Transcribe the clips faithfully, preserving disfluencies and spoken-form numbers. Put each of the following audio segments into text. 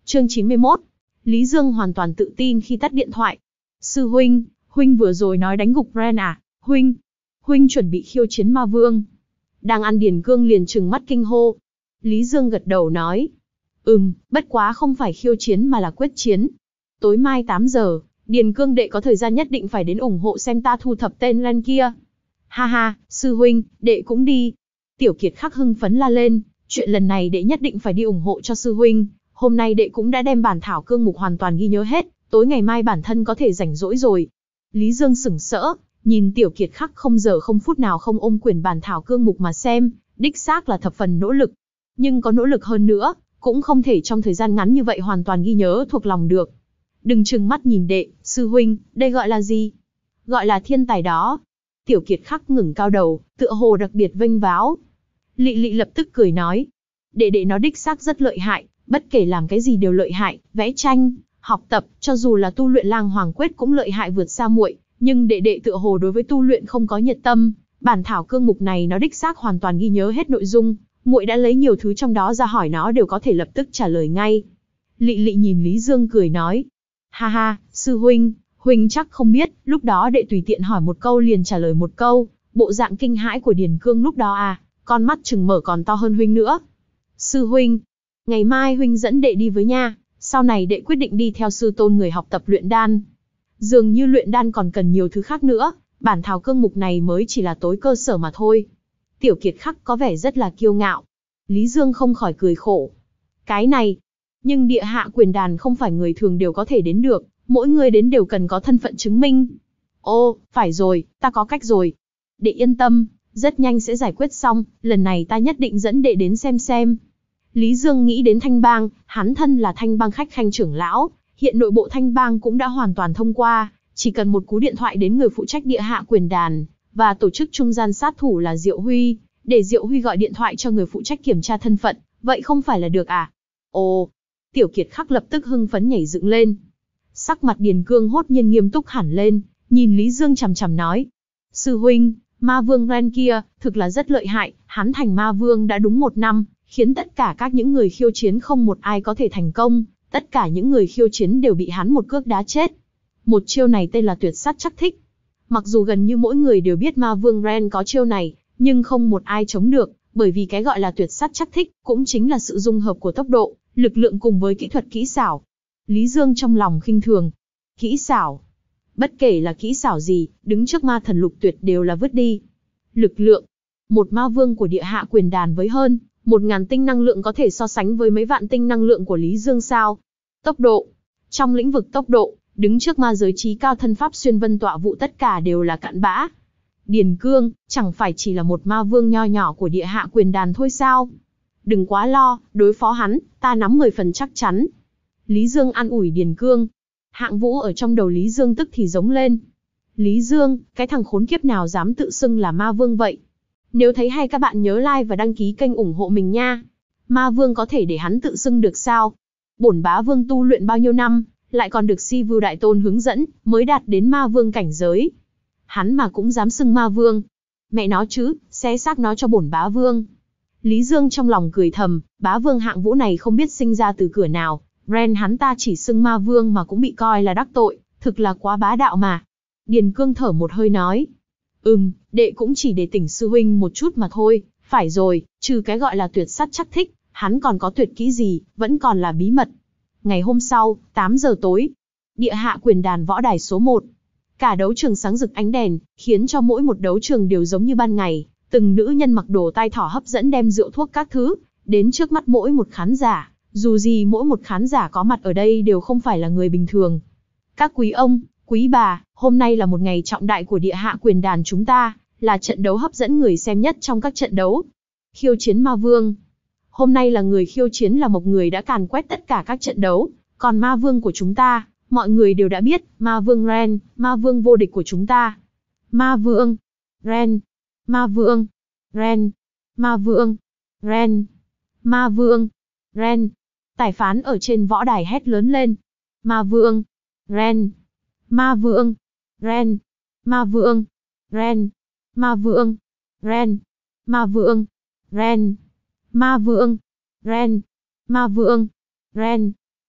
Chương chín mươi mốt. Lý Dương hoàn toàn tự tin khi tắt điện thoại. Sư huynh, huynh vừa rồi nói đánh gục Ren à? Huynh, huynh chuẩn bị khiêu chiến ma vương. Đang ăn Điền Cương liền trừng mắt kinh hô. Lý Dương gật đầu nói. Ừm, bất quá không phải khiêu chiến mà là quyết chiến. Tối mai tám giờ, Điền Cương đệ có thời gian nhất định phải đến ủng hộ xem ta thu thập tên Ren kia. Ha ha, sư huynh, đệ cũng đi. Tiểu Kiệt Khắc hưng phấn la lên, chuyện lần này đệ nhất định phải đi ủng hộ cho sư huynh. Hôm nay đệ cũng đã đem bản thảo cương mục hoàn toàn ghi nhớ hết, tối ngày mai bản thân có thể rảnh rỗi rồi. Lý Dương sững sỡ, nhìn Tiểu Kiệt Khắc không giờ không phút nào không ôm quyển bản thảo cương mục mà xem, đích xác là thập phần nỗ lực. Nhưng có nỗ lực hơn nữa, cũng không thể trong thời gian ngắn như vậy hoàn toàn ghi nhớ thuộc lòng được. Đừng trừng mắt nhìn đệ, sư huynh, đây gọi là gì? Gọi là thiên tài đó. Tiểu Kiệt Khắc ngẩng cao đầu, tựa hồ đặc biệt vênh váo. Lị Lị lập tức cười nói, đệ đệ nó đích xác rất lợi hại, bất kể làm cái gì đều lợi hại, vẽ tranh, học tập, cho dù là tu luyện Lang Hoàng Quyết cũng lợi hại vượt xa muội, nhưng đệ đệ tựa hồ đối với tu luyện không có nhiệt tâm, bản thảo cương mục này nó đích xác hoàn toàn ghi nhớ hết nội dung, muội đã lấy nhiều thứ trong đó ra hỏi nó đều có thể lập tức trả lời ngay. Lị Lị nhìn Lý Dương cười nói, ha ha, sư huynh, huynh chắc không biết, lúc đó đệ tùy tiện hỏi một câu liền trả lời một câu, bộ dạng kinh hãi của Điền Cương lúc đó à, con mắt trừng mở còn to hơn huynh nữa. Sư huynh, ngày mai huynh dẫn đệ đi với nha, sau này đệ quyết định đi theo sư tôn người học tập luyện đan. Dường như luyện đan còn cần nhiều thứ khác nữa, bản thảo cương mục này mới chỉ là tối cơ sở mà thôi. Tiểu Kiệt Khắc có vẻ rất là kiêu ngạo. Lý Dương không khỏi cười khổ. Cái này, nhưng địa hạ quyền đàn không phải người thường đều có thể đến được, mỗi người đến đều cần có thân phận chứng minh. Ô, phải rồi, ta có cách rồi. Đệ yên tâm, rất nhanh sẽ giải quyết xong, lần này ta nhất định dẫn đệ đến xem xem. Lý Dương nghĩ đến Thanh Bang, hắn thân là Thanh Bang khách khanh trưởng lão, hiện nội bộ Thanh Bang cũng đã hoàn toàn thông qua, chỉ cần một cú điện thoại đến người phụ trách địa hạ quyền đàn, và tổ chức trung gian sát thủ là Diệu Huy, để Diệu Huy gọi điện thoại cho người phụ trách kiểm tra thân phận, vậy không phải là được à? Ồ, Tiểu Kiệt Khắc lập tức hưng phấn nhảy dựng lên. Sắc mặt Điền Cương hốt nhiên nghiêm túc hẳn lên, nhìn Lý Dương chằm chằm nói. Sư huynh, ma vương Ren kia, thực là rất lợi hại, hắn thành ma vương đã đúng một năm, khiến tất cả các những người khiêu chiến không một ai có thể thành công, tất cả những người khiêu chiến đều bị hắn một cước đá chết. Một chiêu này tên là tuyệt sát chắc thích. Mặc dù gần như mỗi người đều biết ma vương Ren có chiêu này, nhưng không một ai chống được, bởi vì cái gọi là tuyệt sát chắc thích, cũng chính là sự dung hợp của tốc độ, lực lượng cùng với kỹ thuật kỹ xảo. Lý Dương trong lòng khinh thường. Kỹ xảo. Bất kể là kỹ xảo gì, đứng trước ma thần lục tuyệt đều là vứt đi. Lực lượng. Một ma vương của địa hạ quyền đàn với hơn một ngàn tinh năng lượng có thể so sánh với mấy vạn tinh năng lượng của Lý Dương sao? Tốc độ. Trong lĩnh vực tốc độ, đứng trước ma giới trí cao thân pháp xuyên vân tọa vụ tất cả đều là cặn bã. Điền Cương, chẳng phải chỉ là một ma vương nho nhỏ của địa hạ quyền đàn thôi sao? Đừng quá lo, đối phó hắn, ta nắm mười phần chắc chắn. Lý Dương an ủi Điền Cương. Hạng Vũ ở trong đầu Lý Dương tức thì giống lên. Lý Dương, cái thằng khốn kiếp nào dám tự xưng là ma vương vậy? Nếu thấy hay các bạn nhớ like và đăng ký kênh ủng hộ mình nha. Ma vương có thể để hắn tự xưng được sao? Bổn bá vương tu luyện bao nhiêu năm, lại còn được Si Vưu Đại Tôn hướng dẫn, mới đạt đến ma vương cảnh giới. Hắn mà cũng dám xưng ma vương. Mẹ nó chứ, xé xác nó cho bổn bá vương. Lý Dương trong lòng cười thầm, bá vương Hạng Vũ này không biết sinh ra từ cửa nào. Ren hắn ta chỉ xưng ma vương mà cũng bị coi là đắc tội, thực là quá bá đạo mà. Điền Cương thở một hơi nói. Ừm, đệ cũng chỉ để tỉnh sư huynh một chút mà thôi, phải rồi, trừ cái gọi là tuyệt sát chắc thích, hắn còn có tuyệt kỹ gì, vẫn còn là bí mật. Ngày hôm sau, tám giờ tối, địa hạ quyền đàn võ đài số một. Cả đấu trường sáng rực ánh đèn, khiến cho mỗi một đấu trường đều giống như ban ngày, từng nữ nhân mặc đồ tai thỏ hấp dẫn đem rượu thuốc các thứ, đến trước mắt mỗi một khán giả, dù gì mỗi một khán giả có mặt ở đây đều không phải là người bình thường. Các quý ông, quý bà, hôm nay là một ngày trọng đại của địa hạ quyền đàn chúng ta, là trận đấu hấp dẫn người xem nhất trong các trận đấu. Khiêu chiến ma vương. Hôm nay là người khiêu chiến là một người đã càn quét tất cả các trận đấu, còn ma vương của chúng ta, mọi người đều đã biết, ma vương Ren, ma vương vô địch của chúng ta. Ma vương, Ren, ma vương, Ren, ma vương, Ren, ma vương, Ren. Tài phán ở trên võ đài hét lớn lên. Ma vương, Ren, ma vương, Ren, ma vương, Ren, ma vương, Ren, ma vương, Ren, ma vương, Ren, ma vương, Ren,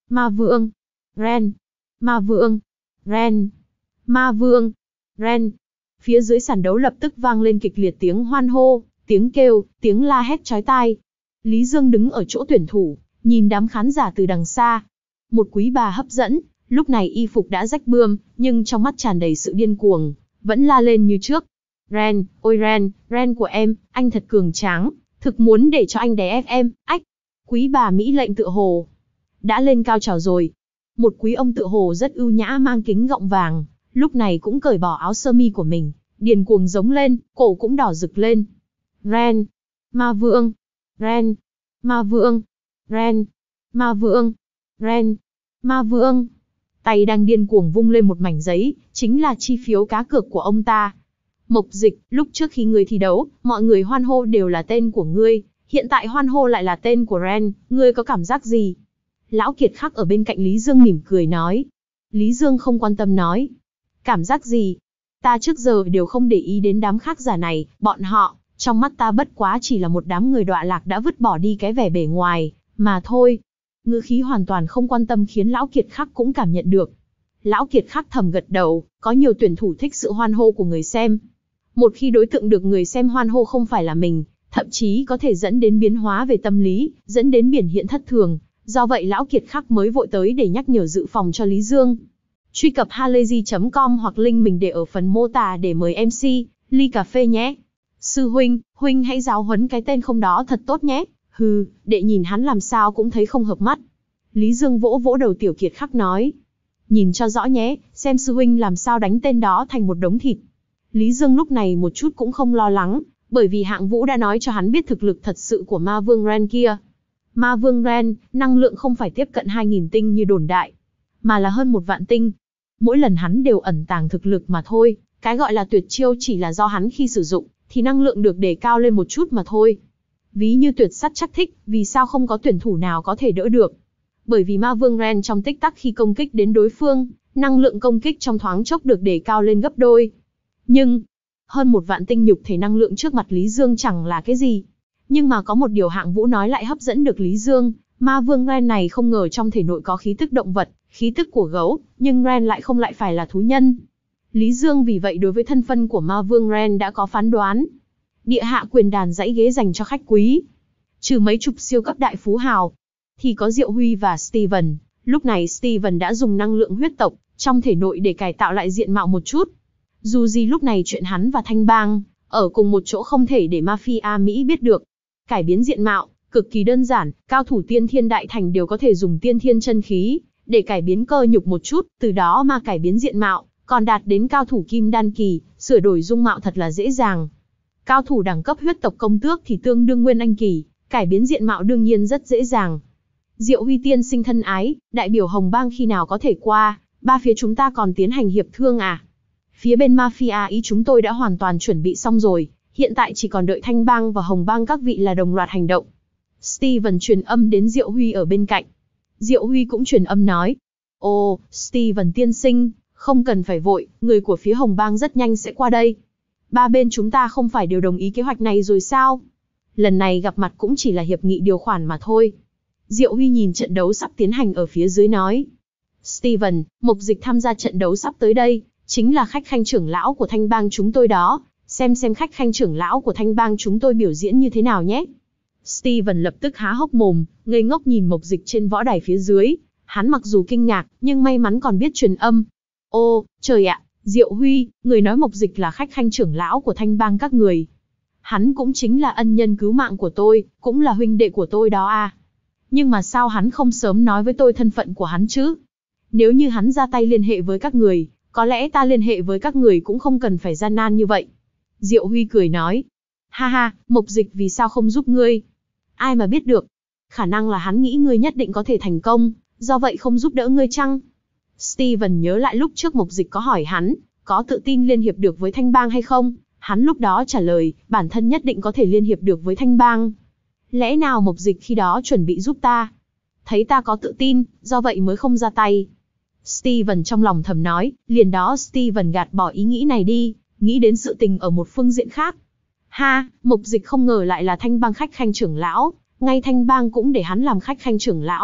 Ma Vương, Ren, Ma Vương, Ren, Ma Vương, Ren. Phía dưới sàn đấu lập tức vang lên kịch liệt tiếng hoan hô, tiếng kêu, tiếng la hét chói tai. Lý Dương đứng ở chỗ tuyển thủ, nhìn đám khán giả từ đằng xa. Một quý bà hấp dẫn, lúc này y phục đã rách bươm, nhưng trong mắt tràn đầy sự điên cuồng, vẫn la lên như trước. Ren, ôi Ren, Ren của em, anh thật cường tráng, thực muốn để cho anh đè ép em, ách. Quý bà Mỹ lệnh tựa hồ đã lên cao trào rồi. Một quý ông tựa hồ rất ưu nhã mang kính gọng vàng, lúc này cũng cởi bỏ áo sơ mi của mình, điên cuồng giống lên, cổ cũng đỏ rực lên. Ren, Ma Vương, Ren, Ma Vương, Ren, Ma Vương, Ren, Ma Vương. Tay đang điên cuồng vung lên một mảnh giấy, chính là chi phiếu cá cược của ông ta. Mộc Dịch, lúc trước khi ngươi thi đấu, mọi người hoan hô đều là tên của ngươi, hiện tại hoan hô lại là tên của Ren, ngươi có cảm giác gì? Lão Kiệt Khắc ở bên cạnh Lý Dương mỉm cười nói. Lý Dương không quan tâm nói. Cảm giác gì? Ta trước giờ đều không để ý đến đám khác giả này, bọn họ, trong mắt ta bất quá chỉ là một đám người đọa lạc đã vứt bỏ đi cái vẻ bề ngoài, mà thôi. Ngữ khí hoàn toàn không quan tâm khiến Lão Kiệt Khắc cũng cảm nhận được. Lão Kiệt Khắc thầm gật đầu, có nhiều tuyển thủ thích sự hoan hô của người xem. Một khi đối tượng được người xem hoan hô không phải là mình, thậm chí có thể dẫn đến biến hóa về tâm lý, dẫn đến biểu hiện thất thường. Do vậy Lão Kiệt Khắc mới vội tới để nhắc nhở dự phòng cho Lý Dương. Truy cập halayzi chấm com hoặc link mình để ở phần mô tả để mời em xê, ly cà phê nhé. Sư huynh, huynh hãy giáo huấn cái tên không đó thật tốt nhé. Hừ, đệ nhìn hắn làm sao cũng thấy không hợp mắt. Lý Dương vỗ vỗ đầu Tiểu Kiệt Khắc nói. Nhìn cho rõ nhé, xem sư huynh làm sao đánh tên đó thành một đống thịt. Lý Dương lúc này một chút cũng không lo lắng, bởi vì Hạng Vũ đã nói cho hắn biết thực lực thật sự của Ma Vương Ren kia. Ma Vương Ren, năng lượng không phải tiếp cận hai nghìn tinh như đồn đại, mà là hơn một vạn tinh. Mỗi lần hắn đều ẩn tàng thực lực mà thôi, cái gọi là tuyệt chiêu chỉ là do hắn khi sử dụng, thì năng lượng được đề cao lên một chút mà thôi. Ví như tuyệt sắt chắc thích, vì sao không có tuyển thủ nào có thể đỡ được? Bởi vì Ma Vương Ren trong tích tắc khi công kích đến đối phương, năng lượng công kích trong thoáng chốc được đề cao lên gấp đôi. Nhưng, hơn một vạn tinh nhục thể năng lượng trước mặt Lý Dương chẳng là cái gì. Nhưng mà có một điều Hạng Vũ nói lại hấp dẫn được Lý Dương, Ma Vương Ren này không ngờ trong thể nội có khí tức động vật, khí tức của gấu, nhưng Ren lại không lại phải là thú nhân. Lý Dương vì vậy đối với thân phân của Ma Vương Ren đã có phán đoán. Địa hạ quyền đàn dãy ghế dành cho khách quý. Trừ mấy chục siêu cấp đại phú hào, thì có Diệu Huy và Steven. Lúc này Steven đã dùng năng lượng huyết tộc trong thể nội để cải tạo lại diện mạo một chút. Dù gì lúc này chuyện hắn và Thanh Bang ở cùng một chỗ không thể để mafia Mỹ biết được. Cải biến diện mạo, cực kỳ đơn giản, cao thủ tiên thiên đại thành đều có thể dùng tiên thiên chân khí để cải biến cơ nhục một chút, từ đó mà cải biến diện mạo, còn đạt đến cao thủ kim đan kỳ, sửa đổi dung mạo thật là dễ dàng. Cao thủ đẳng cấp huyết tộc công tước thì tương đương nguyên anh kỳ, cải biến diện mạo đương nhiên rất dễ dàng. Diệu Huy tiên sinh thân ái, đại biểu Hồng Bang khi nào có thể qua, ba phía chúng ta còn tiến hành hiệp thương à? Phía bên mafia ý chúng tôi đã hoàn toàn chuẩn bị xong rồi, hiện tại chỉ còn đợi Thanh Bang và Hồng Bang các vị là đồng loạt hành động. Steven truyền âm đến Diệu Huy ở bên cạnh. Diệu Huy cũng truyền âm nói, ồ, Steven tiên sinh, không cần phải vội, người của phía Hồng Bang rất nhanh sẽ qua đây. Ba bên chúng ta không phải đều đồng ý kế hoạch này rồi sao? Lần này gặp mặt cũng chỉ là hiệp nghị điều khoản mà thôi. Diệu Huy nhìn trận đấu sắp tiến hành ở phía dưới nói. Steven, Mộc Dịch tham gia trận đấu sắp tới đây, chính là khách khanh trưởng lão của Thanh Bang chúng tôi đó, xem xem khách khanh trưởng lão của Thanh Bang chúng tôi biểu diễn như thế nào nhé. Steven lập tức há hốc mồm, ngây ngốc nhìn Mộc Dịch trên võ đài phía dưới, hắn mặc dù kinh ngạc, nhưng may mắn còn biết truyền âm. Ô, trời ạ, Diệu Huy, người nói Mộc Dịch là khách khanh trưởng lão của Thanh Bang các người. Hắn cũng chính là ân nhân cứu mạng của tôi, cũng là huynh đệ của tôi đó à. Nhưng mà sao hắn không sớm nói với tôi thân phận của hắn chứ? Nếu như hắn ra tay liên hệ với các người, có lẽ ta liên hệ với các người cũng không cần phải gian nan như vậy. Diệu Huy cười nói. Ha ha, Mộc Dịch vì sao không giúp ngươi? Ai mà biết được. Khả năng là hắn nghĩ ngươi nhất định có thể thành công, do vậy không giúp đỡ ngươi chăng? Steven nhớ lại lúc trước Mộc Dịch có hỏi hắn, có tự tin liên hiệp được với Thanh Bang hay không? Hắn lúc đó trả lời, bản thân nhất định có thể liên hiệp được với Thanh Bang. Lẽ nào Mộc Dịch khi đó chuẩn bị giúp ta? Thấy ta có tự tin, do vậy mới không ra tay. Steven trong lòng thầm nói, liền đó Steven gạt bỏ ý nghĩ này đi, nghĩ đến sự tình ở một phương diện khác. Ha, Mộc Dịch không ngờ lại là Thanh Bang khách khanh trưởng lão, ngay Thanh Bang cũng để hắn làm khách khanh trưởng lão,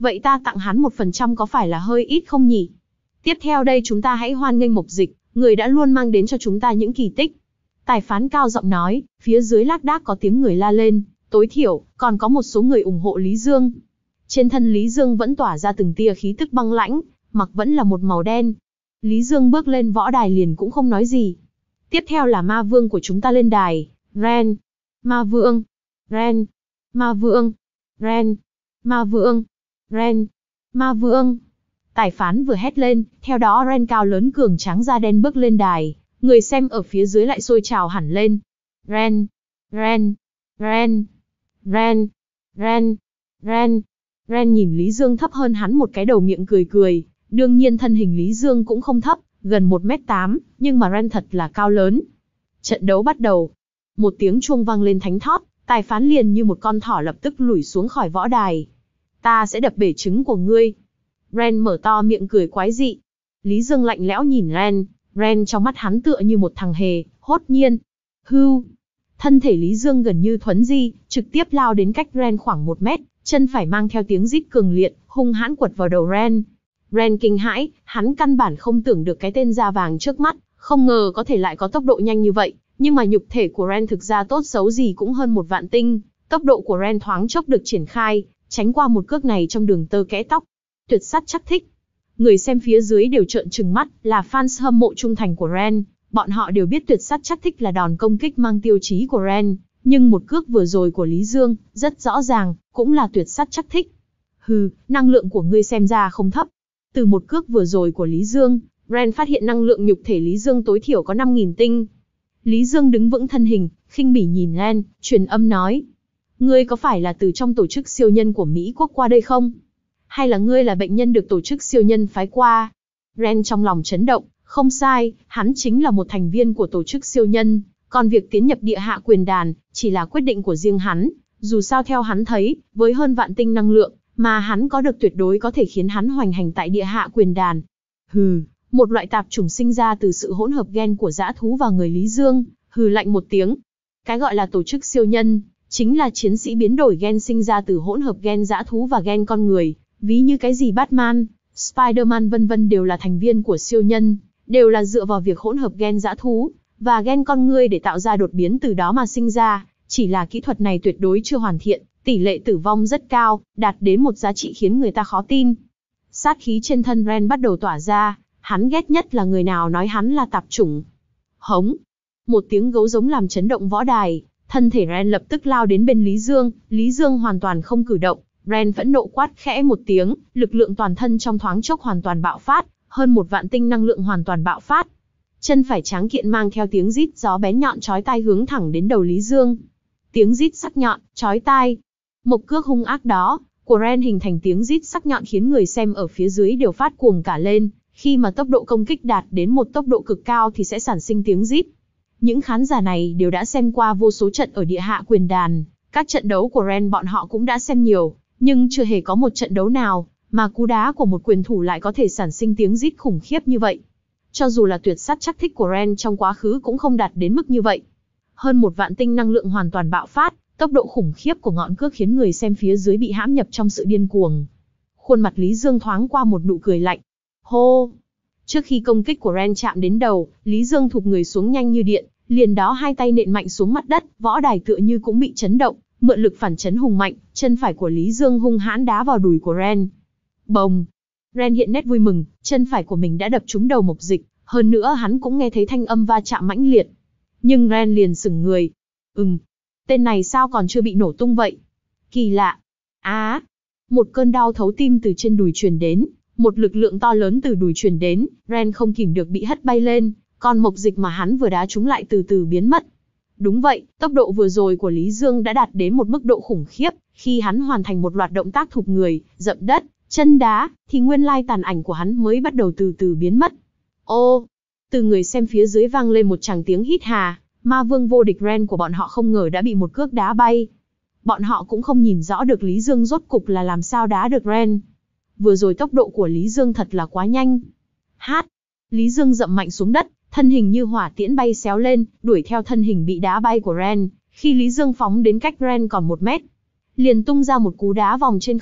Vậy ta tặng hắn một phần trăm có phải là hơi ít không nhỉ? Tiếp theo đây chúng ta hãy hoan nghênh Mộc Dịch, người đã luôn mang đến cho chúng ta những kỳ tích. Tài phán cao giọng nói, phía dưới lác đác có tiếng người la lên, tối thiểu, còn có một số người ủng hộ Lý Dương. Trên thân Lý Dương vẫn tỏa ra từng tia khí tức băng lãnh, mặc vẫn là một màu đen. Lý Dương bước lên võ đài liền cũng không nói gì. Tiếp theo là ma vương của chúng ta lên đài, Ren. Ma vương, Ren. Ma vương, Ren. Ma vương, Ren. Ma vương. Tài phán vừa hét lên, theo đó Ren cao lớn cường tráng da đen bước lên đài, người xem ở phía dưới lại sôi trào hẳn lên. Ren, Ren, Ren, Ren, Ren, Ren. Ren nhìn Lý Dương thấp hơn hắn một cái đầu miệng cười cười, đương nhiên thân hình Lý Dương cũng không thấp, gần một mét tám, nhưng mà Ren thật là cao lớn. Trận đấu bắt đầu. Một tiếng chuông vang lên thánh thót, tài phán liền như một con thỏ lập tức lủi xuống khỏi võ đài. Ta sẽ đập bể trứng của ngươi. Ren mở to miệng cười quái dị. Lý Dương lạnh lẽo nhìn Ren, Ren trong mắt hắn tựa như một thằng hề, hốt nhiên. Hưu. Thân thể Lý Dương gần như thuấn di, trực tiếp lao đến cách Ren khoảng một mét, chân phải mang theo tiếng rít cường liệt, hung hãn quật vào đầu Ren. Ren kinh hãi, hắn căn bản không tưởng được cái tên da vàng trước mắt, không ngờ có thể lại có tốc độ nhanh như vậy, nhưng mà nhục thể của Ren thực ra tốt xấu gì cũng hơn một vạn tinh, tốc độ của Ren thoáng chốc được triển khai, tránh qua một cước này trong đường tơ kẽ tóc. Tuyệt sắt chắc thích. Người xem phía dưới đều trợn trừng mắt, là fans hâm mộ trung thành của Ren, bọn họ đều biết tuyệt sắt chắc thích là đòn công kích mang tiêu chí của Ren, nhưng một cước vừa rồi của Lý Dương, rất rõ ràng, cũng là tuyệt sắt chắc thích. Hừ, năng lượng của ngươi xem ra không thấp. Từ một cước vừa rồi của Lý Dương, Ren phát hiện năng lượng nhục thể Lý Dương tối thiểu có năm nghìn tinh. Lý Dương đứng vững thân hình, khinh bỉ nhìn Ren, truyền âm nói. Ngươi có phải là từ trong tổ chức siêu nhân của Mỹ quốc qua đây không? Hay là ngươi là bệnh nhân được tổ chức siêu nhân phái qua? Ren trong lòng chấn động, không sai, hắn chính là một thành viên của tổ chức siêu nhân, còn việc tiến nhập địa hạ quyền đàn, chỉ là quyết định của riêng hắn, dù sao theo hắn thấy, với hơn vạn tinh năng lượng, mà hắn có được tuyệt đối có thể khiến hắn hoành hành tại địa hạ quyền đàn. Hừ, một loại tạp chủng sinh ra từ sự hỗn hợp gen của dã thú và người Lý Dương, hừ lạnh một tiếng. Cái gọi là tổ chức siêu nhân, chính là chiến sĩ biến đổi gen sinh ra từ hỗn hợp gen dã thú và gen con người, ví như cái gì Batman, Spider-Man vân vân đều là thành viên của siêu nhân, đều là dựa vào việc hỗn hợp gen dã thú và gen con người để tạo ra đột biến từ đó mà sinh ra, chỉ là kỹ thuật này tuyệt đối chưa hoàn thiện, tỷ lệ tử vong rất cao, đạt đến một giá trị khiến người ta khó tin. Sát khí trên thân Ren bắt đầu tỏa ra, hắn ghét nhất là người nào nói hắn là tạp chủng. Hống! Một tiếng gấu giống làm chấn động võ đài, thân thể Ren lập tức lao đến bên Lý Dương, Lý Dương hoàn toàn không cử động, Ren phẫn nộ quát khẽ một tiếng, lực lượng toàn thân trong thoáng chốc hoàn toàn bạo phát, hơn một vạn tinh năng lượng hoàn toàn bạo phát. Chân phải tráng kiện mang theo tiếng rít gió bén nhọn chói tai hướng thẳng đến đầu Lý Dương. Tiếng rít sắc nhọn, chói tai. Một cước hung ác đó của Ren hình thành tiếng rít sắc nhọn khiến người xem ở phía dưới đều phát cuồng cả lên, khi mà tốc độ công kích đạt đến một tốc độ cực cao thì sẽ sản sinh tiếng rít. Những khán giả này đều đã xem qua vô số trận ở địa hạ quyền đàn, các trận đấu của Ren bọn họ cũng đã xem nhiều, nhưng chưa hề có một trận đấu nào mà cú đá của một quyền thủ lại có thể sản sinh tiếng rít khủng khiếp như vậy. Cho dù là tuyệt sắt chắc thích của Ren trong quá khứ cũng không đạt đến mức như vậy. Hơn một vạn tinh năng lượng hoàn toàn bạo phát, tốc độ khủng khiếp của ngọn cước khiến người xem phía dưới bị hãm nhập trong sự điên cuồng. Khuôn mặt Lý Dương thoáng qua một nụ cười lạnh. Hô! Trước khi công kích của Ren chạm đến đầu, Lý Dương thụp người xuống nhanh như điện, liền đó hai tay nện mạnh xuống mặt đất, võ đài tựa như cũng bị chấn động, mượn lực phản chấn hùng mạnh, chân phải của Lý Dương hung hãn đá vào đùi của Ren. Bồng! Ren hiện nét vui mừng, chân phải của mình đã đập trúng đầu Mộc Dịch, hơn nữa hắn cũng nghe thấy thanh âm va chạm mãnh liệt. Nhưng Ren liền sững người. Ừm, tên này sao còn chưa bị nổ tung vậy? Kỳ lạ. Á! À, một cơn đau thấu tim từ trên đùi truyền đến, một lực lượng to lớn từ đùi truyền đến, Ren không kìm được bị hất bay lên, còn Mộc Dịch mà hắn vừa đá trúng lại từ từ biến mất. Đúng vậy, tốc độ vừa rồi của Lý Dương đã đạt đến một mức độ khủng khiếp, khi hắn hoàn thành một loạt động tác thụp người, dậm đất, chân đá, thì nguyên lai tàn ảnh của hắn mới bắt đầu từ từ biến mất. Ô! Từ người xem phía dưới vang lên một tràng tiếng hít hà, ma vương vô địch Ren của bọn họ không ngờ đã bị một cước đá bay. Bọn họ cũng không nhìn rõ được Lý Dương rốt cục là làm sao đá được Ren. Vừa rồi tốc độ của Lý Dương thật là quá nhanh. Hát! Lý Dương dậm mạnh xuống đất, thân hình như hỏa tiễn bay xéo lên, đuổi theo thân hình bị đá bay của Ren. Khi Lý Dương phóng đến cách Ren còn một mét, liền tung ra một cú đá vòng trên không,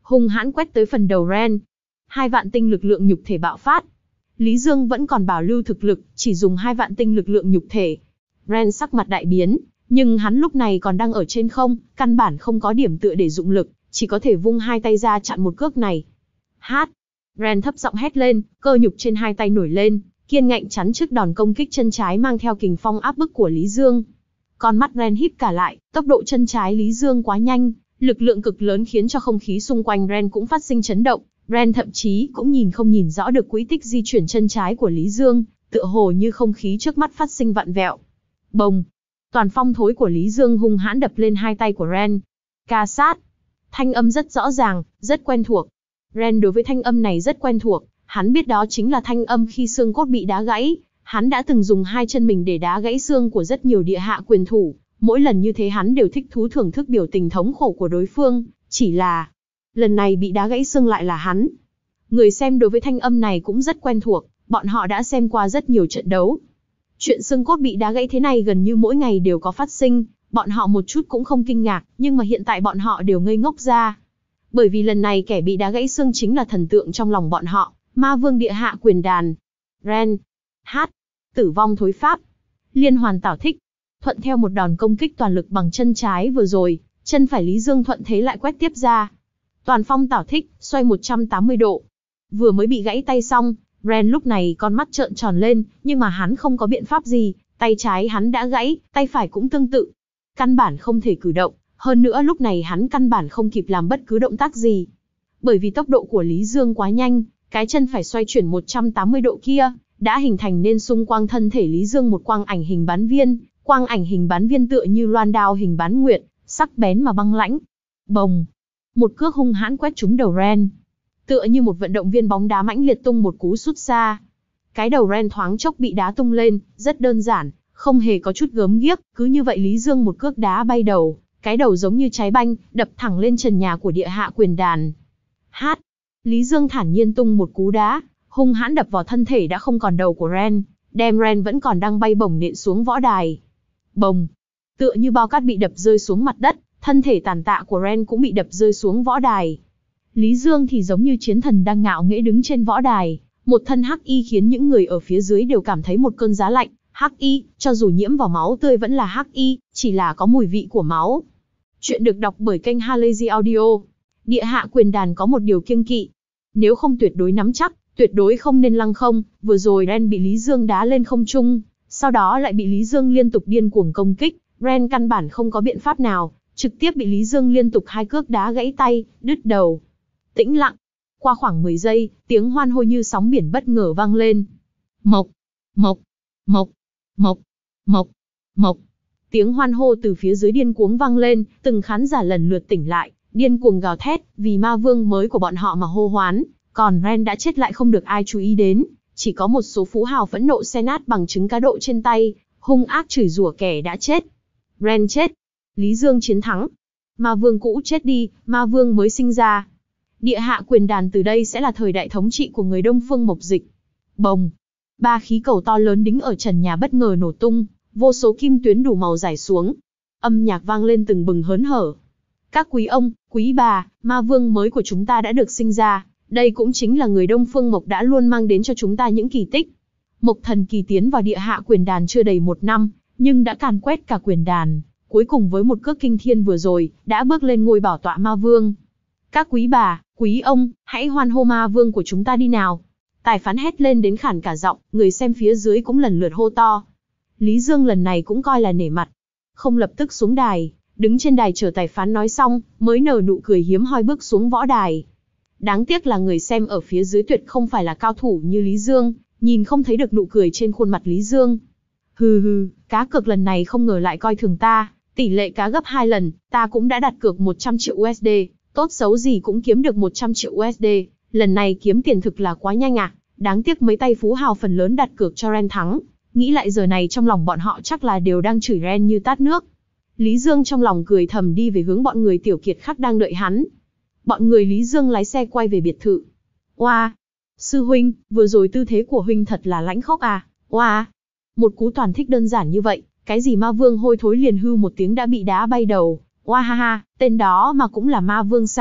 hung hãn quét tới phần đầu Ren. Hai vạn tinh lực lượng nhục thể bạo phát. Lý Dương vẫn còn bảo lưu thực lực, chỉ dùng hai vạn tinh lực lượng nhục thể. Ren sắc mặt đại biến, nhưng hắn lúc này còn đang ở trên không, căn bản không có điểm tựa để dụng lực, chỉ có thể vung hai tay ra chặn một cước này. Hát! Ren thấp giọng hét lên, cơ nhục trên hai tay nổi lên, kiên ngạnh chắn trước đòn công kích chân trái mang theo kình phong áp bức của Lý Dương. Con mắt Ren híp cả lại, tốc độ chân trái Lý Dương quá nhanh, lực lượng cực lớn khiến cho không khí xung quanh Ren cũng phát sinh chấn động. Ren thậm chí cũng nhìn không nhìn rõ được quỹ tích di chuyển chân trái của Lý Dương, tựa hồ như không khí trước mắt phát sinh vặn vẹo. Bồng! Toàn phong thối của Lý Dương hung hãn đập lên hai tay của Ren. Ca sát! Thanh âm rất rõ ràng, rất quen thuộc. Ren đối với thanh âm này rất quen thuộc, hắn biết đó chính là thanh âm khi xương cốt bị đá gãy. Hắn đã từng dùng hai chân mình để đá gãy xương của rất nhiều địa hạ quyền thủ, mỗi lần như thế hắn đều thích thú thưởng thức biểu tình thống khổ của đối phương, chỉ là lần này bị đá gãy xương lại là hắn. Người xem đối với thanh âm này cũng rất quen thuộc, bọn họ đã xem qua rất nhiều trận đấu. Chuyện xương cốt bị đá gãy thế này gần như mỗi ngày đều có phát sinh, bọn họ một chút cũng không kinh ngạc, nhưng mà hiện tại bọn họ đều ngây ngốc ra. Bởi vì lần này kẻ bị đá gãy xương chính là thần tượng trong lòng bọn họ, Ma Vương địa hạ quyền đàn. Ren. Hát. Tử vong thối pháp. Liên hoàn tảo thích. Thuận theo một đòn công kích toàn lực bằng chân trái vừa rồi, chân phải Lý Dương thuận thế lại quét tiếp ra. Toàn phong tảo thích, xoay một trăm tám mươi độ. Vừa mới bị gãy tay xong, Ren lúc này con mắt trợn tròn lên, nhưng mà hắn không có biện pháp gì, tay trái hắn đã gãy, tay phải cũng tương tự. Căn bản không thể cử động, hơn nữa lúc này hắn căn bản không kịp làm bất cứ động tác gì. Bởi vì tốc độ của Lý Dương quá nhanh, cái chân phải xoay chuyển một trăm tám mươi độ kia, đã hình thành nên xung quanh thân thể Lý Dương một quang ảnh hình bán viên, quang ảnh hình bán viên tựa như loan đao hình bán nguyệt, sắc bén mà băng lãnh. Bồng! Một cước hung hãn quét trúng đầu Ren. Tựa như một vận động viên bóng đá mãnh liệt tung một cú sút xa. Cái đầu Ren thoáng chốc bị đá tung lên, rất đơn giản, không hề có chút gớm ghiếc, cứ như vậy Lý Dương một cước đá bay đầu, cái đầu giống như trái banh, đập thẳng lên trần nhà của địa hạ quyền đàn. Hát! Lý Dương thản nhiên tung một cú đá, hung hãn đập vào thân thể đã không còn đầu của Ren, đem Ren vẫn còn đang bay bổng nện xuống võ đài. Bồng! Tựa như bao cát bị đập rơi xuống mặt đất, thân thể tàn tạ của Ren cũng bị đập rơi xuống võ đài. Lý Dương thì giống như chiến thần đang ngạo nghễ đứng trên võ đài, một thân hắc y khiến những người ở phía dưới đều cảm thấy một cơn giá lạnh. Hắc y, cho dù nhiễm vào máu tươi vẫn là hắc y, chỉ là có mùi vị của máu. Chuyện được đọc bởi kênh Halazy Audio. Địa hạ quyền đàn có một điều kiêng kỵ. Nếu không tuyệt đối nắm chắc, tuyệt đối không nên lăng không. Vừa rồi Ren bị Lý Dương đá lên không trung, sau đó lại bị Lý Dương liên tục điên cuồng công kích. Ren căn bản không có biện pháp nào, trực tiếp bị Lý Dương liên tục hai cước đá gãy tay, đứt đầu. Tĩnh lặng. Qua khoảng mười giây, tiếng hoan hô như sóng biển bất ngờ vang lên. Mộc, mộc, mộc, mộc, mộc, mộc. Tiếng hoan hô từ phía dưới điên cuồng vang lên, từng khán giả lần lượt tỉnh lại, điên cuồng gào thét, vì ma vương mới của bọn họ mà hô hoán. Còn Ren đã chết lại không được ai chú ý đến, chỉ có một số phú hào phẫn nộ xé nát bằng trứng cá độ trên tay, hung ác chửi rủa kẻ đã chết. Ren chết. Lý Dương chiến thắng. Ma vương cũ chết đi, ma vương mới sinh ra. Địa hạ quyền đàn từ đây sẽ là thời đại thống trị của người Đông Phương Mộc Dịch. Bồng! Ba khí cầu to lớn đính ở trần nhà bất ngờ nổ tung, vô số kim tuyến đủ màu rải xuống. Âm nhạc vang lên từng bừng hớn hở. Các quý ông, quý bà, ma vương mới của chúng ta đã được sinh ra. Đây cũng chính là người Đông Phương Mộc đã luôn mang đến cho chúng ta những kỳ tích. Mộc thần kỳ tiến vào địa hạ quyền đàn chưa đầy một năm, nhưng đã càn quét cả quyền đàn. Cuối cùng với một cước kinh thiên vừa rồi, đã bước lên ngôi bảo tọa ma vương. Các quý bà, quý ông, hãy hoan hô ma vương của chúng ta đi nào. Tài phán hét lên đến khản cả giọng, người xem phía dưới cũng lần lượt hô to. Lý Dương lần này cũng coi là nể mặt. Không lập tức xuống đài, đứng trên đài chờ tài phán nói xong, mới nở nụ cười hiếm hoi bước xuống võ đài. Đáng tiếc là người xem ở phía dưới tuyệt không phải là cao thủ như Lý Dương, nhìn không thấy được nụ cười trên khuôn mặt Lý Dương. Hừ hừ, cá cược lần này không ngờ lại coi thường ta, tỷ lệ cá gấp hai lần, ta cũng đã đặt cược một trăm triệu u ét đê, tốt xấu gì cũng kiếm được một trăm triệu u ét đê, lần này kiếm tiền thực là quá nhanh à, đáng tiếc mấy tay phú hào phần lớn đặt cược cho Ren thắng, nghĩ lại giờ này trong lòng bọn họ chắc là đều đang chửi Ren như tát nước. Lý Dương trong lòng cười thầm đi về hướng bọn người tiểu kiệt khác đang đợi hắn. Bọn người Lý Dương lái xe quay về biệt thự. Oa! Sư huynh, vừa rồi tư thế của huynh thật là lãnh khốc à, oa! Một cú toàn thích đơn giản như vậy, cái gì ma vương hôi thối liền hư một tiếng đã bị đá bay đầu. Oa ha ha, tên đó mà cũng là ma vương sao,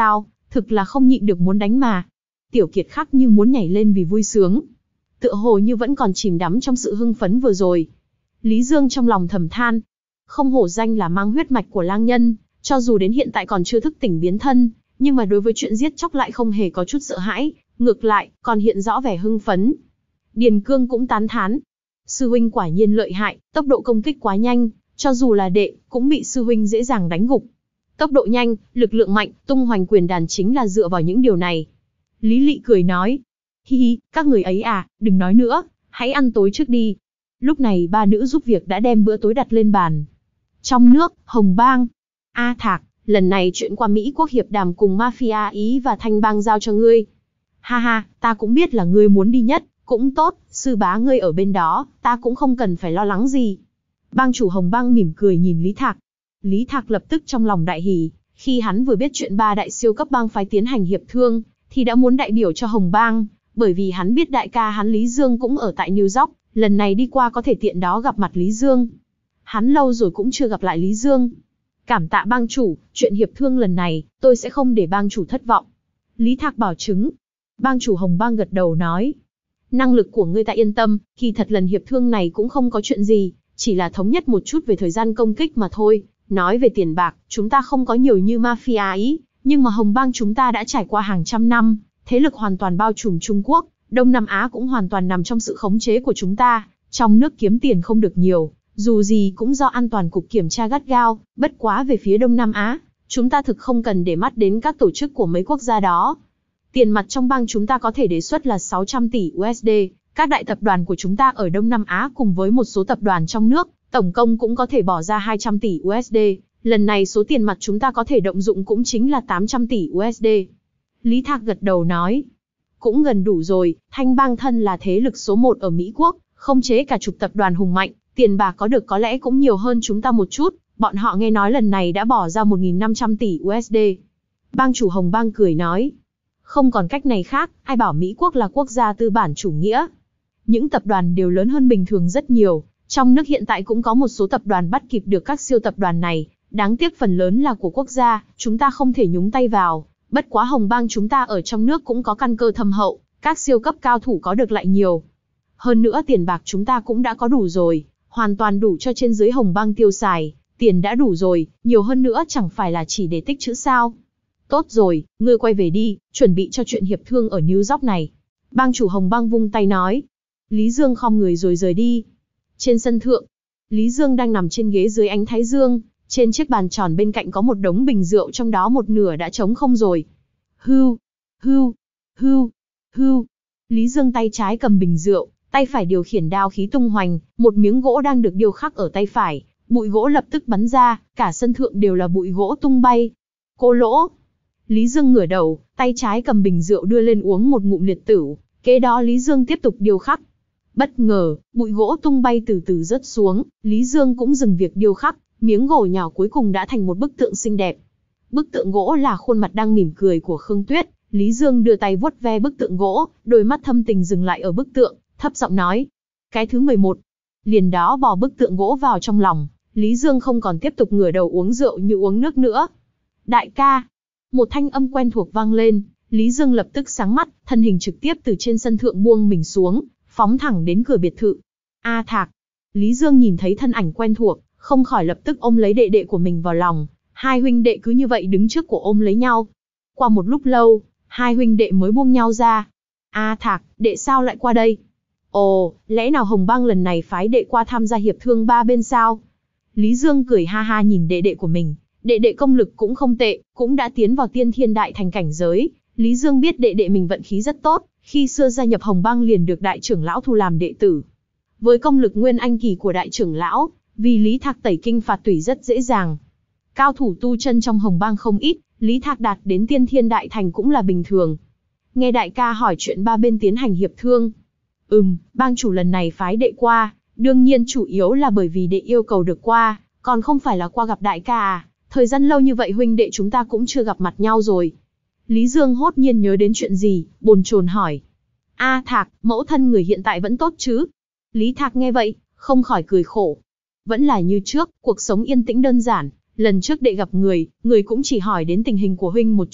thực là không nhịn được muốn đánh mà. Tiểu Kiệt Khắc như muốn nhảy lên vì vui sướng, tựa hồ như vẫn còn chìm đắm trong sự hưng phấn vừa rồi. Lý Dương trong lòng thầm than, không hổ danh là mang huyết mạch của lang nhân, cho dù đến hiện tại còn chưa thức tỉnh biến thân, nhưng mà đối với chuyện giết chóc lại không hề có chút sợ hãi, ngược lại, còn hiện rõ vẻ hưng phấn. Điền Cương cũng tán thán, sư huynh quả nhiên lợi hại, tốc độ công kích quá nhanh, cho dù là đệ, cũng bị sư huynh dễ dàng đánh gục. Tốc độ nhanh, lực lượng mạnh, tung hoành quyền đàn chính là dựa vào những điều này. Lý Lị cười nói, hi hi, các người ấy à, đừng nói nữa, hãy ăn tối trước đi. Lúc này ba nữ giúp việc đã đem bữa tối đặt lên bàn. Trong nước, Hồng Bang. A Thạc, lần này chuyện qua Mỹ Quốc hiệp đàm cùng Mafia Ý và Thanh Bang giao cho ngươi. Ha ha, ta cũng biết là ngươi muốn đi nhất, cũng tốt, sư bá ngươi ở bên đó, ta cũng không cần phải lo lắng gì. Bang chủ Hồng Bang mỉm cười nhìn Lý Thạc. Lý Thạc lập tức trong lòng đại hỉ, khi hắn vừa biết chuyện ba đại siêu cấp bang phái tiến hành hiệp thương, thì đã muốn đại biểu cho Hồng Bang, bởi vì hắn biết đại ca hắn Lý Dương cũng ở tại New York, lần này đi qua có thể tiện đó gặp mặt Lý Dương. Hắn lâu rồi cũng chưa gặp lại Lý Dương. Cảm tạ bang chủ, chuyện hiệp thương lần này, tôi sẽ không để bang chủ thất vọng. Lý Thạc bảo chứng. Bang chủ Hồng Bang gật đầu nói, năng lực của ngươi ta yên tâm, kỳ thật lần hiệp thương này cũng không có chuyện gì, chỉ là thống nhất một chút về thời gian công kích mà thôi. Nói về tiền bạc, chúng ta không có nhiều như Mafia Ý, nhưng mà Hồng Bang chúng ta đã trải qua hàng trăm năm, thế lực hoàn toàn bao trùm Trung Quốc, Đông Nam Á cũng hoàn toàn nằm trong sự khống chế của chúng ta, trong nước kiếm tiền không được nhiều, dù gì cũng do an toàn cục kiểm tra gắt gao, bất quá về phía Đông Nam Á, chúng ta thực không cần để mắt đến các tổ chức của mấy quốc gia đó. Tiền mặt trong bang chúng ta có thể đề xuất là sáu trăm tỷ u ét đê, các đại tập đoàn của chúng ta ở Đông Nam Á cùng với một số tập đoàn trong nước, tổng công cũng có thể bỏ ra hai trăm tỷ u ét đê, lần này số tiền mặt chúng ta có thể động dụng cũng chính là tám trăm tỷ u ét đê. Lý Thạc gật đầu nói, cũng gần đủ rồi, Thanh Bang thân là thế lực số một ở Mỹ Quốc, không chế cả chục tập đoàn hùng mạnh, tiền bạc có được có lẽ cũng nhiều hơn chúng ta một chút, bọn họ nghe nói lần này đã bỏ ra một nghìn năm trăm tỷ u ét đê. Bang chủ Hồng Bang cười nói, không còn cách này khác, ai bảo Mỹ Quốc là quốc gia tư bản chủ nghĩa. Những tập đoàn đều lớn hơn bình thường rất nhiều, trong nước hiện tại cũng có một số tập đoàn bắt kịp được các siêu tập đoàn này, đáng tiếc phần lớn là của quốc gia, chúng ta không thể nhúng tay vào. Bất quá Hồng Bang chúng ta ở trong nước cũng có căn cơ thâm hậu, các siêu cấp cao thủ có được lại nhiều. Hơn nữa tiền bạc chúng ta cũng đã có đủ rồi, hoàn toàn đủ cho trên dưới Hồng Bang tiêu xài, tiền đã đủ rồi, nhiều hơn nữa chẳng phải là chỉ để tích trữ sao. Tốt rồi, ngươi quay về đi, chuẩn bị cho chuyện hiệp thương ở New York này. Bang chủ Hồng Bang vung tay nói. Lý Dương khom người rồi rời đi. Trên sân thượng, Lý Dương đang nằm trên ghế dưới ánh thái dương, trên chiếc bàn tròn bên cạnh có một đống bình rượu trong đó một nửa đã trống không rồi. Hưu, hưu, hưu, hưu. Lý Dương tay trái cầm bình rượu, tay phải điều khiển đao khí tung hoành, một miếng gỗ đang được điêu khắc ở tay phải, bụi gỗ lập tức bắn ra, cả sân thượng đều là bụi gỗ tung bay. Cô lỗ. Lý Dương ngửa đầu, tay trái cầm bình rượu đưa lên uống một ngụm liệt tửu, kế đó Lý Dương tiếp tục điêu khắc. Bất ngờ, bụi gỗ tung bay từ từ rớt xuống, Lý Dương cũng dừng việc điêu khắc, miếng gỗ nhỏ cuối cùng đã thành một bức tượng xinh đẹp. Bức tượng gỗ là khuôn mặt đang mỉm cười của Khương Tuyết, Lý Dương đưa tay vuốt ve bức tượng gỗ, đôi mắt thâm tình dừng lại ở bức tượng, thấp giọng nói. Cái thứ mười một. Liền đó bỏ bức tượng gỗ vào trong lòng, Lý Dương không còn tiếp tục ngửa đầu uống rượu như uống nước nữa. Đại ca. Một thanh âm quen thuộc vang lên, Lý Dương lập tức sáng mắt, thân hình trực tiếp từ trên sân thượng buông mình xuống, phóng thẳng đến cửa biệt thự. A Thạc. Lý Dương nhìn thấy thân ảnh quen thuộc, không khỏi lập tức ôm lấy đệ đệ của mình vào lòng, hai huynh đệ cứ như vậy đứng trước cổ ôm lấy nhau. Qua một lúc lâu, hai huynh đệ mới buông nhau ra. A Thạc, đệ sao lại qua đây? Ồ, lẽ nào Hồng Bang lần này phái đệ qua tham gia hiệp thương ba bên sao? Lý Dương cười ha ha nhìn đệ đệ của mình, đệ đệ công lực cũng không tệ, cũng đã tiến vào tiên thiên đại thành cảnh giới. Lý Dương biết đệ đệ mình vận khí rất tốt, khi xưa gia nhập Hồng Bang liền được đại trưởng lão thu làm đệ tử. Với công lực nguyên anh kỳ của đại trưởng lão, vì Lý Thạc tẩy kinh phạt tủy rất dễ dàng. Cao thủ tu chân trong Hồng Bang không ít, Lý Thạc đạt đến tiên thiên đại thành cũng là bình thường. Nghe đại ca hỏi chuyện ba bên tiến hành hiệp thương. Ừm, bang chủ lần này phái đệ qua, đương nhiên chủ yếu là bởi vì đệ yêu cầu được qua, còn không phải là qua gặp đại ca à, thời gian lâu như vậy huynh đệ chúng ta cũng chưa gặp mặt nhau rồi. Lý Dương hốt nhiên nhớ đến chuyện gì, bồn chồn hỏi. A Thạc, mẫu thân người hiện tại vẫn tốt chứ? Lý Thạc nghe vậy, không khỏi cười khổ. Vẫn là như trước, cuộc sống yên tĩnh đơn giản, lần trước đệ gặp người, người cũng chỉ hỏi đến tình hình của huynh một chút,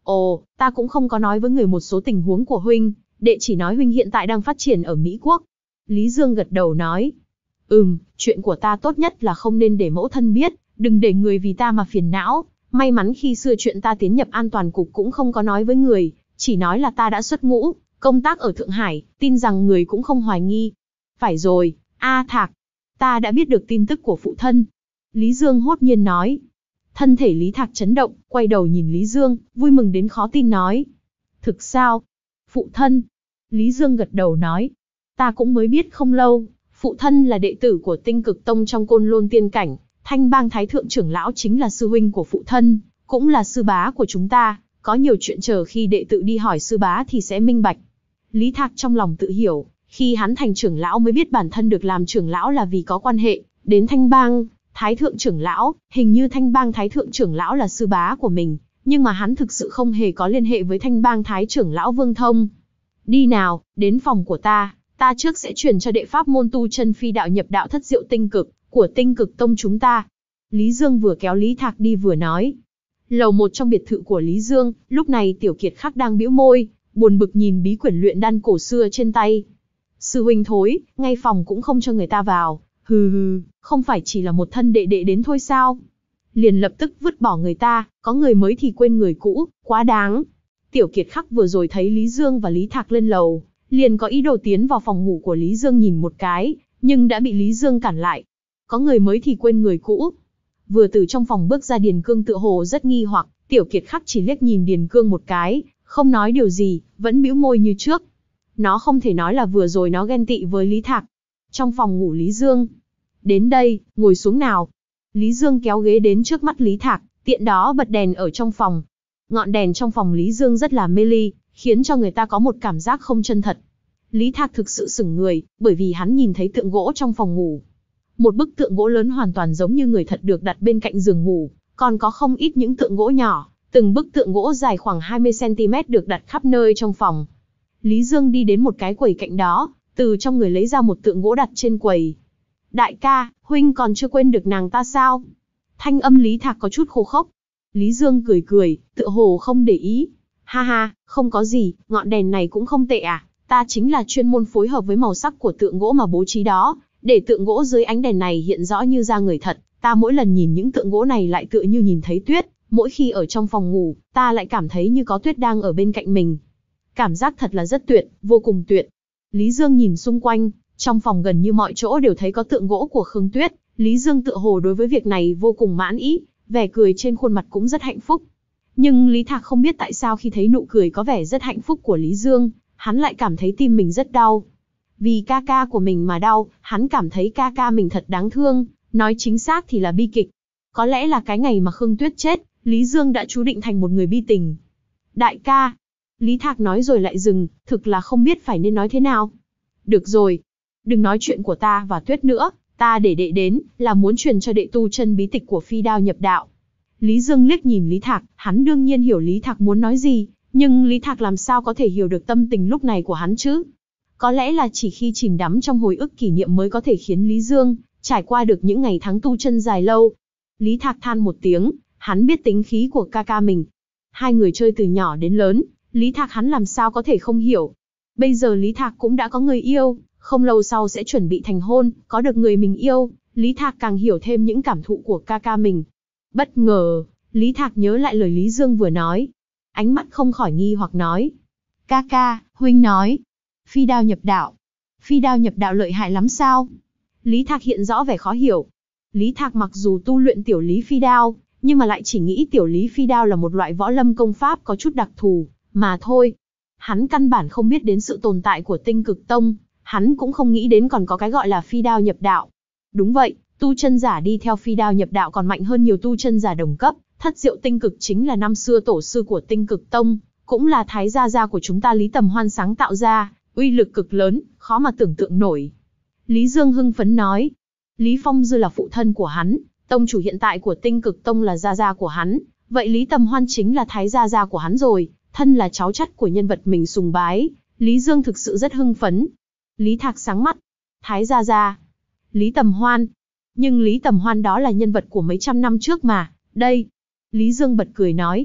Ồ, ta cũng không có nói với người một số tình huống của huynh, đệ chỉ nói huynh hiện tại đang phát triển ở Mỹ Quốc. Lý Dương gật đầu nói. Ừm, chuyện của ta tốt nhất là không nên để mẫu thân biết, đừng để người vì ta mà phiền não. May mắn khi xưa chuyện ta tiến nhập an toàn cục cũng không có nói với người, chỉ nói là ta đã xuất ngũ, công tác ở Thượng Hải, tin rằng người cũng không hoài nghi. Phải rồi, A Thạc, ta đã biết được tin tức của phụ thân. Lý Dương hốt nhiên nói. Thân thể Lý Thạc chấn động, quay đầu nhìn Lý Dương, vui mừng đến khó tin nói. Thực sao? Phụ thân. Lý Dương gật đầu nói. Ta cũng mới biết không lâu, phụ thân là đệ tử của Tinh Cực Tông trong Côn Lôn Tiên Cảnh, Thanh Bang Thái Thượng trưởng lão chính là sư huynh của phụ thân, cũng là sư bá của chúng ta, có nhiều chuyện chờ khi đệ tử đi hỏi sư bá thì sẽ minh bạch. Lý Thạc trong lòng tự hiểu, khi hắn thành trưởng lão mới biết bản thân được làm trưởng lão là vì có quan hệ đến Thanh Bang Thái Thượng trưởng lão, hình như Thanh Bang Thái Thượng trưởng lão là sư bá của mình, nhưng mà hắn thực sự không hề có liên hệ với Thanh Bang Thái trưởng lão Vương Thông. Đi nào, đến phòng của ta, ta trước sẽ truyền cho đệ pháp môn tu chân phi đạo nhập đạo thất diệu tinh cực của Tinh Cực Tông chúng ta. Lý Dương vừa kéo Lý Thạc đi vừa nói. Lầu một trong biệt thự của Lý Dương, lúc này Tiểu Kiệt Khắc đang bĩu môi, buồn bực nhìn bí quyển luyện đan cổ xưa trên tay. Sư huynh thối, ngay phòng cũng không cho người ta vào, hừ hừ, không phải chỉ là một thân đệ đệ đến thôi sao? Liền lập tức vứt bỏ người ta, có người mới thì quên người cũ, quá đáng. Tiểu Kiệt Khắc vừa rồi thấy Lý Dương và Lý Thạc lên lầu, liền có ý đồ tiến vào phòng ngủ của Lý Dương nhìn một cái, nhưng đã bị Lý Dương cản lại. Có người mới thì quên người cũ. Vừa từ trong phòng bước ra Điền Cương tựa hồ rất nghi hoặc, Tiểu Kiệt Khắc chỉ liếc nhìn Điền Cương một cái, không nói điều gì, vẫn bĩu môi như trước. Nó không thể nói là vừa rồi nó ghen tị với Lý Thạc. Trong phòng ngủ Lý Dương. Đến đây, ngồi xuống nào. Lý Dương kéo ghế đến trước mắt Lý Thạc, tiện đó bật đèn ở trong phòng. Ngọn đèn trong phòng Lý Dương rất là mê ly, khiến cho người ta có một cảm giác không chân thật. Lý Thạc thực sự sững người, bởi vì hắn nhìn thấy tượng gỗ trong phòng ngủ. Một bức tượng gỗ lớn hoàn toàn giống như người thật được đặt bên cạnh giường ngủ, còn có không ít những tượng gỗ nhỏ, từng bức tượng gỗ dài khoảng hai mươi xăng ti mét được đặt khắp nơi trong phòng. Lý Dương đi đến một cái quầy cạnh đó, từ trong người lấy ra một tượng gỗ đặt trên quầy. Đại ca, huynh còn chưa quên được nàng ta sao? Thanh âm Lý Thạc có chút khô khốc. Lý Dương cười cười, tựa hồ không để ý. Ha ha, không có gì, ngọn đèn này cũng không tệ à, ta chính là chuyên môn phối hợp với màu sắc của tượng gỗ mà bố trí đó, để tượng gỗ dưới ánh đèn này hiện rõ như da người thật. Ta mỗi lần nhìn những tượng gỗ này lại tựa như nhìn thấy tuyết, mỗi khi ở trong phòng ngủ, ta lại cảm thấy như có tuyết đang ở bên cạnh mình. Cảm giác thật là rất tuyệt, vô cùng tuyệt. Lý Dương nhìn xung quanh, trong phòng gần như mọi chỗ đều thấy có tượng gỗ của Khương Tuyết, Lý Dương tựa hồ đối với việc này vô cùng mãn ý, vẻ cười trên khuôn mặt cũng rất hạnh phúc. Nhưng Lý Thạc không biết tại sao khi thấy nụ cười có vẻ rất hạnh phúc của Lý Dương, hắn lại cảm thấy tim mình rất đau. Vì ca ca của mình mà đau, hắn cảm thấy ca ca mình thật đáng thương, nói chính xác thì là bi kịch. Có lẽ là cái ngày mà Khương Tuyết chết, Lý Dương đã chú định thành một người bi tình. Đại ca, Lý Thạc nói rồi lại dừng, thực là không biết phải nên nói thế nào. Được rồi, đừng nói chuyện của ta và Tuyết nữa, ta để đệ đến, là muốn truyền cho đệ tu chân bí tịch của phi đao nhập đạo. Lý Dương liếc nhìn Lý Thạc, hắn đương nhiên hiểu Lý Thạc muốn nói gì, nhưng Lý Thạc làm sao có thể hiểu được tâm tình lúc này của hắn chứ? Có lẽ là chỉ khi chìm đắm trong hồi ức kỷ niệm mới có thể khiến Lý Dương trải qua được những ngày tháng tu chân dài lâu. Lý Thạc than một tiếng, hắn biết tính khí của ca ca mình. Hai người chơi từ nhỏ đến lớn, Lý Thạc hắn làm sao có thể không hiểu. Bây giờ Lý Thạc cũng đã có người yêu, không lâu sau sẽ chuẩn bị thành hôn, có được người mình yêu, Lý Thạc càng hiểu thêm những cảm thụ của ca ca mình. Bất ngờ, Lý Thạc nhớ lại lời Lý Dương vừa nói. Ánh mắt không khỏi nghi hoặc nói. Ca ca, huynh nói. Phi đao nhập đạo. Phi đao nhập đạo lợi hại lắm sao? Lý Thạc hiện rõ vẻ khó hiểu. Lý Thạc mặc dù tu luyện tiểu lý phi đao, nhưng mà lại chỉ nghĩ tiểu lý phi đao là một loại võ lâm công pháp có chút đặc thù, mà thôi. Hắn căn bản không biết đến sự tồn tại của Tinh Cực Tông, hắn cũng không nghĩ đến còn có cái gọi là phi đao nhập đạo. Đúng vậy, tu chân giả đi theo phi đao nhập đạo còn mạnh hơn nhiều tu chân giả đồng cấp, thất diệu tinh cực chính là năm xưa tổ sư của Tinh Cực Tông, cũng là thái gia gia của chúng ta Lý Tầm Hoan sáng tạo ra, uy lực cực lớn, khó mà tưởng tượng nổi. Lý Dương hưng phấn nói, Lý Phong Dư là phụ thân của hắn, tông chủ hiện tại của Tinh Cực Tông là gia gia của hắn, vậy Lý Tầm Hoan chính là thái gia gia của hắn rồi, thân là cháu chắt của nhân vật mình sùng bái, Lý Dương thực sự rất hưng phấn. Lý Thạc sáng mắt, thái gia gia, Lý Tầm Hoan, nhưng Lý Tầm Hoan đó là nhân vật của mấy trăm năm trước mà, đây. Lý Dương bật cười nói,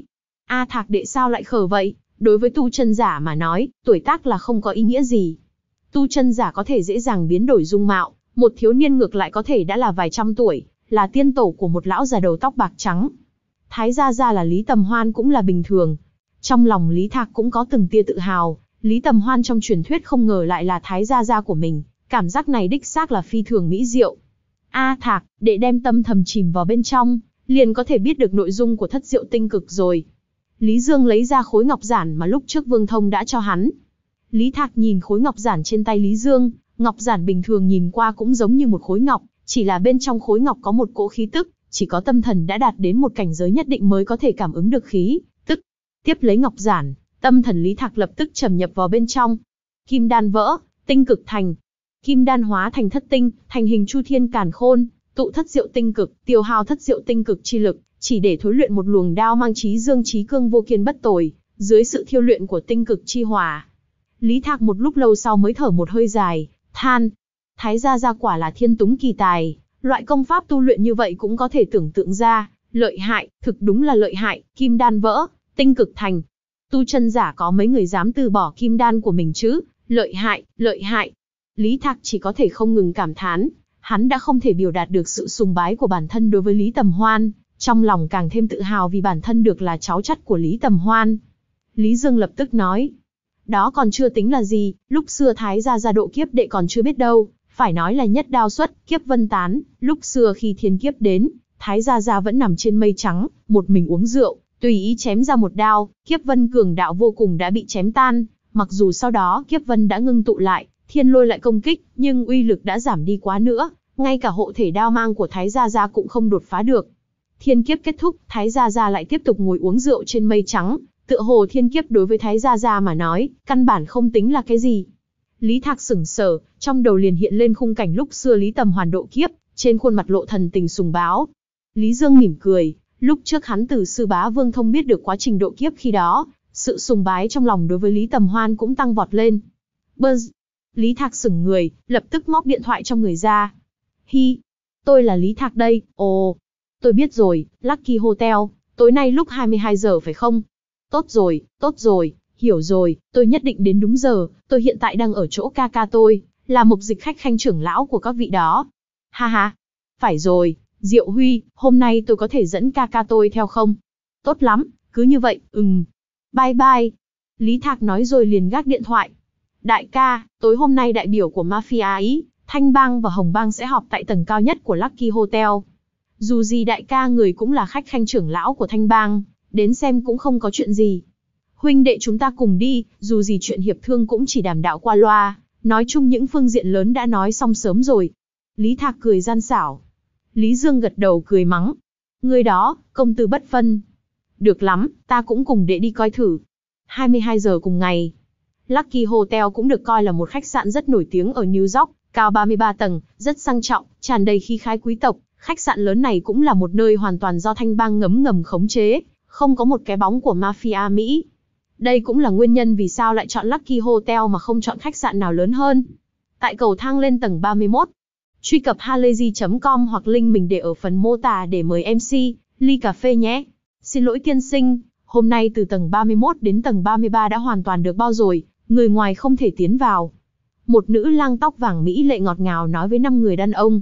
A Thạc đệ sao lại khờ vậy? Đối với tu chân giả mà nói, tuổi tác là không có ý nghĩa gì. Tu chân giả có thể dễ dàng biến đổi dung mạo, một thiếu niên ngược lại có thể đã là vài trăm tuổi, là tiên tổ của một lão già đầu tóc bạc trắng. Thái gia gia là Lý Tầm Hoan cũng là bình thường. Trong lòng Lý Thạc cũng có từng tia tự hào, Lý Tầm Hoan trong truyền thuyết không ngờ lại là Thái gia gia của mình, cảm giác này đích xác là phi thường mỹ diệu. A Thạc, đệ đem tâm thầm chìm vào bên trong, liền có thể biết được nội dung của thất diệu tinh cực rồi. Lý Dương lấy ra khối ngọc giản mà lúc trước Vương Thông đã cho hắn. Lý Thạc nhìn khối ngọc giản trên tay Lý Dương, ngọc giản bình thường nhìn qua cũng giống như một khối ngọc, chỉ là bên trong khối ngọc có một cỗ khí tức, chỉ có tâm thần đã đạt đến một cảnh giới nhất định mới có thể cảm ứng được khí tức. Tiếp lấy ngọc giản, tâm thần Lý Thạc lập tức trầm nhập vào bên trong. Kim đan vỡ, tinh cực thành. Kim đan hóa thành thất tinh, thành hình chu thiên càn khôn, tụ thất diệu tinh cực, tiêu hao thất diệu tinh cực chi lực, chỉ để thối luyện một luồng đao mang chí dương chí cương vô kiên bất tồi, dưới sự thiêu luyện của tinh cực chi hỏa. Lý Thạc một lúc lâu sau mới thở một hơi dài, than: Thái gia gia quả là thiên túng kỳ tài, loại công pháp tu luyện như vậy cũng có thể tưởng tượng ra, lợi hại, thực đúng là lợi hại. Kim đan vỡ, tinh cực thành. Tu chân giả có mấy người dám từ bỏ kim đan của mình chứ? Lợi hại, lợi hại. Lý Thạc chỉ có thể không ngừng cảm thán, hắn đã không thể biểu đạt được sự sùng bái của bản thân đối với Lý Tầm Hoan, trong lòng càng thêm tự hào vì bản thân được là cháu chắt của Lý Tầm Hoan. Lý Dương lập tức nói: Đó còn chưa tính là gì, lúc xưa Thái gia gia độ kiếp đệ còn chưa biết đâu, phải nói là nhất đao xuất, kiếp vân tán. Lúc xưa khi thiên kiếp đến, Thái gia gia vẫn nằm trên mây trắng, một mình uống rượu, tùy ý chém ra một đao, kiếp vân cường đạo vô cùng đã bị chém tan. Mặc dù sau đó kiếp vân đã ngưng tụ lại, thiên lôi lại công kích, nhưng uy lực đã giảm đi quá nữa, ngay cả hộ thể đao mang của Thái gia gia cũng không đột phá được. Thiên kiếp kết thúc, Thái gia gia lại tiếp tục ngồi uống rượu trên mây trắng, tựa hồ thiên kiếp đối với Thái gia gia mà nói, căn bản không tính là cái gì. Lý Thạc sững sờ, trong đầu liền hiện lên khung cảnh lúc xưa Lý Tầm Hoan độ kiếp, trên khuôn mặt lộ thần tình sùng bái. Lý Dương mỉm cười, lúc trước hắn từ sư bá Vương Thông biết được quá trình độ kiếp khi đó, sự sùng bái trong lòng đối với Lý Tầm Hoan cũng tăng vọt lên. Buzz! Lý Thạc sững người, lập tức móc điện thoại trong người ra. Hi! Tôi là Lý Thạc đây, ồ! Tôi biết rồi, Lucky Hotel, tối nay lúc hai mươi hai giờ phải không? Tốt rồi, tốt rồi, hiểu rồi, tôi nhất định đến đúng giờ, tôi hiện tại đang ở chỗ ca ca tôi, là mục dịch khách khanh trưởng lão của các vị đó. Ha ha! Phải rồi, Diệu Huy, hôm nay tôi có thể dẫn ca ca tôi theo không? Tốt lắm, cứ như vậy, ừm. Bye bye! Lý Thạc nói rồi liền gác điện thoại. Đại ca, tối hôm nay đại biểu của Mafia Ý, Thanh Bang và Hồng Bang sẽ họp tại tầng cao nhất của Lucky Hotel. Dù gì đại ca người cũng là khách khanh trưởng lão của Thanh Bang, đến xem cũng không có chuyện gì. Huynh đệ chúng ta cùng đi, dù gì chuyện hiệp thương cũng chỉ đàm đạo qua loa, nói chung những phương diện lớn đã nói xong sớm rồi. Lý Thạc cười gian xảo. Lý Dương gật đầu cười mắng. Người đó, công tư bất phân. Được lắm, ta cũng cùng đệ đi coi thử. hai mươi hai giờ cùng ngày. Lucky Hotel cũng được coi là một khách sạn rất nổi tiếng ở New York, cao ba mươi ba tầng, rất sang trọng, tràn đầy khí khái quý tộc. Khách sạn lớn này cũng là một nơi hoàn toàn do Thanh Bang ngấm ngầm khống chế, không có một cái bóng của Mafia Mỹ. Đây cũng là nguyên nhân vì sao lại chọn Lucky Hotel mà không chọn khách sạn nào lớn hơn. Tại cầu thang lên tầng ba mươi mốt. Truy cập halayzi chấm com hoặc link mình để ở phần mô tả để mời em xê, ly cà phê nhé. Xin lỗi tiên sinh, hôm nay từ tầng ba mươi mốt đến tầng ba mươi ba đã hoàn toàn được bao rồi, người ngoài không thể tiến vào. Một nữ lang tóc vàng mỹ lệ ngọt ngào nói với năm người đàn ông.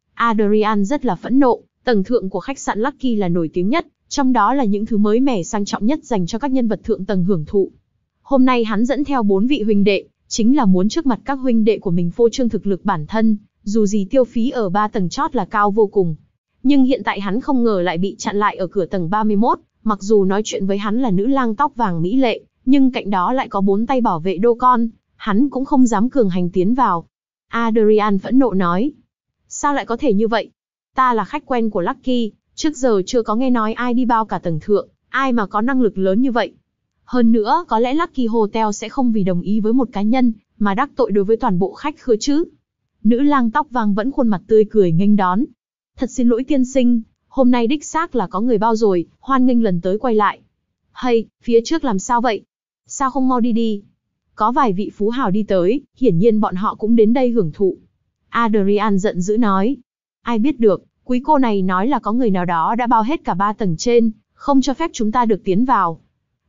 Adrian rất là phẫn nộ, tầng thượng của khách sạn Lucky là nổi tiếng nhất, trong đó là những thứ mới mẻ sang trọng nhất dành cho các nhân vật thượng tầng hưởng thụ. Hôm nay hắn dẫn theo bốn vị huynh đệ, chính là muốn trước mặt các huynh đệ của mình phô trương thực lực bản thân, dù gì tiêu phí ở ba tầng chót là cao vô cùng. Nhưng hiện tại hắn không ngờ lại bị chặn lại ở cửa tầng ba mươi mốt, mặc dù nói chuyện với hắn là nữ lang tóc vàng mỹ lệ, nhưng cạnh đó lại có bốn tay bảo vệ đô con, hắn cũng không dám cường hành tiến vào. Adrian phẫn nộ nói. Sao lại có thể như vậy? Ta là khách quen của Lucky, trước giờ chưa có nghe nói ai đi bao cả tầng thượng, ai mà có năng lực lớn như vậy. Hơn nữa, có lẽ Lucky Hotel sẽ không vì đồng ý với một cá nhân, mà đắc tội đối với toàn bộ khách khứa chứ. Nữ lang tóc vàng vẫn khuôn mặt tươi cười nghênh đón. Thật xin lỗi tiên sinh, hôm nay đích xác là có người bao rồi, hoan nghênh lần tới quay lại. Hay, phía trước làm sao vậy? Sao không mau đi đi? Có vài vị phú hào đi tới, hiển nhiên bọn họ cũng đến đây hưởng thụ. Adrian giận dữ nói. Ai biết được, quý cô này nói là có người nào đó đã bao hết cả ba tầng trên, không cho phép chúng ta được tiến vào.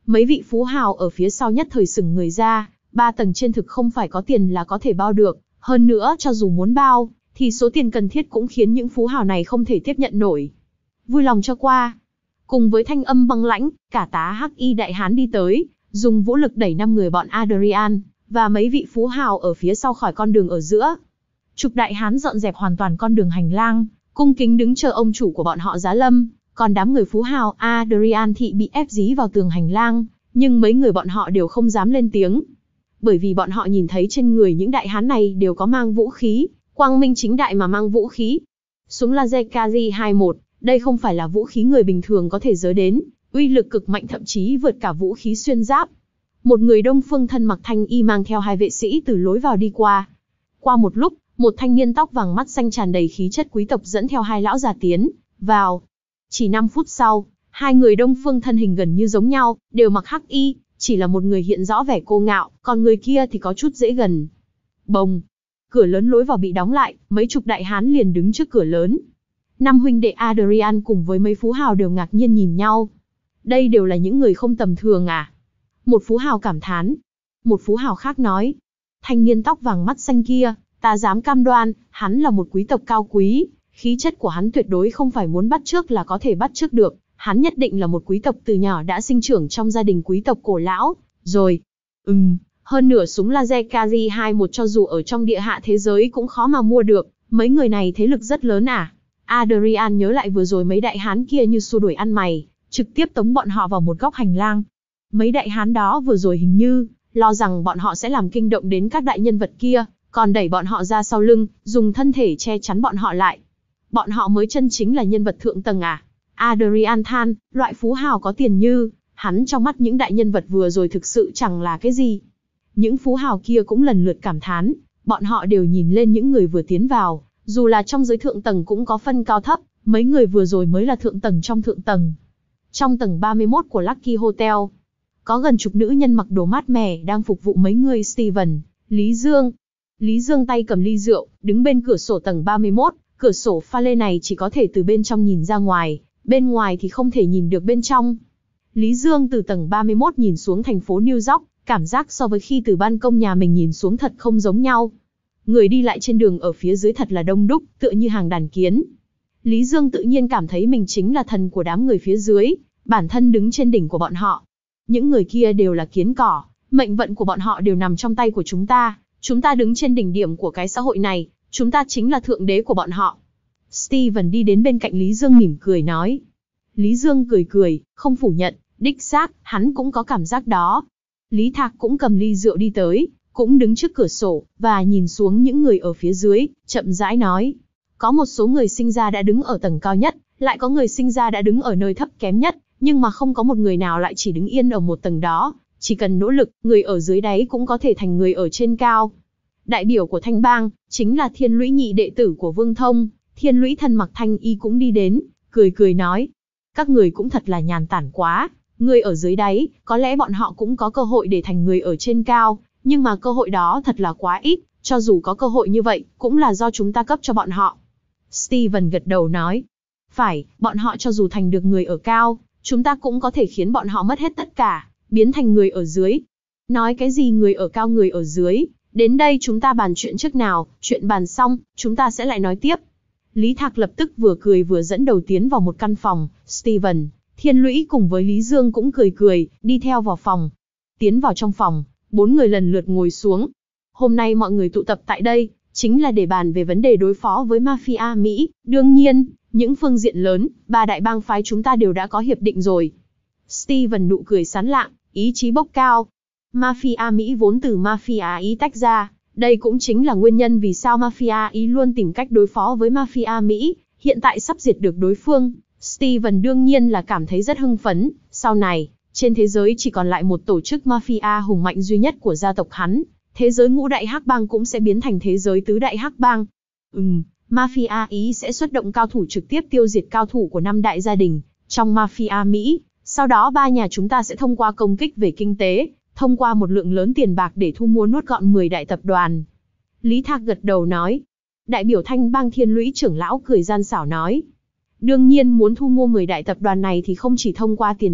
Mấy vị phú hào ở phía sau nhất thời sững người ra, ba tầng trên thực không phải có tiền là có thể bao được, hơn nữa cho dù muốn bao, thì số tiền cần thiết cũng khiến những phú hào này không thể tiếp nhận nổi. Vui lòng cho qua. Cùng với thanh âm băng lãnh, cả tá hắc y đại hán đi tới, dùng vũ lực đẩy năm người bọn Adrian, và mấy vị phú hào ở phía sau khỏi con đường ở giữa. Chục đại hán dọn dẹp hoàn toàn con đường hành lang, cung kính đứng chờ ông chủ của bọn họ giá lâm, còn đám người phú hào Adrian thị bị ép dí vào tường hành lang, nhưng mấy người bọn họ đều không dám lên tiếng. Bởi vì bọn họ nhìn thấy trên người những đại hán này đều có mang vũ khí, quang minh chính đại mà mang vũ khí. Súng laser K Z hai mươi mốt, đây không phải là vũ khí người bình thường có thể giới đến, uy lực cực mạnh thậm chí vượt cả vũ khí xuyên giáp. Một người Đông Phương thân mặc thanh y mang theo hai vệ sĩ từ lối vào đi qua. Qua một lúc, một thanh niên tóc vàng mắt xanh tràn đầy khí chất quý tộc dẫn theo hai lão già tiến vào. Chỉ năm phút sau, hai người Đông Phương thân hình gần như giống nhau, đều mặc hắc y, chỉ là một người hiện rõ vẻ cô ngạo, còn người kia thì có chút dễ gần. Bồng! Cửa lớn lối vào bị đóng lại, mấy chục đại hán liền đứng trước cửa lớn. Năm huynh đệ Adrian cùng với mấy phú hào đều ngạc nhiên nhìn nhau. Đây đều là những người không tầm thường à? Một phú hào cảm thán. Một phú hào khác nói. Thanh niên tóc vàng mắt xanh kia, ta dám cam đoan, hắn là một quý tộc cao quý, khí chất của hắn tuyệt đối không phải muốn bắt chước là có thể bắt chước được, hắn nhất định là một quý tộc từ nhỏ đã sinh trưởng trong gia đình quý tộc cổ lão, rồi. Ừm, hơn nửa súng laser K Z hai mươi mốt cho dù ở trong địa hạ thế giới cũng khó mà mua được, mấy người này thế lực rất lớn à? Adrian nhớ lại vừa rồi mấy đại hán kia như xua đuổi ăn mày, trực tiếp tống bọn họ vào một góc hành lang. Mấy đại hán đó vừa rồi hình như lo rằng bọn họ sẽ làm kinh động đến các đại nhân vật kia, còn đẩy bọn họ ra sau lưng, dùng thân thể che chắn bọn họ lại. Bọn họ mới chân chính là nhân vật thượng tầng à? Adrian than, loại phú hào có tiền như hắn trong mắt những đại nhân vật vừa rồi thực sự chẳng là cái gì. Những phú hào kia cũng lần lượt cảm thán, bọn họ đều nhìn lên những người vừa tiến vào, dù là trong giới thượng tầng cũng có phân cao thấp, mấy người vừa rồi mới là thượng tầng trong thượng tầng. Trong tầng ba mươi mốt của Lucky Hotel, có gần chục nữ nhân mặc đồ mát mẻ đang phục vụ mấy người Steven, Lý Dương. Lý Dương tay cầm ly rượu, đứng bên cửa sổ tầng ba mươi mốt, cửa sổ pha lê này chỉ có thể từ bên trong nhìn ra ngoài, bên ngoài thì không thể nhìn được bên trong. Lý Dương từ tầng ba mươi mốt nhìn xuống thành phố New York, cảm giác so với khi từ ban công nhà mình nhìn xuống thật không giống nhau. Người đi lại trên đường ở phía dưới thật là đông đúc, tựa như hàng đàn kiến. Lý Dương tự nhiên cảm thấy mình chính là thần của đám người phía dưới, bản thân đứng trên đỉnh của bọn họ. Những người kia đều là kiến cỏ, mệnh vận của bọn họ đều nằm trong tay của chúng ta. Chúng ta đứng trên đỉnh điểm của cái xã hội này, chúng ta chính là thượng đế của bọn họ. Steven đi đến bên cạnh Lý Dương mỉm cười nói. Lý Dương cười cười, không phủ nhận, đích xác, hắn cũng có cảm giác đó. Lý Thạc cũng cầm ly rượu đi tới, cũng đứng trước cửa sổ, và nhìn xuống những người ở phía dưới, chậm rãi nói. Có một số người sinh ra đã đứng ở tầng cao nhất, lại có người sinh ra đã đứng ở nơi thấp kém nhất, nhưng mà không có một người nào lại chỉ đứng yên ở một tầng đó. Chỉ cần nỗ lực, người ở dưới đáy cũng có thể thành người ở trên cao. Đại biểu của Thanh Bang, chính là Thiên Lũy nhị đệ tử của Vương Thông. Thiên Lũy thân mặc thanh y cũng đi đến, cười cười nói. Các người cũng thật là nhàn tản quá, người ở dưới đáy, có lẽ bọn họ cũng có cơ hội để thành người ở trên cao, nhưng mà cơ hội đó thật là quá ít, cho dù có cơ hội như vậy, cũng là do chúng ta cấp cho bọn họ. Steven gật đầu nói. Phải, bọn họ cho dù thành được người ở cao, chúng ta cũng có thể khiến bọn họ mất hết tất cả, biến thành người ở dưới. Nói cái gì người ở cao người ở dưới, đến đây chúng ta bàn chuyện trước nào, chuyện bàn xong, chúng ta sẽ lại nói tiếp. Lý Thạc lập tức vừa cười vừa dẫn đầu tiến vào một căn phòng, Steven, Thiên Lũy cùng với Lý Dương cũng cười cười, đi theo vào phòng. Tiến vào trong phòng, bốn người lần lượt ngồi xuống. Hôm nay mọi người tụ tập tại đây, chính là để bàn về vấn đề đối phó với mafia Mỹ. Đương nhiên, những phương diện lớn, ba đại bang phái chúng ta đều đã có hiệp định rồi. Steven nụ cười sán lạng, ý chí bốc cao. Mafia Mỹ vốn từ mafia Ý tách ra, đây cũng chính là nguyên nhân vì sao mafia Ý luôn tìm cách đối phó với mafia Mỹ, hiện tại sắp diệt được đối phương. Steven đương nhiên là cảm thấy rất hưng phấn, sau này, trên thế giới chỉ còn lại một tổ chức mafia hùng mạnh duy nhất của gia tộc hắn, thế giới ngũ đại hắc bang cũng sẽ biến thành thế giới tứ đại hắc bang. Ừm, mafia Ý sẽ xuất động cao thủ trực tiếp tiêu diệt cao thủ của năm đại gia đình trong mafia Mỹ, sau đó ba nhà chúng ta sẽ thông qua công kích về kinh tế, thông qua một lượng lớn tiền bạc để thu mua nuốt gọn mười đại tập đoàn. Lý Thạc gật đầu nói. Đại biểu Thanh Bang Thiên Lũy trưởng lão cười gian xảo nói. Đương nhiên muốn thu mua mười đại tập đoàn này thì không chỉ thông qua tiền bạc,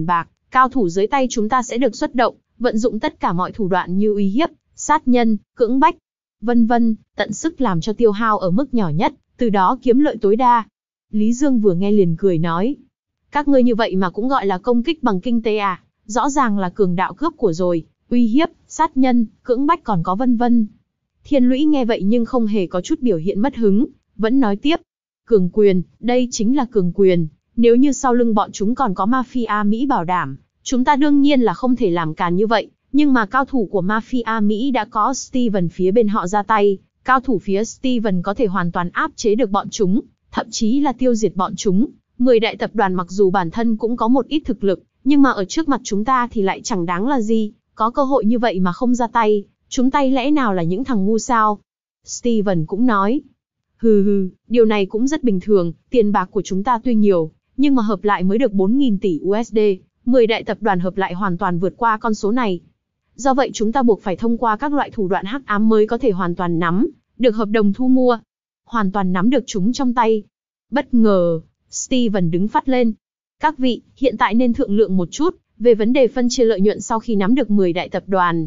cao thủ dưới tay chúng ta sẽ được xuất động, vận dụng tất cả mọi thủ đoạn như uy hiếp, sát nhân, cưỡng bách, vân vân, tận sức làm cho tiêu hao ở mức nhỏ nhất, từ đó kiếm lợi tối đa. Lý Dương vừa nghe liền cười nói. Các ngươi như vậy mà cũng gọi là công kích bằng kinh tế à, rõ ràng là cường đạo cướp của rồi, uy hiếp, sát nhân, cưỡng bách còn có vân vân. Thiên Lũy nghe vậy nhưng không hề có chút biểu hiện mất hứng, vẫn nói tiếp. Cường quyền, đây chính là cường quyền, nếu như sau lưng bọn chúng còn có mafia Mỹ bảo đảm, chúng ta đương nhiên là không thể làm càn như vậy, nhưng mà cao thủ của mafia Mỹ đã có Steven phía bên họ ra tay, cao thủ phía Steven có thể hoàn toàn áp chế được bọn chúng, thậm chí là tiêu diệt bọn chúng. Mười đại tập đoàn mặc dù bản thân cũng có một ít thực lực, nhưng mà ở trước mặt chúng ta thì lại chẳng đáng là gì, có cơ hội như vậy mà không ra tay, chúng tay lẽ nào là những thằng ngu sao? Steven cũng nói. Hừ hừ, điều này cũng rất bình thường, tiền bạc của chúng ta tuy nhiều, nhưng mà hợp lại mới được bốn nghìn tỷ u ét đê, mười đại tập đoàn hợp lại hoàn toàn vượt qua con số này. Do vậy chúng ta buộc phải thông qua các loại thủ đoạn hắc ám mới có thể hoàn toàn nắm được hợp đồng thu mua, hoàn toàn nắm được chúng trong tay. Bất ngờ, Steven đứng phắt lên. Các vị, hiện tại nên thượng lượng một chút về vấn đề phân chia lợi nhuận sau khi nắm được mười đại tập đoàn.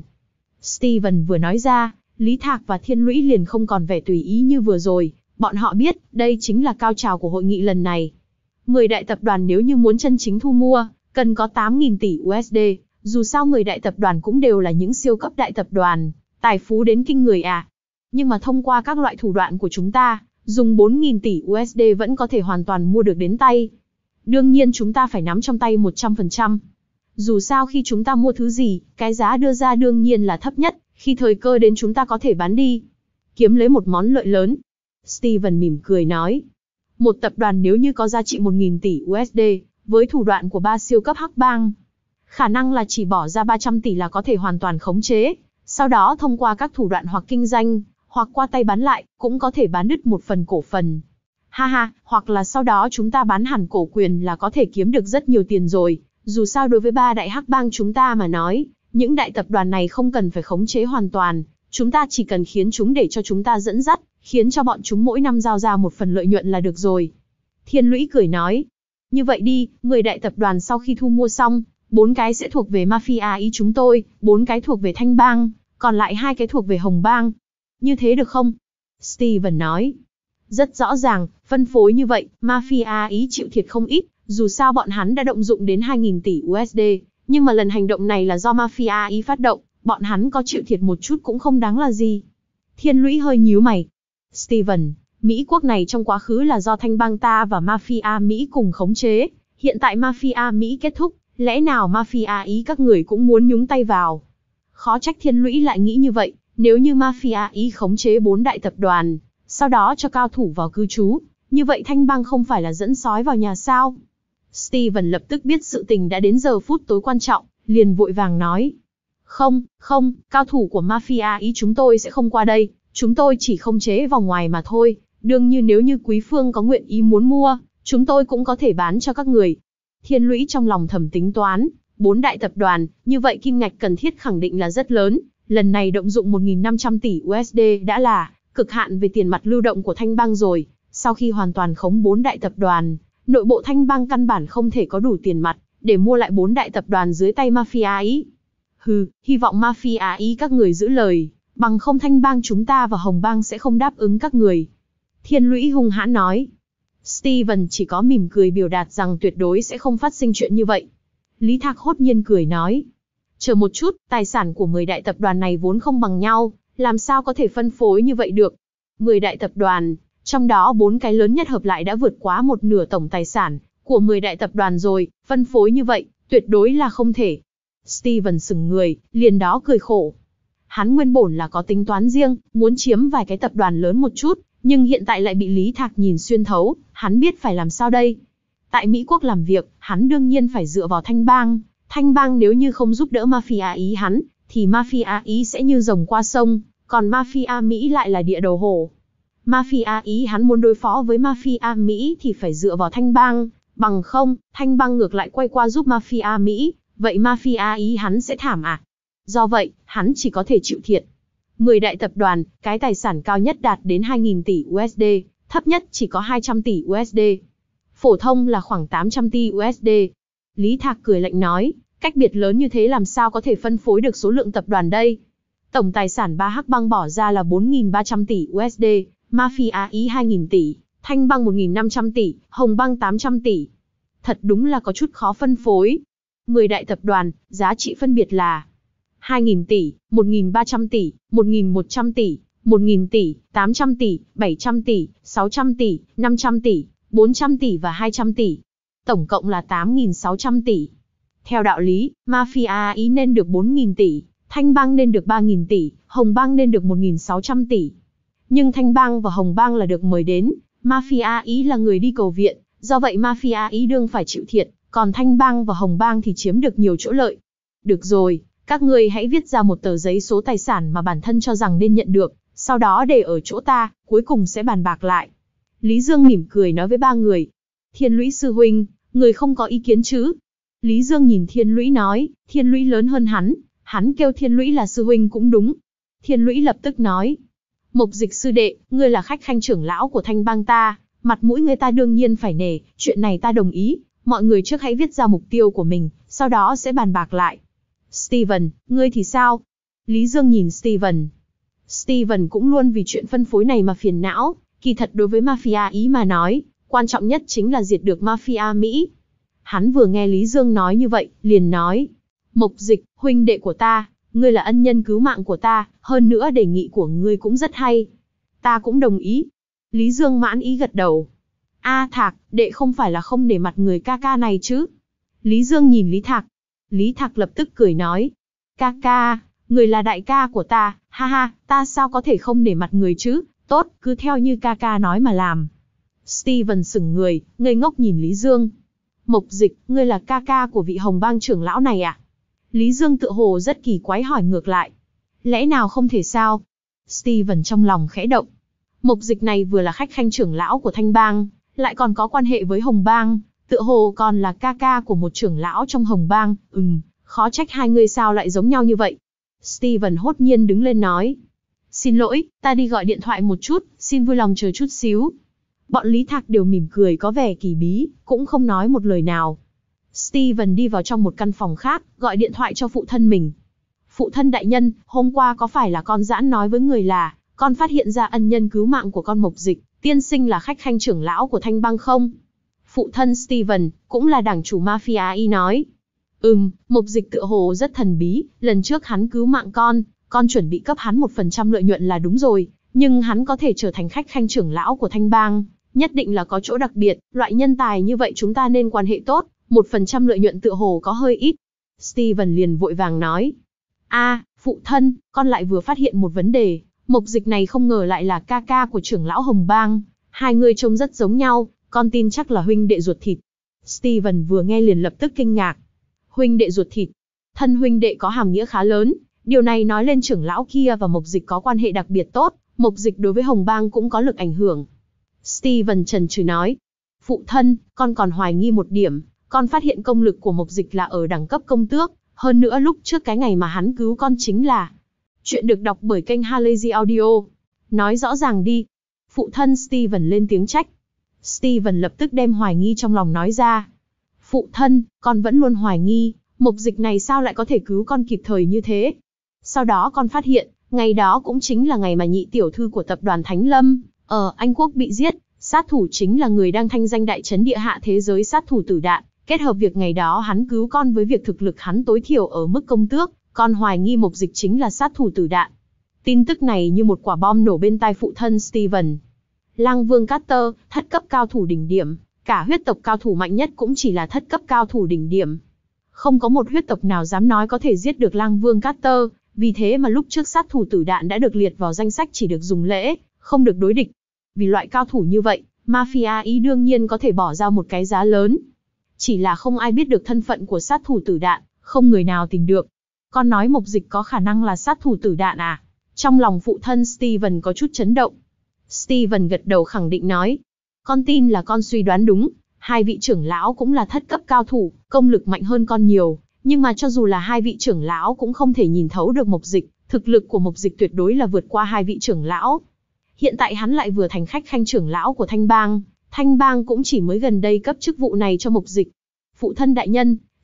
Steven vừa nói ra, Lý Thạc và Thiên Lũy liền không còn vẻ tùy ý như vừa rồi, bọn họ biết, đây chính là cao trào của hội nghị lần này. mười đại tập đoàn nếu như muốn chân chính thu mua, cần có tám nghìn tỷ u ét đê, dù sao mười đại tập đoàn cũng đều là những siêu cấp đại tập đoàn, tài phú đến kinh người à. Nhưng mà thông qua các loại thủ đoạn của chúng ta, dùng bốn nghìn tỷ u ét đê vẫn có thể hoàn toàn mua được đến tay. Đương nhiên chúng ta phải nắm trong tay một trăm phần trăm. Dù sao khi chúng ta mua thứ gì, cái giá đưa ra đương nhiên là thấp nhất, khi thời cơ đến chúng ta có thể bán đi, kiếm lấy một món lợi lớn. Steven mỉm cười nói. Một tập đoàn nếu như có giá trị một nghìn tỷ u ét đê, với thủ đoạn của ba siêu cấp hắc bang, khả năng là chỉ bỏ ra ba trăm tỷ là có thể hoàn toàn khống chế, sau đó thông qua các thủ đoạn hoặc kinh doanh, hoặc qua tay bán lại, cũng có thể bán đứt một phần cổ phần. Ha ha, hoặc là sau đó chúng ta bán hẳn cổ quyền là có thể kiếm được rất nhiều tiền rồi, dù sao đối với ba đại hắc bang chúng ta mà nói, những đại tập đoàn này không cần phải khống chế hoàn toàn, chúng ta chỉ cần khiến chúng để cho chúng ta dẫn dắt, khiến cho bọn chúng mỗi năm giao ra một phần lợi nhuận là được rồi. Thiên Lũy cười nói, như vậy đi, mười đại tập đoàn sau khi thu mua xong, bốn cái sẽ thuộc về mafia Ý chúng tôi, bốn cái thuộc về Thanh bang, còn lại hai cái thuộc về Hồng bang. Như thế được không? Steven nói. Rất rõ ràng, phân phối như vậy, mafia Ý chịu thiệt không ít, dù sao bọn hắn đã động dụng đến hai nghìn tỷ u ét đê, nhưng mà lần hành động này là do mafia Ý phát động, bọn hắn có chịu thiệt một chút cũng không đáng là gì. Thiên Lũy hơi nhíu mày. Steven, Mỹ quốc này trong quá khứ là do Thanh bang ta và mafia Mỹ cùng khống chế, hiện tại mafia Mỹ kết thúc, lẽ nào mafia Ý các người cũng muốn nhúng tay vào? Khó trách Thiên Lũy lại nghĩ như vậy, nếu như mafia Ý khống chế bốn đại tập đoàn, sau đó cho cao thủ vào cư trú, như vậy Thanh bang không phải là dẫn sói vào nhà sao? Steven lập tức biết sự tình đã đến giờ phút tối quan trọng, liền vội vàng nói. Không, không, cao thủ của mafia Ý chúng tôi sẽ không qua đây, chúng tôi chỉ khống chế vào ngoài mà thôi, đương nhiên nếu như Quý Phương có nguyện ý muốn mua, chúng tôi cũng có thể bán cho các người. Thiên Lũy trong lòng thầm tính toán, bốn đại tập đoàn, như vậy kim ngạch cần thiết khẳng định là rất lớn, lần này động dụng một nghìn năm trăm tỷ u ét đê đã là cực hạn về tiền mặt lưu động của Thanh bang rồi, sau khi hoàn toàn khống bốn đại tập đoàn, nội bộ Thanh bang căn bản không thể có đủ tiền mặt để mua lại bốn đại tập đoàn dưới tay mafia Ý. Hừ, hy vọng mafia Ý các người giữ lời, bằng không Thanh bang chúng ta và Hồng bang sẽ không đáp ứng các người. Thiên Lũy hung hãn nói. Steven chỉ có mỉm cười biểu đạt rằng tuyệt đối sẽ không phát sinh chuyện như vậy. Lý Thạc hốt nhiên cười nói. Chờ một chút, tài sản của mười đại tập đoàn này vốn không bằng nhau, làm sao có thể phân phối như vậy được? mười đại tập đoàn, trong đó bốn cái lớn nhất hợp lại đã vượt quá một nửa tổng tài sản của mười đại tập đoàn rồi, phân phối như vậy, tuyệt đối là không thể. Steven sững người, liền đó cười khổ. Hắn nguyên bổn là có tính toán riêng, muốn chiếm vài cái tập đoàn lớn một chút, nhưng hiện tại lại bị Lý Thạc nhìn xuyên thấu, hắn biết phải làm sao đây. Tại Mỹ quốc làm việc, hắn đương nhiên phải dựa vào Thanh bang. Thanh bang nếu như không giúp đỡ mafia Ý hắn, thì mafia Ý sẽ như rồng qua sông, còn mafia Mỹ lại là địa đầu hổ. Mafia Ý hắn muốn đối phó với mafia Mỹ thì phải dựa vào Thanh bang, bằng không, Thanh bang ngược lại quay qua giúp mafia Mỹ, vậy mafia Ý hắn sẽ thảm à? Do vậy, hắn chỉ có thể chịu thiệt. mười đại tập đoàn, cái tài sản cao nhất đạt đến hai nghìn tỷ u ét đê, thấp nhất chỉ có hai trăm tỷ u ét đê. Phổ thông là khoảng tám trăm tỷ u ét đê. Lý Thạc cười lạnh nói, Cách biệt lớn như thế làm sao có thể phân phối được số lượng tập đoàn đây? Tổng tài sản ba Hắc Bang bỏ ra là bốn nghìn ba trăm tỷ u ét đê, Mafia Ý hai nghìn tỷ, Thanh Bang một nghìn năm trăm tỷ, Hồng Bang tám trăm tỷ. Thật đúng là có chút khó phân phối. mười đại tập đoàn, giá trị phân biệt là hai nghìn tỷ, một nghìn ba trăm tỷ, một nghìn một trăm tỷ, một nghìn tỷ, tám trăm tỷ, bảy trăm tỷ, sáu trăm tỷ, năm trăm tỷ, bốn trăm tỷ và hai trăm tỷ. Tổng cộng là tám nghìn sáu trăm tỷ. Theo đạo lý, Mafia Ý nên được bốn nghìn tỷ, Thanh Bang nên được ba nghìn tỷ, Hồng Bang nên được một nghìn sáu trăm tỷ. Nhưng Thanh Bang và Hồng Bang là được mời đến, Mafia Ý là người đi cầu viện, do vậy Mafia Ý đương phải chịu thiệt, còn Thanh Bang và Hồng Bang thì chiếm được nhiều chỗ lợi. Được rồi, các ngươi hãy viết ra một tờ giấy số tài sản mà bản thân cho rằng nên nhận được, sau đó để ở chỗ ta, cuối cùng sẽ bàn bạc lại. Lý Dương mỉm cười nói với ba người. Thiên Lũy sư huynh, người không có ý kiến chứ? Lý Dương nhìn Thiên Lũy nói, Thiên Lũy lớn hơn hắn, hắn kêu Thiên Lũy là sư huynh cũng đúng. Thiên Lũy lập tức nói, Mộc Dịch sư đệ, ngươi là khách khanh trưởng lão của Thanh Bang ta, mặt mũi người ta đương nhiên phải nể, chuyện này ta đồng ý, mọi người trước hãy viết ra mục tiêu của mình, sau đó sẽ bàn bạc lại. Steven, ngươi thì sao? Lý Dương nhìn Steven. Steven cũng luôn vì chuyện phân phối này mà phiền não, kỳ thật đối với Mafia Ý mà nói, quan trọng nhất chính là diệt được Mafia Mỹ. Hắn vừa nghe Lý Dương nói như vậy, liền nói, Mộc Dịch, huynh đệ của ta, ngươi là ân nhân cứu mạng của ta, hơn nữa đề nghị của ngươi cũng rất hay. Ta cũng đồng ý. Lý Dương mãn ý gật đầu. A Thạc, đệ không phải là không để mặt người ca ca này chứ? Lý Dương nhìn Lý Thạc. Lý Thạc lập tức cười nói, ca ca, người là đại ca của ta, ha ha, ta sao có thể không để mặt người chứ? Tốt, cứ theo như ca ca nói mà làm. Steven sững người, ngây ngốc nhìn Lý Dương. Mộc Dịch, ngươi là ca ca của vị Hồng Bang trưởng lão này à? Lý Dương tựa hồ rất kỳ quái hỏi ngược lại. Lẽ nào không thể sao? Steven trong lòng khẽ động. Mộc Dịch này vừa là khách khanh trưởng lão của Thanh Bang, lại còn có quan hệ với Hồng Bang, tựa hồ còn là ca ca của một trưởng lão trong Hồng Bang. Ừm, khó trách hai người sao lại giống nhau như vậy. Steven hốt nhiên đứng lên nói. Xin lỗi, ta đi gọi điện thoại một chút, xin vui lòng chờ chút xíu. Bọn Lý Thạc đều mỉm cười có vẻ kỳ bí, cũng không nói một lời nào. Steven đi vào trong một căn phòng khác, gọi điện thoại cho phụ thân mình. Phụ thân đại nhân, hôm qua có phải là con giãn nói với người là, con phát hiện ra ân nhân cứu mạng của con Mộc Dịch, tiên sinh là khách khanh trưởng lão của Thanh Bang không? Phụ thân Steven, cũng là đảng chủ Mafia Y nói. Ừm, Mộc Dịch tựa hồ rất thần bí, lần trước hắn cứu mạng con, con chuẩn bị cấp hắn một phần trăm lợi nhuận là đúng rồi, nhưng hắn có thể trở thành khách khanh trưởng lão của Thanh Bang, nhất định là có chỗ đặc biệt, loại nhân tài như vậy chúng ta nên quan hệ tốt, một phần trăm lợi nhuận tựa hồ có hơi ít. Steven liền vội vàng nói. A, phụ thân, con lại vừa phát hiện một vấn đề, Mộc Dịch này không ngờ lại là ca ca của trưởng lão Hồng Bang, hai người trông rất giống nhau, con tin chắc là huynh đệ ruột thịt. Steven vừa nghe liền lập tức kinh ngạc. Huynh đệ ruột thịt, thân huynh đệ có hàm nghĩa khá lớn, điều này nói lên trưởng lão kia và Mộc Dịch có quan hệ đặc biệt tốt, Mộc Dịch đối với Hồng Bang cũng có lực ảnh hưởng. Steven chần chừ nói, phụ thân, con còn hoài nghi một điểm, con phát hiện công lực của Mộc Dịch là ở đẳng cấp công tước, hơn nữa lúc trước cái ngày mà hắn cứu con chính là... Chuyện được đọc bởi kênh Halazy Audio. Nói rõ ràng đi. Phụ thân Steven lên tiếng trách. Steven lập tức đem hoài nghi trong lòng nói ra. Phụ thân, con vẫn luôn hoài nghi, Mộc Dịch này sao lại có thể cứu con kịp thời như thế? Sau đó con phát hiện, ngày đó cũng chính là ngày mà nhị tiểu thư của tập đoàn Thánh Lâm, ở Anh Quốc bị giết, sát thủ chính là người đang thanh danh đại chấn địa hạ thế giới sát thủ tử đạn, kết hợp việc ngày đó hắn cứu con với việc thực lực hắn tối thiểu ở mức công tước, con hoài nghi Mộc Dịch chính là sát thủ tử đạn. Tin tức này như một quả bom nổ bên tai phụ thân Steven. Lang Vương Carter, thất cấp cao thủ đỉnh điểm, cả huyết tộc cao thủ mạnh nhất cũng chỉ là thất cấp cao thủ đỉnh điểm. Không có một huyết tộc nào dám nói có thể giết được Lang Vương Carter, vì thế mà lúc trước sát thủ tử đạn đã được liệt vào danh sách chỉ được dùng lễ, không được đối địch. Vì loại cao thủ như vậy, Mafia Ý đương nhiên có thể bỏ ra một cái giá lớn. Chỉ là không ai biết được thân phận của sát thủ tử đạn, không người nào tìm được. Con nói Mộc Dịch có khả năng là sát thủ tử đạn à? Trong lòng phụ thân Steven có chút chấn động. Steven gật đầu khẳng định nói. Con tin là con suy đoán đúng, hai vị trưởng lão cũng là thất cấp cao thủ, công lực mạnh hơn con nhiều. Nhưng mà cho dù là hai vị trưởng lão cũng không thể nhìn thấu được Mộc Dịch, thực lực của Mộc Dịch tuyệt đối là vượt qua hai vị trưởng lão. Hiện tại hắn lại vừa thành khách khanh trưởng lão của Thanh Bang, Thanh Bang cũng chỉ mới gần đây cấp chức vụ này cho Mộc Dịch. Phụ thân đại nhân,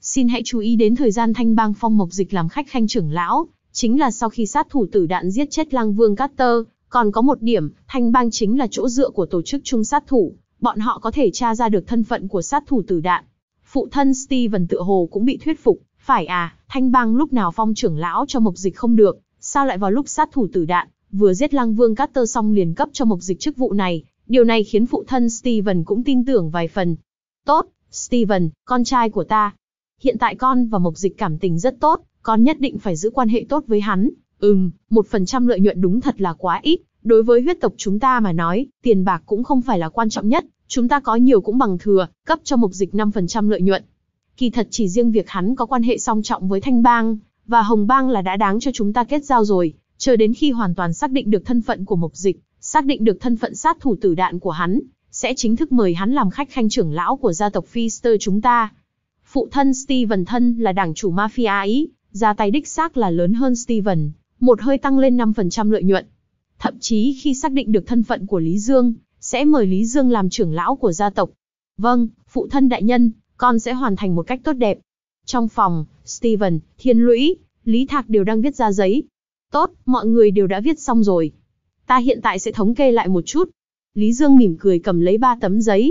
Xin hãy chú ý đến thời gian Thanh Bang phong Mộc Dịch làm khách khanh trưởng lão, chính là sau khi sát thủ tử đạn giết chết Lang Vương Carter. Còn có một điểm, Thanh Bang chính là chỗ dựa của tổ chức chung sát thủ, bọn họ có thể tra ra được thân phận của sát thủ tử đạn. Phụ thân Steven tựa hồ cũng bị thuyết phục, phải à, Thanh Bang lúc nào phong trưởng lão cho Mộc Dịch không được, sao lại vào lúc sát thủ tử đạn vừa giết Lang Vương Carter xong liền cấp cho Mộc Dịch chức vụ này, điều này khiến phụ thân Steven cũng tin tưởng vài phần. Tốt, Steven, con trai của ta. Hiện tại con và Mộc Dịch cảm tình rất tốt, con nhất định phải giữ quan hệ tốt với hắn. Ừm, một phần trăm lợi nhuận đúng thật là quá ít, đối với huyết tộc chúng ta mà nói, tiền bạc cũng không phải là quan trọng nhất, chúng ta có nhiều cũng bằng thừa, cấp cho Mộc Dịch năm phần trăm lợi nhuận. Kỳ thật chỉ riêng việc hắn có quan hệ song trọng với Thanh Bang và Hồng Bang là đã đáng cho chúng ta kết giao rồi, chờ đến khi hoàn toàn xác định được thân phận của Mộc Dịch, xác định được thân phận sát thủ tử đạn của hắn, sẽ chính thức mời hắn làm khách khanh trưởng lão của gia tộc Pfister chúng ta. Phụ thân Steven thân là đảng chủ mafia Ý, ra tay đích xác là lớn hơn Steven, một hơi tăng lên năm phần trăm lợi nhuận. Thậm chí khi xác định được thân phận của Lý Dương, sẽ mời Lý Dương làm trưởng lão của gia tộc. Vâng, phụ thân đại nhân, con sẽ hoàn thành một cách tốt đẹp. Trong phòng, Steven, Thiên Lũy, Lý Thạc đều đang viết ra giấy. Tốt, mọi người đều đã viết xong rồi. Ta hiện tại sẽ thống kê lại một chút. Lý Dương mỉm cười cầm lấy ba tấm giấy.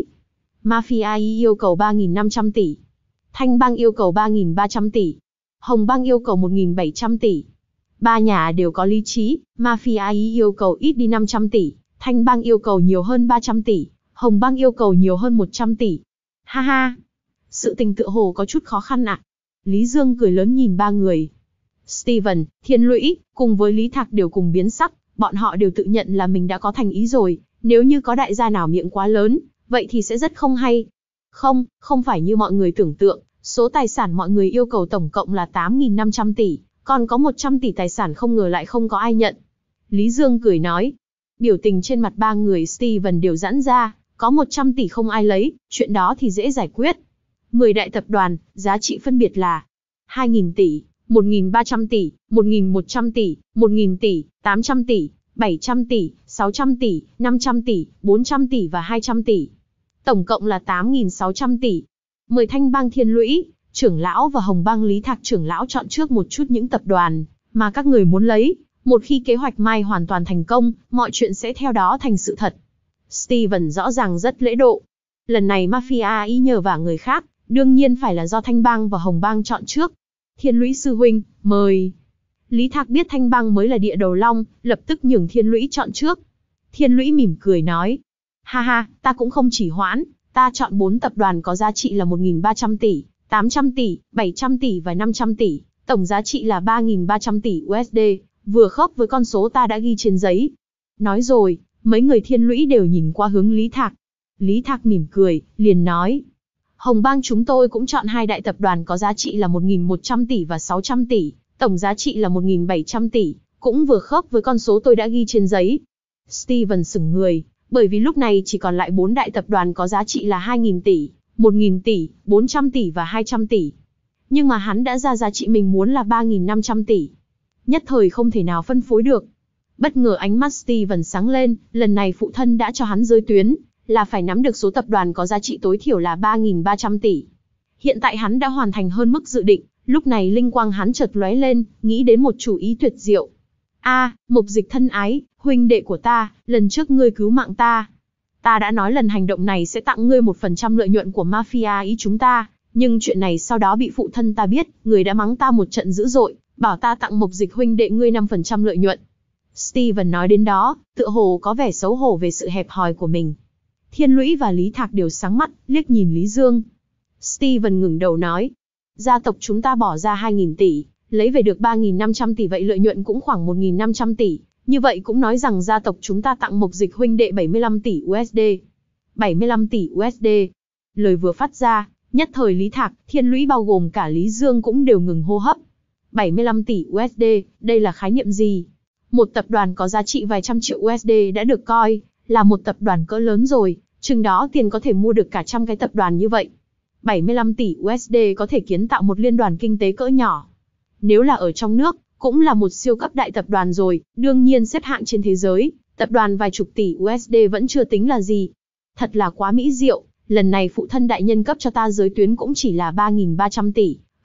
Mafia Ý yêu cầu ba nghìn năm trăm tỷ. Thanh Bang yêu cầu ba nghìn ba trăm tỷ. Hồng Bang yêu cầu một nghìn bảy trăm tỷ. Ba nhà đều có lý trí, Mafia Ý yêu cầu ít đi năm trăm tỷ, Thanh Bang yêu cầu nhiều hơn ba trăm tỷ, Hồng Bang yêu cầu nhiều hơn một trăm tỷ. Ha ha, sự tình tựa hồ có chút khó khăn ạ. À? Lý Dương cười lớn nhìn ba người. Steven, Thiên Lũy, cùng với Lý Thạc đều cùng biến sắc, bọn họ đều tự nhận là mình đã có thành ý rồi, nếu như có đại gia nào miệng quá lớn, vậy thì sẽ rất không hay. Không, không phải như mọi người tưởng tượng, số tài sản mọi người yêu cầu tổng cộng là tám nghìn năm trăm tỷ, còn có một trăm tỷ tài sản không ngờ lại không có ai nhận. Lý Dương cười nói. Biểu tình trên mặt ba người Steven đều giãn ra, có một trăm tỷ không ai lấy, chuyện đó thì dễ giải quyết. mười đại tập đoàn, giá trị phân biệt là hai nghìn tỷ, một nghìn ba trăm tỷ, một nghìn một trăm tỷ, một nghìn tỷ, tám trăm tỷ, bảy trăm tỷ, sáu trăm tỷ, năm trăm tỷ, bốn trăm tỷ và hai trăm tỷ. Tổng cộng là tám nghìn sáu trăm tỷ. Mời Thanh Bang Thiên Lũy, trưởng lão và Hồng Bang Lý Thạc trưởng lão chọn trước một chút những tập đoàn mà các người muốn lấy. Một khi kế hoạch Mai hoàn toàn thành công, mọi chuyện sẽ theo đó thành sự thật. Steven rõ ràng rất lễ độ. Lần này Mafia Ý nhờ vả người khác, đương nhiên phải là do Thanh Bang và Hồng Bang chọn trước. Thiên Lũy sư huynh, mời. Lý Thạc biết Thanh Bang mới là địa đầu long, lập tức nhường Thiên Lũy chọn trước. Thiên Lũy mỉm cười nói. Ha ha, ta cũng không chỉ hoãn, ta chọn bốn tập đoàn có giá trị là một nghìn ba trăm tỷ, tám trăm tỷ, bảy trăm tỷ và năm trăm tỷ, tổng giá trị là ba nghìn ba trăm tỷ u ét đê, vừa khớp với con số ta đã ghi trên giấy. Nói rồi, mấy người Thiên Lũy đều nhìn qua hướng Lý Thạc. Lý Thạc mỉm cười, liền nói. Hồng Bang chúng tôi cũng chọn hai đại tập đoàn có giá trị là một nghìn một trăm tỷ và sáu trăm tỷ, tổng giá trị là một nghìn bảy trăm tỷ, cũng vừa khớp với con số tôi đã ghi trên giấy. Steven sững người, bởi vì lúc này chỉ còn lại bốn đại tập đoàn có giá trị là hai nghìn tỷ, một nghìn tỷ, bốn trăm tỷ và hai trăm tỷ. Nhưng mà hắn đã ra giá trị mình muốn là ba nghìn năm trăm tỷ. Nhất thời không thể nào phân phối được. Bất ngờ ánh mắt Steven sáng lên, lần này phụ thân đã cho hắn giới tuyến, là phải nắm được số tập đoàn có giá trị tối thiểu là ba nghìn ba trăm tỷ. Hiện tại hắn đã hoàn thành hơn mức dự định, lúc này linh quang hắn chợt lóe lên, nghĩ đến một chủ ý tuyệt diệu. A, Mộc Dịch thân ái, huynh đệ của ta, lần trước ngươi cứu mạng ta. Ta đã nói lần hành động này sẽ tặng ngươi một phần trăm lợi nhuận của Mafia Ý chúng ta, nhưng chuyện này sau đó bị phụ thân ta biết, người đã mắng ta một trận dữ dội, bảo ta tặng Mộc Dịch huynh đệ ngươi năm phần trăm lợi nhuận. Steven nói đến đó, tựa hồ có vẻ xấu hổ về sự hẹp hòi của mình. Thiên Lũy và Lý Thạc đều sáng mắt, liếc nhìn Lý Dương. Steven ngẩng đầu nói, gia tộc chúng ta bỏ ra hai nghìn tỷ, lấy về được ba nghìn năm trăm tỷ, vậy lợi nhuận cũng khoảng một nghìn năm trăm tỷ. Như vậy cũng nói rằng gia tộc chúng ta tặng Mộc Dịch huynh đệ bảy mươi lăm tỷ u ét đê. bảy mươi lăm tỷ u ét đê. Lời vừa phát ra, nhất thời Lý Thạc, Thiên Lũy bao gồm cả Lý Dương cũng đều ngừng hô hấp. bảy mươi lăm tỷ u ét đê, đây là khái niệm gì? Một tập đoàn có giá trị vài trăm triệu u ét đê đã được coi là một tập đoàn cỡ lớn rồi, chừng đó tiền có thể mua được cả trăm cái tập đoàn như vậy. bảy mươi lăm tỷ u ét đê có thể kiến tạo một liên đoàn kinh tế cỡ nhỏ. Nếu là ở trong nước, cũng là một siêu cấp đại tập đoàn rồi, đương nhiên xếp hạng trên thế giới, tập đoàn vài chục tỷ u ét đê vẫn chưa tính là gì. Thật là quá mỹ diệu, lần này phụ thân đại nhân cấp cho ta giới tuyến cũng chỉ là ba nghìn ba trăm tỷ,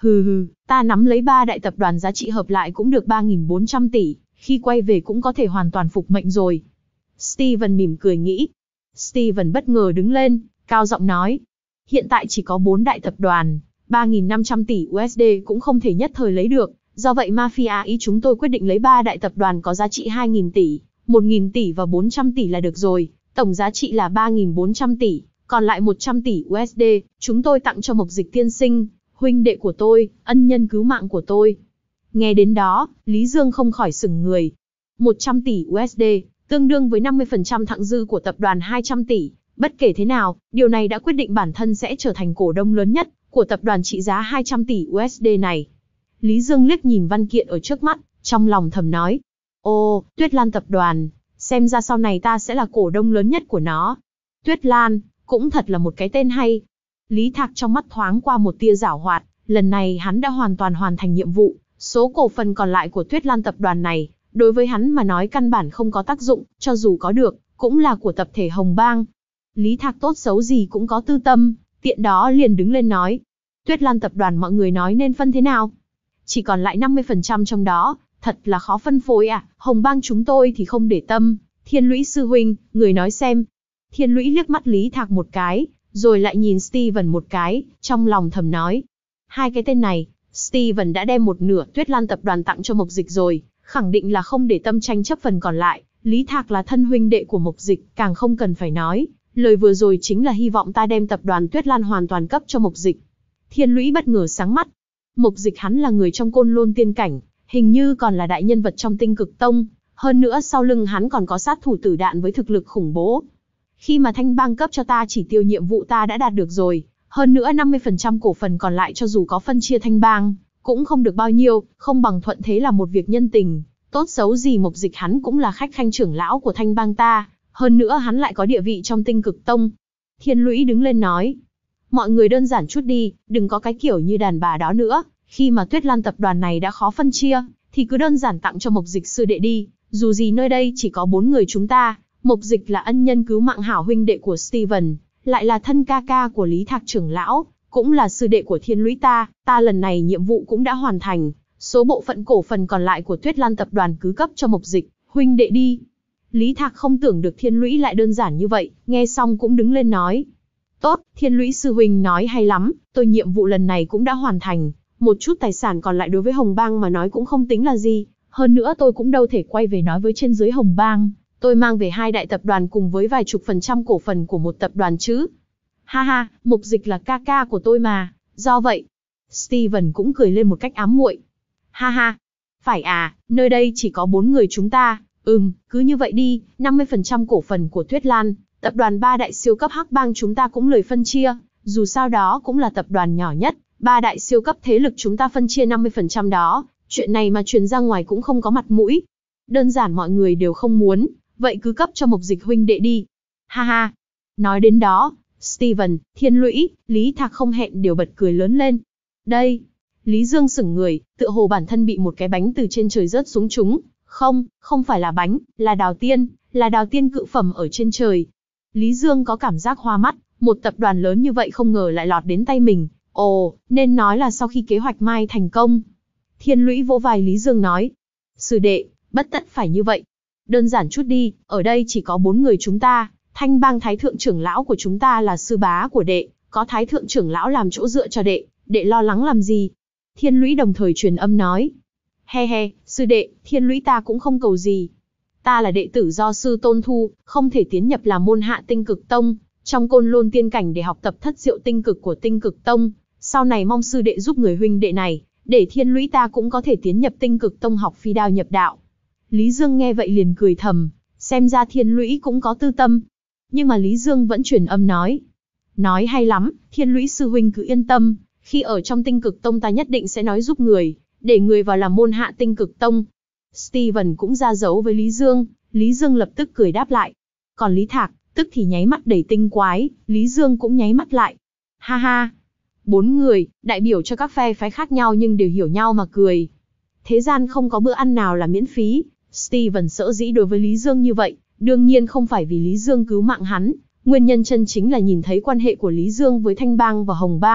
Hừ hừ, ta nắm lấy ba đại tập đoàn giá trị hợp lại cũng được ba nghìn bốn trăm tỷ, khi quay về cũng có thể hoàn toàn phục mệnh rồi. Steven mỉm cười nghĩ. Steven bất ngờ đứng lên, cao giọng nói. Hiện tại chỉ có bốn đại tập đoàn, ba nghìn năm trăm tỷ u ét đê cũng không thể nhất thời lấy được, do vậy Mafia ý chúng tôi quyết định lấy ba đại tập đoàn có giá trị hai nghìn tỷ, một nghìn tỷ và bốn trăm tỷ là được rồi, tổng giá trị là ba nghìn bốn trăm tỷ, còn lại một trăm tỷ u ét đê, chúng tôi tặng cho Mộc Dịch tiên sinh, huynh đệ của tôi, ân nhân cứu mạng của tôi. Nghe đến đó, Lý Dương không khỏi sửng người. một trăm tỷ u ét đê, tương đương với năm mươi phần trăm thặng dư của tập đoàn hai trăm tỷ, bất kể thế nào, điều này đã quyết định bản thân sẽ trở thành cổ đông lớn nhất của tập đoàn trị giá hai trăm tỷ u ét đê này. Lý Dương liếc nhìn văn kiện ở trước mắt, trong lòng thầm nói. Ô, Tuyết Lan tập đoàn, xem ra sau này ta sẽ là cổ đông lớn nhất của nó. Tuyết Lan, cũng thật là một cái tên hay. Lý Thạc trong mắt thoáng qua một tia giảo hoạt, lần này hắn đã hoàn toàn hoàn thành nhiệm vụ, số cổ phần còn lại của Tuyết Lan tập đoàn này, đối với hắn mà nói căn bản không có tác dụng, cho dù có được, cũng là của tập thể Hồng Bang. Lý Thạc tốt xấu gì cũng có tư tâm, tiện đó liền đứng lên nói. Tuyết Lan tập đoàn mọi người nói nên phân thế nào? Chỉ còn lại năm mươi phần trăm trong đó, thật là khó phân phối à, Hồng Bang chúng tôi thì không để tâm. Thiên Lũy sư huynh, người nói xem. Thiên Lũy liếc mắt Lý Thạc một cái, rồi lại nhìn Steven một cái, trong lòng thầm nói. Hai cái tên này, Steven đã đem một nửa Tuyết Lan tập đoàn tặng cho Mộc Dịch rồi, khẳng định là không để tâm tranh chấp phần còn lại. Lý Thạc là thân huynh đệ của Mộc Dịch, càng không cần phải nói. Lời vừa rồi chính là hy vọng ta đem tập đoàn Tuyết Lan hoàn toàn cấp cho Mộc Dịch. Thiên Lũy bất ngờ sáng mắt. Mộc Dịch hắn là người trong Côn Lôn tiên cảnh, hình như còn là đại nhân vật trong Tinh Cực Tông, hơn nữa sau lưng hắn còn có sát thủ tử đạn với thực lực khủng bố. Khi mà Thanh Bang cấp cho ta chỉ tiêu nhiệm vụ ta đã đạt được rồi, hơn nữa năm mươi phần trăm cổ phần còn lại cho dù có phân chia Thanh Bang, cũng không được bao nhiêu, không bằng thuận thế là một việc nhân tình, tốt xấu gì Mộc Dịch hắn cũng là khách khanh trưởng lão của Thanh Bang ta, hơn nữa hắn lại có địa vị trong Tinh Cực Tông. Thiên Lũy đứng lên nói, mọi người đơn giản chút đi, đừng có cái kiểu như đàn bà đó nữa, khi mà Tuyết Lan tập đoàn này đã khó phân chia, thì cứ đơn giản tặng cho Mộc Dịch sư đệ đi, dù gì nơi đây chỉ có bốn người chúng ta, Mộc Dịch là ân nhân cứu mạng hảo huynh đệ của Steven, lại là thân ca ca của Lý Thạc trưởng lão, cũng là sư đệ của Thiên Lũy ta, ta lần này nhiệm vụ cũng đã hoàn thành, số bộ phận cổ phần còn lại của Tuyết Lan tập đoàn cứ cấp cho Mộc Dịch, huynh đệ đi. Lý Thạc không tưởng được Thiên Lũy lại đơn giản như vậy, nghe xong cũng đứng lên nói. Tốt, Thiên Lũy sư huynh nói hay lắm, tôi nhiệm vụ lần này cũng đã hoàn thành, một chút tài sản còn lại đối với Hồng Bang mà nói cũng không tính là gì, hơn nữa tôi cũng đâu thể quay về nói với trên dưới Hồng Bang, tôi mang về hai đại tập đoàn cùng với vài chục phần trăm cổ phần của một tập đoàn chứ. Ha ha, Mộc Dịch là ca ca của tôi mà, do vậy, Steven cũng cười lên một cách ám muội. Ha ha, phải à, nơi đây chỉ có bốn người chúng ta, ừm, cứ như vậy đi, năm mươi phần trăm cổ phần của Tuyết Lan, tập đoàn ba đại siêu cấp Hắc Bang chúng ta cũng lời phân chia, dù sao đó cũng là tập đoàn nhỏ nhất, ba đại siêu cấp thế lực chúng ta phân chia năm mươi phần trăm đó, chuyện này mà truyền ra ngoài cũng không có mặt mũi. Đơn giản mọi người đều không muốn, vậy cứ cấp cho Mộc Dịch huynh đệ đi. Ha ha. Nói đến đó, Steven, Thiên Lũy, Lý Thạc không hẹn đều bật cười lớn lên. Đây, Lý Dương sững người, tựa hồ bản thân bị một cái bánh từ trên trời rớt xuống trúng. Không, không phải là bánh, là đào tiên, là đào tiên cự phẩm ở trên trời. Lý Dương có cảm giác hoa mắt, một tập đoàn lớn như vậy không ngờ lại lọt đến tay mình. Ồ, nên nói là sau khi kế hoạch Mai thành công. Thiên Lũy vỗ vai Lý Dương nói. Sư đệ, bất tất phải như vậy. Đơn giản chút đi, ở đây chỉ có bốn người chúng ta. Thanh Bang thái thượng trưởng lão của chúng ta là sư bá của đệ, có thái thượng trưởng lão làm chỗ dựa cho đệ, đệ lo lắng làm gì? Thiên Lũy đồng thời truyền âm nói. He he, sư đệ, Thiên Lũy ta cũng không cầu gì. Ta là đệ tử do sư tôn thu, không thể tiến nhập làm môn hạ Tinh Cực Tông, trong Côn Lôn tiên cảnh để học tập thất diệu tinh cực của Tinh Cực Tông. Sau này mong sư đệ giúp người huynh đệ này, để Thiên Lũy ta cũng có thể tiến nhập Tinh Cực Tông học phi đao nhập đạo. Lý Dương nghe vậy liền cười thầm, xem ra Thiên Lũy cũng có tư tâm. Nhưng mà Lý Dương vẫn truyền âm nói. Nói hay lắm, Thiên Lũy sư huynh cứ yên tâm, khi ở trong Tinh Cực Tông ta nhất định sẽ nói giúp người, để người vào làm môn hạ Tinh Cực Tông. Steven cũng ra dấu với Lý Dương, Lý Dương lập tức cười đáp lại. Còn Lý Thạc, tức thì nháy mắt đầy tinh quái, Lý Dương cũng nháy mắt lại. Ha ha, bốn người, đại biểu cho các phe phái khác nhau nhưng đều hiểu nhau mà cười. Thế gian không có bữa ăn nào là miễn phí, Steven sở dĩ đối với Lý Dương như vậy, đương nhiên không phải vì Lý Dương cứu mạng hắn, nguyên nhân chân chính là nhìn thấy quan hệ của Lý Dương với Thanh Bang và Hồng Bang,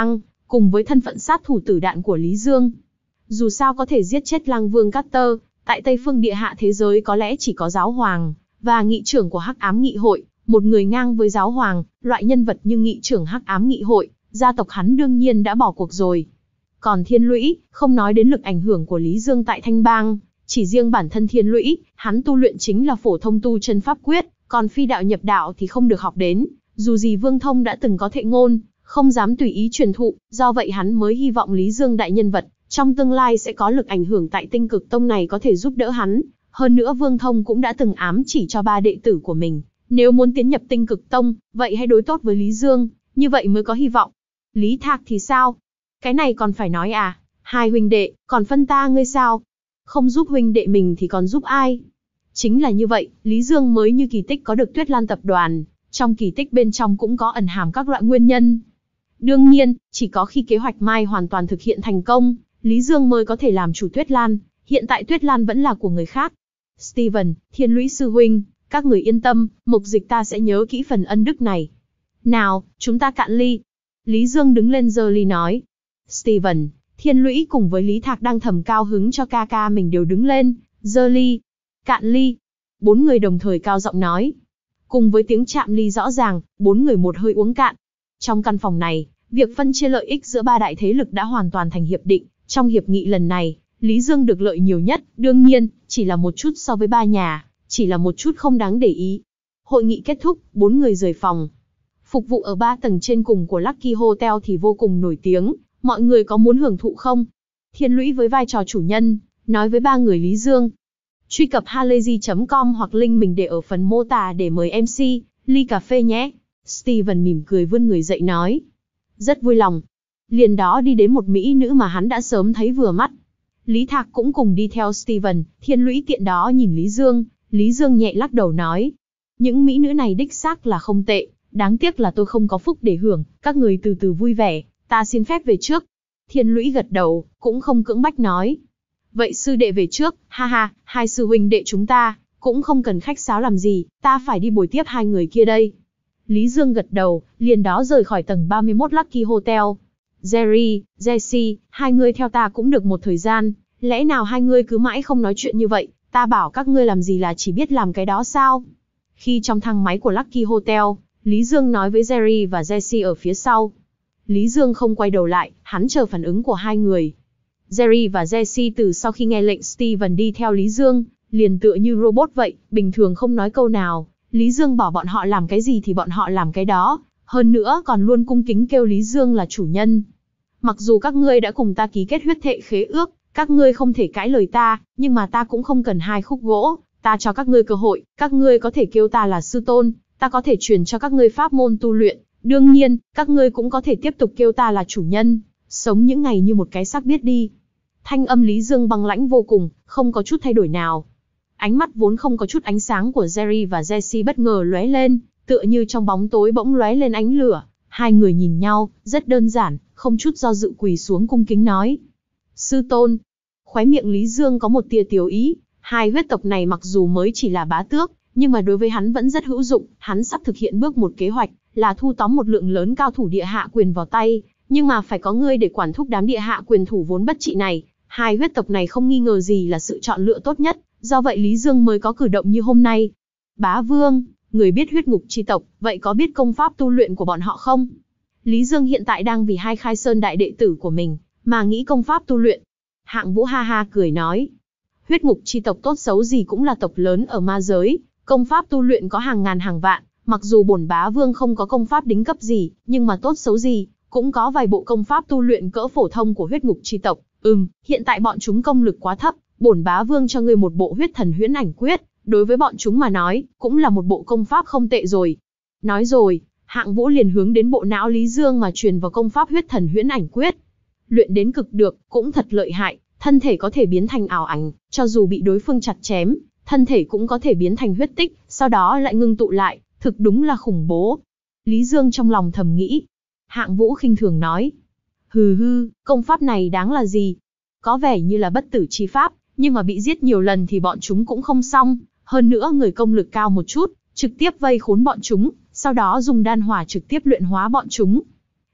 cùng với thân phận sát thủ tử đạn của Lý Dương. Dù sao có thể giết chết Lang Vương Carter, tại Tây Phương Địa Hạ thế giới có lẽ chỉ có giáo hoàng và nghị trưởng của Hắc Ám Nghị hội, một người ngang với giáo hoàng, loại nhân vật như nghị trưởng Hắc Ám Nghị hội, gia tộc hắn đương nhiên đã bỏ cuộc rồi. Còn Thiên Lũy, không nói đến lực ảnh hưởng của Lý Dương tại Thanh Bang, chỉ riêng bản thân Thiên Lũy, hắn tu luyện chính là phổ thông tu chân pháp quyết, còn phi đạo nhập đạo thì không được học đến, dù gì Vương Thông đã từng có thệ ngôn, không dám tùy ý truyền thụ, do vậy hắn mới hy vọng Lý Dương đại nhân vật, trong tương lai sẽ có lực ảnh hưởng tại Tinh Cực Tông này có thể giúp đỡ hắn. Hơn nữa Vương Thông cũng đã từng ám chỉ cho ba đệ tử của mình, nếu muốn tiến nhập Tinh Cực Tông, vậy hãy đối tốt với Lý Dương, như vậy mới có hy vọng. Lý Thạc thì sao? Cái này còn phải nói à? Hai huynh đệ, còn phân ta ngươi sao? Không giúp huynh đệ mình thì còn giúp ai? Chính là như vậy, Lý Dương mới như kỳ tích có được Tuyết Lan tập đoàn, trong kỳ tích bên trong cũng có ẩn hàm các loại nguyên nhân. Đương nhiên, chỉ có khi kế hoạch Mai hoàn toàn thực hiện thành công, Lý Dương mới có thể làm chủ Tuyết Lan, hiện tại Tuyết Lan vẫn là của người khác. Steven, Thiên Lũy sư huynh, các người yên tâm, Mục Dịch ta sẽ nhớ kỹ phần ân đức này. Nào, chúng ta cạn ly. Lý Dương đứng lên giơ ly nói. Steven, Thiên Lũy cùng với Lý Thạc đang thầm cao hứng cho ca ca mình đều đứng lên, giơ ly. Cạn ly. Bốn người đồng thời cao giọng nói. Cùng với tiếng chạm ly rõ ràng, bốn người một hơi uống cạn. Trong căn phòng này, việc phân chia lợi ích giữa ba đại thế lực đã hoàn toàn thành hiệp định. Trong hiệp nghị lần này, Lý Dương được lợi nhiều nhất, đương nhiên, chỉ là một chút so với ba nhà, chỉ là một chút không đáng để ý. Hội nghị kết thúc, bốn người rời phòng. Phục vụ ở ba tầng trên cùng của Lucky Hotel thì vô cùng nổi tiếng, mọi người có muốn hưởng thụ không? Thiên Lũy với vai trò chủ nhân, nói với ba người Lý Dương. Truy cập halayzi chấm com hoặc link mình để ở phần mô tả để mời em xê, ly cà phê nhé. Steven mỉm cười vươn người dậy nói. Rất vui lòng. Liền đó đi đến một mỹ nữ mà hắn đã sớm thấy vừa mắt. Lý Thạc cũng cùng đi theo Steven, Thiên Lũy tiện đó nhìn Lý Dương, Lý Dương nhẹ lắc đầu nói. Những mỹ nữ này đích xác là không tệ, đáng tiếc là tôi không có phúc để hưởng, các người từ từ vui vẻ, ta xin phép về trước. Thiên Lũy gật đầu, cũng không cưỡng bách nói. Vậy sư đệ về trước, ha ha, hai sư huynh đệ chúng ta, cũng không cần khách sáo làm gì, ta phải đi bồi tiếp hai người kia đây. Lý Dương gật đầu, liền đó rời khỏi tầng ba mươi mốt Lucky Hotel. Jerry, Jesse, hai người theo ta cũng được một thời gian, lẽ nào hai người cứ mãi không nói chuyện như vậy, ta bảo các ngươi làm gì là chỉ biết làm cái đó sao? Khi trong thang máy của Lucky Hotel, Lý Dương nói với Jerry và Jesse ở phía sau. Lý Dương không quay đầu lại, hắn chờ phản ứng của hai người. Jerry và Jesse từ sau khi nghe lệnh Steven đi theo Lý Dương, liền tựa như robot vậy, bình thường không nói câu nào. Lý Dương bảo bọn họ làm cái gì thì bọn họ làm cái đó, hơn nữa còn luôn cung kính kêu Lý Dương là chủ nhân. Mặc dù các ngươi đã cùng ta ký kết huyết thệ khế ước, các ngươi không thể cãi lời ta, nhưng mà ta cũng không cần hai khúc gỗ, ta cho các ngươi cơ hội, các ngươi có thể kêu ta là sư tôn, ta có thể truyền cho các ngươi pháp môn tu luyện, đương nhiên, các ngươi cũng có thể tiếp tục kêu ta là chủ nhân, sống những ngày như một cái xác biết đi. Thanh âm Lý Dương băng lãnh vô cùng, không có chút thay đổi nào. Ánh mắt vốn không có chút ánh sáng của Jerry và Jesse bất ngờ lóe lên, tựa như trong bóng tối bỗng lóe lên ánh lửa. Hai người nhìn nhau, rất đơn giản, không chút do dự quỳ xuống cung kính nói. Sư tôn. Khóe miệng Lý Dương có một tia tiếu ý, hai huyết tộc này mặc dù mới chỉ là bá tước, nhưng mà đối với hắn vẫn rất hữu dụng, hắn sắp thực hiện bước một kế hoạch, là thu tóm một lượng lớn cao thủ địa hạ quyền vào tay, nhưng mà phải có ngươi để quản thúc đám địa hạ quyền thủ vốn bất trị này. Hai huyết tộc này không nghi ngờ gì là sự chọn lựa tốt nhất, do vậy Lý Dương mới có cử động như hôm nay. Bá Vương, người biết huyết ngục chi tộc, vậy có biết công pháp tu luyện của bọn họ không? Lý Dương hiện tại đang vì hai khai sơn đại đệ tử của mình, mà nghĩ công pháp tu luyện. Hạng Vũ ha ha cười nói. Huyết ngục chi tộc tốt xấu gì cũng là tộc lớn ở ma giới, công pháp tu luyện có hàng ngàn hàng vạn, mặc dù bổn bá vương không có công pháp đỉnh cấp gì, nhưng mà tốt xấu gì, cũng có vài bộ công pháp tu luyện cỡ phổ thông của huyết ngục chi tộc. Ừm, hiện tại bọn chúng công lực quá thấp, bổn bá vương cho ngươi một bộ huyết thần huyễn ảnh quyết, đối với bọn chúng mà nói, cũng là một bộ công pháp không tệ rồi. Nói rồi, Hạng Vũ liền hướng đến bộ não Lý Dương mà truyền vào công pháp huyết thần huyễn ảnh quyết. Luyện đến cực được, cũng thật lợi hại, thân thể có thể biến thành ảo ảnh, cho dù bị đối phương chặt chém, thân thể cũng có thể biến thành huyết tích, sau đó lại ngưng tụ lại, thực đúng là khủng bố. Lý Dương trong lòng thầm nghĩ. Hạng Vũ khinh thường nói. Hừ hư, công pháp này đáng là gì? Có vẻ như là bất tử chi pháp, nhưng mà bị giết nhiều lần thì bọn chúng cũng không xong, hơn nữa người công lực cao một chút, trực tiếp vây khốn bọn chúng, sau đó dùng đan hỏa trực tiếp luyện hóa bọn chúng.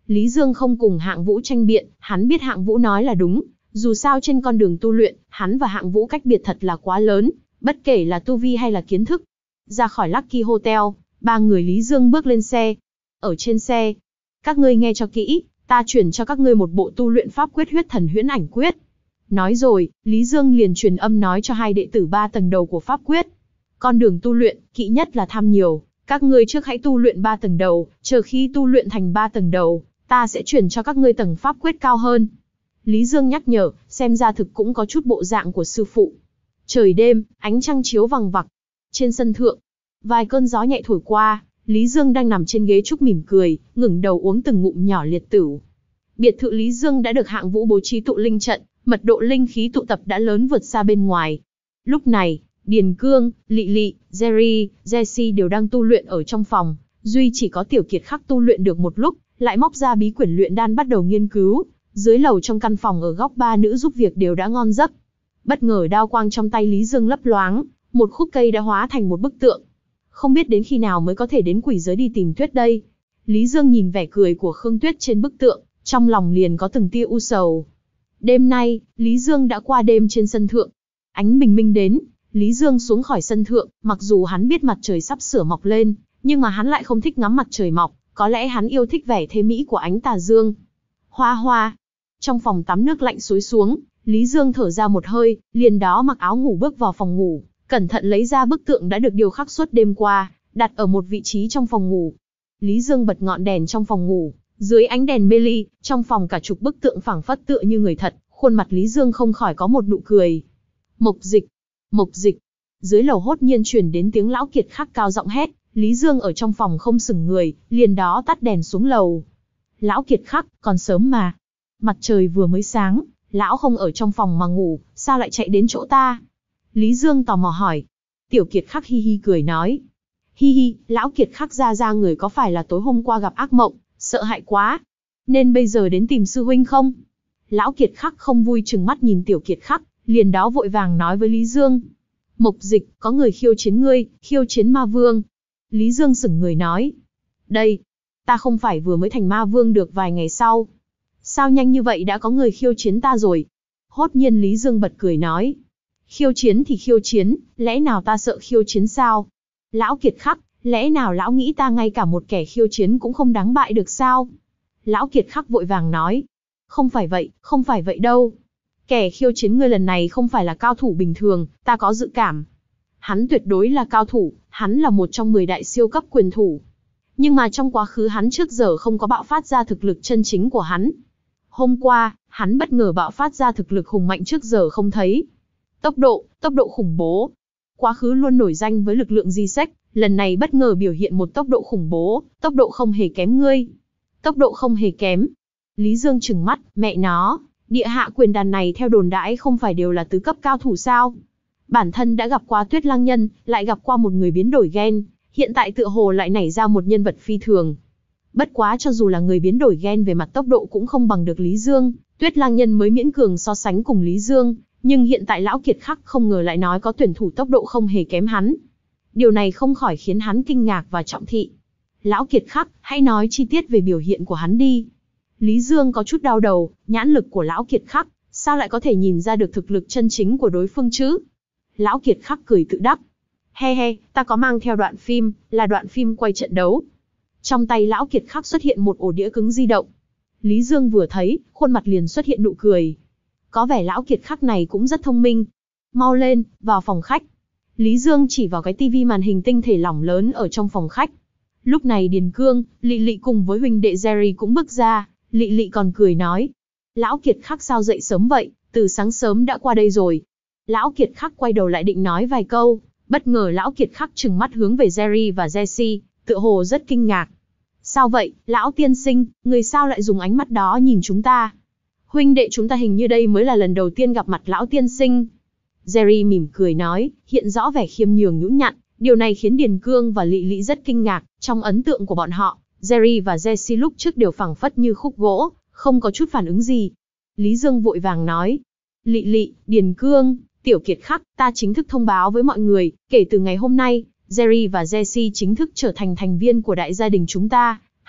Lý Dương không cùng Hạng Vũ tranh biện, hắn biết Hạng Vũ nói là đúng, dù sao trên con đường tu luyện, hắn và Hạng Vũ cách biệt thật là quá lớn, bất kể là tu vi hay là kiến thức. Ra khỏi Lucky Hotel, ba người Lý Dương bước lên xe. Ở trên xe, các ngươi nghe cho kỹ, ta chuyển cho các ngươi một bộ tu luyện pháp quyết huyết thần huyễn ảnh quyết. Nói rồi, Lý Dương liền truyền âm nói cho hai đệ tử ba tầng đầu của pháp quyết. Con đường tu luyện, kỵ nhất là tham nhiều, các ngươi trước hãy tu luyện ba tầng đầu, chờ khi tu luyện thành ba tầng đầu, ta sẽ chuyển cho các ngươi tầng pháp quyết cao hơn. Lý Dương nhắc nhở, xem ra thực cũng có chút bộ dạng của sư phụ. Trời đêm, ánh trăng chiếu vằng vặc. Trên sân thượng, vài cơn gió nhẹ thổi qua, Lý Dương đang nằm trên ghế trúc mỉm cười, ngẩng đầu uống từng ngụm nhỏ liệt tửu. Biệt thự Lý Dương đã được Hạng Vũ bố trí tụ linh trận, mật độ linh khí tụ tập đã lớn vượt xa bên ngoài. Lúc này, Điền Cương, Lị Lị, Jerry, Jessie đều đang tu luyện ở trong phòng, duy chỉ có Tiểu Kiệt Khắc tu luyện được một lúc, lại móc ra bí quyển luyện đan bắt đầu nghiên cứu. Dưới lầu trong căn phòng ở góc ba nữ giúp việc đều đã ngon giấc. Bất ngờ đao quang trong tay Lý Dương lấp loáng, một khúc cây đã hóa thành một bức tượng. Không biết đến khi nào mới có thể đến quỷ giới đi tìm Tuyết đây. Lý Dương nhìn vẻ cười của Khương Tuyết trên bức tượng, trong lòng liền có từng tia u sầu. Đêm nay, Lý Dương đã qua đêm trên sân thượng. Ánh bình minh đến, Lý Dương xuống khỏi sân thượng, mặc dù hắn biết mặt trời sắp sửa mọc lên, nhưng mà hắn lại không thích ngắm mặt trời mọc, có lẽ hắn yêu thích vẻ thế mỹ của ánh tà dương. Hoa hoa. Trong phòng tắm nước lạnh xối xuống, Lý Dương thở ra một hơi, liền đó mặc áo ngủ bước vào phòng ngủ, cẩn thận lấy ra bức tượng đã được điêu khắc suốt đêm qua, đặt ở một vị trí trong phòng ngủ. Lý Dương bật ngọn đèn trong phòng ngủ, dưới ánh đèn mê ly, trong phòng cả chục bức tượng phảng phất tựa như người thật, khuôn mặt Lý Dương không khỏi có một nụ cười. Mộc Dịch, Mộc Dịch. Dưới lầu hốt nhiên truyền đến tiếng Lão Kiệt Khắc cao giọng hét, Lý Dương ở trong phòng không sững người, liền đó tắt đèn xuống lầu. Lão Kiệt Khắc, còn sớm mà. Mặt trời vừa mới sáng, lão không ở trong phòng mà ngủ, sao lại chạy đến chỗ ta? Lý Dương tò mò hỏi. Tiểu Kiệt Khắc hi hi cười nói. Hi hi, Lão Kiệt Khắc ra ra người có phải là tối hôm qua gặp ác mộng, sợ hãi quá, nên bây giờ đến tìm sư huynh không? Lão Kiệt Khắc không vui trừng mắt nhìn Tiểu Kiệt Khắc, liền đó vội vàng nói với Lý Dương. Mộc Dịch, có người khiêu chiến ngươi, khiêu chiến ma vương. Lý Dương sững người nói. Đây, ta không phải vừa mới thành ma vương được vài ngày sau. Sao nhanh như vậy đã có người khiêu chiến ta rồi? Hốt nhiên Lý Dương bật cười nói. Khiêu chiến thì khiêu chiến, lẽ nào ta sợ khiêu chiến sao? Lão Kiệt Khắc, lẽ nào lão nghĩ ta ngay cả một kẻ khiêu chiến cũng không đáng bại được sao? Lão Kiệt Khắc vội vàng nói. Không phải vậy, không phải vậy đâu. Kẻ khiêu chiến ngươi lần này không phải là cao thủ bình thường, ta có dự cảm. Hắn tuyệt đối là cao thủ, hắn là một trong mười đại siêu cấp quyền thủ. Nhưng mà trong quá khứ hắn trước giờ không có bạo phát ra thực lực chân chính của hắn. Hôm qua, hắn bất ngờ bạo phát ra thực lực hùng mạnh trước giờ không thấy. Tốc độ, tốc độ khủng bố. Quá khứ luôn nổi danh với lực lượng di sách, lần này bất ngờ biểu hiện một tốc độ khủng bố, tốc độ không hề kém ngươi. Tốc độ không hề kém. Lý Dương trừng mắt, mẹ nó, địa hạ quyền đàn này theo đồn đãi không phải đều là tứ cấp cao thủ sao? Bản thân đã gặp qua Tuyết Lăng Nhân, lại gặp qua một người biến đổi gen, hiện tại tựa hồ lại nảy ra một nhân vật phi thường. Bất quá cho dù là người biến đổi gen về mặt tốc độ cũng không bằng được Lý Dương, Tuyết Lăng Nhân mới miễn cường so sánh cùng Lý Dương, nhưng hiện tại Lão Kiệt Khắc không ngờ lại nói có tuyển thủ tốc độ không hề kém hắn. Điều này không khỏi khiến hắn kinh ngạc và trọng thị. Lão Kiệt Khắc, hãy nói chi tiết về biểu hiện của hắn đi. Lý Dương có chút đau đầu, nhãn lực của Lão Kiệt Khắc, sao lại có thể nhìn ra được thực lực chân chính của đối phương chứ? Lão Kiệt Khắc cười tự đắc. He he, ta có mang theo đoạn phim, là đoạn phim quay trận đấu. Trong tay Lão Kiệt Khắc xuất hiện một ổ đĩa cứng di động. Lý Dương vừa thấy, khuôn mặt liền xuất hiện nụ cười. Có vẻ Lão Kiệt Khắc này cũng rất thông minh. Mau lên, vào phòng khách. Lý Dương chỉ vào cái tivi màn hình tinh thể lỏng lớn ở trong phòng khách. Lúc này Điền Cương, Lị Lị cùng với huynh đệ Jerry cũng bước ra, Lị Lị còn cười nói. Lão Kiệt Khắc sao dậy sớm vậy, từ sáng sớm đã qua đây rồi. Lão Kiệt Khắc quay đầu lại định nói vài câu, bất ngờ Lão Kiệt Khắc trừng mắt hướng về Jerry và Jessie, tựa hồ rất kinh ngạc. Sao vậy, Lão tiên sinh, người sao lại dùng ánh mắt đó nhìn chúng ta? Huynh đệ chúng ta hình như đây mới là lần đầu tiên gặp mặt Lão tiên sinh. Jerry mỉm cười nói, hiện rõ vẻ khiêm nhường nhũn nhặn, điều này khiến Điền Cương và Lị Lị rất kinh ngạc, trong ấn tượng của bọn họ, Jerry và Jessie lúc trước đều phảng phất như khúc gỗ, không có chút phản ứng gì. Lý Dương vội vàng nói, Lị Lị, Điền Cương, Tiểu Kiệt Khắc, ta chính thức thông báo với mọi người, kể từ ngày hôm nay, Jerry và Jessie chính thức trở thành thành viên của đại gia đình chúng ta,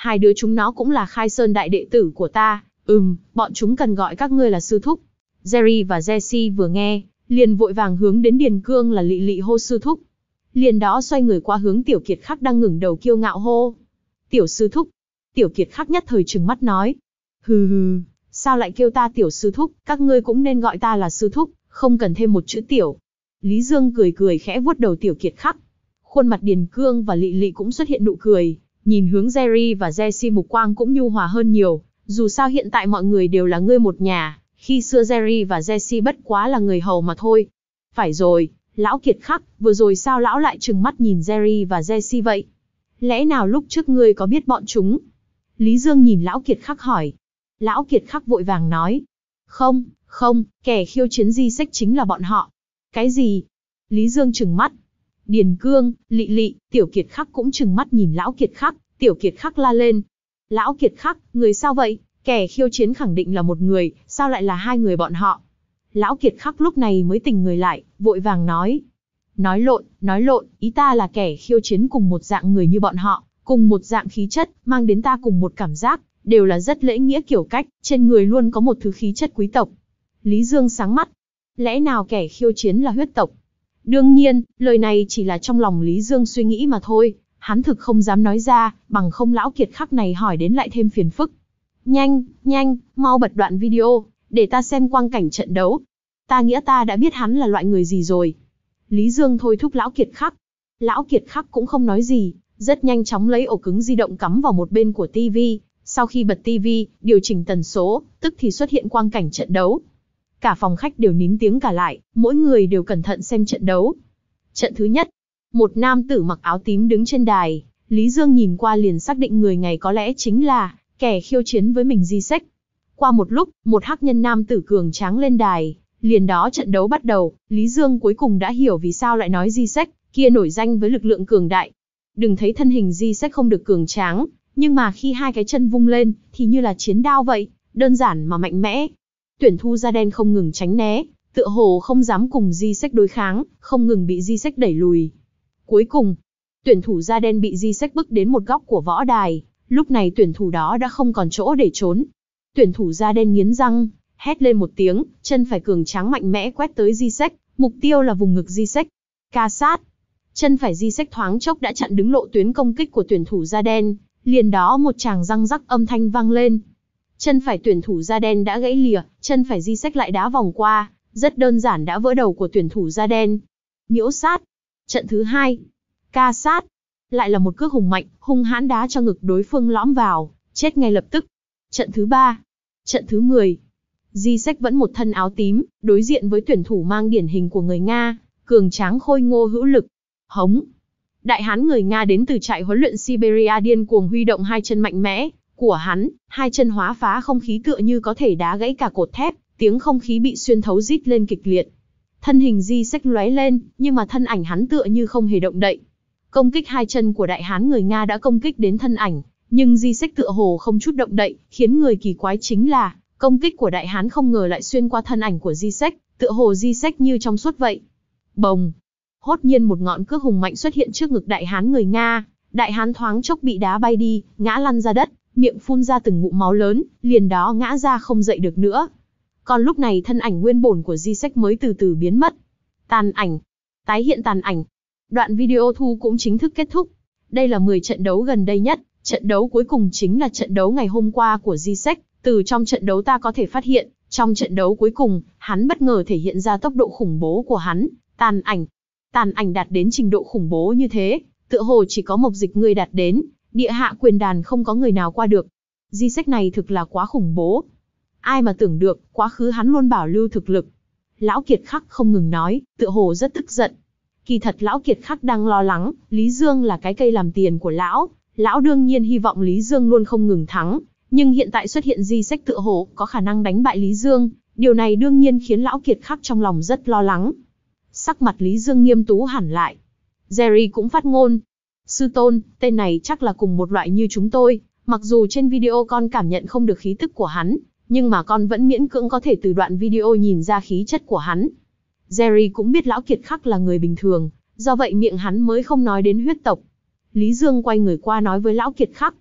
Hai đứa chúng nó cũng là Khai Sơn đại đệ tử của ta, ừm, bọn chúng cần gọi các ngươi là sư thúc. Jerry và Jesse vừa nghe, liền vội vàng hướng đến Điền Cương là lị lị hô sư thúc. Liền đó xoay người qua hướng Tiểu Kiệt Khắc đang ngẩng đầu kiêu ngạo hô. Tiểu sư thúc. Tiểu Kiệt Khắc nhất thời trừng mắt nói. Hừ hừ, sao lại kêu ta tiểu sư thúc, các ngươi cũng nên gọi ta là sư thúc, không cần thêm một chữ tiểu. Lý Dương cười cười khẽ vuốt đầu Tiểu Kiệt Khắc. Khuôn mặt Điền Cương và lị lị cũng xuất hiện nụ cười, nhìn hướng Jerry và Jesse mục quang cũng nhu hòa hơn nhiều, dù sao hiện tại mọi người đều là ngươi một nhà, khi xưa Jerry và Jesse bất quá là người hầu mà thôi. Phải rồi, lão Kiệt Khắc, vừa rồi sao lão lại trừng mắt nhìn Jerry và Jesse vậy? Lẽ nào lúc trước ngươi có biết bọn chúng? Lý Dương nhìn lão Kiệt Khắc hỏi. Lão Kiệt Khắc vội vàng nói. Không, không, kẻ khiêu chiến di sách chính là bọn họ. Cái gì? Lý Dương trừng mắt. Điền Cương, lị lị, Tiểu Kiệt Khắc cũng trừng mắt nhìn lão Kiệt Khắc. Tiểu Kiệt Khắc la lên. Lão Kiệt Khắc, người sao vậy? Kẻ khiêu chiến khẳng định là một người, sao lại là hai người bọn họ? Lão Kiệt Khắc lúc này mới tỉnh người lại, vội vàng nói. Nói lộn, nói lộn, ý ta là kẻ khiêu chiến cùng một dạng người như bọn họ, cùng một dạng khí chất, mang đến ta cùng một cảm giác, đều là rất lễ nghĩa kiểu cách, trên người luôn có một thứ khí chất quý tộc. Lý Dương sáng mắt. Lẽ nào kẻ khiêu chiến là huyết tộc? Đương nhiên, lời này chỉ là trong lòng Lý Dương suy nghĩ mà thôi, hắn thực không dám nói ra, bằng không lão Kiệt Khắc này hỏi đến lại thêm phiền phức. Nhanh, nhanh, mau bật đoạn video, để ta xem quang cảnh trận đấu. Ta nghĩ ta đã biết hắn là loại người gì rồi. Lý Dương thôi thúc lão Kiệt Khắc. Lão Kiệt Khắc cũng không nói gì, rất nhanh chóng lấy ổ cứng di động cắm vào một bên của tivi. Sau khi bật tivi, điều chỉnh tần số, tức thì xuất hiện quang cảnh trận đấu. Cả phòng khách đều nín tiếng cả lại, mỗi người đều cẩn thận xem trận đấu. Trận thứ nhất, một nam tử mặc áo tím đứng trên đài. Lý Dương nhìn qua liền xác định người này có lẽ chính là kẻ khiêu chiến với mình Di Sách. Qua một lúc, một hắc nhân nam tử cường tráng lên đài, liền đó trận đấu bắt đầu. Lý Dương cuối cùng đã hiểu vì sao lại nói Di Sách kia nổi danh với lực lượng cường đại. Đừng thấy thân hình Di Sách không được cường tráng, nhưng mà khi hai cái chân vung lên, thì như là chiến đao vậy, đơn giản mà mạnh mẽ. Tuyển Thu da đen không ngừng tránh né, tựa hồ không dám cùng Di Sách đối kháng, không ngừng bị Di Sách đẩy lùi. Cuối cùng, tuyển thủ da đen bị Di Sách bức đến một góc của võ đài, lúc này tuyển thủ đó đã không còn chỗ để trốn. Tuyển thủ da đen nghiến răng, hét lên một tiếng, chân phải cường tráng mạnh mẽ quét tới Di Sách, mục tiêu là vùng ngực Di Sách. Ca sát. Chân phải Di Sách thoáng chốc đã chặn đứng lộ tuyến công kích của tuyển thủ da đen, liền đó một tràng răng rắc âm thanh vang lên. Chân phải tuyển thủ da đen đã gãy lìa, chân phải Di Sách lại đá vòng qua, rất đơn giản đã vỡ đầu của tuyển thủ da đen. Nhiễu sát. Trận thứ hai. Ca sát. Lại là một cước hùng mạnh, hung hãn đá cho ngực đối phương lõm vào, chết ngay lập tức. Trận thứ ba. Trận thứ mười. Di Sách vẫn một thân áo tím, đối diện với tuyển thủ mang điển hình của người Nga, cường tráng khôi ngô hữu lực. Hống. Đại hán người Nga đến từ trại huấn luyện Siberia điên cuồng huy động hai chân mạnh mẽ của hắn, hai chân hóa phá không khí tựa như có thể đá gãy cả cột thép, tiếng không khí bị xuyên thấu rít lên kịch liệt. Thân hình Di Sách lóe lên, nhưng mà thân ảnh hắn tựa như không hề động đậy. Công kích hai chân của đại hán người Nga đã công kích đến thân ảnh, nhưng Di Sách tựa hồ không chút động đậy, khiến người kỳ quái chính là, công kích của đại hán không ngờ lại xuyên qua thân ảnh của Di Sách, tựa hồ Di Sách như trong suốt vậy. Bồng. Hốt nhiên một ngọn cước hùng mạnh xuất hiện trước ngực đại hán người Nga, đại hán thoáng chốc bị đá bay đi, ngã lăn ra đất, miệng phun ra từng ngụm máu lớn, liền đó ngã ra không dậy được nữa. Còn lúc này thân ảnh nguyên bổn của Di Sách mới từ từ biến mất. Tàn ảnh. Tái hiện tàn ảnh. Đoạn video thu cũng chính thức kết thúc. Đây là mười trận đấu gần đây nhất, trận đấu cuối cùng chính là trận đấu ngày hôm qua của Di Sách. Từ trong trận đấu ta có thể phát hiện, trong trận đấu cuối cùng, hắn bất ngờ thể hiện ra tốc độ khủng bố của hắn. Tàn ảnh. Tàn ảnh đạt đến trình độ khủng bố như thế, tựa hồ chỉ có Mộc Dịch người đạt đến, địa hạ quyền đàn không có người nào qua được. Di Sách này thực là quá khủng bố. Ai mà tưởng được, quá khứ hắn luôn bảo lưu thực lực. Lão Kiệt Khắc không ngừng nói, tựa hồ rất tức giận. Kỳ thật Lão Kiệt Khắc đang lo lắng, Lý Dương là cái cây làm tiền của Lão. Lão đương nhiên hy vọng Lý Dương luôn không ngừng thắng, nhưng hiện tại xuất hiện Di Sách tựa hồ có khả năng đánh bại Lý Dương. Điều này đương nhiên khiến Lão Kiệt Khắc trong lòng rất lo lắng. Sắc mặt Lý Dương nghiêm tú hẳn lại. Jerry cũng phát ngôn. Sư tôn, tên này chắc là cùng một loại như chúng tôi, mặc dù trên video con cảm nhận không được khí tức của hắn, nhưng mà con vẫn miễn cưỡng có thể từ đoạn video nhìn ra khí chất của hắn. Jerry cũng biết Lão Kiệt Khắc là người bình thường, do vậy miệng hắn mới không nói đến huyết tộc. Lý Dương quay người qua nói với Lão Kiệt Khắc.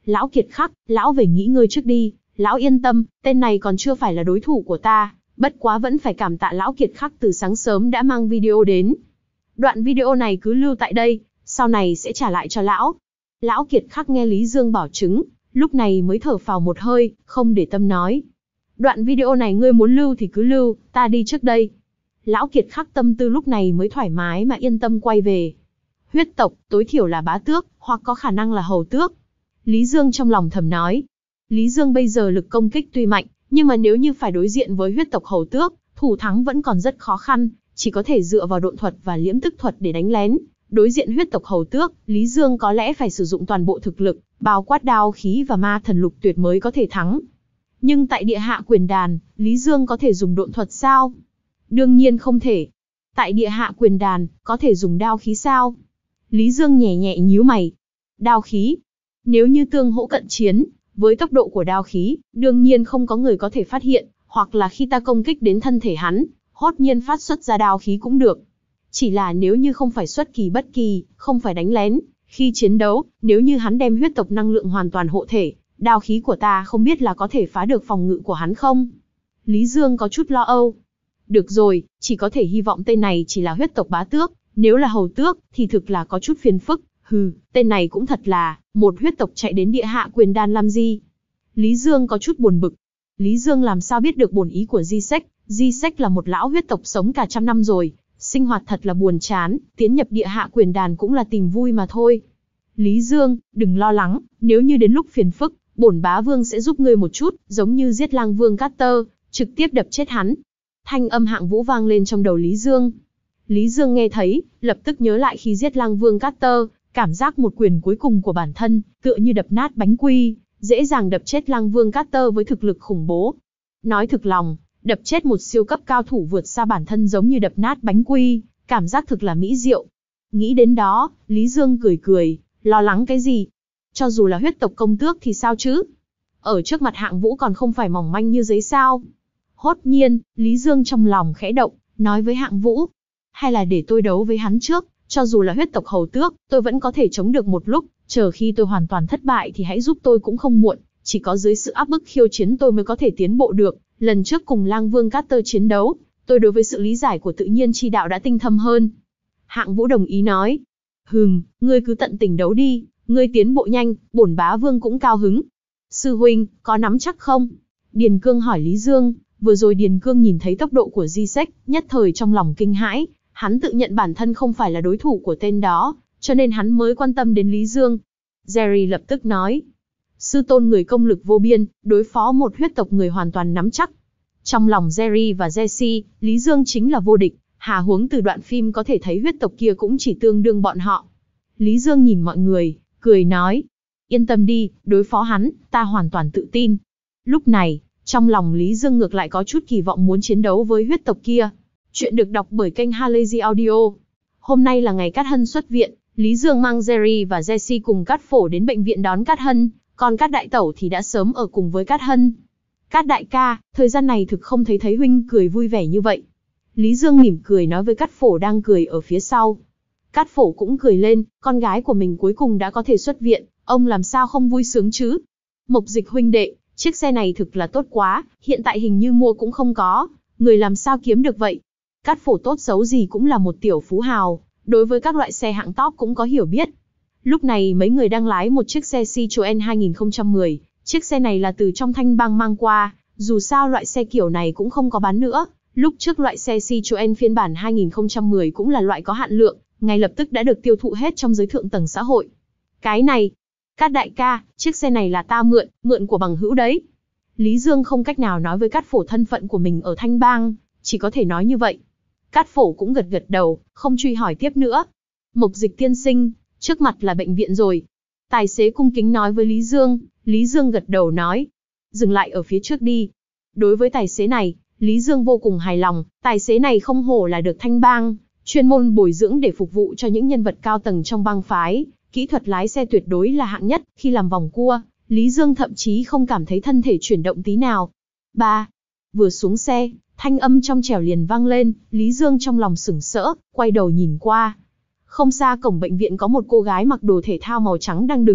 Lão Kiệt Khắc, lão về nghỉ ngơi trước đi, lão yên tâm, tên này còn chưa phải là đối thủ của ta, bất quá vẫn phải cảm tạ lão Kiệt Khắc từ sáng sớm đã mang video đến. Đoạn video này cứ lưu tại đây, sau này sẽ trả lại cho lão. Lão Kiệt Khắc nghe Lý Dương bảo chứng, lúc này mới thở phào một hơi, không để tâm nói. Đoạn video này ngươi muốn lưu thì cứ lưu, ta đi trước đây. Lão Kiệt Khắc tâm tư lúc này mới thoải mái mà yên tâm quay về. Huyết tộc, tối thiểu là bá tước, hoặc có khả năng là hầu tước. Lý Dương trong lòng thầm nói. Lý Dương bây giờ lực công kích tuy mạnh, nhưng mà nếu như phải đối diện với huyết tộc hầu tước, thủ thắng vẫn còn rất khó khăn, chỉ có thể dựa vào độn thuật và liễm tức thuật để đánh lén. Đối diện huyết tộc hầu tước, Lý Dương có lẽ phải sử dụng toàn bộ thực lực, bao quát đao khí và ma thần lục tuyệt mới có thể thắng. Nhưng tại địa hạ quyền đàn, Lý Dương có thể dùng độn thuật sao? Đương nhiên không thể. Tại địa hạ quyền đàn, có thể dùng đao khí sao? Lý Dương nhẹ nhẹ nhíu mày. Đao khí? Nếu như tương hỗ cận chiến, với tốc độ của đao khí, đương nhiên không có người có thể phát hiện, hoặc là khi ta công kích đến thân thể hắn, hốt nhiên phát xuất ra đao khí cũng được. Chỉ là nếu như không phải xuất kỳ bất kỳ, không phải đánh lén, khi chiến đấu, nếu như hắn đem huyết tộc năng lượng hoàn toàn hộ thể, đao khí của ta không biết là có thể phá được phòng ngự của hắn không? Lý Dương có chút lo âu. Được rồi, chỉ có thể hy vọng tên này chỉ là huyết tộc bá tước, nếu là hầu tước, thì thực là có chút phiền phức. Hừ, tên này cũng thật là, một huyết tộc chạy đến địa hạ quyền đan làm gì? Lý Dương có chút buồn bực. Lý Dương làm sao biết được bổn ý của Di Sách? Di Sách là một lão huyết tộc sống cả trăm năm rồi, sinh hoạt thật là buồn chán, tiến nhập địa hạ quyền đàn cũng là tìm vui mà thôi. Lý Dương, đừng lo lắng, nếu như đến lúc phiền phức, bổn bá vương sẽ giúp ngươi một chút, giống như giết lang vương Carter, trực tiếp đập chết hắn. Thanh âm Hạng Vũ vang lên trong đầu Lý Dương. Lý Dương nghe thấy, lập tức nhớ lại khi giết lang vương Carter, cảm giác một quyền cuối cùng của bản thân, tựa như đập nát bánh quy, dễ dàng đập chết lang vương Carter với thực lực khủng bố. Nói thực lòng, đập chết một siêu cấp cao thủ vượt xa bản thân giống như đập nát bánh quy, cảm giác thực là mỹ diệu. Nghĩ đến đó, Lý Dương cười cười, lo lắng cái gì? Cho dù là huyết tộc công tước thì sao chứ? Ở trước mặt Hạng Vũ còn không phải mỏng manh như giấy sao? Hốt nhiên, Lý Dương trong lòng khẽ động, nói với Hạng Vũ. Hay là để tôi đấu với hắn trước, cho dù là huyết tộc hầu tước, tôi vẫn có thể chống được một lúc, chờ khi tôi hoàn toàn thất bại thì hãy giúp tôi cũng không muộn, chỉ có dưới sự áp bức khiêu chiến tôi mới có thể tiến bộ được. Lần trước cùng lang vương Carter chiến đấu, tôi đối với sự lý giải của tự nhiên chi đạo đã tinh thâm hơn. Hạng Vũ đồng ý nói. Hừm, ngươi cứ tận tình đấu đi, ngươi tiến bộ nhanh, bổn bá vương cũng cao hứng. Sư huynh, có nắm chắc không? Điền Cương hỏi Lý Dương, vừa rồi Điền Cương nhìn thấy tốc độ của Di Sách, nhất thời trong lòng kinh hãi, hắn tự nhận bản thân không phải là đối thủ của tên đó, cho nên hắn mới quan tâm đến Lý Dương. Jerry lập tức nói. Sư tôn người công lực vô biên, đối phó một huyết tộc người hoàn toàn nắm chắc. Trong lòng Jerry và Jesse, Lý Dương chính là vô địch, hà huống từ đoạn phim có thể thấy huyết tộc kia cũng chỉ tương đương bọn họ. Lý Dương nhìn mọi người, cười nói. Yên tâm đi, đối phó hắn, ta hoàn toàn tự tin. Lúc này, trong lòng Lý Dương ngược lại có chút kỳ vọng muốn chiến đấu với huyết tộc kia. Chuyện được đọc bởi kênh Halazy Audio. Hôm nay là ngày Cát Hân xuất viện, Lý Dương mang Jerry và Jesse cùng Cát Phổ đến bệnh viện đón Cát Hân, còn Cát Đại Tẩu thì đã sớm ở cùng với Cát Hân. Cát đại ca, thời gian này thực không thấy thấy huynh cười vui vẻ như vậy. Lý Dương mỉm cười nói với Cát Phổ đang cười ở phía sau. Cát Phổ cũng cười lên, con gái của mình cuối cùng đã có thể xuất viện, ông làm sao không vui sướng chứ? Mộc Dịch huynh đệ, chiếc xe này thực là tốt quá, hiện tại hình như mua cũng không có, người làm sao kiếm được vậy? Cát Phổ tốt xấu gì cũng là một tiểu phú hào, đối với các loại xe hạng top cũng có hiểu biết. Lúc này mấy người đang lái một chiếc xe Citroen hai không một không, chiếc xe này là từ trong Thanh Bang mang qua, dù sao loại xe kiểu này cũng không có bán nữa. Lúc trước loại xe Citroen phiên bản hai không một không cũng là loại có hạn lượng, ngay lập tức đã được tiêu thụ hết trong giới thượng tầng xã hội. Cái này, Cát đại ca, chiếc xe này là ta mượn, mượn của bằng hữu đấy. Lý Dương không cách nào nói với Cát Phổ thân phận của mình ở Thanh Bang, chỉ có thể nói như vậy. Cát Phổ cũng gật gật đầu, không truy hỏi tiếp nữa. Mộc Dịch tiên sinh, trước mặt là bệnh viện rồi. Tài xế cung kính nói với Lý Dương, Lý Dương gật đầu nói. Dừng lại ở phía trước đi. Đối với tài xế này, Lý Dương vô cùng hài lòng, tài xế này không hổ là được Thanh Bang, chuyên môn bồi dưỡng để phục vụ cho những nhân vật cao tầng trong bang phái, kỹ thuật lái xe tuyệt đối là hạng nhất, khi làm vòng cua, Lý Dương thậm chí không cảm thấy thân thể chuyển động tí nào. Ba. Vừa xuống xe, thanh âm trong trẻo liền vang lên, Lý Dương trong lòng sửng sỡ, quay đầu nhìn qua. Không xa cổng bệnh viện có một cô gái mặc đồ thể thao màu trắng đang đứng,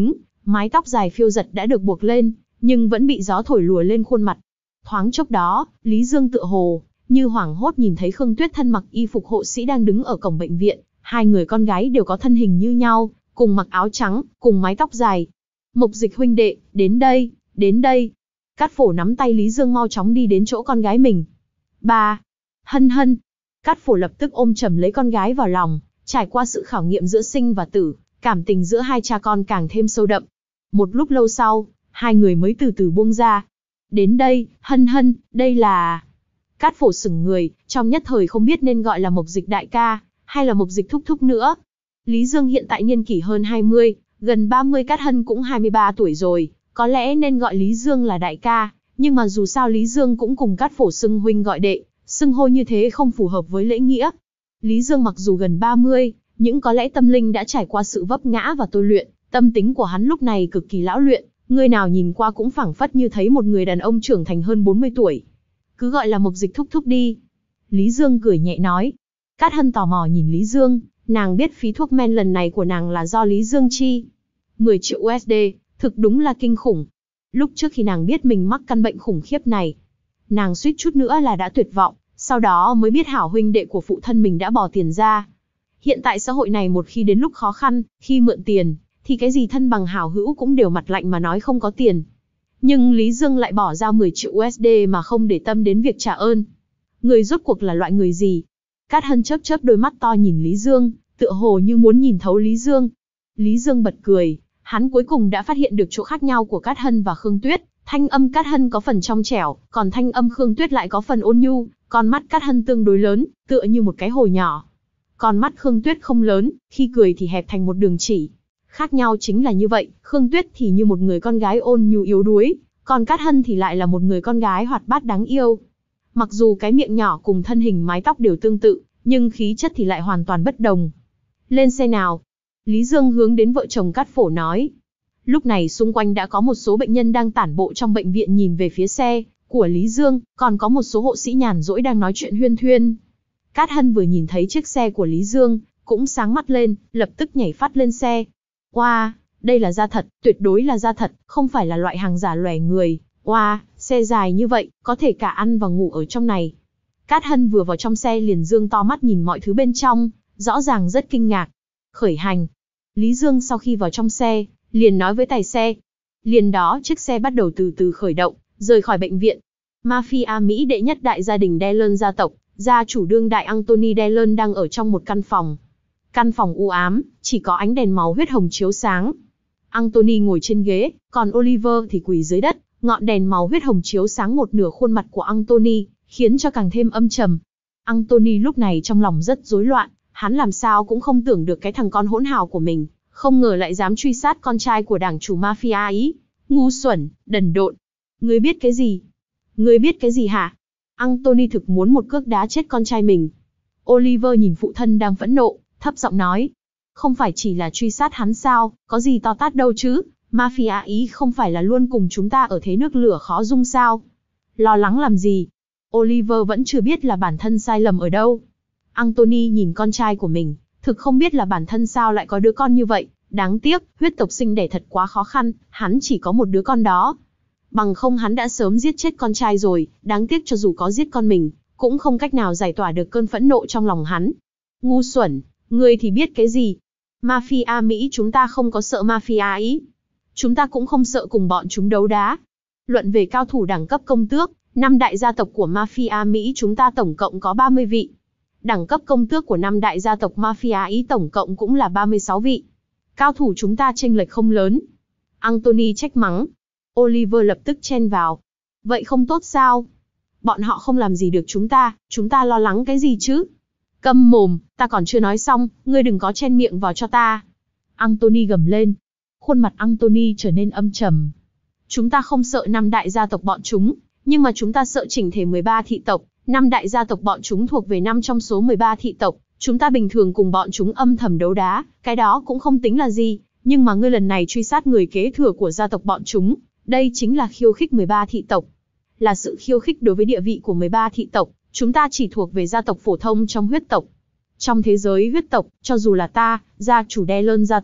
Mái tóc dài phiêu giật đã được buộc lên, nhưng vẫn bị gió thổi lùa lên khuôn mặt. Thoáng chốc đó, Lý Dương tựa hồ như hoảng hốt nhìn thấy Khương Tuyết thân mặc y phục hộ sĩ đang đứng ở cổng bệnh viện. Hai người con gái đều có thân hình như nhau, cùng mặc áo trắng, cùng mái tóc dài. Mộc Dịch huynh đệ, đến đây, đến đây. Cát Phổ nắm tay Lý Dương mau chóng đi đến chỗ con gái mình. Ba, Hân Hân. Cát Phổ lập tức ôm chầm lấy con gái vào lòng, trải qua sự khảo nghiệm giữa sinh và tử, cảm tình giữa hai cha con càng thêm sâu đậm. Một lúc lâu sau, hai người mới từ từ buông ra. Đến đây, Hân Hân, đây là... Cát Phổ sững người, trong nhất thời không biết nên gọi là Mộc Dịch đại ca, hay là Mộc Dịch thúc thúc nữa. Lý Dương hiện tại niên kỷ hơn hai mươi, gần ba mươi, Cát Hân cũng hai mươi ba tuổi rồi, có lẽ nên gọi Lý Dương là đại ca, nhưng mà dù sao Lý Dương cũng cùng Cát Phổ xưng huynh gọi đệ, xưng hô như thế không phù hợp với lễ nghĩa. Lý Dương mặc dù gần ba mươi, nhưng có lẽ tâm linh đã trải qua sự vấp ngã và tôi luyện, tâm tính của hắn lúc này cực kỳ lão luyện, người nào nhìn qua cũng phảng phất như thấy một người đàn ông trưởng thành hơn bốn mươi tuổi. Cứ gọi là Mộc Dịch thúc thúc đi. Lý Dương cười nhẹ nói. Cát Hân tò mò nhìn Lý Dương, nàng biết phí thuốc men lần này của nàng là do Lý Dương chi. mười triệu u ét đê, thực đúng là kinh khủng. Lúc trước khi nàng biết mình mắc căn bệnh khủng khiếp này, nàng suýt chút nữa là đã tuyệt vọng, sau đó mới biết hảo huynh đệ của phụ thân mình đã bỏ tiền ra. Hiện tại xã hội này một khi đến lúc khó khăn, khi mượn tiền, thì cái gì thân bằng hảo hữu cũng đều mặt lạnh mà nói không có tiền. Nhưng Lý Dương lại bỏ ra mười triệu u ét đê mà không để tâm đến việc trả ơn. Người rốt cuộc là loại người gì? Cát Hân chớp chớp đôi mắt to nhìn Lý Dương, tựa hồ như muốn nhìn thấu Lý Dương. Lý Dương bật cười, hắn cuối cùng đã phát hiện được chỗ khác nhau của Cát Hân và Khương Tuyết. Thanh âm Cát Hân có phần trong trẻo, còn thanh âm Khương Tuyết lại có phần ôn nhu. Con mắt Cát Hân tương đối lớn, tựa như một cái hồ nhỏ. Con mắt Khương Tuyết không lớn, khi cười thì hẹp thành một đường chỉ. Khác nhau chính là như vậy, Khương Tuyết thì như một người con gái ôn nhu yếu đuối, còn Cát Hân thì lại là một người con gái hoạt bát đáng yêu. Mặc dù cái miệng nhỏ cùng thân hình mái tóc đều tương tự, nhưng khí chất thì lại hoàn toàn bất đồng. Lên xe nào. Lý Dương hướng đến vợ chồng Cát Phổ nói. Lúc này xung quanh đã có một số bệnh nhân đang tản bộ trong bệnh viện nhìn về phía xe của Lý Dương, còn có một số hộ sĩ nhàn rỗi đang nói chuyện huyên thuyên. Cát Hân vừa nhìn thấy chiếc xe của Lý Dương, cũng sáng mắt lên, lập tức nhảy phát lên xe. Oa, wow, đây là da thật, tuyệt đối là da thật, không phải là loại hàng giả lòe người. Oa, wow, xe dài như vậy, có thể cả ăn và ngủ ở trong này. Cát Hân vừa vào trong xe liền dương to mắt nhìn mọi thứ bên trong, rõ ràng rất kinh ngạc. Khởi hành. Lý Dương sau khi vào trong xe, liền nói với tài xe. Liền đó chiếc xe bắt đầu từ từ khởi động, rời khỏi bệnh viện. Mafia Mỹ đệ nhất đại gia đình Delon gia tộc, gia chủ đương đại Anthony Delon đang ở trong một căn phòng. Căn phòng u ám, chỉ có ánh đèn màu huyết hồng chiếu sáng. Anthony ngồi trên ghế, còn Oliver thì quỳ dưới đất, ngọn đèn màu huyết hồng chiếu sáng một nửa khuôn mặt của Anthony, khiến cho càng thêm âm trầm. Anthony lúc này trong lòng rất rối loạn, hắn làm sao cũng không tưởng được cái thằng con hỗn hào của mình, không ngờ lại dám truy sát con trai của đảng chủ mafia Ý. Ngu xuẩn, đần độn. Ngươi biết cái gì? Ngươi biết cái gì hả? Anthony thực muốn một cước đá chết con trai mình. Oliver nhìn phụ thân đang phẫn nộ, thấp giọng nói. Không phải chỉ là truy sát hắn sao, có gì to tát đâu chứ, mafia Ý không phải là luôn cùng chúng ta ở thế nước lửa khó dung sao? Lo lắng làm gì? Oliver vẫn chưa biết là bản thân sai lầm ở đâu. Anthony nhìn con trai của mình, thực không biết là bản thân sao lại có đứa con như vậy. Đáng tiếc, huyết tộc sinh đẻ thật quá khó khăn, hắn chỉ có một đứa con đó. Bằng không hắn đã sớm giết chết con trai rồi, đáng tiếc cho dù có giết con mình, cũng không cách nào giải tỏa được cơn phẫn nộ trong lòng hắn. Ngu xuẩn, ngươi thì biết cái gì? Mafia Mỹ chúng ta không có sợ mafia Ý. Chúng ta cũng không sợ cùng bọn chúng đấu đá. Luận về cao thủ đẳng cấp công tước, năm đại gia tộc của mafia Mỹ chúng ta tổng cộng có ba mươi vị. Đẳng cấp công tước của năm đại gia tộc mafia Ý tổng cộng cũng là ba mươi sáu vị. Cao thủ chúng ta chênh lệch không lớn. Anthony trách mắng. Oliver lập tức chen vào. Vậy không tốt sao? Bọn họ không làm gì được chúng ta, chúng ta lo lắng cái gì chứ? Câm mồm, ta còn chưa nói xong, ngươi đừng có chen miệng vào cho ta. Anthony gầm lên. Khuôn mặt Anthony trở nên âm trầm. Chúng ta không sợ năm đại gia tộc bọn chúng, nhưng mà chúng ta sợ chỉnh thể mười ba thị tộc. Năm đại gia tộc bọn chúng thuộc về năm trong số mười ba thị tộc. Chúng ta bình thường cùng bọn chúng âm thầm đấu đá, cái đó cũng không tính là gì. Nhưng mà ngươi lần này truy sát người kế thừa của gia tộc bọn chúng, đây chính là khiêu khích mười ba thị tộc. Là sự khiêu khích đối với địa vị của mười ba thị tộc, chúng ta chỉ thuộc về gia tộc phổ thông trong huyết tộc. Trong thế giới huyết tộc, cho dù là ta, gia chủ Delon gia tộc,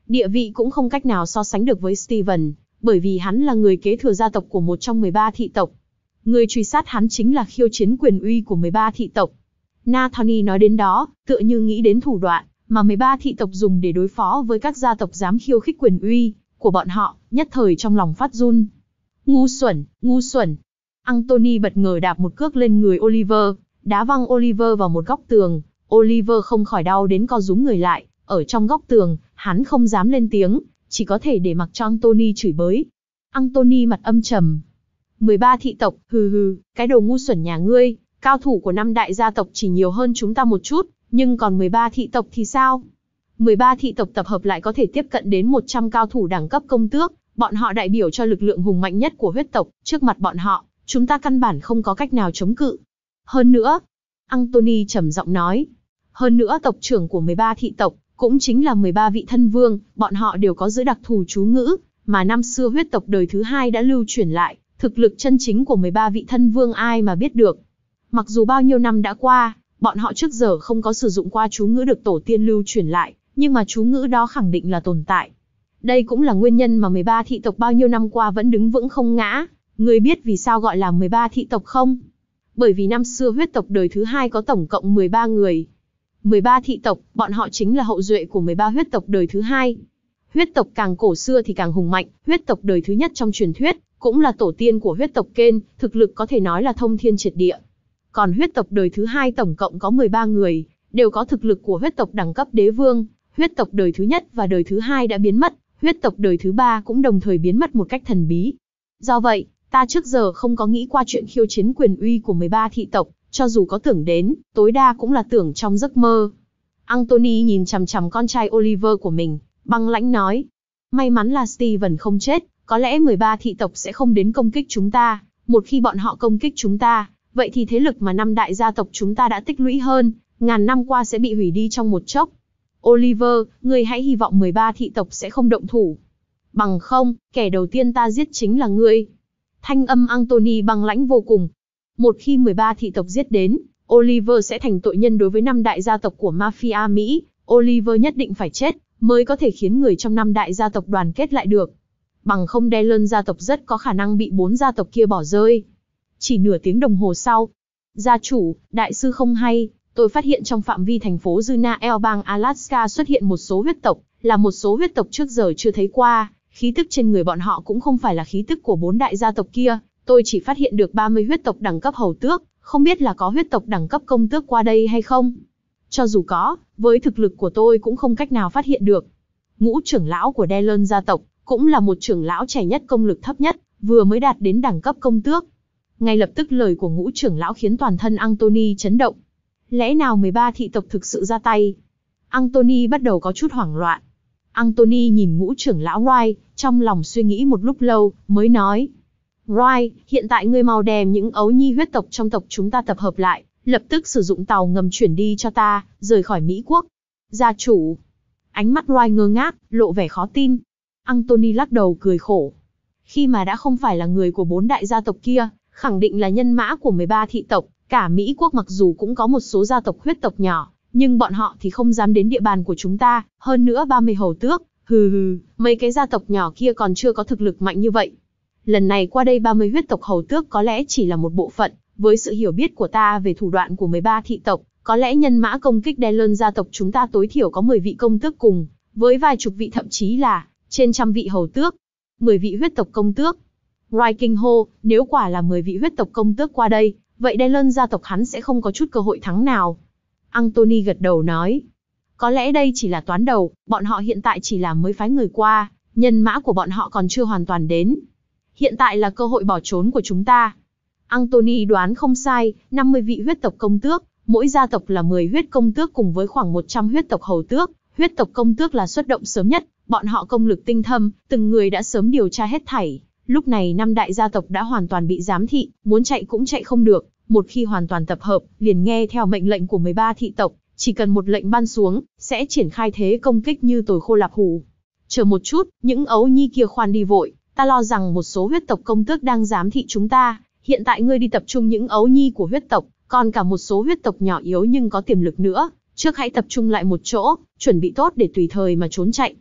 Địa vị cũng không cách nào so sánh được với Steven, bởi vì hắn là người kế thừa gia tộc của một trong mười ba thị tộc. Người truy sát hắn chính là khiêu chiến quyền uy của mười ba thị tộc. Nathaniel nói đến đó, tựa như nghĩ đến thủ đoạn mà mười ba thị tộc dùng để đối phó với các gia tộc dám khiêu khích quyền uy của bọn họ, nhất thời trong lòng phát run. Ngu xuẩn, ngu xuẩn. Anthony bất ngờ đạp một cước lên người Oliver, đá văng Oliver vào một góc tường. Oliver không khỏi đau đến co rúm người lại, ở trong góc tường, hắn không dám lên tiếng, chỉ có thể để mặc cho Anthony chửi bới. Anthony mặt âm trầm. mười ba thị tộc, hừ hừ, cái đồ ngu xuẩn nhà ngươi, cao thủ của năm đại gia tộc chỉ nhiều hơn chúng ta một chút, nhưng còn mười ba thị tộc thì sao? mười ba thị tộc tập hợp lại có thể tiếp cận đến một trăm cao thủ đẳng cấp công tước, bọn họ đại biểu cho lực lượng hùng mạnh nhất của huyết tộc, trước mặt bọn họ, chúng ta căn bản không có cách nào chống cự. Hơn nữa, Anthony trầm giọng nói, hơn nữa tộc trưởng của mười ba thị tộc, cũng chính là mười ba vị thân vương, bọn họ đều có giữ đặc thù chú ngữ, mà năm xưa huyết tộc đời thứ hai đã lưu truyền lại, thực lực chân chính của mười ba vị thân vương ai mà biết được. Mặc dù bao nhiêu năm đã qua, bọn họ trước giờ không có sử dụng qua chú ngữ được tổ tiên lưu truyền lại, nhưng mà chú ngữ đó khẳng định là tồn tại. Đây cũng là nguyên nhân mà mười ba thị tộc bao nhiêu năm qua vẫn đứng vững không ngã. Ngươi biết vì sao gọi là mười ba thị tộc không? Bởi vì năm xưa huyết tộc đời thứ hai có tổng cộng mười ba người. mười ba thị tộc, bọn họ chính là hậu duệ của mười ba huyết tộc đời thứ hai. Huyết tộc càng cổ xưa thì càng hùng mạnh, huyết tộc đời thứ nhất trong truyền thuyết, cũng là tổ tiên của huyết tộc Kên, thực lực có thể nói là thông thiên triệt địa. Còn huyết tộc đời thứ hai tổng cộng có mười ba người, đều có thực lực của huyết tộc đẳng cấp đế vương. Huyết tộc đời thứ nhất và đời thứ hai đã biến mất, huyết tộc đời thứ ba cũng đồng thời biến mất một cách thần bí. Do vậy, ta trước giờ không có nghĩ qua chuyện khiêu chiến quyền uy của mười ba thị tộc, cho dù có tưởng đến, tối đa cũng là tưởng trong giấc mơ. Anthony nhìn chằm chằm con trai Oliver của mình, băng lãnh nói. May mắn là Steven không chết, có lẽ mười ba thị tộc sẽ không đến công kích chúng ta. Một khi bọn họ công kích chúng ta, vậy thì thế lực mà năm đại gia tộc chúng ta đã tích lũy hơn, ngàn năm qua sẽ bị hủy đi trong một chốc. Oliver, ngươi hãy hy vọng mười ba thị tộc sẽ không động thủ. Bằng không, kẻ đầu tiên ta giết chính là ngươi. Thanh âm Anthony băng lãnh vô cùng. Một khi mười ba thị tộc giết đến, Oliver sẽ thành tội nhân đối với năm đại gia tộc của mafia Mỹ. Oliver nhất định phải chết, mới có thể khiến người trong năm đại gia tộc đoàn kết lại được. Bằng không Dylan gia tộc rất có khả năng bị bốn gia tộc kia bỏ rơi. Chỉ nửa tiếng đồng hồ sau, gia chủ, đại sư không hay, tôi phát hiện trong phạm vi thành phố Junael bang Alaska xuất hiện một số huyết tộc, là một số huyết tộc trước giờ chưa thấy qua, khí tức trên người bọn họ cũng không phải là khí tức của bốn đại gia tộc kia, tôi chỉ phát hiện được ba mươi huyết tộc đẳng cấp hầu tước, không biết là có huyết tộc đẳng cấp công tước qua đây hay không. Cho dù có, với thực lực của tôi cũng không cách nào phát hiện được. Ngũ trưởng lão của Dylan gia tộc, cũng là một trưởng lão trẻ nhất công lực thấp nhất, vừa mới đạt đến đẳng cấp công tước. Ngay lập tức lời của ngũ trưởng lão khiến toàn thân Anthony chấn động. Lẽ nào mười ba thị tộc thực sự ra tay? Anthony bắt đầu có chút hoảng loạn. Anthony nhìn ngũ trưởng lão Wright, trong lòng suy nghĩ một lúc lâu, mới nói. Wright, hiện tại ngươi mau đem những ấu nhi huyết tộc trong tộc chúng ta tập hợp lại, lập tức sử dụng tàu ngầm chuyển đi cho ta, rời khỏi Mỹ quốc. Gia chủ. Ánh mắt Wright ngơ ngác, lộ vẻ khó tin. Anthony lắc đầu cười khổ. Khi mà đã không phải là người của bốn đại gia tộc kia, khẳng định là nhân mã của mười ba thị tộc, cả Mỹ quốc mặc dù cũng có một số gia tộc huyết tộc nhỏ, nhưng bọn họ thì không dám đến địa bàn của chúng ta, hơn nữa ba mươi hầu tước, hừ hừ, mấy cái gia tộc nhỏ kia còn chưa có thực lực mạnh như vậy. Lần này qua đây ba mươi huyết tộc hầu tước có lẽ chỉ là một bộ phận, với sự hiểu biết của ta về thủ đoạn của mười ba thị tộc, có lẽ nhân mã công kích Dylan gia tộc chúng ta tối thiểu có mười vị công tước cùng, với vài chục vị thậm chí là trên trăm vị hầu tước, mười vị huyết tộc công tước. Wright kinh hô, nếu quả là mười vị huyết tộc công tước qua đây, vậy Dylan gia tộc hắn sẽ không có chút cơ hội thắng nào. Anthony gật đầu nói, có lẽ đây chỉ là toán đầu, bọn họ hiện tại chỉ là mới phái người qua, nhân mã của bọn họ còn chưa hoàn toàn đến. Hiện tại là cơ hội bỏ trốn của chúng ta. Anthony đoán không sai, năm mươi vị huyết tộc công tước, mỗi gia tộc là mười huyết công tước cùng với khoảng một trăm huyết tộc hầu tước. Huyết tộc công tước là xuất động sớm nhất, bọn họ công lực tinh thâm, từng người đã sớm điều tra hết thảy. Lúc này năm đại gia tộc đã hoàn toàn bị giám thị, muốn chạy cũng chạy không được. Một khi hoàn toàn tập hợp, liền nghe theo mệnh lệnh của mười ba thị tộc, chỉ cần một lệnh ban xuống, sẽ triển khai thế công kích như tồi khô lạp hủ. Chờ một chút, những ấu nhi kia khoan đi vội, ta lo rằng một số huyết tộc công tước đang giám thị chúng ta. Hiện tại ngươi đi tập trung những ấu nhi của huyết tộc, còn cả một số huyết tộc nhỏ yếu nhưng có tiềm lực nữa. Trước hãy tập trung lại một chỗ, chuẩn bị tốt để tùy thời mà trốn chạy.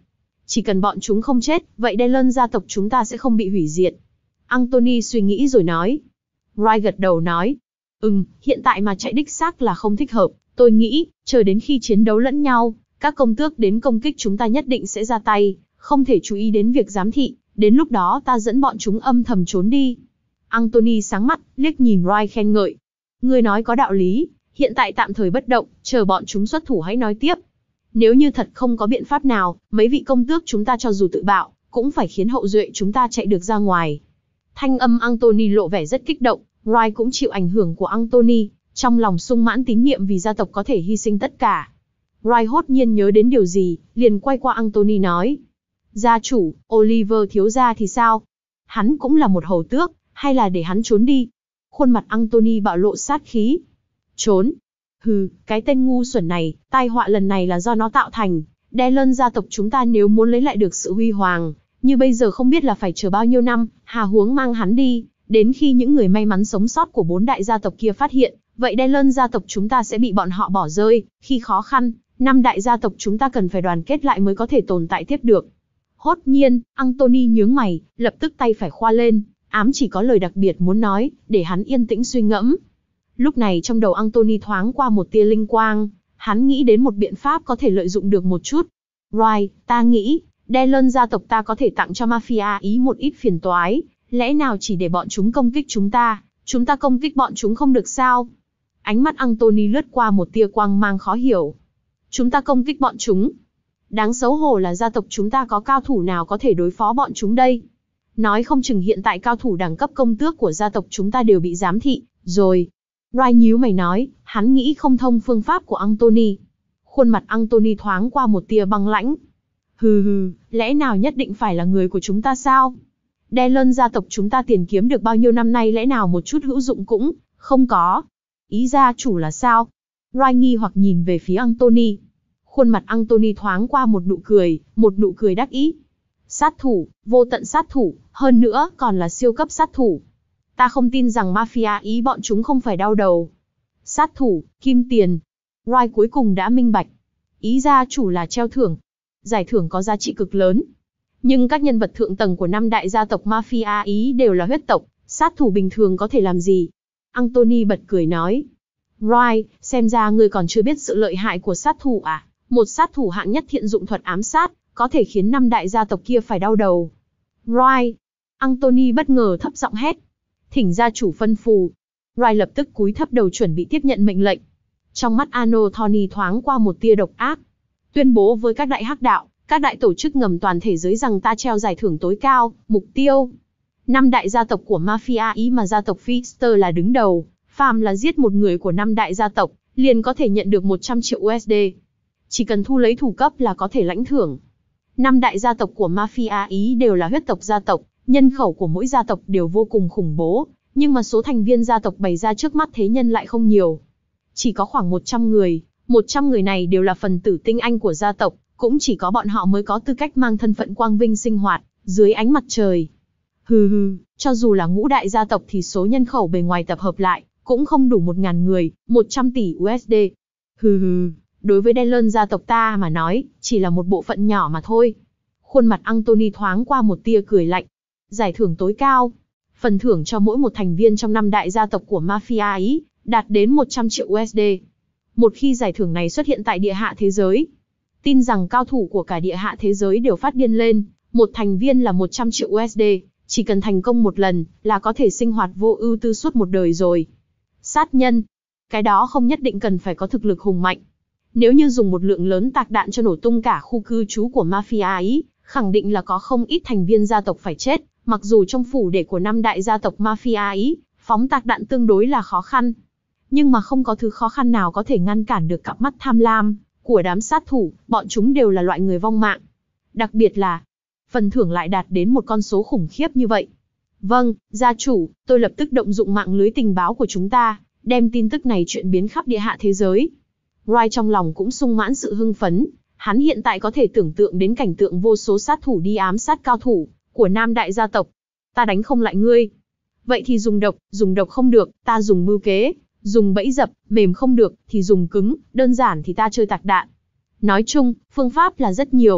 Chỉ cần bọn chúng không chết, vậy Dylan gia tộc chúng ta sẽ không bị hủy diệt. Anthony suy nghĩ rồi nói. Wright gật đầu nói. Ừm, hiện tại mà chạy đích xác là không thích hợp. Tôi nghĩ, chờ đến khi chiến đấu lẫn nhau, các công tước đến công kích chúng ta nhất định sẽ ra tay, không thể chú ý đến việc giám thị, đến lúc đó ta dẫn bọn chúng âm thầm trốn đi. Anthony sáng mắt, liếc nhìn Wright khen ngợi. Ngươi nói có đạo lý, hiện tại tạm thời bất động, chờ bọn chúng xuất thủ hãy nói tiếp. Nếu như thật không có biện pháp nào, mấy vị công tước chúng ta cho dù tự bạo, cũng phải khiến hậu duệ chúng ta chạy được ra ngoài. Thanh âm Anthony lộ vẻ rất kích động, Wright cũng chịu ảnh hưởng của Anthony, trong lòng sung mãn tín niệm vì gia tộc có thể hy sinh tất cả. Wright hốt nhiên nhớ đến điều gì, liền quay qua Anthony nói. Gia chủ, Oliver thiếu gia thì sao? Hắn cũng là một hầu tước, hay là để hắn trốn đi? Khuôn mặt Anthony bạo lộ sát khí. Trốn? Hừ, cái tên ngu xuẩn này, tai họa lần này là do nó tạo thành. Dylan gia tộc chúng ta nếu muốn lấy lại được sự huy hoàng, như bây giờ không biết là phải chờ bao nhiêu năm, hà huống mang hắn đi, đến khi những người may mắn sống sót của bốn đại gia tộc kia phát hiện, vậy Dylan gia tộc chúng ta sẽ bị bọn họ bỏ rơi, khi khó khăn, năm đại gia tộc chúng ta cần phải đoàn kết lại mới có thể tồn tại tiếp được. Hốt nhiên, Anthony nhướng mày, lập tức tay phải khoa lên, ám chỉ có lời đặc biệt muốn nói, để hắn yên tĩnh suy ngẫm. Lúc này trong đầu Anthony thoáng qua một tia linh quang, hắn nghĩ đến một biện pháp có thể lợi dụng được một chút. Wright, ta nghĩ, Dylan gia tộc ta có thể tặng cho Mafia Ý một ít phiền toái, lẽ nào chỉ để bọn chúng công kích chúng ta, chúng ta công kích bọn chúng không được sao? Ánh mắt Anthony lướt qua một tia quang mang khó hiểu. Chúng ta công kích bọn chúng? Đáng xấu hổ là gia tộc chúng ta có cao thủ nào có thể đối phó bọn chúng đây? Nói không chừng hiện tại cao thủ đẳng cấp công tước của gia tộc chúng ta đều bị giám thị, rồi. Wright nhíu mày nói, hắn nghĩ không thông phương pháp của Anthony. Khuôn mặt Anthony thoáng qua một tia băng lãnh. Hừ hừ, lẽ nào nhất định phải là người của chúng ta sao? Dylan gia tộc chúng ta tiền kiếm được bao nhiêu năm nay lẽ nào một chút hữu dụng cũng không có? Ý gia chủ là sao? Wright nghi hoặc nhìn về phía Anthony. Khuôn mặt Anthony thoáng qua một nụ cười, một nụ cười đắc ý. Sát thủ, vô tận sát thủ, hơn nữa còn là siêu cấp sát thủ. Ta không tin rằng Mafia Ý bọn chúng không phải đau đầu. Sát thủ, kim tiền. Wright cuối cùng đã minh bạch. Ý gia chủ là treo thưởng. Giải thưởng có giá trị cực lớn. Nhưng các nhân vật thượng tầng của năm đại gia tộc Mafia Ý đều là huyết tộc, sát thủ bình thường có thể làm gì? Anthony bật cười nói. Wright, xem ra ngươi còn chưa biết sự lợi hại của sát thủ à? Một sát thủ hạng nhất thiện dụng thuật ám sát, có thể khiến năm đại gia tộc kia phải đau đầu. Wright. Anthony bất ngờ thấp giọng hét. Thỉnh gia chủ phân phù. Wright lập tức cúi thấp đầu chuẩn bị tiếp nhận mệnh lệnh. Trong mắt Anthony thoáng qua một tia độc ác. Tuyên bố với các đại hắc đạo, các đại tổ chức ngầm toàn thế giới rằng ta treo giải thưởng tối cao, mục tiêu. Năm đại gia tộc của Mafia Ý mà gia tộc Fister là đứng đầu, phàm là giết một người của năm đại gia tộc, liền có thể nhận được một trăm triệu u ét đê. Chỉ cần thu lấy thủ cấp là có thể lãnh thưởng. Năm đại gia tộc của Mafia Ý đều là huyết tộc gia tộc, nhân khẩu của mỗi gia tộc đều vô cùng khủng bố, nhưng mà số thành viên gia tộc bày ra trước mắt thế nhân lại không nhiều. Chỉ có khoảng một trăm người, một trăm người này đều là phần tử tinh anh của gia tộc, cũng chỉ có bọn họ mới có tư cách mang thân phận quang vinh sinh hoạt dưới ánh mặt trời. Hừ hừ, cho dù là ngũ đại gia tộc thì số nhân khẩu bề ngoài tập hợp lại cũng không đủ một ngàn người, một trăm tỷ u ét đê. Hừ hừ, đối với Dylan gia tộc ta mà nói, chỉ là một bộ phận nhỏ mà thôi. Khuôn mặt Anthony thoáng qua một tia cười lạnh. Giải thưởng tối cao, phần thưởng cho mỗi một thành viên trong năm đại gia tộc của Mafia Ý, đạt đến một trăm triệu u ét đê. Một khi giải thưởng này xuất hiện tại địa hạ thế giới, tin rằng cao thủ của cả địa hạ thế giới đều phát điên lên, một thành viên là một trăm triệu u ét đê, chỉ cần thành công một lần, là có thể sinh hoạt vô ưu tư suốt một đời rồi. Sát nhân, cái đó không nhất định cần phải có thực lực hùng mạnh. Nếu như dùng một lượng lớn tạc đạn cho nổ tung cả khu cư trú của Mafia Ý, khẳng định là có không ít thành viên gia tộc phải chết, mặc dù trong phủ đệ của năm đại gia tộc Mafia Ý, phóng tạc đạn tương đối là khó khăn. Nhưng mà không có thứ khó khăn nào có thể ngăn cản được cặp mắt tham lam của đám sát thủ, bọn chúng đều là loại người vong mạng. Đặc biệt là, phần thưởng lại đạt đến một con số khủng khiếp như vậy. Vâng, gia chủ, tôi lập tức động dụng mạng lưới tình báo của chúng ta, đem tin tức này chuyển biến khắp địa hạ thế giới. Wright trong lòng cũng sung mãn sự hưng phấn, hắn hiện tại có thể tưởng tượng đến cảnh tượng vô số sát thủ đi ám sát cao thủ của năm đại gia tộc. Ta đánh không lại ngươi. Vậy thì dùng độc, dùng độc không được, ta dùng mưu kế, dùng bẫy dập, mềm không được, thì dùng cứng, đơn giản thì ta chơi tạc đạn. Nói chung, phương pháp là rất nhiều.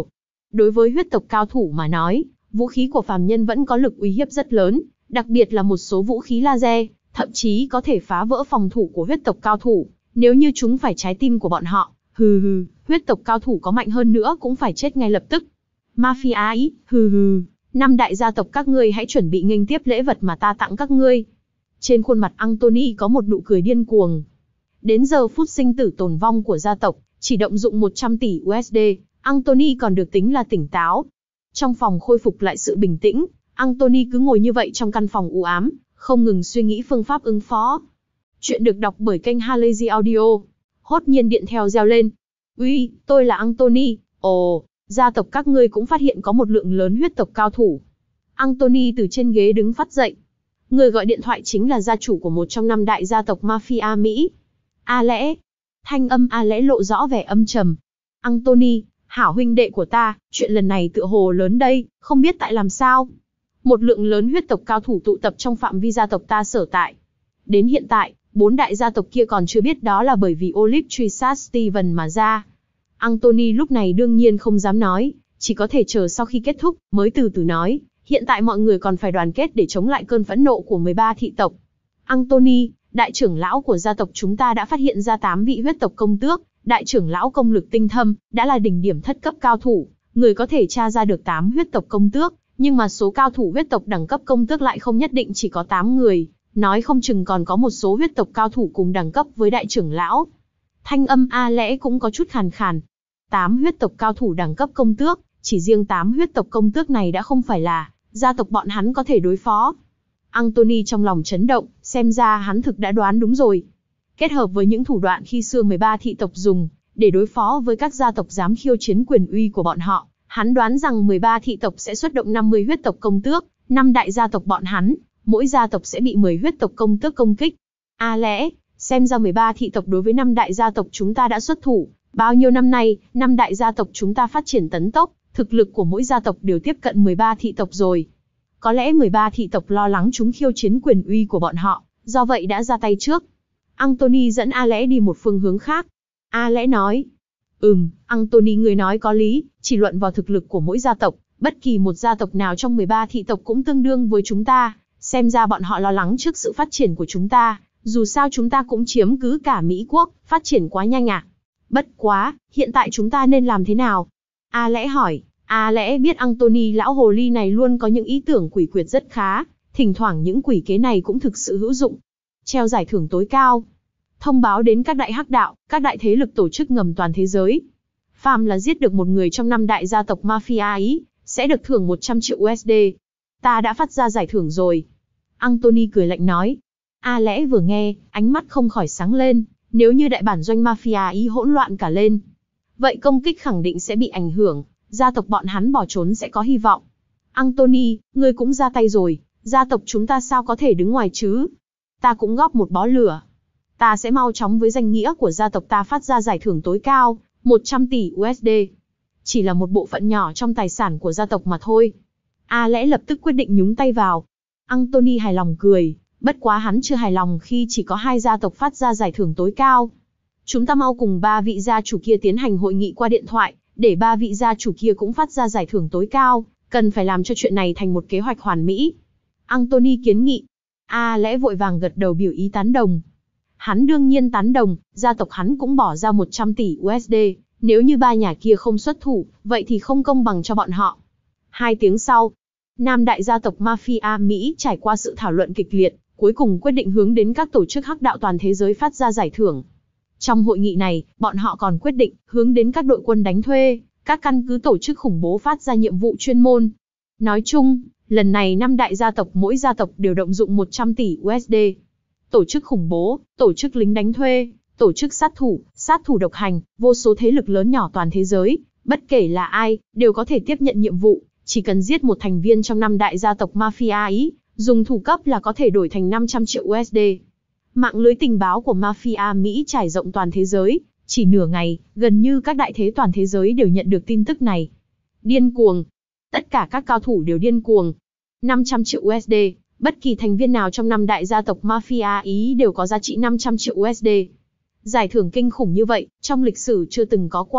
Đối với huyết tộc cao thủ mà nói, vũ khí của phàm nhân vẫn có lực uy hiếp rất lớn, đặc biệt là một số vũ khí laser, thậm chí có thể phá vỡ phòng thủ của huyết tộc cao thủ, nếu như chúng phải trái tim của bọn họ, hừ hừ, huyết tộc cao thủ có mạnh hơn nữa cũng phải chết ngay lập tức. Mafia ý, hừ hừ, năm đại gia tộc các ngươi hãy chuẩn bị nghênh tiếp lễ vật mà ta tặng các ngươi. Trên khuôn mặt Anthony có một nụ cười điên cuồng. Đến giờ phút sinh tử tồn vong của gia tộc, chỉ động dụng một trăm tỷ u ét đê, Anthony còn được tính là tỉnh táo. Trong phòng khôi phục lại sự bình tĩnh, Anthony cứ ngồi như vậy trong căn phòng u ám, không ngừng suy nghĩ phương pháp ứng phó. Chuyện được đọc bởi kênh Halazy Audio. Hốt nhiên điện theo reo lên. Uy, tôi là Anthony. Ồ, gia tộc các ngươi cũng phát hiện có một lượng lớn huyết tộc cao thủ. Anthony từ trên ghế đứng phát dậy. Người gọi điện thoại chính là gia chủ của một trong năm đại gia tộc Mafia Mỹ. A Lẽ. Thanh âm A Lẽ lộ rõ vẻ âm trầm. Anthony, hảo huynh đệ của ta, chuyện lần này tựa hồ lớn đây, không biết tại làm sao. Một lượng lớn huyết tộc cao thủ tụ tập trong phạm vi gia tộc ta sở tại. Đến hiện tại, bốn đại gia tộc kia còn chưa biết đó là bởi vì Olive Trisat Steven mà ra. Anthony lúc này đương nhiên không dám nói, chỉ có thể chờ sau khi kết thúc, mới từ từ nói, hiện tại mọi người còn phải đoàn kết để chống lại cơn phẫn nộ của mười ba thị tộc. Anthony, đại trưởng lão của gia tộc chúng ta đã phát hiện ra tám vị huyết tộc công tước, đại trưởng lão công lực tinh thâm, đã là đỉnh điểm thất cấp cao thủ, người có thể tra ra được tám huyết tộc công tước, nhưng mà số cao thủ huyết tộc đẳng cấp công tước lại không nhất định chỉ có tám người, nói không chừng còn có một số huyết tộc cao thủ cùng đẳng cấp với đại trưởng lão. Thanh âm A Lẽ cũng có chút khàn khàn. Tám huyết tộc cao thủ đẳng cấp công tước, chỉ riêng tám huyết tộc công tước này đã không phải là gia tộc bọn hắn có thể đối phó. Anthony trong lòng chấn động, xem ra hắn thực đã đoán đúng rồi. Kết hợp với những thủ đoạn khi xưa mười ba thị tộc dùng, để đối phó với các gia tộc dám khiêu chiến quyền uy của bọn họ, hắn đoán rằng mười ba thị tộc sẽ xuất động năm mươi huyết tộc công tước, năm đại gia tộc bọn hắn, mỗi gia tộc sẽ bị mười huyết tộc công tước công kích. A Lẽ, xem ra mười ba thị tộc đối với năm đại gia tộc chúng ta đã xuất thủ, bao nhiêu năm nay, năm đại gia tộc chúng ta phát triển tấn tốc, thực lực của mỗi gia tộc đều tiếp cận mười ba thị tộc rồi. Có lẽ mười ba thị tộc lo lắng chúng khiêu chiến quyền uy của bọn họ, do vậy đã ra tay trước. Anthony dẫn A Lẽ đi một phương hướng khác. A Lẽ nói, ừm, Anthony người nói có lý, chỉ luận vào thực lực của mỗi gia tộc, bất kỳ một gia tộc nào trong mười ba thị tộc cũng tương đương với chúng ta, xem ra bọn họ lo lắng trước sự phát triển của chúng ta, dù sao chúng ta cũng chiếm cứ cả Mỹ quốc, phát triển quá nhanh à. Bất quá, hiện tại chúng ta nên làm thế nào? A Lẽ hỏi. A Lẽ biết Anthony lão hồ ly này luôn có những ý tưởng quỷ quyệt rất khá, thỉnh thoảng những quỷ kế này cũng thực sự hữu dụng. Treo giải thưởng tối cao. Thông báo đến các đại hắc đạo, các đại thế lực tổ chức ngầm toàn thế giới. Phàm là giết được một người trong năm đại gia tộc Mafia Ý, sẽ được thưởng một trăm triệu u ét đê. Ta đã phát ra giải thưởng rồi. Anthony cười lạnh nói. A Lẽ vừa nghe, ánh mắt không khỏi sáng lên, nếu như đại bản doanh Mafia Ý hỗn loạn cả lên, vậy công kích khẳng định sẽ bị ảnh hưởng, gia tộc bọn hắn bỏ trốn sẽ có hy vọng. Anthony, ngươi cũng ra tay rồi, gia tộc chúng ta sao có thể đứng ngoài chứ? Ta cũng góp một bó lửa. Ta sẽ mau chóng với danh nghĩa của gia tộc ta phát ra giải thưởng tối cao, một trăm tỷ u ét đê. Chỉ là một bộ phận nhỏ trong tài sản của gia tộc mà thôi. A Lẽ lập tức quyết định nhúng tay vào. Anthony hài lòng cười, bất quá hắn chưa hài lòng khi chỉ có hai gia tộc phát ra giải thưởng tối cao. Chúng ta mau cùng ba vị gia chủ kia tiến hành hội nghị qua điện thoại, để ba vị gia chủ kia cũng phát ra giải thưởng tối cao, cần phải làm cho chuyện này thành một kế hoạch hoàn mỹ. Anthony kiến nghị. A Lẽ vội vàng gật đầu biểu ý tán đồng. Hắn đương nhiên tán đồng, gia tộc hắn cũng bỏ ra một trăm tỷ u ét đê, nếu như ba nhà kia không xuất thủ, vậy thì không công bằng cho bọn họ. Hai tiếng sau, Nam đại gia tộc Mafia Mỹ trải qua sự thảo luận kịch liệt, cuối cùng quyết định hướng đến các tổ chức hắc đạo toàn thế giới phát ra giải thưởng. Trong hội nghị này, bọn họ còn quyết định hướng đến các đội quân đánh thuê, các căn cứ tổ chức khủng bố phát ra nhiệm vụ chuyên môn. Nói chung, lần này năm đại gia tộc mỗi gia tộc đều động dụng một trăm tỷ u ét đê. Tổ chức khủng bố, tổ chức lính đánh thuê, tổ chức sát thủ, sát thủ độc hành, vô số thế lực lớn nhỏ toàn thế giới, bất kể là ai, đều có thể tiếp nhận nhiệm vụ, chỉ cần giết một thành viên trong năm đại gia tộc Mafia Ý, dùng thủ cấp là có thể đổi thành năm trăm triệu u ét đê. Mạng lưới tình báo của Mafia Mỹ trải rộng toàn thế giới, chỉ nửa ngày, gần như các đại thế toàn thế giới đều nhận được tin tức này. Điên cuồng. Tất cả các cao thủ đều điên cuồng. năm trăm triệu u ét đê, bất kỳ thành viên nào trong năm đại gia tộc Mafia Ý đều có giá trị năm trăm triệu u ét đê. Giải thưởng kinh khủng như vậy, trong lịch sử chưa từng có qua,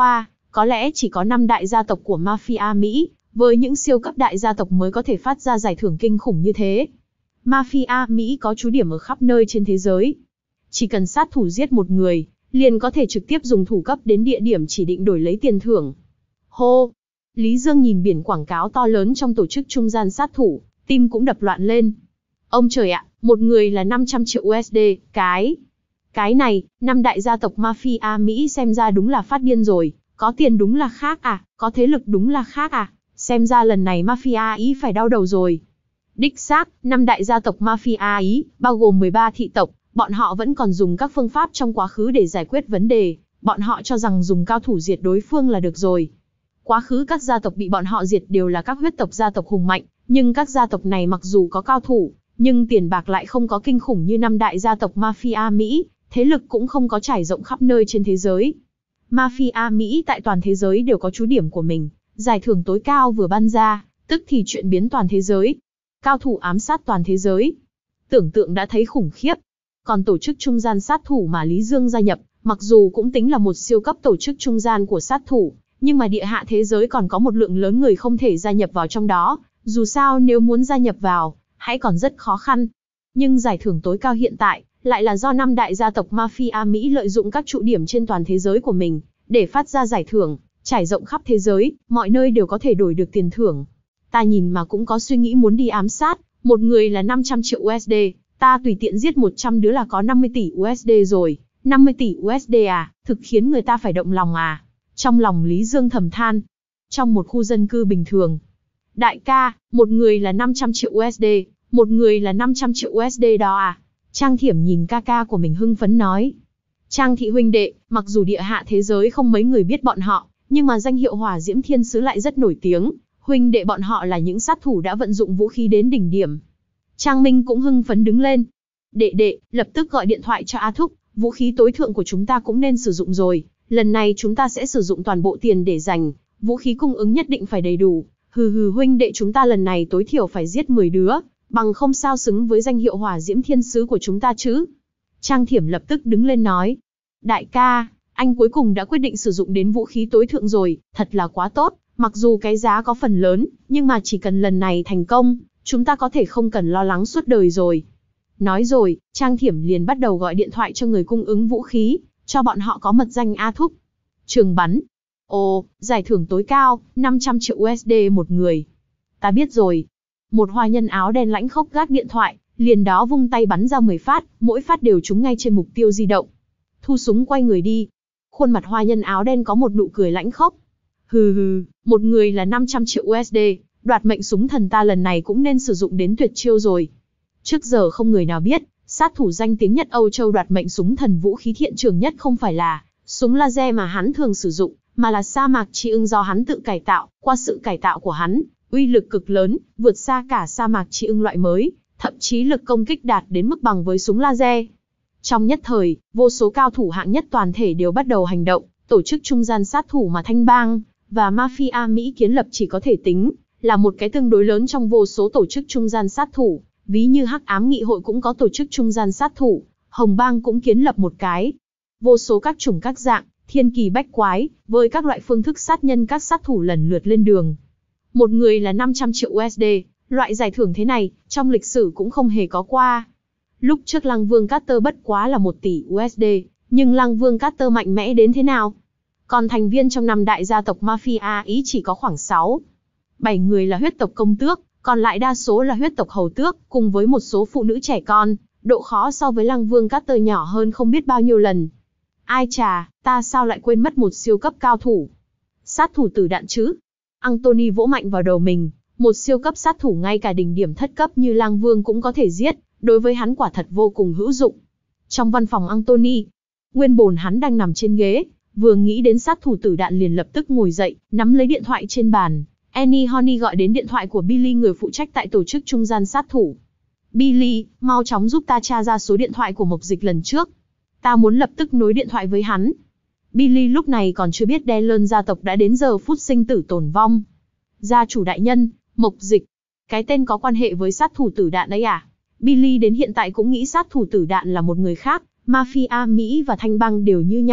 Có lẽ chỉ có năm đại gia tộc của Mafia Mỹ, với những siêu cấp đại gia tộc mới có thể phát ra giải thưởng kinh khủng như thế. Mafia Mỹ có trú điểm ở khắp nơi trên thế giới. Chỉ cần sát thủ giết một người, liền có thể trực tiếp dùng thủ cấp đến địa điểm chỉ định đổi lấy tiền thưởng. Hô! Lý Dương nhìn biển quảng cáo to lớn trong tổ chức trung gian sát thủ, tim cũng đập loạn lên. Ông trời ạ, một người là năm trăm triệu u ét đê, cái... Cái này, năm đại gia tộc Mafia Mỹ xem ra đúng là phát điên rồi, có tiền đúng là khác à, có thế lực đúng là khác à, xem ra lần này Mafia Ý phải đau đầu rồi. Đích xác, năm đại gia tộc Mafia Ý, bao gồm mười ba thị tộc, bọn họ vẫn còn dùng các phương pháp trong quá khứ để giải quyết vấn đề, bọn họ cho rằng dùng cao thủ diệt đối phương là được rồi. Quá khứ các gia tộc bị bọn họ diệt đều là các huyết tộc gia tộc hùng mạnh, nhưng các gia tộc này mặc dù có cao thủ, nhưng tiền bạc lại không có kinh khủng như năm đại gia tộc Mafia Mỹ, thế lực cũng không có trải rộng khắp nơi trên thế giới. Mafia Mỹ tại toàn thế giới đều có trú điểm của mình, giải thưởng tối cao vừa ban ra, tức thì chuyện biến toàn thế giới. Cao thủ ám sát toàn thế giới. Tưởng tượng đã thấy khủng khiếp. Còn tổ chức trung gian sát thủ mà Lý Dương gia nhập, mặc dù cũng tính là một siêu cấp tổ chức trung gian của sát thủ, nhưng mà địa hạ thế giới còn có một lượng lớn người không thể gia nhập vào trong đó, dù sao nếu muốn gia nhập vào, hãy còn rất khó khăn. Nhưng giải thưởng tối cao hiện tại, lại là do năm đại gia tộc Mafia Mỹ lợi dụng các trụ điểm trên toàn thế giới của mình, để phát ra giải thưởng, trải rộng khắp thế giới, mọi nơi đều có thể đổi được tiền thưởng. Ta nhìn mà cũng có suy nghĩ muốn đi ám sát, một người là năm trăm triệu u ét đê, ta tùy tiện giết một trăm đứa là có năm mươi tỷ u ét đê rồi, năm mươi tỷ u ét đê à, thực khiến người ta phải động lòng à. Trong lòng Lý Dương thầm than. Trong một khu dân cư bình thường, đại ca, một người là năm trăm triệu u ét đê, một người là năm trăm triệu u ét đê đó à. Trang Thiểm nhìn ca ca của mình hưng phấn nói. Trang thị huynh đệ, mặc dù địa hạ thế giới không mấy người biết bọn họ, nhưng mà danh hiệu Hỏa Diễm Thiên Sứ lại rất nổi tiếng. Huynh đệ bọn họ là những sát thủ đã vận dụng vũ khí đến đỉnh điểm. Trang Minh cũng hưng phấn đứng lên. Đệ đệ, lập tức gọi điện thoại cho A Thúc, vũ khí tối thượng của chúng ta cũng nên sử dụng rồi. Lần này chúng ta sẽ sử dụng toàn bộ tiền để dành, vũ khí cung ứng nhất định phải đầy đủ. Hừ hừ huynh đệ chúng ta lần này tối thiểu phải giết mười đứa, bằng không sao xứng với danh hiệu Hỏa Diễm Thiên Sứ của chúng ta chứ. Trang Thiểm lập tức đứng lên nói. Đại ca, anh cuối cùng đã quyết định sử dụng đến vũ khí tối thượng rồi, thật là quá tốt. Mặc dù cái giá có phần lớn, nhưng mà chỉ cần lần này thành công, chúng ta có thể không cần lo lắng suốt đời rồi. Nói rồi, Trang Thiểm liền bắt đầu gọi điện thoại cho người cung ứng vũ khí, cho bọn họ có mật danh A Thúc. Trường bắn. Ồ, giải thưởng tối cao, năm trăm triệu u ét đê một người. Ta biết rồi. Một hoa nhân áo đen lãnh khốc gác điện thoại, liền đó vung tay bắn ra mười phát, mỗi phát đều trúng ngay trên mục tiêu di động. Thu súng quay người đi. Khuôn mặt hoa nhân áo đen có một nụ cười lãnh khốc. Hừ hừ, một người là năm trăm triệu u ét đê, đoạt mệnh súng thần ta lần này cũng nên sử dụng đến tuyệt chiêu rồi. Trước giờ không người nào biết, sát thủ danh tiếng nhất Âu Châu đoạt mệnh súng thần vũ khí thiện trường nhất không phải là súng laser mà hắn thường sử dụng, mà là sa mạc chi ưng do hắn tự cải tạo. Qua sự cải tạo của hắn, uy lực cực lớn, vượt xa cả sa mạc chi ưng loại mới, thậm chí lực công kích đạt đến mức bằng với súng laser. Trong nhất thời, vô số cao thủ hạng nhất toàn thể đều bắt đầu hành động, tổ chức trung gian sát thủ mà Thanh Bang và Mafia Mỹ kiến lập chỉ có thể tính là một cái tương đối lớn trong vô số tổ chức trung gian sát thủ, ví như Hắc Ám Nghị hội cũng có tổ chức trung gian sát thủ, Hồng Bang cũng kiến lập một cái. Vô số các chủng các dạng, thiên kỳ bách quái, với các loại phương thức sát nhân các sát thủ lần lượt lên đường. Một người là năm trăm triệu u ét đê, loại giải thưởng thế này, trong lịch sử cũng không hề có qua. Lúc trước Lăng Vương Carter bất quá là một tỷ u ét đê, nhưng Lăng Vương Carter mạnh mẽ đến thế nào? Còn thành viên trong năm đại gia tộc Mafia Ý chỉ có khoảng sáu, bảy người là huyết tộc công tước, còn lại đa số là huyết tộc hầu tước, cùng với một số phụ nữ trẻ con, độ khó so với Lăng Vương Carter nhỏ hơn không biết bao nhiêu lần. Ai chà, ta sao lại quên mất một siêu cấp cao thủ? Sát thủ tử đạn chứ? Anthony vỗ mạnh vào đầu mình, một siêu cấp sát thủ ngay cả đỉnh điểm thất cấp như Lang Vương cũng có thể giết, đối với hắn quả thật vô cùng hữu dụng. Trong văn phòng Anthony, nguyên bổn hắn đang nằm trên ghế, vừa nghĩ đến sát thủ tử đạn liền lập tức ngồi dậy, nắm lấy điện thoại trên bàn. Annie Honey gọi đến điện thoại của Billy, người phụ trách tại tổ chức trung gian sát thủ. Billy, mau chóng giúp ta tra ra số điện thoại của Mộc Dịch lần trước. Ta muốn lập tức nối điện thoại với hắn. Billy lúc này còn chưa biết Delon gia tộc đã đến giờ phút sinh tử tồn vong. Gia chủ đại nhân, Mộc Dịch. Cái tên có quan hệ với sát thủ tử đạn đấy à? Billy đến hiện tại cũng nghĩ sát thủ tử đạn là một người khác. Mafia Mỹ và Thanh Bang đều như nhau,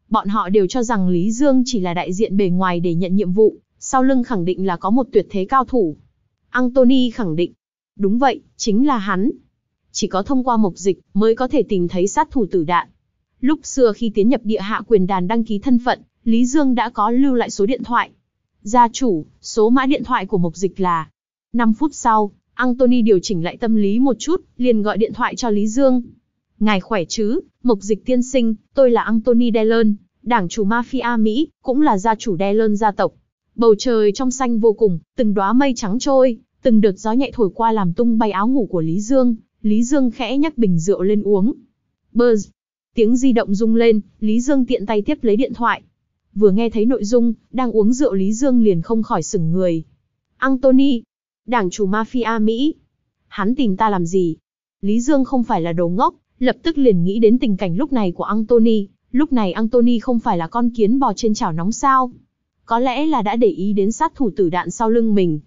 Bọn họ đều cho rằng Lý Dương chỉ là đại diện bề ngoài để nhận nhiệm vụ, sau lưng khẳng định là có một tuyệt thế cao thủ. Anthony khẳng định. Đúng vậy, chính là hắn. Chỉ có thông qua mục dịch mới có thể tìm thấy sát thủ tử đạn. Lúc xưa khi tiến nhập địa hạ quyền đàn đăng ký thân phận, Lý Dương đã có lưu lại số điện thoại. Gia chủ, số mã điện thoại của mục dịch là... năm phút sau, Anthony điều chỉnh lại tâm lý một chút, liền gọi điện thoại cho Lý Dương. Ngài khỏe chứ, mục dịch tiên sinh, tôi là Anthony Dillon, đảng chủ mafia Mỹ, cũng là gia chủ Dillon gia tộc. Bầu trời trong xanh vô cùng, từng đóa mây trắng trôi, từng đợt gió nhẹ thổi qua làm tung bay áo ngủ của Lý Dương. Lý Dương khẽ nhắc bình rượu lên uống. Buzz. Tiếng di động rung lên, Lý Dương tiện tay tiếp lấy điện thoại. Vừa nghe thấy nội dung, đang uống rượu Lý Dương liền không khỏi sửng người. Anthony, đảng chủ mafia Mỹ. Hắn tìm ta làm gì? Lý Dương không phải là đồ ngốc, lập tức liền nghĩ đến tình cảnh lúc này của Anthony. Lúc này Anthony không phải là con kiến bò trên chảo nóng sao? Có lẽ là đã để ý đến sát thủ tử đạn sau lưng mình.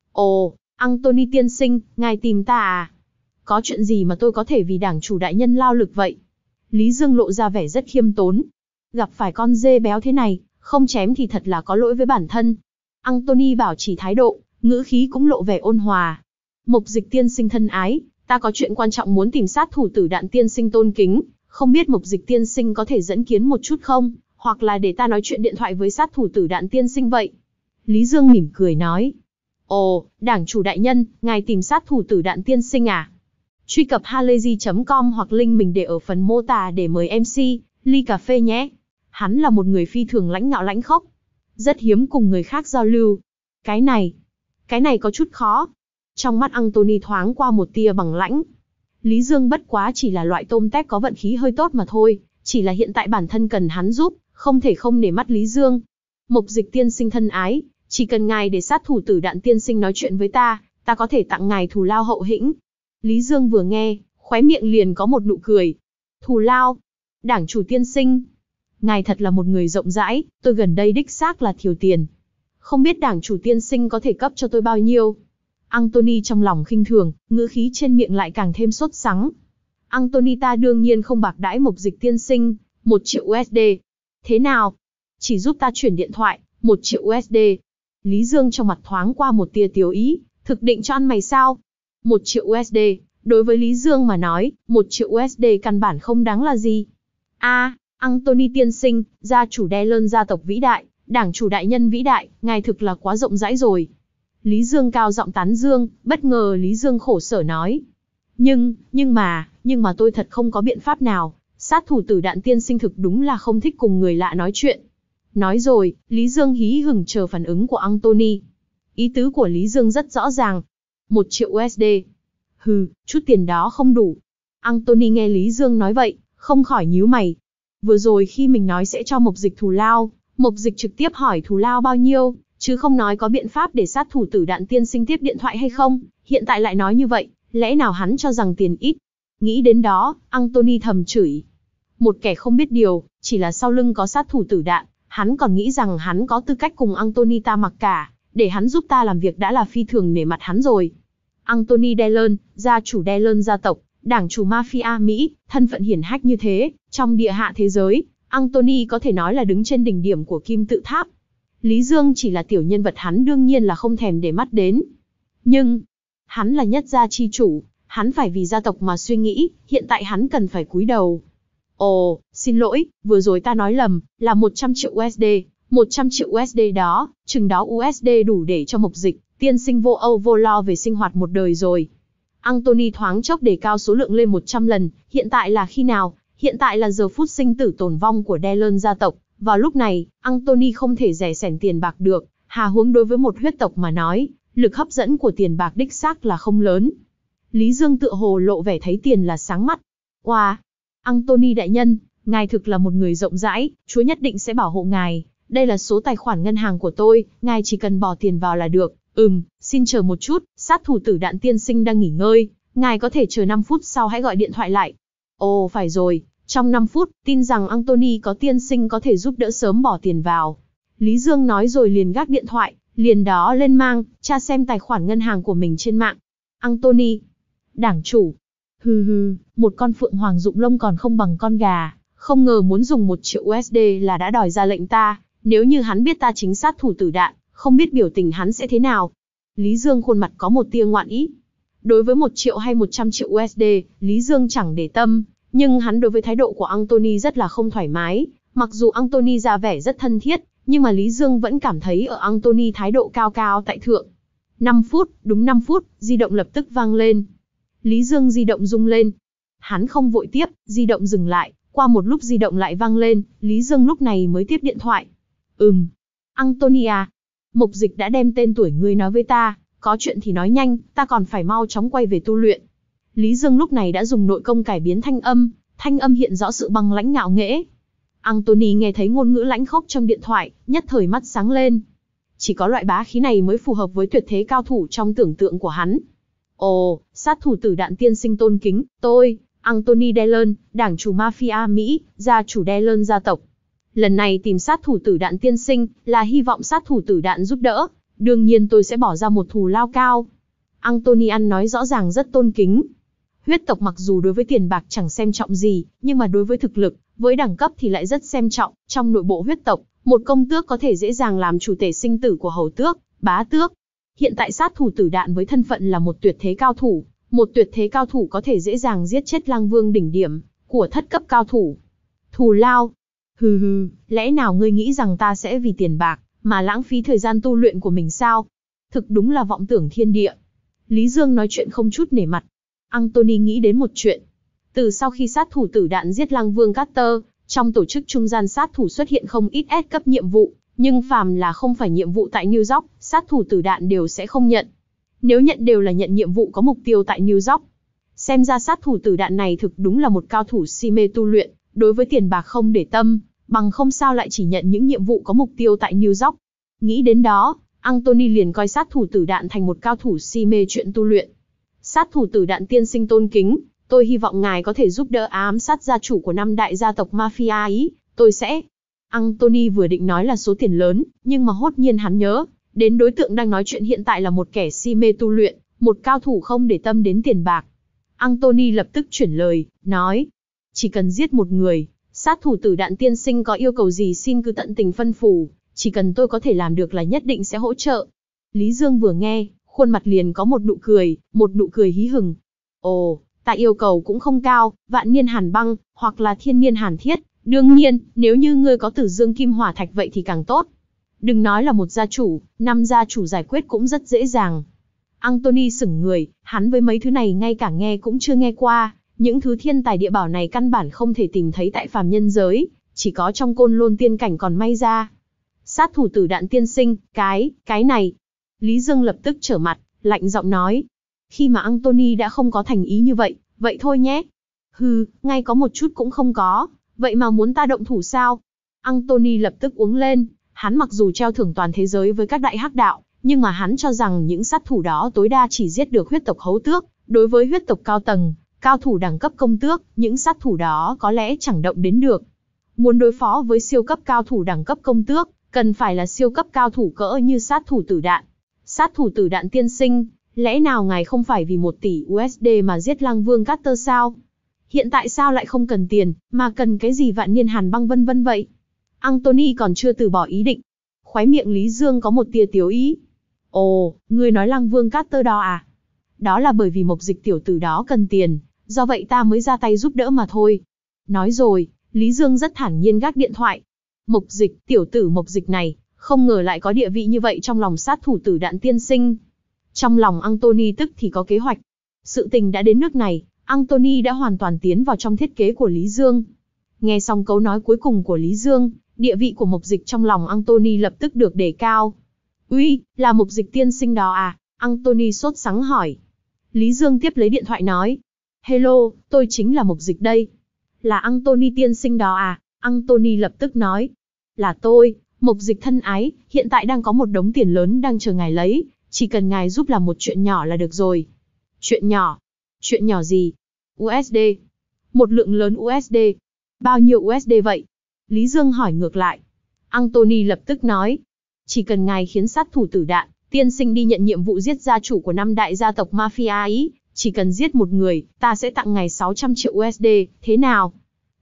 Ồ, Anthony tiên sinh, ngài tìm ta à? Có chuyện gì mà tôi có thể vì đảng chủ đại nhân lao lực vậy? Lý Dương lộ ra vẻ rất khiêm tốn. Gặp phải con dê béo thế này, không chém thì thật là có lỗi với bản thân. Anthony bảo trì thái độ, ngữ khí cũng lộ vẻ ôn hòa. Mục dịch tiên sinh thân ái, ta có chuyện quan trọng muốn tìm sát thủ tử đạn tiên sinh tôn kính, không biết mục dịch tiên sinh có thể dẫn kiến một chút không, hoặc là để ta nói chuyện điện thoại với sát thủ tử đạn tiên sinh vậy. Lý Dương mỉm cười nói. Ồ, đảng chủ đại nhân, ngài tìm sát thủ tử đạn tiên sinh à? Truy cập halayzi chấm com hoặc link mình để ở phần mô tả để mời em xê, ly cà phê nhé. Hắn là một người phi thường lãnh ngạo lãnh khốc, rất hiếm cùng người khác giao lưu. Cái này, cái này có chút khó. Trong mắt Anthony thoáng qua một tia bằng lãnh. Lý Dương bất quá chỉ là loại tôm tép có vận khí hơi tốt mà thôi, chỉ là hiện tại bản thân cần hắn giúp, không thể không nể mắt Lý Dương. Mục dịch tiên sinh thân ái, chỉ cần ngài để sát thủ tử đạn tiên sinh nói chuyện với ta, ta có thể tặng ngài thù lao hậu hĩnh. Lý Dương vừa nghe, khóe miệng liền có một nụ cười. Thù lao? Đảng chủ tiên sinh, ngài thật là một người rộng rãi, tôi gần đây đích xác là thiếu tiền. Không biết đảng chủ tiên sinh có thể cấp cho tôi bao nhiêu? Anthony trong lòng khinh thường, ngữ khí trên miệng lại càng thêm sốt sắng. Anthony ta đương nhiên không bạc đãi mục dịch tiên sinh, một triệu u ét đê. Thế nào? Chỉ giúp ta chuyển điện thoại, một triệu u ét đê. Lý Dương trong mặt thoáng qua một tia tiếu ý, thực định cho ăn mày sao? một triệu u ét đê, đối với Lý Dương mà nói, một triệu u ét đê căn bản không đáng là gì. A, à, Anthony tiên sinh, gia chủ Dillon gia tộc vĩ đại, đảng chủ đại nhân vĩ đại, ngài thực là quá rộng rãi rồi. Lý Dương cao giọng tán dương, bất ngờ Lý Dương khổ sở nói. Nhưng, nhưng mà, nhưng mà tôi thật không có biện pháp nào, sát thủ tử đạn tiên sinh thực đúng là không thích cùng người lạ nói chuyện. Nói rồi, Lý Dương hí hửng chờ phản ứng của Anthony. Ý tứ của Lý Dương rất rõ ràng. Một triệu u ét đê. Hừ, chút tiền đó không đủ. Anthony nghe Lý Dương nói vậy, không khỏi nhíu mày. Vừa rồi khi mình nói sẽ cho mục dịch thù lao, mục dịch trực tiếp hỏi thù lao bao nhiêu, chứ không nói có biện pháp để sát thủ tử đạn tiên sinh tiếp điện thoại hay không, hiện tại lại nói như vậy, lẽ nào hắn cho rằng tiền ít. Nghĩ đến đó, Anthony thầm chửi. Một kẻ không biết điều, chỉ là sau lưng có sát thủ tử đạn, hắn còn nghĩ rằng hắn có tư cách cùng Anthony ta mặc cả, để hắn giúp ta làm việc đã là phi thường nể mặt hắn rồi. Anthony Dillon, gia chủ Dillon gia tộc, đảng chủ mafia Mỹ, thân phận hiển hách như thế, trong địa hạ thế giới, Anthony có thể nói là đứng trên đỉnh điểm của kim tự tháp. Lý Dương chỉ là tiểu nhân vật hắn đương nhiên là không thèm để mắt đến. Nhưng, hắn là nhất gia chi chủ, hắn phải vì gia tộc mà suy nghĩ, hiện tại hắn cần phải cúi đầu. Ồ, xin lỗi, vừa rồi ta nói lầm, là một trăm triệu u ét đê, một trăm triệu u ét đê đó, chừng đó u ét đê đủ để cho mục dịch, tiên sinh vô âu vô lo về sinh hoạt một đời rồi. Anthony thoáng chốc đề cao số lượng lên một trăm lần, hiện tại là khi nào? Hiện tại là giờ phút sinh tử tồn vong của Dillon gia tộc. Vào lúc này, Anthony không thể rẻ sẻn tiền bạc được, hà huống đối với một huyết tộc mà nói, lực hấp dẫn của tiền bạc đích xác là không lớn. Lý Dương tựa hồ lộ vẻ thấy tiền là sáng mắt. Oa, wow. Anthony đại nhân, ngài thực là một người rộng rãi, Chúa nhất định sẽ bảo hộ ngài. Đây là số tài khoản ngân hàng của tôi, ngài chỉ cần bỏ tiền vào là được. Ừm, xin chờ một chút, sát thủ tử đạn tiên sinh đang nghỉ ngơi, ngài có thể chờ năm phút sau hãy gọi điện thoại lại. Ồ, phải rồi, trong năm phút, tin rằng Anthony có tiên sinh có thể giúp đỡ sớm bỏ tiền vào. Lý Dương nói rồi liền gác điện thoại, liền đó lên mang, tra xem tài khoản ngân hàng của mình trên mạng. Anthony, đảng chủ, hừ hừ, một con phượng hoàng rụng lông còn không bằng con gà, Không ngờ muốn dùng một triệu u ét đê là đã đòi ra lệnh ta, nếu như hắn biết ta chính sát thủ tử đạn, không biết biểu tình hắn sẽ thế nào. Lý Dương khuôn mặt có một tia ngoạn ý. Đối với một triệu hay một trăm triệu u ét đê, Lý Dương chẳng để tâm, nhưng hắn đối với thái độ của Anthony rất là không thoải mái. Mặc dù Anthony ra vẻ rất thân thiết, nhưng mà Lý Dương vẫn cảm thấy ở Anthony thái độ cao cao tại thượng. năm phút, đúng năm phút, di động lập tức vang lên. Lý Dương di động rung lên. Hắn không vội tiếp, di động dừng lại, qua một lúc di động lại vang lên, Lý Dương lúc này mới tiếp điện thoại. Ừm, Anthony à, Mục Dịch đã đem tên tuổi ngươi nói với ta, có chuyện thì nói nhanh, ta còn phải mau chóng quay về tu luyện. Lý Dương lúc này đã dùng nội công cải biến thanh âm, thanh âm hiện rõ sự băng lãnh ngạo nghễ. Anthony nghe thấy ngôn ngữ lãnh khốc trong điện thoại, nhất thời mắt sáng lên. Chỉ có loại bá khí này mới phù hợp với tuyệt thế cao thủ trong tưởng tượng của hắn. Ồ, sát thủ tử đạn tiên sinh tôn kính, tôi, Anthony Dillon, đảng chủ mafia Mỹ, gia chủ Dillon gia tộc. Lần này tìm sát thủ tử đạn tiên sinh, là hy vọng sát thủ tử đạn giúp đỡ, đương nhiên tôi sẽ bỏ ra một thù lao cao. Anthony ăn nói rõ ràng rất tôn kính. Huyết tộc mặc dù đối với tiền bạc chẳng xem trọng gì, nhưng mà đối với thực lực, với đẳng cấp thì lại rất xem trọng. Trong nội bộ huyết tộc, một công tước có thể dễ dàng làm chủ tể sinh tử của hầu tước, bá tước. Hiện tại sát thủ tử đạn với thân phận là một tuyệt thế cao thủ, một tuyệt thế cao thủ có thể dễ dàng giết chết lang vương đỉnh điểm của thất cấp cao thủ. Thù lao? Hừ hừ, lẽ nào ngươi nghĩ rằng ta sẽ vì tiền bạc mà lãng phí thời gian tu luyện của mình sao? Thực đúng là vọng tưởng thiên địa. Lý Dương nói chuyện không chút nể mặt. Anthony nghĩ đến một chuyện. Từ sau khi sát thủ tử đạn giết lang vương Carter, trong tổ chức trung gian sát thủ xuất hiện không ít S cấp nhiệm vụ, nhưng phàm là không phải nhiệm vụ tại New York, sát thủ tử đạn đều sẽ không nhận. Nếu nhận đều là nhận nhiệm vụ có mục tiêu tại New York. Xem ra sát thủ tử đạn này thực đúng là một cao thủ si mê tu luyện, đối với tiền bạc không để tâm, bằng không sao lại chỉ nhận những nhiệm vụ có mục tiêu tại New York. Nghĩ đến đó, Anthony liền coi sát thủ tử đạn thành một cao thủ si mê chuyện tu luyện. Sát thủ tử đạn tiên sinh tôn kính, tôi hy vọng ngài có thể giúp đỡ ám sát gia chủ của năm đại gia tộc mafia Ý, tôi sẽ... Anthony vừa định nói là số tiền lớn, nhưng mà hốt nhiên hắn nhớ, đến đối tượng đang nói chuyện hiện tại là một kẻ si mê tu luyện, một cao thủ không để tâm đến tiền bạc. Anthony lập tức chuyển lời, nói, chỉ cần giết một người, sát thủ tử đạn tiên sinh có yêu cầu gì xin cứ tận tình phân phù, chỉ cần tôi có thể làm được là nhất định sẽ hỗ trợ. Lý Dương vừa nghe, khuôn mặt liền có một nụ cười, một nụ cười hí hửng. Ồ, ta yêu cầu cũng không cao, vạn niên hàn băng, hoặc là thiên niên hàn thiết, đương nhiên, nếu như ngươi có tử dương kim hỏa thạch vậy thì càng tốt. Đừng nói là một gia chủ, năm gia chủ giải quyết cũng rất dễ dàng. Anthony sững người, hắn với mấy thứ này ngay cả nghe cũng chưa nghe qua, những thứ thiên tài địa bảo này căn bản không thể tìm thấy tại phàm nhân giới, chỉ có trong côn lôn tiên cảnh còn may ra. Sát thủ tử đạn tiên sinh, cái, cái này. Lý Dương lập tức trở mặt, lạnh giọng nói. Khi mà Anthony đã không có thành ý như vậy, vậy thôi nhé. Hừ, ngay có một chút cũng không có, vậy mà muốn ta động thủ sao? Anthony lập tức uống lên, hắn mặc dù treo thưởng toàn thế giới với các đại hắc đạo, nhưng mà hắn cho rằng những sát thủ đó tối đa chỉ giết được huyết tộc hấu tước, đối với huyết tộc cao tầng, cao thủ đẳng cấp công tước, những sát thủ đó có lẽ chẳng động đến được. Muốn đối phó với siêu cấp cao thủ đẳng cấp công tước, cần phải là siêu cấp cao thủ cỡ như sát thủ tử đạn. Sát thủ tử đạn tiên sinh, lẽ nào ngài không phải vì một tỷ u ét đê mà giết lang vương Carter sao? Hiện tại sao lại không cần tiền, mà cần cái gì vạn niên hàn băng vân vân vậy? Anthony còn chưa từ bỏ ý định. Khóe miệng Lý Dương có một tia tiếu ý. Ồ, ngươi nói lang vương Carter đó à? Đó là bởi vì Mộc Dịch tiểu tử đó cần tiền, do vậy ta mới ra tay giúp đỡ mà thôi. Nói rồi, Lý Dương rất thản nhiên gác điện thoại. Mộc Dịch, tiểu tử Mộc Dịch này, không ngờ lại có địa vị như vậy trong lòng sát thủ tử đạn tiên sinh. Trong lòng Anthony tức thì có kế hoạch. Sự tình đã đến nước này, Anthony đã hoàn toàn tiến vào trong thiết kế của Lý Dương. Nghe xong câu nói cuối cùng của Lý Dương, địa vị của Mộc Dịch trong lòng Anthony lập tức được đề cao. Uy, là Mộc Dịch tiên sinh đó à? Anthony sốt sắng hỏi. Lý Dương tiếp lấy điện thoại nói. Hello, tôi chính là Mộc Dịch đây. Là Anthony tiên sinh đó à? Anthony lập tức nói. Là tôi, Mộc Dịch thân ái, hiện tại đang có một đống tiền lớn đang chờ ngài lấy, chỉ cần ngài giúp làm một chuyện nhỏ là được rồi. Chuyện nhỏ? Chuyện nhỏ gì? u ét đê. Một lượng lớn u ét đê. Bao nhiêu u ét đê vậy? Lý Dương hỏi ngược lại. Anthony lập tức nói. Chỉ cần ngài khiến sát thủ tử đạn, tiên sinh đi nhận nhiệm vụ giết gia chủ của năm đại gia tộc mafia Ý, chỉ cần giết một người, ta sẽ tặng ngài sáu trăm triệu u ét đê, thế nào?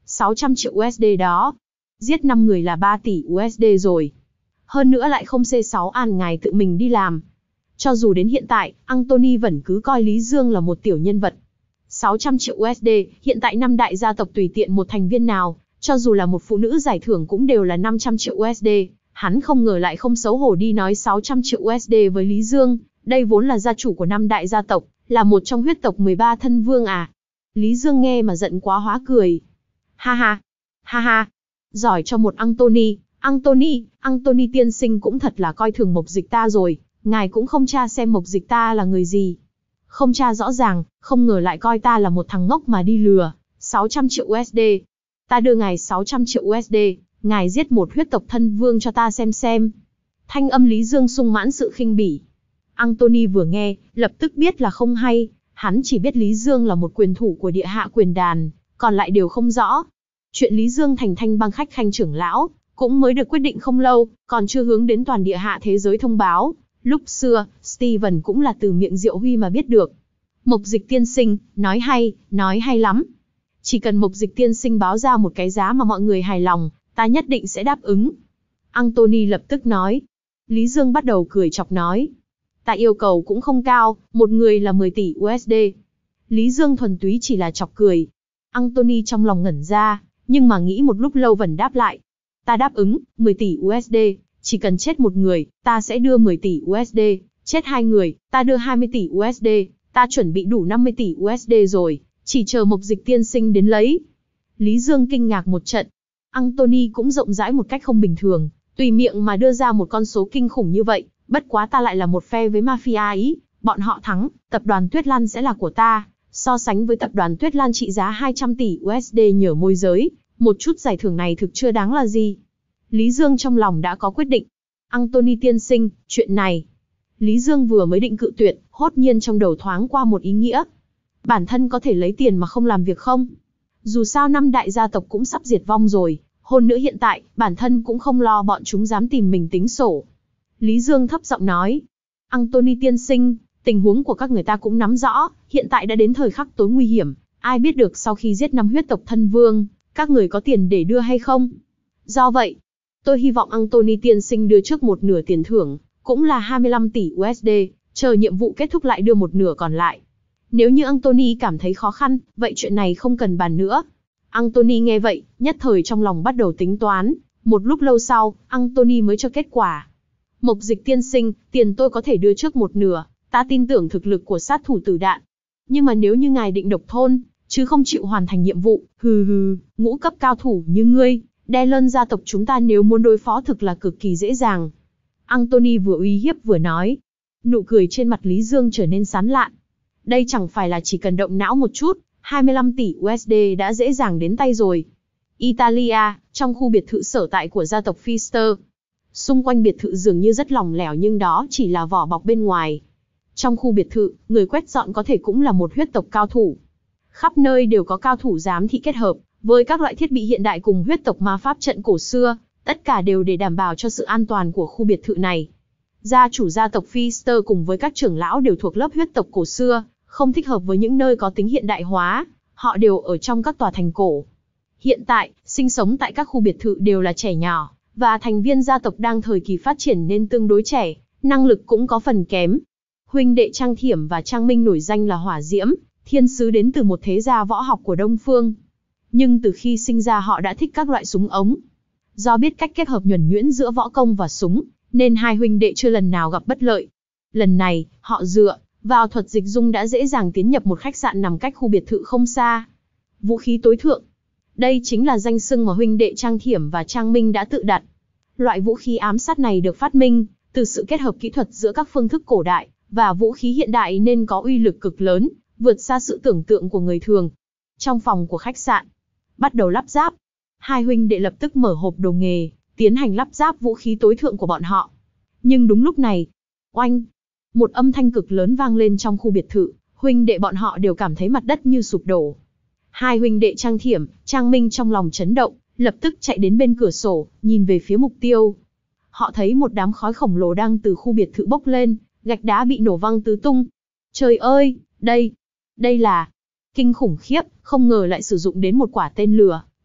sáu trăm triệu u ét đê đó. Giết năm người là ba tỷ u ét đê rồi. Hơn nữa lại không xê sáu an ngài tự mình đi làm. Cho dù đến hiện tại, Anthony vẫn cứ coi Lý Dương là một tiểu nhân vật. sáu trăm triệu u ét đê, hiện tại năm đại gia tộc tùy tiện một thành viên nào, cho dù là một phụ nữ giải thưởng cũng đều là năm trăm triệu u ét đê. Hắn không ngờ lại không xấu hổ đi nói sáu trăm triệu u ét đê với Lý Dương, đây vốn là gia chủ của năm đại gia tộc, là một trong huyết tộc mười ba thân vương à. Lý Dương nghe mà giận quá hóa cười. Ha ha, ha ha, giỏi cho một Anthony, Anthony, Anthony tiên sinh cũng thật là coi thường mộc dịch ta rồi, ngài cũng không tra xem mộc dịch ta là người gì. Không tra rõ ràng, không ngờ lại coi ta là một thằng ngốc mà đi lừa, sáu trăm triệu u ét đê. Ta đưa ngài sáu trăm triệu u ét đê, ngài giết một huyết tộc thân vương cho ta xem xem. Thanh âm Lý Dương sung mãn sự khinh bỉ. Anthony vừa nghe, lập tức biết là không hay, hắn chỉ biết Lý Dương là một quyền thủ của địa hạ quyền đàn, còn lại đều không rõ. Chuyện Lý Dương thành thanh bang khách khanh trưởng lão, cũng mới được quyết định không lâu, còn chưa hướng đến toàn địa hạ thế giới thông báo. Lúc xưa, Steven cũng là từ miệng Diệu Huy mà biết được. Mộc dịch tiên sinh, nói hay, nói hay lắm. Chỉ cần mộc dịch tiên sinh báo ra một cái giá mà mọi người hài lòng, ta nhất định sẽ đáp ứng. Anthony lập tức nói. Lý Dương bắt đầu cười chọc nói. Ta yêu cầu cũng không cao, một người là mười tỷ u ét đê. Lý Dương thuần túy chỉ là chọc cười. Anthony trong lòng ngẩn ra, nhưng mà nghĩ một lúc lâu vẫn đáp lại. Ta đáp ứng, mười tỷ u ét đê, chỉ cần chết một người, ta sẽ đưa mười tỷ u ét đê, chết hai người, ta đưa hai mươi tỷ u ét đê, ta chuẩn bị đủ năm mươi tỷ u ét đê rồi, chỉ chờ mộc dịch tiên sinh đến lấy. Lý Dương kinh ngạc một trận. Anthony cũng rộng rãi một cách không bình thường, tùy miệng mà đưa ra một con số kinh khủng như vậy, bất quá ta lại là một phe với mafia ý, bọn họ thắng, tập đoàn Tuyết Lan sẽ là của ta, so sánh với tập đoàn Tuyết Lan trị giá hai trăm tỷ u ét đê nhờ môi giới, một chút giải thưởng này thực chưa đáng là gì. Lý Dương trong lòng đã có quyết định. Anthony tiên sinh, chuyện này. Lý Dương vừa mới định cự tuyệt, hốt nhiên trong đầu thoáng qua một ý nghĩa. Bản thân có thể lấy tiền mà không làm việc không? Dù sao năm đại gia tộc cũng sắp diệt vong rồi, hơn nữa hiện tại, bản thân cũng không lo bọn chúng dám tìm mình tính sổ. Lý Dương thấp giọng nói. Anthony tiên sinh, tình huống của các người ta cũng nắm rõ, hiện tại đã đến thời khắc tối nguy hiểm, ai biết được sau khi giết năm huyết tộc thân vương, các người có tiền để đưa hay không? Do vậy, tôi hy vọng Anthony tiên sinh đưa trước một nửa tiền thưởng, cũng là hai mươi lăm tỷ u ét đê, chờ nhiệm vụ kết thúc lại đưa một nửa còn lại. Nếu như Anthony cảm thấy khó khăn, vậy chuyện này không cần bàn nữa. Anthony nghe vậy, nhất thời trong lòng bắt đầu tính toán, một lúc lâu sau, Anthony mới cho kết quả. Mộc dịch tiên sinh, tiền tôi có thể đưa trước một nửa, ta tin tưởng thực lực của sát thủ tử đạn. Nhưng mà nếu như ngài định độc thôn, chứ không chịu hoàn thành nhiệm vụ, hừ hừ, ngũ cấp cao thủ như ngươi, đe lơn gia tộc chúng ta nếu muốn đối phó thực là cực kỳ dễ dàng. Anthony vừa uy hiếp vừa nói. Nụ cười trên mặt Lý Dương trở nên sán lạn. Đây chẳng phải là chỉ cần động não một chút, hai mươi lăm tỷ u ét đê đã dễ dàng đến tay rồi. Italia, trong khu biệt thự sở tại của gia tộc Pfister. Xung quanh biệt thự dường như rất lỏng lẻo nhưng đó chỉ là vỏ bọc bên ngoài. Trong khu biệt thự, người quét dọn có thể cũng là một huyết tộc cao thủ. Khắp nơi đều có cao thủ giám thị kết hợp, với các loại thiết bị hiện đại cùng huyết tộc ma pháp trận cổ xưa, tất cả đều để đảm bảo cho sự an toàn của khu biệt thự này. Gia chủ gia tộc Pfister cùng với các trưởng lão đều thuộc lớp huyết tộc cổ xưa, không thích hợp với những nơi có tính hiện đại hóa, họ đều ở trong các tòa thành cổ. Hiện tại, sinh sống tại các khu biệt thự đều là trẻ nhỏ, và thành viên gia tộc đang thời kỳ phát triển nên tương đối trẻ, năng lực cũng có phần kém. Huynh đệ Trang Thiểm và Trang Minh nổi danh là hỏa diễm, thiên sứ đến từ một thế gia võ học của Đông Phương. Nhưng từ khi sinh ra họ đã thích các loại súng ống. Do biết cách kết hợp nhuần nhuyễn giữa võ công và súng, nên hai huynh đệ chưa lần nào gặp bất lợi. Lần này, họ dựa vào thuật dịch dung đã dễ dàng tiến nhập một khách sạn nằm cách khu biệt thự không xa. Vũ khí tối thượng. Đây chính là danh xưng mà huynh đệ Trang Thiểm và Trang Minh đã tự đặt. Loại vũ khí ám sát này được phát minh từ sự kết hợp kỹ thuật giữa các phương thức cổ đại và vũ khí hiện đại nên có uy lực cực lớn, vượt xa sự tưởng tượng của người thường. Trong phòng của khách sạn, bắt đầu lắp ráp. Hai huynh đệ lập tức mở hộp đồ nghề, tiến hành lắp ráp vũ khí tối thượng của bọn họ. Nhưng đúng lúc này, oanh, một âm thanh cực lớn vang lên trong khu biệt thự, huynh đệ bọn họ đều cảm thấy mặt đất như sụp đổ. Hai huynh đệ Trang Thiểm, Trang Minh trong lòng chấn động, lập tức chạy đến bên cửa sổ, nhìn về phía mục tiêu. Họ thấy một đám khói khổng lồ đang từ khu biệt thự bốc lên, gạch đá bị nổ văng tứ tung. Trời ơi, đây, đây là kinh khủng khiếp, không ngờ lại sử dụng đến một quả tên lửa.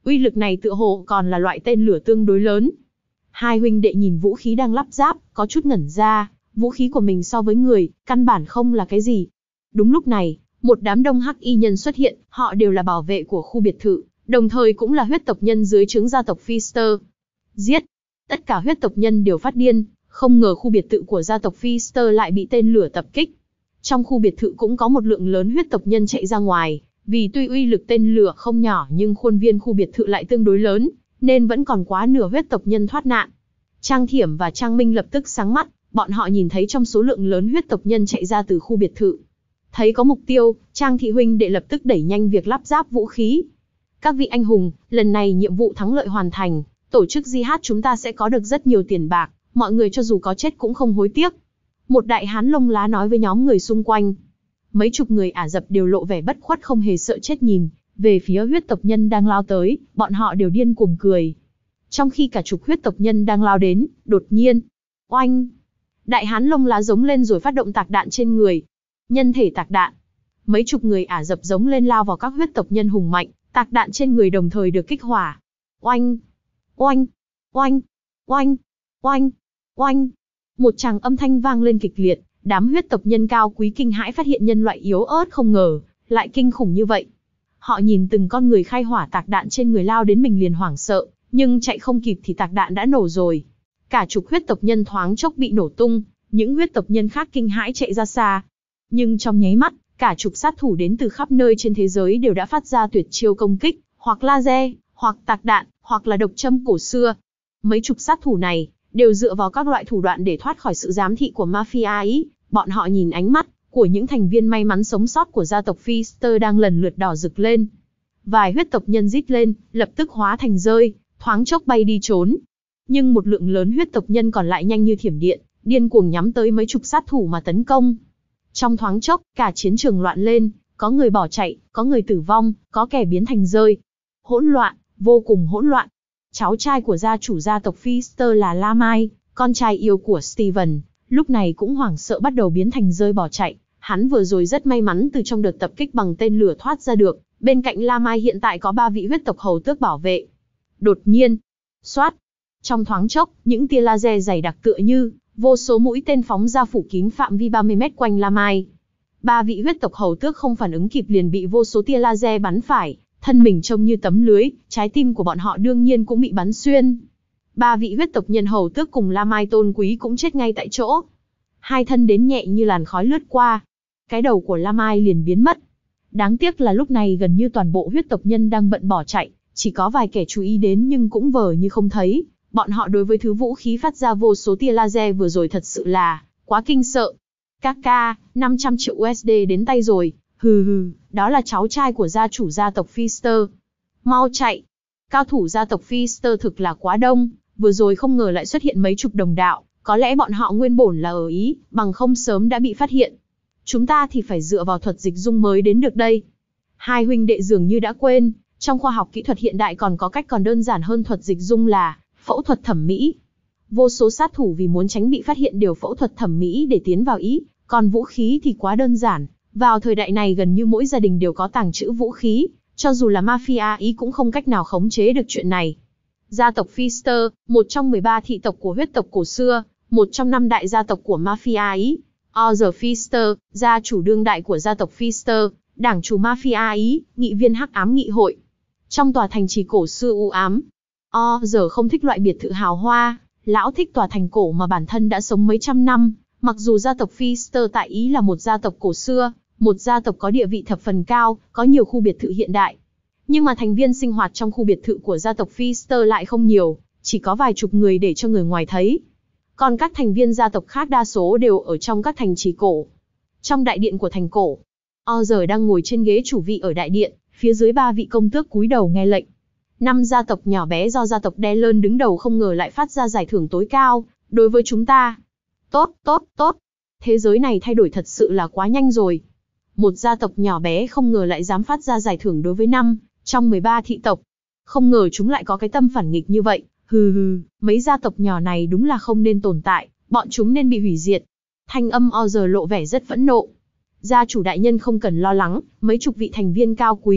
Uy lực này tựa hồ còn là loại tên lửa tương đối lớn. Hai huynh đệ nhìn vũ khí đang lắp ráp, có chút ngẩn ra, vũ khí của mình so với người, căn bản không là cái gì. Đúng lúc này, một đám đông hắc y nhân xuất hiện, họ đều là bảo vệ của khu biệt thự, đồng thời cũng là huyết tộc nhân dưới trướng gia tộc Pfister. Giết! Tất cả huyết tộc nhân đều phát điên, không ngờ khu biệt thự của gia tộc Pfister lại bị tên lửa tập kích. Trong khu biệt thự cũng có một lượng lớn huyết tộc nhân chạy ra ngoài, vì tuy uy lực tên lửa không nhỏ nhưng khuôn viên khu biệt thự lại tương đối lớn, nên vẫn còn quá nửa huyết tộc nhân thoát nạn. Trang Thiểm và Trang Minh lập tức sáng mắt, bọn họ nhìn thấy trong số lượng lớn huyết tộc nhân chạy ra từ khu biệt thự. Thấy có mục tiêu, Trang thị huynh đệ lập tức đẩy nhanh việc lắp ráp vũ khí. Các vị anh hùng, lần này nhiệm vụ thắng lợi hoàn thành, tổ chức jihad chúng ta sẽ có được rất nhiều tiền bạc, mọi người cho dù có chết cũng không hối tiếc. Một đại hán lông lá nói với nhóm người xung quanh. Mấy chục người Ả Rập đều lộ vẻ bất khuất không hề sợ chết nhìn về phía huyết tộc nhân đang lao tới, bọn họ đều điên cuồng cười. Trong khi cả chục huyết tộc nhân đang lao đến, đột nhiên, oanh! Đại hán lông lá giống lên rồi phát động tạc đạn trên người. Nhân thể tạc đạn. Mấy chục người Ả Rập giống lên lao vào các huyết tộc nhân hùng mạnh, tạc đạn trên người đồng thời được kích hỏa. Oanh! Oanh! Oanh! Oanh! Oanh! Oanh! Một tràng âm thanh vang lên kịch liệt, đám huyết tộc nhân cao quý kinh hãi phát hiện nhân loại yếu ớt không ngờ, lại kinh khủng như vậy. Họ nhìn từng con người khai hỏa tạc đạn trên người lao đến mình liền hoảng sợ, nhưng chạy không kịp thì tạc đạn đã nổ rồi. Cả chục huyết tộc nhân thoáng chốc bị nổ tung, những huyết tộc nhân khác kinh hãi chạy ra xa. Nhưng trong nháy mắt, cả chục sát thủ đến từ khắp nơi trên thế giới đều đã phát ra tuyệt chiêu công kích, hoặc laser, hoặc tạc đạn, hoặc là độc châm cổ xưa. Mấy chục sát thủ này đều dựa vào các loại thủ đoạn để thoát khỏi sự giám thị của mafia Ý. Bọn họ nhìn ánh mắt của những thành viên may mắn sống sót của gia tộc Pfister đang lần lượt đỏ rực lên. Vài huyết tộc nhân rít lên, lập tức hóa thành rơi, thoáng chốc bay đi trốn. Nhưng một lượng lớn huyết tộc nhân còn lại nhanh như thiểm điện, điên cuồng nhắm tới mấy chục sát thủ mà tấn công. Trong thoáng chốc, cả chiến trường loạn lên, có người bỏ chạy, có người tử vong, có kẻ biến thành rơi. Hỗn loạn, vô cùng hỗn loạn. Cháu trai của gia chủ gia tộc Pfister là Lamai, con trai yêu của Steven, lúc này cũng hoảng sợ bắt đầu biến thành rơi bỏ chạy. Hắn vừa rồi rất may mắn từ trong đợt tập kích bằng tên lửa thoát ra được, bên cạnh Lamai hiện tại có ba vị huyết tộc hầu tước bảo vệ. Đột nhiên, xoát, trong thoáng chốc, những tia laser dày đặc tựa như vô số mũi tên phóng ra phủ kín phạm vi ba mươi mét quanh Lamai. Ba vị huyết tộc hầu tước không phản ứng kịp liền bị vô số tia laser bắn phải, thân mình trông như tấm lưới, trái tim của bọn họ đương nhiên cũng bị bắn xuyên. Ba vị huyết tộc nhân hầu tước cùng Lamai tôn quý cũng chết ngay tại chỗ. Hai thân đến nhẹ như làn khói lướt qua. Cái đầu của Lamai liền biến mất. Đáng tiếc là lúc này gần như toàn bộ huyết tộc nhân đang bận bỏ chạy, chỉ có vài kẻ chú ý đến nhưng cũng vờ như không thấy. Bọn họ đối với thứ vũ khí phát ra vô số tia laser vừa rồi thật sự là quá kinh sợ. Kaka, năm trăm triệu u ét đê đến tay rồi, hừ hừ, đó là cháu trai của gia chủ gia tộc Pfister. Mau chạy! Cao thủ gia tộc Pfister thực là quá đông, vừa rồi không ngờ lại xuất hiện mấy chục đồng đạo, có lẽ bọn họ nguyên bổn là ở Ý, bằng không sớm đã bị phát hiện. Chúng ta thì phải dựa vào thuật dịch dung mới đến được đây. Hai huynh đệ dường như đã quên, trong khoa học kỹ thuật hiện đại còn có cách còn đơn giản hơn thuật dịch dung là phẫu thuật thẩm mỹ. Vô số sát thủ vì muốn tránh bị phát hiện đều phẫu thuật thẩm mỹ để tiến vào Ý, còn vũ khí thì quá đơn giản. Vào thời đại này gần như mỗi gia đình đều có tàng trữ vũ khí, cho dù là mafia Ý cũng không cách nào khống chế được chuyện này. Gia tộc Pfister, một trong mười ba thị tộc của huyết tộc cổ xưa, một trong năm đại gia tộc của mafia Ý. Arthur Pfister, gia chủ đương đại của gia tộc Pfister, đảng chủ mafia Ý, nghị viên hắc ám nghị hội. Trong tòa thành trì cổ xưa u ám, Arthur không thích loại biệt thự hào hoa, lão thích tòa thành cổ mà bản thân đã sống mấy trăm năm. Mặc dù gia tộc Pfister tại Ý là một gia tộc cổ xưa, một gia tộc có địa vị thập phần cao, có nhiều khu biệt thự hiện đại. Nhưng mà thành viên sinh hoạt trong khu biệt thự của gia tộc Pfister lại không nhiều, chỉ có vài chục người để cho người ngoài thấy. Còn các thành viên gia tộc khác đa số đều ở trong các thành trì cổ. Trong đại điện của thành cổ, Arthur đang ngồi trên ghế chủ vị ở đại điện, phía dưới ba vị công tước cúi đầu nghe lệnh. Năm gia tộc nhỏ bé do gia tộc Delon đứng đầu không ngờ lại phát ra giải thưởng tối cao, đối với chúng ta. Tốt, tốt, tốt. Thế giới này thay đổi thật sự là quá nhanh rồi. Một gia tộc nhỏ bé không ngờ lại dám phát ra giải thưởng đối với năm trong mười ba thị tộc. Không ngờ chúng lại có cái tâm phản nghịch như vậy. Hừ hừ, mấy gia tộc nhỏ này đúng là không nên tồn tại, bọn chúng nên bị hủy diệt. Thanh âm Arthur lộ vẻ rất phẫn nộ. Gia chủ đại nhân không cần lo lắng, mấy chục vị thành viên cao quý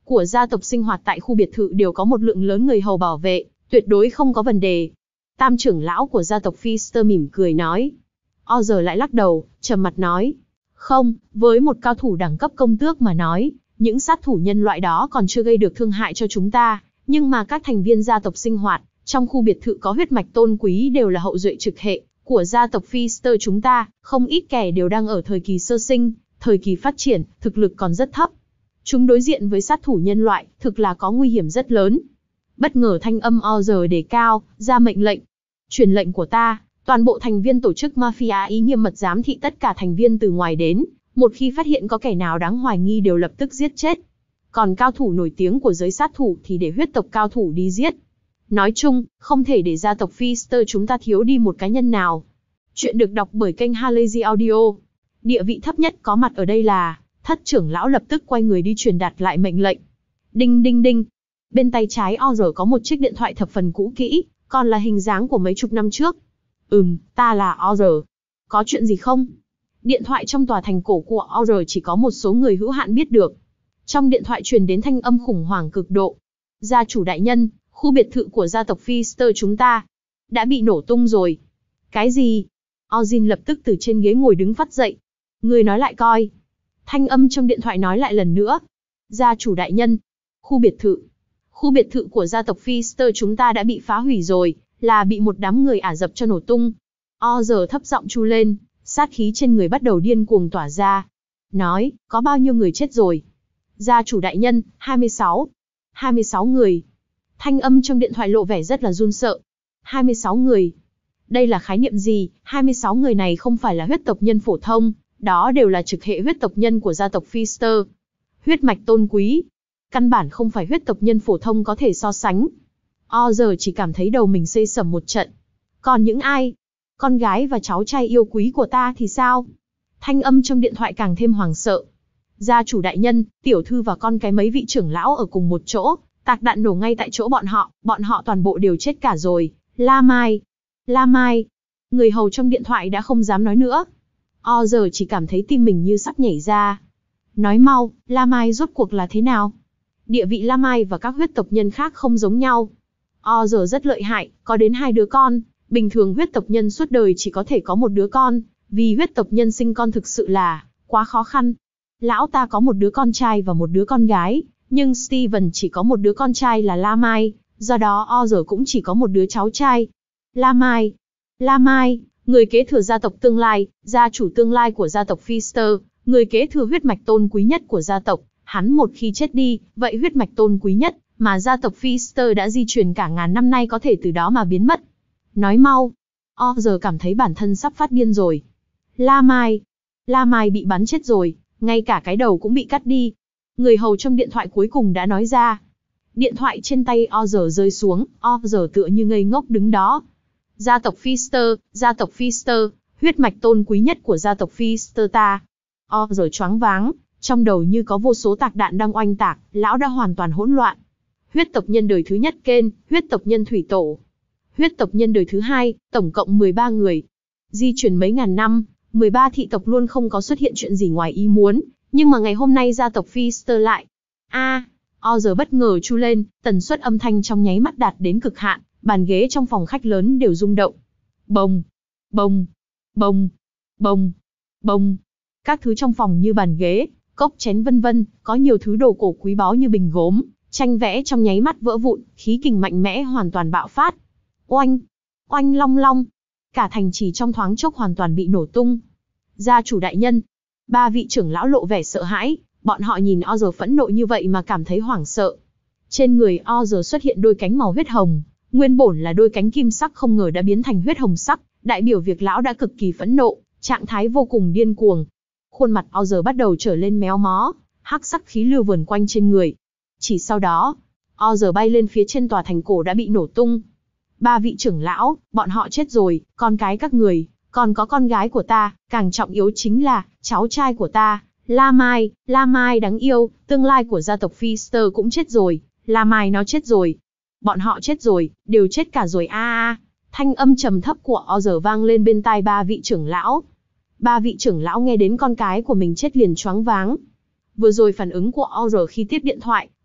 của gia tộc sinh hoạt tại khu biệt thự đều có một lượng lớn người hầu bảo vệ, tuyệt đối không có vấn đề. Tam trưởng lão của gia tộc Pfister mỉm cười nói. Ozer lại lắc đầu, trầm mặt nói. Không, với một cao thủ đẳng cấp công tước mà nói, những sát thủ nhân loại đó còn chưa gây được thương hại cho chúng ta, nhưng mà các thành viên gia tộc sinh hoạt trong khu biệt thự có huyết mạch tôn quý đều là hậu duệ trực hệ của gia tộc Pfister chúng ta, không ít kẻ đều đang ở thời kỳ sơ sinh, thời kỳ phát triển, thực lực còn rất thấp. Chúng đối diện với sát thủ nhân loại, thực là có nguy hiểm rất lớn. Bất ngờ thanh âm Ozer đề cao, ra mệnh lệnh. Truyền lệnh của ta, toàn bộ thành viên tổ chức Mafia ý nghiêm mật giám thị tất cả thành viên từ ngoài đến, một khi phát hiện có kẻ nào đáng hoài nghi đều lập tức giết chết. Còn cao thủ nổi tiếng của giới sát thủ thì để huyết tộc cao thủ đi giết. Nói chung, không thể để gia tộc Pfister chúng ta thiếu đi một cá nhân nào. Chuyện được đọc bởi kênh Halazy Audio. Địa vị thấp nhất có mặt ở đây là, thất trưởng lão lập tức quay người đi truyền đạt lại mệnh lệnh. Đinh đinh đinh. Bên tay trái Ozer có một chiếc điện thoại thập phần cũ kỹ, còn là hình dáng của mấy chục năm trước. Ừm, ta là Ozer. Có chuyện gì không? Điện thoại trong tòa thành cổ của Ozer chỉ có một số người hữu hạn biết được. Trong điện thoại truyền đến thanh âm khủng hoảng cực độ. Gia chủ đại nhân, khu biệt thự của gia tộc Pfister chúng ta đã bị nổ tung rồi. Cái gì? Ozin lập tức từ trên ghế ngồi đứng phát dậy. Người nói lại coi. Thanh âm trong điện thoại nói lại lần nữa. Gia chủ đại nhân, khu biệt thự. Khu biệt thự của gia tộc Pfister chúng ta đã bị phá hủy rồi, là bị một đám người Ả Rập cho nổ tung. Ozer thấp giọng chu lên, sát khí trên người bắt đầu điên cuồng tỏa ra. Nói, có bao nhiêu người chết rồi? Gia chủ đại nhân, hai mươi sáu. hai mươi sáu người. Thanh âm trong điện thoại lộ vẻ rất là run sợ. hai mươi sáu người. Đây là khái niệm gì? hai mươi sáu người này không phải là huyết tộc nhân phổ thông, đó đều là trực hệ huyết tộc nhân của gia tộc Pfister. Huyết mạch tôn quý. Căn bản không phải huyết tộc nhân phổ thông có thể so sánh. Ozer chỉ cảm thấy đầu mình xây sầm một trận. Còn những ai? Con gái và cháu trai yêu quý của ta thì sao? Thanh âm trong điện thoại càng thêm hoảng sợ. Gia chủ đại nhân, tiểu thư và con cái mấy vị trưởng lão ở cùng một chỗ, tạc đạn nổ ngay tại chỗ bọn họ, bọn họ toàn bộ đều chết cả rồi. La Mai, La Mai. Người hầu trong điện thoại đã không dám nói nữa. Ozer chỉ cảm thấy tim mình như sắp nhảy ra. Nói mau, La Mai rốt cuộc là thế nào? Địa vị La Mai và các huyết tộc nhân khác không giống nhau. Ozer rất lợi hại, có đến hai đứa con. Bình thường huyết tộc nhân suốt đời chỉ có thể có một đứa con, vì huyết tộc nhân sinh con thực sự là quá khó khăn. Lão ta có một đứa con trai và một đứa con gái, nhưng Steven chỉ có một đứa con trai là La Mai, do đó Ozer cũng chỉ có một đứa cháu trai. La Mai, La Mai, người kế thừa gia tộc tương lai, gia chủ tương lai của gia tộc Pfister, người kế thừa huyết mạch tôn quý nhất của gia tộc. Hắn một khi chết đi, vậy huyết mạch tôn quý nhất mà gia tộc Pfister đã di truyền cả ngàn năm nay có thể từ đó mà biến mất. Nói mau. Ozer cảm thấy bản thân sắp phát điên rồi. La Mai. La Mai bị bắn chết rồi, ngay cả cái đầu cũng bị cắt đi. Người hầu trong điện thoại cuối cùng đã nói ra. Điện thoại trên tay Ozer rơi xuống, Ozer tựa như ngây ngốc đứng đó. Gia tộc Pfister, gia tộc Pfister, huyết mạch tôn quý nhất của gia tộc Pfister ta. Ozer choáng váng, trong đầu như có vô số tạc đạn đang oanh tạc, lão đã hoàn toàn hỗn loạn. Huyết tộc nhân đời thứ nhất Ken, huyết tộc nhân thủy tổ. Huyết tộc nhân đời thứ hai, tổng cộng mười ba người. Di truyền mấy ngàn năm, mười ba thị tộc luôn không có xuất hiện chuyện gì ngoài ý muốn, nhưng mà ngày hôm nay gia tộc Pfister lại. A, à, Ozer bất ngờ chu lên, tần suất âm thanh trong nháy mắt đạt đến cực hạn, bàn ghế trong phòng khách lớn đều rung động. Bồng, bồng, bồng, bồng, bồng. Các thứ trong phòng như bàn ghế, cốc chén vân vân, có nhiều thứ đồ cổ quý báu như bình gốm, tranh vẽ trong nháy mắt vỡ vụn, khí kình mạnh mẽ hoàn toàn bạo phát. Oanh, oanh long long, cả thành trì trong thoáng chốc hoàn toàn bị nổ tung. Gia chủ đại nhân, ba vị trưởng lão lộ vẻ sợ hãi, bọn họ nhìn Ozer phẫn nộ như vậy mà cảm thấy hoảng sợ. Trên người Ozer xuất hiện đôi cánh màu huyết hồng, nguyên bổn là đôi cánh kim sắc không ngờ đã biến thành huyết hồng sắc, đại biểu việc lão đã cực kỳ phẫn nộ, trạng thái vô cùng điên cuồng. Khuôn mặt Ozer bắt đầu trở lên méo mó, hắc sắc khí lưu vờn quanh trên người. Chỉ sau đó, Ozer bay lên phía trên tòa thành cổ đã bị nổ tung. Ba vị trưởng lão, bọn họ chết rồi, con cái các người, còn có con gái của ta, càng trọng yếu chính là cháu trai của ta, La Mai, La Mai đáng yêu, tương lai của gia tộc Pfister cũng chết rồi, La Mai nó chết rồi. Bọn họ chết rồi, đều chết cả rồi a a. Thanh âm trầm thấp của Ozer vang lên bên tai ba vị trưởng lão. Ba vị trưởng lão nghe đến con cái của mình chết liền choáng váng. Vừa rồi phản ứng của Ozer khi tiếp điện thoại,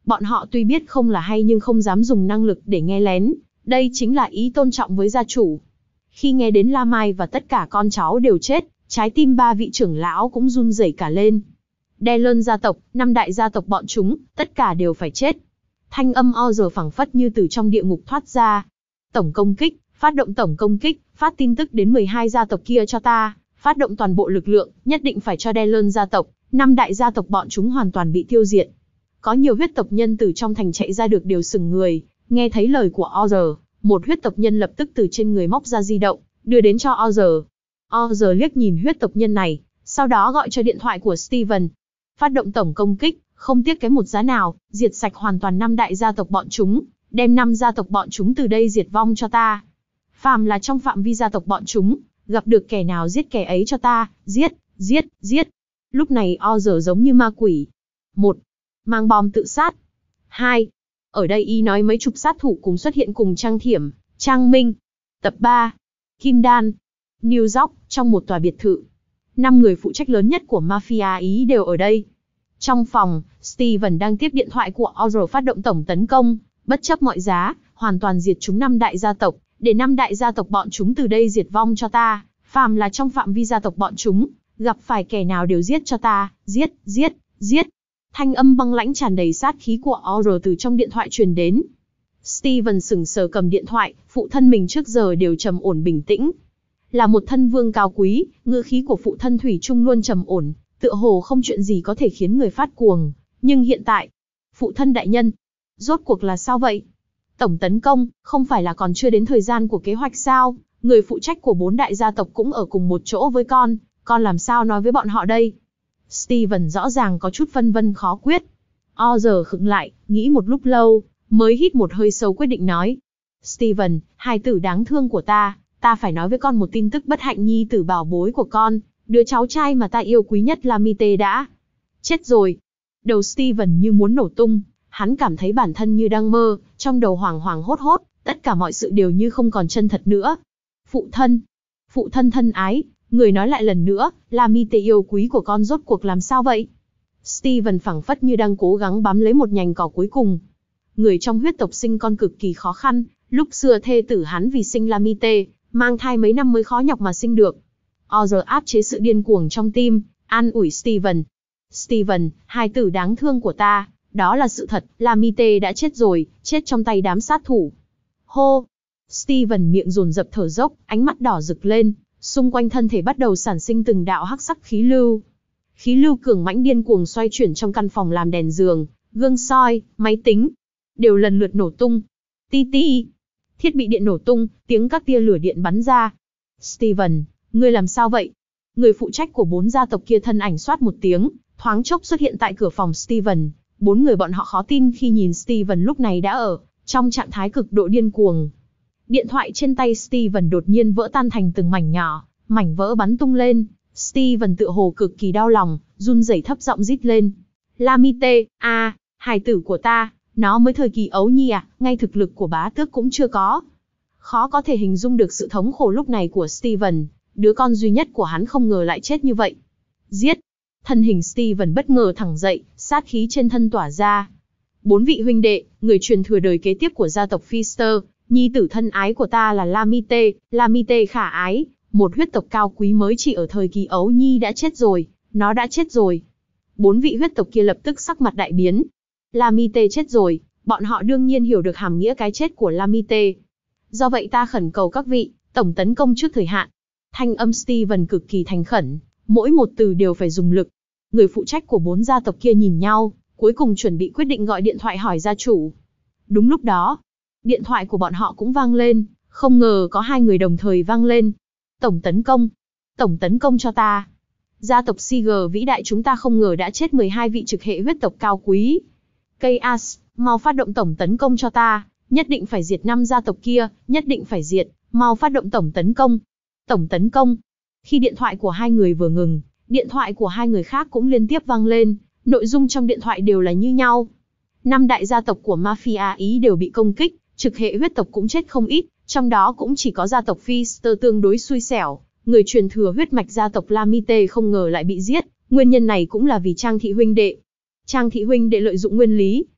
Bọn họ tuy biết không là hay nhưng không dám dùng năng lực để nghe lén, đây chính là ý tôn trọng với gia chủ. Khi nghe đến La Mai và tất cả con cháu đều chết, trái tim ba vị trưởng lão cũng run rẩy cả lên. Đe Lơn gia tộc, năm đại gia tộc bọn chúng, tất cả đều phải chết. Thanh âm o giờ phảng phất như từ trong địa ngục thoát ra. Tổng công kích, phát động tổng công kích, phát tin tức đến mười hai gia tộc kia cho ta, phát động toàn bộ lực lượng, nhất định phải cho Đe Lơn gia tộc, năm đại gia tộc bọn chúng hoàn toàn bị tiêu diệt. Có nhiều huyết tộc nhân từ trong thành chạy ra được đều sừng người, nghe thấy lời của Ozer, một huyết tộc nhân lập tức từ trên người móc ra di động, đưa đến cho Ozer. Ozer liếc nhìn huyết tộc nhân này, sau đó gọi cho điện thoại của Steven. Phát động tổng công kích, không tiếc cái một giá nào, diệt sạch hoàn toàn năm đại gia tộc bọn chúng, đem năm gia tộc bọn chúng từ đây diệt vong cho ta. Phàm là trong phạm vi gia tộc bọn chúng, gặp được kẻ nào giết kẻ ấy cho ta, giết, giết, giết. Lúc này Ozer giống như ma quỷ. Một, mang bom tự sát. Hai, ở đây y nói mấy chục sát thủ cùng xuất hiện cùng Trang Thiểm, Trang Minh. Tập ba, Kim Đan, New York, trong một tòa biệt thự. Năm người phụ trách lớn nhất của mafia Ý đều ở đây. Trong phòng, Steven đang tiếp điện thoại của Ozer phát động tổng tấn công, bất chấp mọi giá, hoàn toàn diệt chúng năm đại gia tộc, để năm đại gia tộc bọn chúng từ đây diệt vong cho ta, phàm là trong phạm vi gia tộc bọn chúng, gặp phải kẻ nào đều giết cho ta, giết, giết, giết. Thanh âm băng lãnh tràn đầy sát khí của Ozer từ trong điện thoại truyền đến. Steven sững sờ cầm điện thoại, phụ thân mình trước giờ đều trầm ổn bình tĩnh. Là một thân vương cao quý, ngữ khí của phụ thân thủy chung luôn trầm ổn, tựa hồ không chuyện gì có thể khiến người phát cuồng. Nhưng hiện tại, phụ thân đại nhân, rốt cuộc là sao vậy? Tổng tấn công, không phải là còn chưa đến thời gian của kế hoạch sao? Người phụ trách của bốn đại gia tộc cũng ở cùng một chỗ với con, con làm sao nói với bọn họ đây? Steven rõ ràng có chút phân vân khó quyết. Ozer khựng lại, nghĩ một lúc lâu, mới hít một hơi sâu quyết định nói. Steven, hài tử đáng thương của ta, ta phải nói với con một tin tức bất hạnh, nhi tử bảo bối của con, đứa cháu trai mà ta yêu quý nhất Lamite đã chết rồi. Đầu Steven như muốn nổ tung, hắn cảm thấy bản thân như đang mơ, trong đầu hoảng hoảng hốt hốt, tất cả mọi sự đều như không còn chân thật nữa. Phụ thân, phụ thân thân ái, người nói lại lần nữa, Lamite yêu quý của con rốt cuộc làm sao vậy? Steven phảng phất như đang cố gắng bám lấy một nhành cỏ cuối cùng. Người trong huyết tộc sinh con cực kỳ khó khăn, lúc xưa thê tử hắn vì sinh Lamite, mang thai mấy năm mới khó nhọc mà sinh được. Ozer áp chế sự điên cuồng trong tim, an ủi Steven. Steven, hài tử đáng thương của ta, đó là sự thật, Lamite đã chết rồi, chết trong tay đám sát thủ. Hô! Steven miệng dồn dập thở dốc, ánh mắt đỏ rực lên, xung quanh thân thể bắt đầu sản sinh từng đạo hắc sắc khí lưu. Khí lưu cường mãnh điên cuồng xoay chuyển trong căn phòng làm đèn giường, gương soi, máy tính, đều lần lượt nổ tung. Ti ti! Thiết bị điện nổ tung, tiếng các tia lửa điện bắn ra. Steven, ngươi làm sao vậy? Người phụ trách của bốn gia tộc kia thân ảnh xoát một tiếng, thoáng chốc xuất hiện tại cửa phòng Steven. Bốn người bọn họ khó tin khi nhìn Steven lúc này đã ở trong trạng thái cực độ điên cuồng. Điện thoại trên tay Steven đột nhiên vỡ tan thành từng mảnh nhỏ, mảnh vỡ bắn tung lên. Steven tựa hồ cực kỳ đau lòng, run rẩy thấp giọng rít lên. Lamite, a, à, hài tử của ta, nó mới thời kỳ ấu nhi à, ngay thực lực của bá tước cũng chưa có. Khó có thể hình dung được sự thống khổ lúc này của Steven, đứa con duy nhất của hắn không ngờ lại chết như vậy. Giết! Thân hình Steven bất ngờ thẳng dậy, sát khí trên thân tỏa ra. Bốn vị huynh đệ, người truyền thừa đời kế tiếp của gia tộc Pfister, nhi tử thân ái của ta là Lamite, Lamite khả ái, một huyết tộc cao quý mới chỉ ở thời kỳ ấu nhi đã chết rồi, nó đã chết rồi. Bốn vị huyết tộc kia lập tức sắc mặt đại biến. Lamite chết rồi, bọn họ đương nhiên hiểu được hàm nghĩa cái chết của Lamite. Do vậy ta khẩn cầu các vị, tổng tấn công trước thời hạn. Thanh âm Steven cực kỳ thành khẩn, mỗi một từ đều phải dùng lực. Người phụ trách của bốn gia tộc kia nhìn nhau, cuối cùng chuẩn bị quyết định gọi điện thoại hỏi gia chủ. Đúng lúc đó, điện thoại của bọn họ cũng vang lên, không ngờ có hai người đồng thời vang lên. Tổng tấn công, tổng tấn công cho ta. Gia tộc Siger vĩ đại chúng ta không ngờ đã chết mười hai vị trực hệ huyết tộc cao quý. Chaos, mau phát động tổng tấn công cho ta, nhất định phải diệt năm gia tộc kia, nhất định phải diệt, mau phát động tổng tấn công. Tổng tấn công. Khi điện thoại của hai người vừa ngừng, điện thoại của hai người khác cũng liên tiếp vang lên, nội dung trong điện thoại đều là như nhau. Năm đại gia tộc của mafia Ý đều bị công kích, trực hệ huyết tộc cũng chết không ít, trong đó cũng chỉ có gia tộc Pfister tương đối xui xẻo, người truyền thừa huyết mạch gia tộc Lamite không ngờ lại bị giết, nguyên nhân này cũng là vì Trang thị huynh đệ. Trang thị huynh đệ lợi dụng nguyên lý,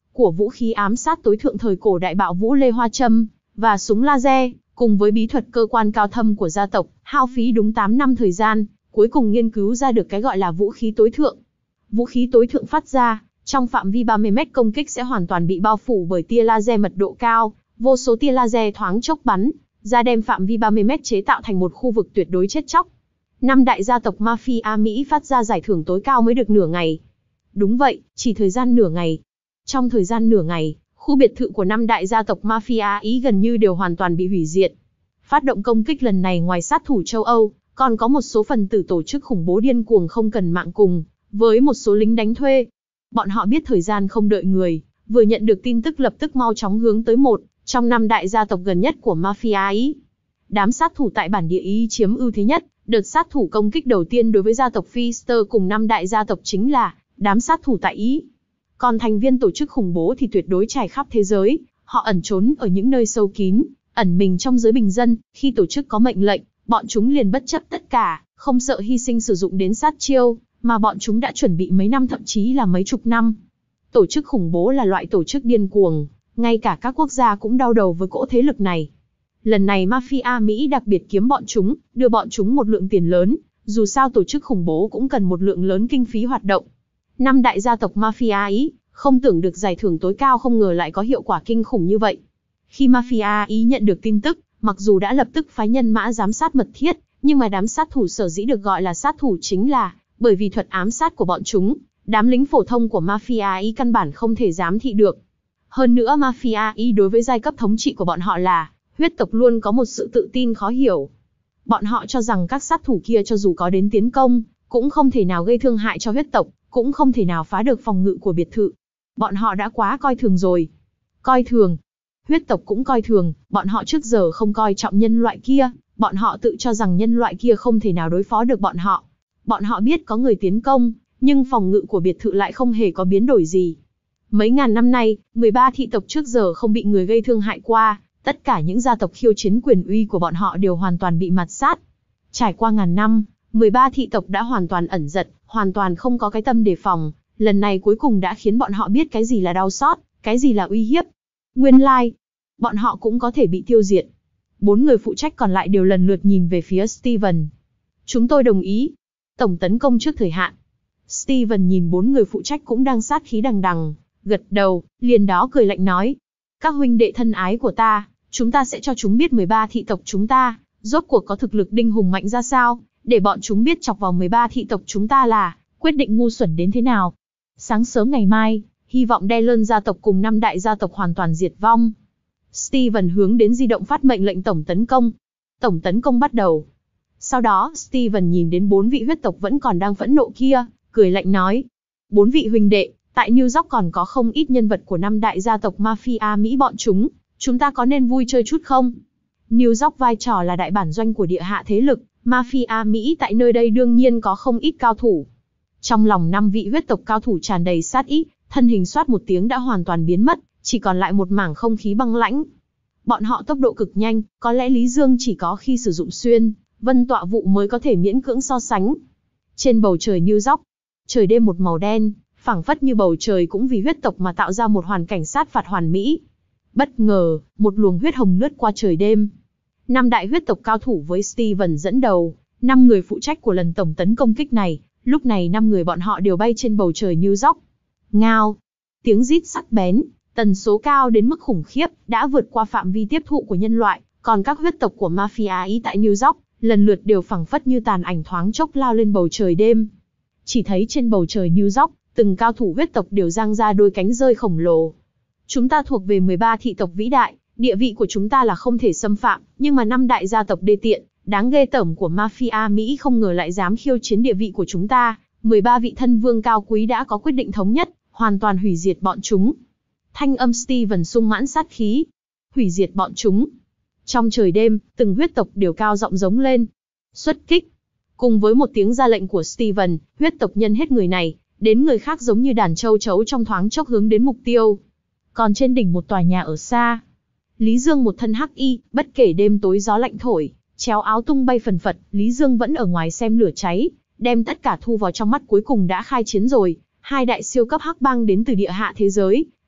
của vũ khí ám sát tối thượng thời cổ đại bạo vũ Lê Hoa Châm, và súng laser, cùng với bí thuật cơ quan cao thâm của gia tộc, hao phí đúng tám năm thời gian, cuối cùng nghiên cứu ra được cái gọi là vũ khí tối thượng. Vũ khí tối thượng phát ra, trong phạm vi ba mươi mét công kích sẽ hoàn toàn bị bao phủ bởi tia laser mật độ cao, vô số tia laser thoáng chốc bắn ra đem phạm vi ba mươi mét chế tạo thành một khu vực tuyệt đối chết chóc. Năm đại gia tộc Mafia Mỹ phát ra giải thưởng tối cao mới được nửa ngày. Đúng vậy, chỉ thời gian nửa ngày. Trong thời gian nửa ngày, khu biệt thự của năm đại gia tộc Mafia Ý gần như đều hoàn toàn bị hủy diệt. Phát động công kích lần này ngoài sát thủ châu Âu, còn có một số phần tử tổ chức khủng bố điên cuồng không cần mạng cùng, với một số lính đánh thuê. Bọn họ biết thời gian không đợi người, vừa nhận được tin tức lập tức mau chóng hướng tới một trong năm đại gia tộc gần nhất của Mafia Ý. Đám sát thủ tại bản địa Ý chiếm ưu thế nhất, đợt sát thủ công kích đầu tiên đối với gia tộc Pfister cùng năm đại gia tộc chính là đám sát thủ tại Ý. Còn thành viên tổ chức khủng bố thì tuyệt đối trải khắp thế giới, họ ẩn trốn ở những nơi sâu kín, ẩn mình trong giới bình dân, khi tổ chức có mệnh lệnh, bọn chúng liền bất chấp tất cả, không sợ hy sinh sử dụng đến sát chiêu, mà bọn chúng đã chuẩn bị mấy năm thậm chí là mấy chục năm. Tổ chức khủng bố là loại tổ chức điên cuồng, ngay cả các quốc gia cũng đau đầu với cỗ thế lực này. Lần này Mafia Mỹ đặc biệt kiếm bọn chúng, đưa bọn chúng một lượng tiền lớn, dù sao tổ chức khủng bố cũng cần một lượng lớn kinh phí hoạt động. Năm đại gia tộc Mafia Ý, không tưởng được giải thưởng tối cao không ngờ lại có hiệu quả kinh khủng như vậy. Khi Mafia Ý nhận được tin tức, mặc dù đã lập tức phái nhân mã giám sát mật thiết, nhưng mà đám sát thủ sở dĩ được gọi là sát thủ chính là bởi vì thuật ám sát của bọn chúng, đám lính phổ thông của Mafia Ý căn bản không thể giám thị được. Hơn nữa Mafia Ý đối với giai cấp thống trị của bọn họ là huyết tộc luôn có một sự tự tin khó hiểu. Bọn họ cho rằng các sát thủ kia cho dù có đến tiến công, cũng không thể nào gây thương hại cho huyết tộc, cũng không thể nào phá được phòng ngự của biệt thự. Bọn họ đã quá coi thường rồi. Coi thường. Huyết tộc cũng coi thường, bọn họ trước giờ không coi trọng nhân loại kia, bọn họ tự cho rằng nhân loại kia không thể nào đối phó được bọn họ. Bọn họ biết có người tiến công, nhưng phòng ngự của biệt thự lại không hề có biến đổi gì. Mấy ngàn năm nay, mười ba thị tộc trước giờ không bị người gây thương hại qua, tất cả những gia tộc khiêu chiến quyền uy của bọn họ đều hoàn toàn bị mạt sát. Trải qua ngàn năm, mười ba thị tộc đã hoàn toàn ẩn giật, hoàn toàn không có cái tâm đề phòng, lần này cuối cùng đã khiến bọn họ biết cái gì là đau xót, cái gì là uy hiếp. Nguyên lai, like, bọn họ cũng có thể bị tiêu diệt. Bốn người phụ trách còn lại đều lần lượt nhìn về phía Steven. Chúng tôi đồng ý. Tổng tấn công trước thời hạn. Steven nhìn bốn người phụ trách cũng đang sát khí đằng đằng, gật đầu, liền đó cười lạnh nói. Các huynh đệ thân ái của ta, chúng ta sẽ cho chúng biết mười ba thị tộc chúng ta, rốt cuộc có thực lực đinh hùng mạnh ra sao, để bọn chúng biết chọc vào mười ba thị tộc chúng ta là quyết định ngu xuẩn đến thế nào. Sáng sớm ngày mai, hy vọng Dylan gia tộc cùng năm đại gia tộc hoàn toàn diệt vong. Steven hướng đến di động phát mệnh lệnh tổng tấn công. Tổng tấn công bắt đầu. Sau đó, Steven nhìn đến bốn vị huyết tộc vẫn còn đang phẫn nộ kia, cười lạnh nói. Bốn vị huynh đệ, tại New York còn có không ít nhân vật của năm đại gia tộc Mafia Mỹ bọn chúng, chúng ta có nên vui chơi chút không? New York vai trò là đại bản doanh của địa hạ thế lực, Mafia Mỹ tại nơi đây đương nhiên có không ít cao thủ. Trong lòng năm vị huyết tộc cao thủ tràn đầy sát ý, thân hình xoát một tiếng đã hoàn toàn biến mất, chỉ còn lại một mảng không khí băng lãnh. Bọn họ tốc độ cực nhanh, có lẽ Lý Dương chỉ có khi sử dụng xuyên vân tọa vụ mới có thể miễn cưỡng so sánh. Trên bầu trời New York, trời đêm một màu đen, phảng phất như bầu trời cũng vì huyết tộc mà tạo ra một hoàn cảnh sát phạt hoàn mỹ. Bất ngờ, một luồng huyết hồng lướt qua trời đêm. Năm đại huyết tộc cao thủ với Steven dẫn đầu, năm người phụ trách của lần tổng tấn công kích này, lúc này năm người bọn họ đều bay trên bầu trời New York. Ngao, tiếng rít sắc bén, tần số cao đến mức khủng khiếp, đã vượt qua phạm vi tiếp thụ của nhân loại, còn các huyết tộc của Mafia Ý tại New York, lần lượt đều phảng phất như tàn ảnh thoáng chốc lao lên bầu trời đêm. Chỉ thấy trên bầu trời New York, từng cao thủ huyết tộc đều giang ra đôi cánh rơi khổng lồ. Chúng ta thuộc về mười ba thị tộc vĩ đại, địa vị của chúng ta là không thể xâm phạm, nhưng mà năm đại gia tộc đê tiện, đáng ghê tởm của Mafia Mỹ không ngờ lại dám khiêu chiến địa vị của chúng ta. mười ba vị thân vương cao quý đã có quyết định thống nhất, hoàn toàn hủy diệt bọn chúng. Thanh âm Steven sung mãn sát khí. Hủy diệt bọn chúng. Trong trời đêm, từng huyết tộc đều cao giọng giống lên. Xuất kích. Cùng với một tiếng ra lệnh của Steven, huyết tộc nhân hết người này, đến người khác giống như đàn châu chấu trong thoáng chốc hướng đến mục tiêu. Còn trên đỉnh một tòa nhà ở xa, Lý Dương một thân hắc y, bất kể đêm tối gió lạnh thổi, chéo áo tung bay phần phật, Lý Dương vẫn ở ngoài xem lửa cháy, đem tất cả thu vào trong mắt. Cuối cùng đã khai chiến rồi, hai đại siêu cấp hắc bang đến từ địa hạ thế giới,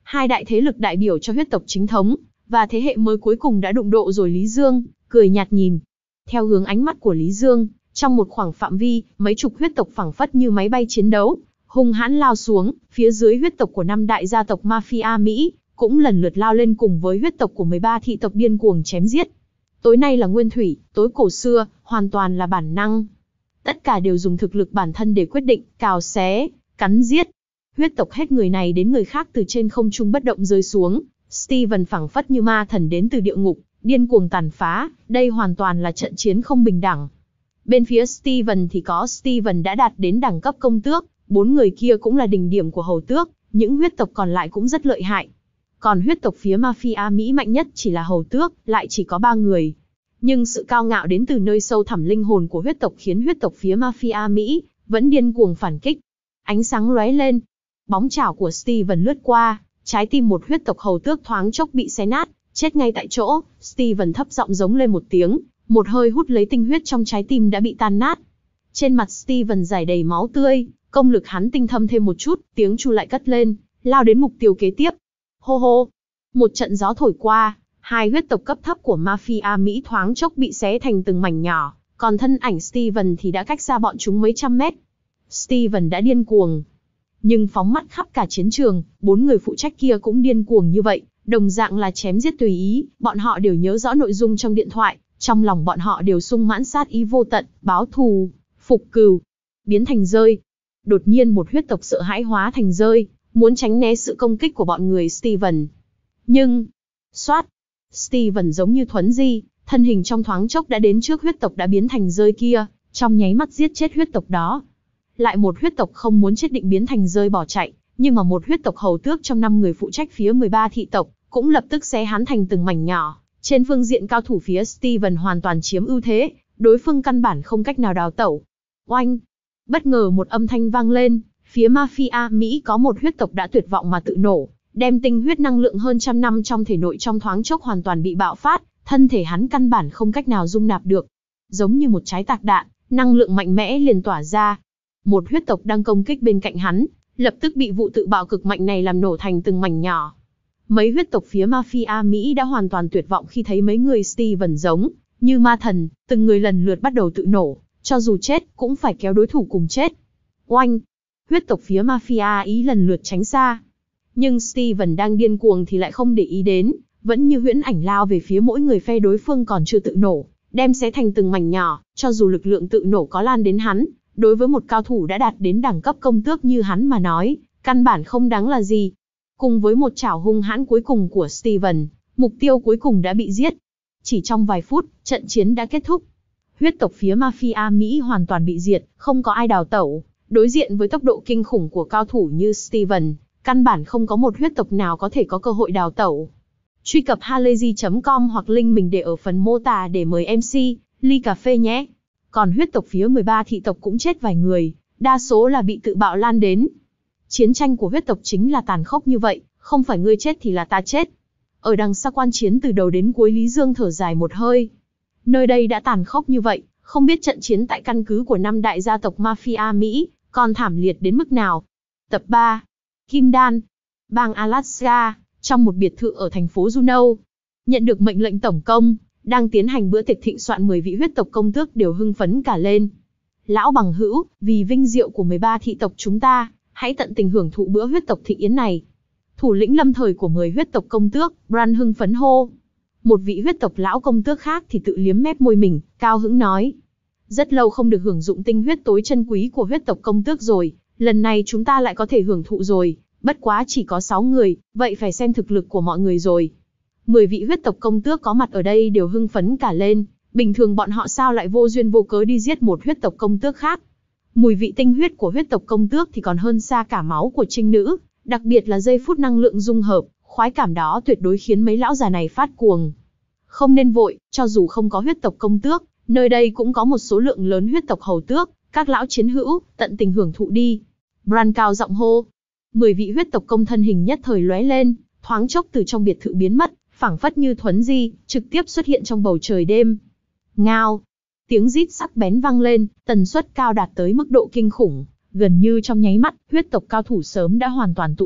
Hai đại thế lực đại biểu cho huyết tộc chính thống, và thế hệ mới cuối cùng đã đụng độ rồi. Lý Dương, cười nhạt nhìn. Theo hướng ánh mắt của Lý Dương, trong một khoảng phạm vi, mấy chục huyết tộc phảng phất như máy bay chiến đấu, hung hãn lao xuống, phía dưới huyết tộc của năm đại gia tộc Mafia Mỹ, cũng lần lượt lao lên cùng với huyết tộc của mười ba thị tộc điên cuồng chém giết. Tối nay là nguyên thủy, tối cổ xưa, hoàn toàn là bản năng. Tất cả đều dùng thực lực bản thân để quyết định, cào xé, cắn giết. Huyết tộc hết người này đến người khác từ trên không trung bất động rơi xuống. Steven phảng phất như ma thần đến từ địa ngục, điên cuồng tàn phá, đây hoàn toàn là trận chiến không bình đẳng. Bên phía Steven thì có Steven đã đạt đến đẳng cấp công tước, bốn người kia cũng là đỉnh điểm của hầu tước, những huyết tộc còn lại cũng rất lợi hại. Còn huyết tộc phía Mafia Mỹ mạnh nhất chỉ là hầu tước, lại chỉ có ba người. Nhưng sự cao ngạo đến từ nơi sâu thẳm linh hồn của huyết tộc khiến huyết tộc phía Mafia Mỹ vẫn điên cuồng phản kích. Ánh sáng lóe lên, bóng chảo của Steven lướt qua, trái tim một huyết tộc hầu tước thoáng chốc bị xé nát, chết ngay tại chỗ. Steven thấp giọng giống lên một tiếng, một hơi hút lấy tinh huyết trong trái tim đã bị tan nát. Trên mặt Steven rải đầy máu tươi, công lực hắn tinh thâm thêm một chút, tiếng chu lại cất lên, lao đến mục tiêu kế tiếp. Hô hô, một trận gió thổi qua, hai huyết tộc cấp thấp của Mafia Mỹ thoáng chốc bị xé thành từng mảnh nhỏ, còn thân ảnh Steven thì đã cách xa bọn chúng mấy trăm mét. Steven đã điên cuồng, nhưng phóng mắt khắp cả chiến trường, bốn người phụ trách kia cũng điên cuồng như vậy, đồng dạng là chém giết tùy ý, bọn họ đều nhớ rõ nội dung trong điện thoại, trong lòng bọn họ đều sung mãn sát ý vô tận, báo thù, phục cừu, biến thành rơi. Đột nhiên một huyết tộc sợ hãi hóa thành rơi, muốn tránh né sự công kích của bọn người Steven. Nhưng, xoát, Steven giống như thuấn di, thân hình trong thoáng chốc đã đến trước huyết tộc đã biến thành rơi kia, trong nháy mắt giết chết huyết tộc đó. Lại một huyết tộc không muốn chết định biến thành rơi bỏ chạy, nhưng mà một huyết tộc hầu tước trong năm người phụ trách phía mười ba thị tộc, cũng lập tức xé hắn thành từng mảnh nhỏ. Trên phương diện cao thủ phía Steven hoàn toàn chiếm ưu thế, đối phương căn bản không cách nào đào tẩu. Oanh! Bất ngờ một âm thanh vang lên, phía Mafia Mỹ có một huyết tộc đã tuyệt vọng mà tự nổ, đem tinh huyết năng lượng hơn trăm năm trong thể nội trong thoáng chốc hoàn toàn bị bạo phát, thân thể hắn căn bản không cách nào dung nạp được. Giống như một trái tạc đạn, năng lượng mạnh mẽ liền tỏa ra. Một huyết tộc đang công kích bên cạnh hắn, lập tức bị vụ tự bạo cực mạnh này làm nổ thành từng mảnh nhỏ. Mấy huyết tộc phía Mafia Mỹ đã hoàn toàn tuyệt vọng khi thấy mấy người Steven giống như ma thần, từng người lần lượt bắt đầu tự nổ, cho dù chết cũng phải kéo đối thủ cùng chết. Oanh! Huyết tộc phía Mafia Ý lần lượt tránh xa. Nhưng Steven đang điên cuồng thì lại không để ý đến, vẫn như huyễn ảnh lao về phía mỗi người phe đối phương còn chưa tự nổ, đem xé thành từng mảnh nhỏ, cho dù lực lượng tự nổ có lan đến hắn, đối với một cao thủ đã đạt đến đẳng cấp công tước như hắn mà nói, căn bản không đáng là gì. Cùng với một chảo hung hãn cuối cùng của Steven, mục tiêu cuối cùng đã bị giết. Chỉ trong vài phút, trận chiến đã kết thúc. Huyết tộc phía Mafia Mỹ hoàn toàn bị diệt, không có ai đào tẩu. Đối diện với tốc độ kinh khủng của cao thủ như Steven, căn bản không có một huyết tộc nào có thể có cơ hội đào tẩu. Truy cập halayzi chấm com hoặc link mình để ở phần mô tả để mời em xê, ly cà phê nhé. Còn huyết tộc phía mười ba thị tộc cũng chết vài người, đa số là bị tự bạo lan đến. Chiến tranh của huyết tộc chính là tàn khốc như vậy, không phải ngươi chết thì là ta chết. Ở đằng xa quan chiến từ đầu đến cuối, Lý Dương thở dài một hơi. Nơi đây đã tàn khốc như vậy, không biết trận chiến tại căn cứ của năm đại gia tộc Mafia Mỹ còn thảm liệt đến mức nào. Tập ba. Kim Đan, bang Alaska, trong một biệt thự ở thành phố Juneau. Nhận được mệnh lệnh tổng công, đang tiến hành bữa tiệc thịnh soạn, mười vị huyết tộc công tước đều hưng phấn cả lên. Lão bằng hữu, vì vinh diệu của mười ba thị tộc chúng ta, hãy tận tình hưởng thụ bữa huyết tộc thịnh yến này. Thủ lĩnh lâm thời của mười huyết tộc công tước, Bran hưng phấn hô. Một vị huyết tộc lão công tước khác thì tự liếm mép môi mình, cao hứng nói. Rất lâu không được hưởng dụng tinh huyết tối chân quý của huyết tộc công tước rồi, lần này chúng ta lại có thể hưởng thụ rồi, bất quá chỉ có sáu người, vậy phải xem thực lực của mọi người rồi. Mười vị huyết tộc công tước có mặt ở đây đều hưng phấn cả lên, bình thường bọn họ sao lại vô duyên vô cớ đi giết một huyết tộc công tước khác. Mùi vị tinh huyết của huyết tộc công tước thì còn hơn xa cả máu của trinh nữ, đặc biệt là giây phút năng lượng dung hợp, khoái cảm đó tuyệt đối khiến mấy lão già này phát cuồng. Không nên vội, cho dù không có huyết tộc công tước, nơi đây cũng có một số lượng lớn huyết tộc hầu tước, các lão chiến hữu, tận tình hưởng thụ đi. Bran cao giọng hô. Mười vị huyết tộc công thân hình nhất thời lóe lên, thoáng chốc từ trong biệt thự biến mất, phảng phất như thuấn di, trực tiếp xuất hiện trong bầu trời đêm. Ngao, tiếng rít sắc bén vang lên, tần suất cao đạt tới mức độ kinh khủng, gần như trong nháy mắt, huyết tộc cao thủ sớm đã hoàn toàn tụ tập,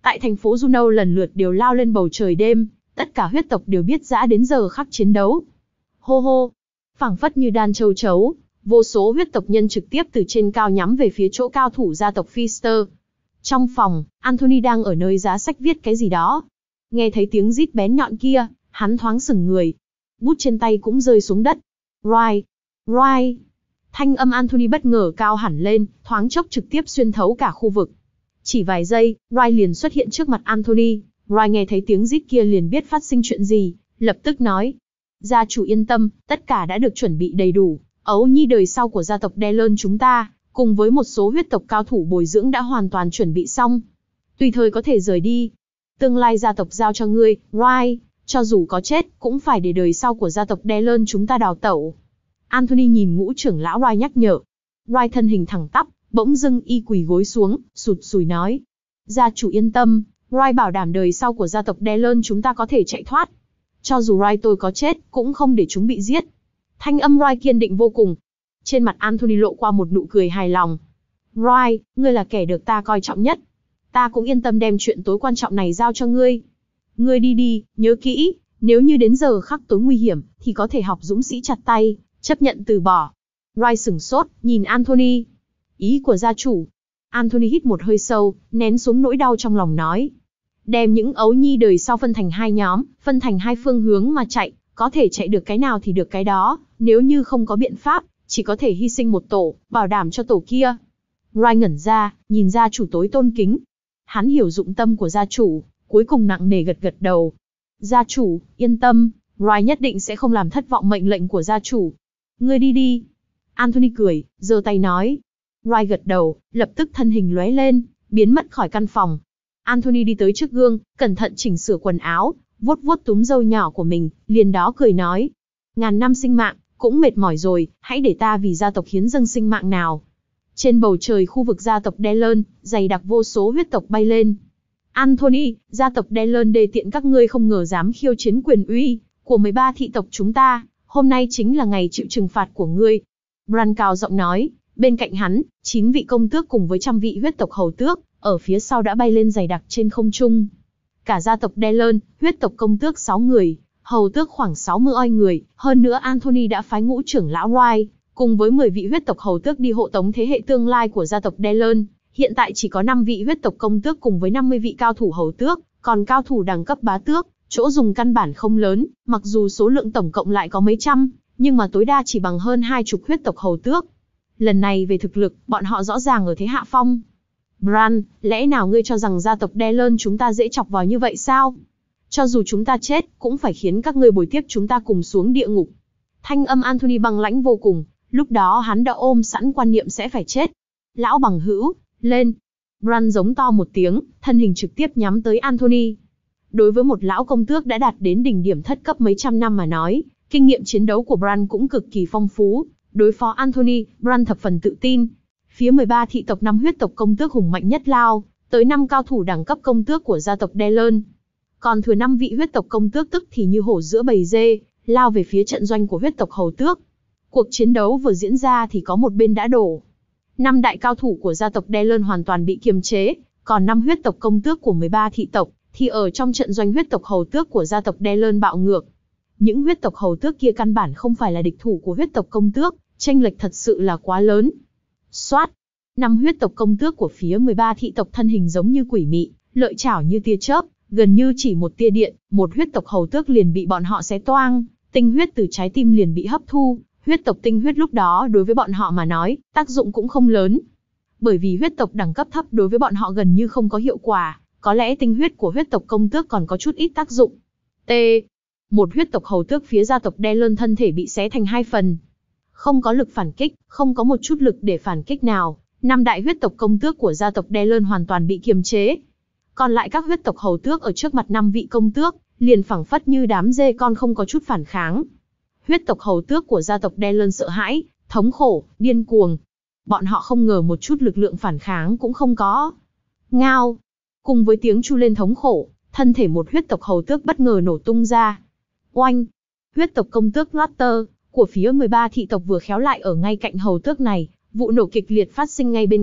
Tại thành phố Juno lần lượt đều lao lên bầu trời đêm, tất cả huyết tộc đều biết dã đến giờ khắc chiến đấu. Hô hô, phảng phất như đàn châu chấu, vô số huyết tộc nhân trực tiếp từ trên cao nhắm về phía chỗ cao thủ gia tộc Pfister. Trong phòng, Anthony đang ở nơi giá sách viết cái gì đó. Nghe thấy tiếng rít bén nhọn kia, hắn thoáng sững người. Bút trên tay cũng rơi xuống đất. Right, right. Thanh âm Anthony bất ngờ cao hẳn lên, thoáng chốc trực tiếp xuyên thấu cả khu vực. Chỉ vài giây, Right liền xuất hiện trước mặt Anthony. Right nghe thấy tiếng rít kia liền biết phát sinh chuyện gì, lập tức nói. Gia chủ yên tâm, tất cả đã được chuẩn bị đầy đủ. Ấu nhi đời sau của gia tộc Delon chúng ta, cùng với một số huyết tộc cao thủ bồi dưỡng đã hoàn toàn chuẩn bị xong. Tùy thời có thể rời đi. Tương lai gia tộc giao cho ngươi, Right, cho dù có chết, cũng phải để đời sau của gia tộc Delon chúng ta đào tẩu. Anthony nhìn ngũ trưởng lão Right nhắc nhở. Right thân hình thẳng tắp, bỗng dưng y quỳ gối xuống, sụt sùi nói. Gia chủ yên tâm, Right bảo đảm đời sau của gia tộc Delon chúng ta có thể chạy thoát. Cho dù Right tôi có chết, cũng không để chúng bị giết. Thanh âm Right kiên định vô cùng. Trên mặt Anthony lộ qua một nụ cười hài lòng. Right, ngươi là kẻ được ta coi trọng nhất. Ta cũng yên tâm đem chuyện tối quan trọng này giao cho ngươi. Ngươi đi đi, nhớ kỹ, nếu như đến giờ khắc tối nguy hiểm, thì có thể học dũng sĩ chặt tay, chấp nhận từ bỏ. Right sửng sốt, nhìn Anthony. Ý của gia chủ. Anthony hít một hơi sâu, nén xuống nỗi đau trong lòng nói. Đem những ấu nhi đời sau phân thành hai nhóm, phân thành hai phương hướng mà chạy, có thể chạy được cái nào thì được cái đó, nếu như không có biện pháp, chỉ có thể hy sinh một tổ, bảo đảm cho tổ kia. Right ngẩn ra, nhìn gia chủ tối tôn kính. Hắn hiểu dụng tâm của gia chủ, cuối cùng nặng nề gật gật đầu. Gia chủ, yên tâm, Right nhất định sẽ không làm thất vọng mệnh lệnh của gia chủ. Ngươi đi đi. Anthony cười, giơ tay nói. Right gật đầu, lập tức thân hình lóe lên, biến mất khỏi căn phòng. Anthony đi tới trước gương, cẩn thận chỉnh sửa quần áo, vuốt vuốt túm râu nhỏ của mình, liền đó cười nói. Ngàn năm sinh mạng, cũng mệt mỏi rồi, hãy để ta vì gia tộc hiến dâng sinh mạng nào. Trên bầu trời khu vực gia tộc Delon, dày đặc vô số huyết tộc bay lên. Anthony, gia tộc Delon đề tiện các ngươi không ngờ dám khiêu chiến quyền uy của mười ba thị tộc chúng ta, hôm nay chính là ngày chịu trừng phạt của ngươi. Bran cao giọng nói, bên cạnh hắn, chín vị công tước cùng với trăm vị huyết tộc hầu tước, ở phía sau đã bay lên dày đặc trên không trung. Cả gia tộc Delon, huyết tộc công tước sáu người, hầu tước khoảng sáu mươi oai người, hơn nữa Anthony đã phái ngũ trưởng lão Right, cùng với mười vị huyết tộc hầu tước đi hộ tống thế hệ tương lai của gia tộc Delon. Hiện tại chỉ có năm vị huyết tộc công tước cùng với năm mươi vị cao thủ hầu tước, còn cao thủ đẳng cấp bá tước, chỗ dùng căn bản không lớn, mặc dù số lượng tổng cộng lại có mấy trăm, nhưng mà tối đa chỉ bằng hơn hai chục huyết tộc hầu tước. Lần này về thực lực, bọn họ rõ ràng ở thế hạ phong. Bran, lẽ nào ngươi cho rằng gia tộc Delon chúng ta dễ chọc vào như vậy sao? Cho dù chúng ta chết, cũng phải khiến các ngươi bồi tiếp chúng ta cùng xuống địa ngục. Thanh âm Anthony băng lãnh vô cùng, lúc đó hắn đã ôm sẵn quan niệm sẽ phải chết. Lão bằng hữu, lên. Bran giống to một tiếng, thân hình trực tiếp nhắm tới Anthony. Đối với một lão công tước đã đạt đến đỉnh điểm thất cấp mấy trăm năm mà nói, kinh nghiệm chiến đấu của Bran cũng cực kỳ phong phú. Đối phó Anthony, Bran thập phần tự tin. Phía mười ba thị tộc năm huyết tộc công tước hùng mạnh nhất lao, tới năm cao thủ đẳng cấp công tước của gia tộc Delon. Còn thừa năm vị huyết tộc công tước tức thì như hổ giữa bầy dê, lao về phía trận doanh của huyết tộc hầu tước. Cuộc chiến đấu vừa diễn ra thì có một bên đã đổ. Năm đại cao thủ của gia tộc Delon hoàn toàn bị kiềm chế, còn năm huyết tộc công tước của mười ba thị tộc thì ở trong trận doanh huyết tộc hầu tước của gia tộc Delon bạo ngược. Những huyết tộc hầu tước kia căn bản không phải là địch thủ của huyết tộc công tước, chênh lệch thật sự là quá lớn. Soát, năm huyết tộc công tước của phía mười ba thị tộc thân hình giống như quỷ mị, lợi chảo như tia chớp, gần như chỉ một tia điện, một huyết tộc hầu tước liền bị bọn họ xé toang, tinh huyết từ trái tim liền bị hấp thu. Huyết tộc tinh huyết lúc đó đối với bọn họ mà nói, tác dụng cũng không lớn. Bởi vì huyết tộc đẳng cấp thấp đối với bọn họ gần như không có hiệu quả, có lẽ tinh huyết của huyết tộc công tước còn có chút ít tác dụng. T. Một huyết tộc hầu tước phía gia tộc Delon thân thể bị xé thành hai phần. Không có lực phản kích, không có một chút lực để phản kích nào, năm đại huyết tộc công tước của gia tộc Delon hoàn toàn bị kiềm chế. Còn lại các huyết tộc hầu tước ở trước mặt năm vị công tước, liền phảng phất như đám dê con không có chút phản kháng. Huyết tộc hầu tước của gia tộc Delon sợ hãi, thống khổ, điên cuồng. Bọn họ không ngờ một chút lực lượng phản kháng cũng không có. Ngao. Cùng với tiếng chu lên thống khổ, thân thể một huyết tộc hầu tước bất ngờ nổ tung ra. Oanh. Huyết tộc công tước Lotter của phía mười ba thị tộc vừa khéo lại ở ngay cạnh hầu tước này, vụ nổ kịch liệt phát sinh ngay bên cạnh,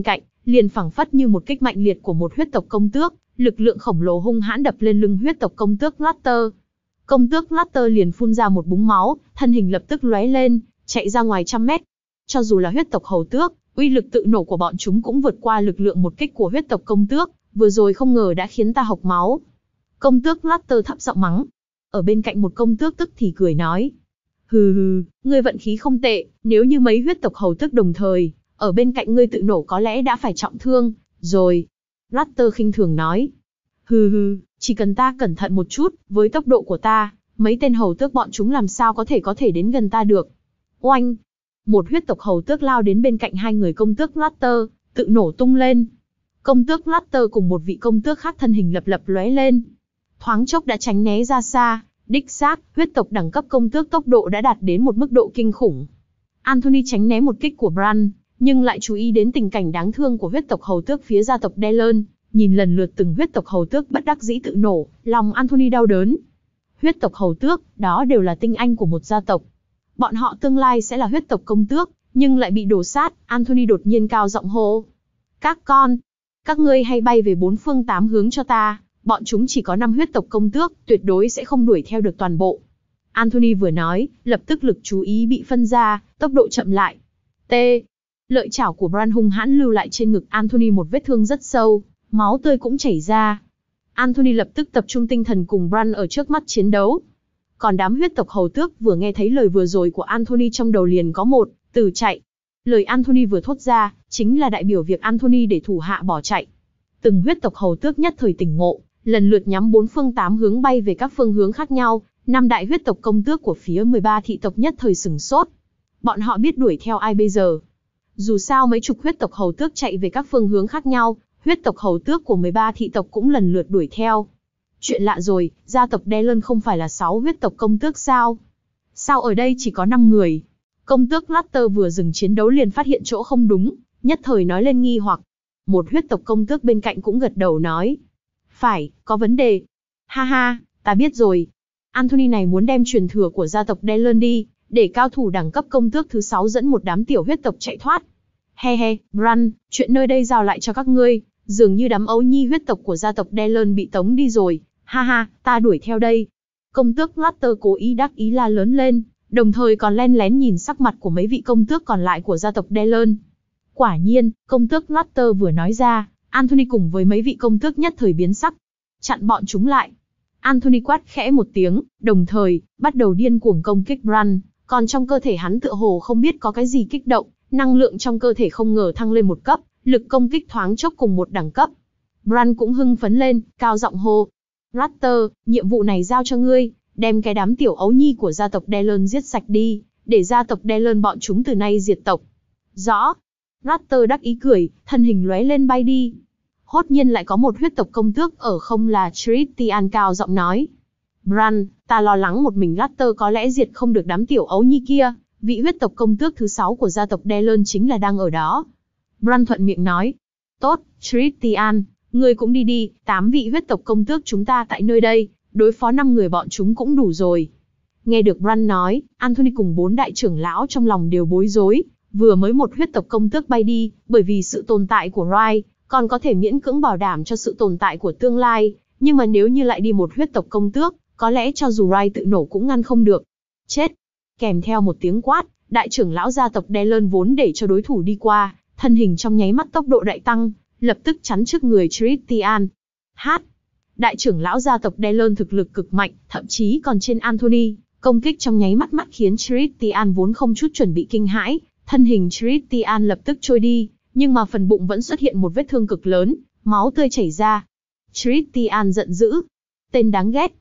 liền phảng phất như một kích mạnh liệt của một huyết tộc công tước, lực lượng khổng lồ hung hãn đập lên lưng huyết tộc công tước Latter. Công tước Latter liền phun ra một búng máu, thân hình lập tức lóe lên, chạy ra ngoài trăm mét. Cho dù là huyết tộc hầu tước, uy lực tự nổ của bọn chúng cũng vượt qua lực lượng một kích của huyết tộc công tước, vừa rồi không ngờ đã khiến ta hộc máu. Công tước Latter thấp giọng mắng. Ở bên cạnh một công tước tức thì cười nói. Hừ hừ, ngươi vận khí không tệ, nếu như mấy huyết tộc hầu tước đồng thời, ở bên cạnh ngươi tự nổ có lẽ đã phải trọng thương, rồi. Latter khinh thường nói. Hừ hừ, chỉ cần ta cẩn thận một chút, với tốc độ của ta, mấy tên hầu tước bọn chúng làm sao có thể có thể đến gần ta được. Oanh! Một huyết tộc hầu tước lao đến bên cạnh hai người công tước Latter, tự nổ tung lên. Công tước Latter cùng một vị công tước khác thân hình lập lập lóe lên. Thoáng chốc đã tránh né ra xa, đích xác, huyết tộc đẳng cấp công tước tốc độ đã đạt đến một mức độ kinh khủng. Anthony tránh né một kích của Bran, nhưng lại chú ý đến tình cảnh đáng thương của huyết tộc hầu tước phía gia tộc Delen, nhìn lần lượt từng huyết tộc hầu tước bất đắc dĩ tự nổ, lòng Anthony đau đớn. Huyết tộc hầu tước, đó đều là tinh anh của một gia tộc. Bọn họ tương lai sẽ là huyết tộc công tước, nhưng lại bị đổ sát, Anthony đột nhiên cao giọng hô. Các con, các ngươi hay bay về bốn phương tám hướng cho ta, bọn chúng chỉ có năm huyết tộc công tước, tuyệt đối sẽ không đuổi theo được toàn bộ. Anthony vừa nói, lập tức lực chú ý bị phân ra, tốc độ chậm lại. T. Lợi chảo của Bran hung hãn lưu lại trên ngực Anthony một vết thương rất sâu, máu tươi cũng chảy ra. Anthony lập tức tập trung tinh thần cùng Bran ở trước mắt chiến đấu. Còn đám huyết tộc hầu tước vừa nghe thấy lời vừa rồi của Anthony trong đầu liền có một từ chạy. Lời Anthony vừa thốt ra, chính là đại biểu việc Anthony để thủ hạ bỏ chạy. Từng huyết tộc hầu tước nhất thời tỉnh ngộ, lần lượt nhắm bốn phương tám hướng bay về các phương hướng khác nhau. Năm đại huyết tộc công tước của phía mười ba thị tộc nhất thời sửng sốt. Bọn họ biết đuổi theo ai bây giờ? Dù sao mấy chục huyết tộc hầu tước chạy về các phương hướng khác nhau, huyết tộc hầu tước của mười ba thị tộc cũng lần lượt đuổi theo. Chuyện lạ rồi, gia tộc Delen không phải là sáu huyết tộc công tước sao? Sao ở đây chỉ có năm người? Công tước Latter vừa dừng chiến đấu liền phát hiện chỗ không đúng, nhất thời nói lên nghi hoặc. Một huyết tộc công tước bên cạnh cũng gật đầu nói. Phải, có vấn đề. Ha ha, ta biết rồi. Anthony này muốn đem truyền thừa của gia tộc Delen đi, để cao thủ đẳng cấp công tước thứ sáu dẫn một đám tiểu huyết tộc chạy thoát. He he, Bran, chuyện nơi đây giao lại cho các ngươi, dường như đám ấu nhi huyết tộc của gia tộc Delen bị tống đi rồi. Ha ha, ta đuổi theo đây. Công tước Latter cố ý đắc ý la lớn lên, đồng thời còn len lén nhìn sắc mặt của mấy vị công tước còn lại của gia tộc Delen. Quả nhiên, công tước Latter vừa nói ra, Anthony cùng với mấy vị công tước nhất thời biến sắc. Chặn bọn chúng lại. Anthony quát khẽ một tiếng, đồng thời, bắt đầu điên cuồng công kích Bran, còn trong cơ thể hắn tựa hồ không biết có cái gì kích động, năng lượng trong cơ thể không ngờ thăng lên một cấp, lực công kích thoáng chốc cùng một đẳng cấp. Bran cũng hưng phấn lên, cao giọng hô. Latter, nhiệm vụ này giao cho ngươi, đem cái đám tiểu ấu nhi của gia tộc Delen giết sạch đi, để gia tộc Delen bọn chúng từ nay diệt tộc. Rõ. Latter đắc ý cười, thân hình lóe lên bay đi. Hốt nhiên lại có một huyết tộc công tước ở không là Tritian cao giọng nói. Bran, ta lo lắng một mình Latter có lẽ diệt không được đám tiểu ấu nhi kia, vị huyết tộc công tước thứ sáu của gia tộc Delen chính là đang ở đó. Bran thuận miệng nói. Tốt, Tritian, ngươi cũng đi đi, tám vị huyết tộc công tước chúng ta tại nơi đây, đối phó năm người bọn chúng cũng đủ rồi. Nghe được Bran nói, Anthony cùng bốn đại trưởng lão trong lòng đều bối rối, vừa mới một huyết tộc công tước bay đi, bởi vì sự tồn tại của Rai, còn có thể miễn cưỡng bảo đảm cho sự tồn tại của tương lai, nhưng mà nếu như lại đi một huyết tộc công tước, có lẽ cho dù Rai tự nổ cũng ngăn không được. Chết! Kèm theo một tiếng quát, đại trưởng lão gia tộc Delen vốn để cho đối thủ đi qua, thân hình trong nháy mắt tốc độ đại tăng, lập tức chắn trước người Tritian. Hát! Đại trưởng lão gia tộc Delen thực lực cực mạnh, thậm chí còn trên Anthony, công kích trong nháy mắt mắt khiến Tritian vốn không chút chuẩn bị kinh hãi, thân hình Tritian lập tức trôi đi, nhưng mà phần bụng vẫn xuất hiện một vết thương cực lớn, máu tươi chảy ra. Tritian giận dữ. Tên đáng ghét.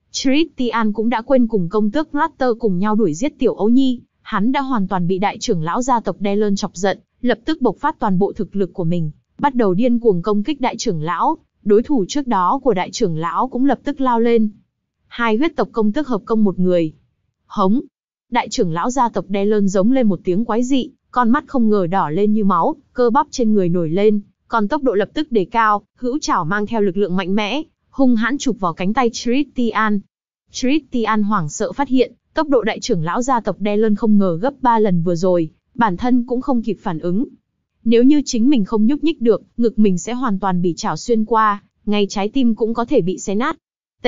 Tritian cũng đã quên cùng công tước Latter cùng nhau đuổi giết tiểu ấu nhi, hắn đã hoàn toàn bị đại trưởng lão gia tộc Delen chọc giận, lập tức bộc phát toàn bộ thực lực của mình, bắt đầu điên cuồng công kích đại trưởng lão. Đối thủ trước đó của đại trưởng lão cũng lập tức lao lên. Hai huyết tộc công tước hợp công một người. Hống! Đại trưởng lão gia tộc Delen giống lên một tiếng quái dị, con mắt không ngờ đỏ lên như máu, cơ bắp trên người nổi lên, còn tốc độ lập tức đề cao, hữu chảo mang theo lực lượng mạnh mẽ, hung hãn chụp vào cánh tay Tritian. Tritian hoảng sợ phát hiện, tốc độ đại trưởng lão gia tộc Delen không ngờ gấp ba lần vừa rồi, bản thân cũng không kịp phản ứng. Nếu như chính mình không nhúc nhích được, ngực mình sẽ hoàn toàn bị chảo xuyên qua, ngay trái tim cũng có thể bị xé nát. T.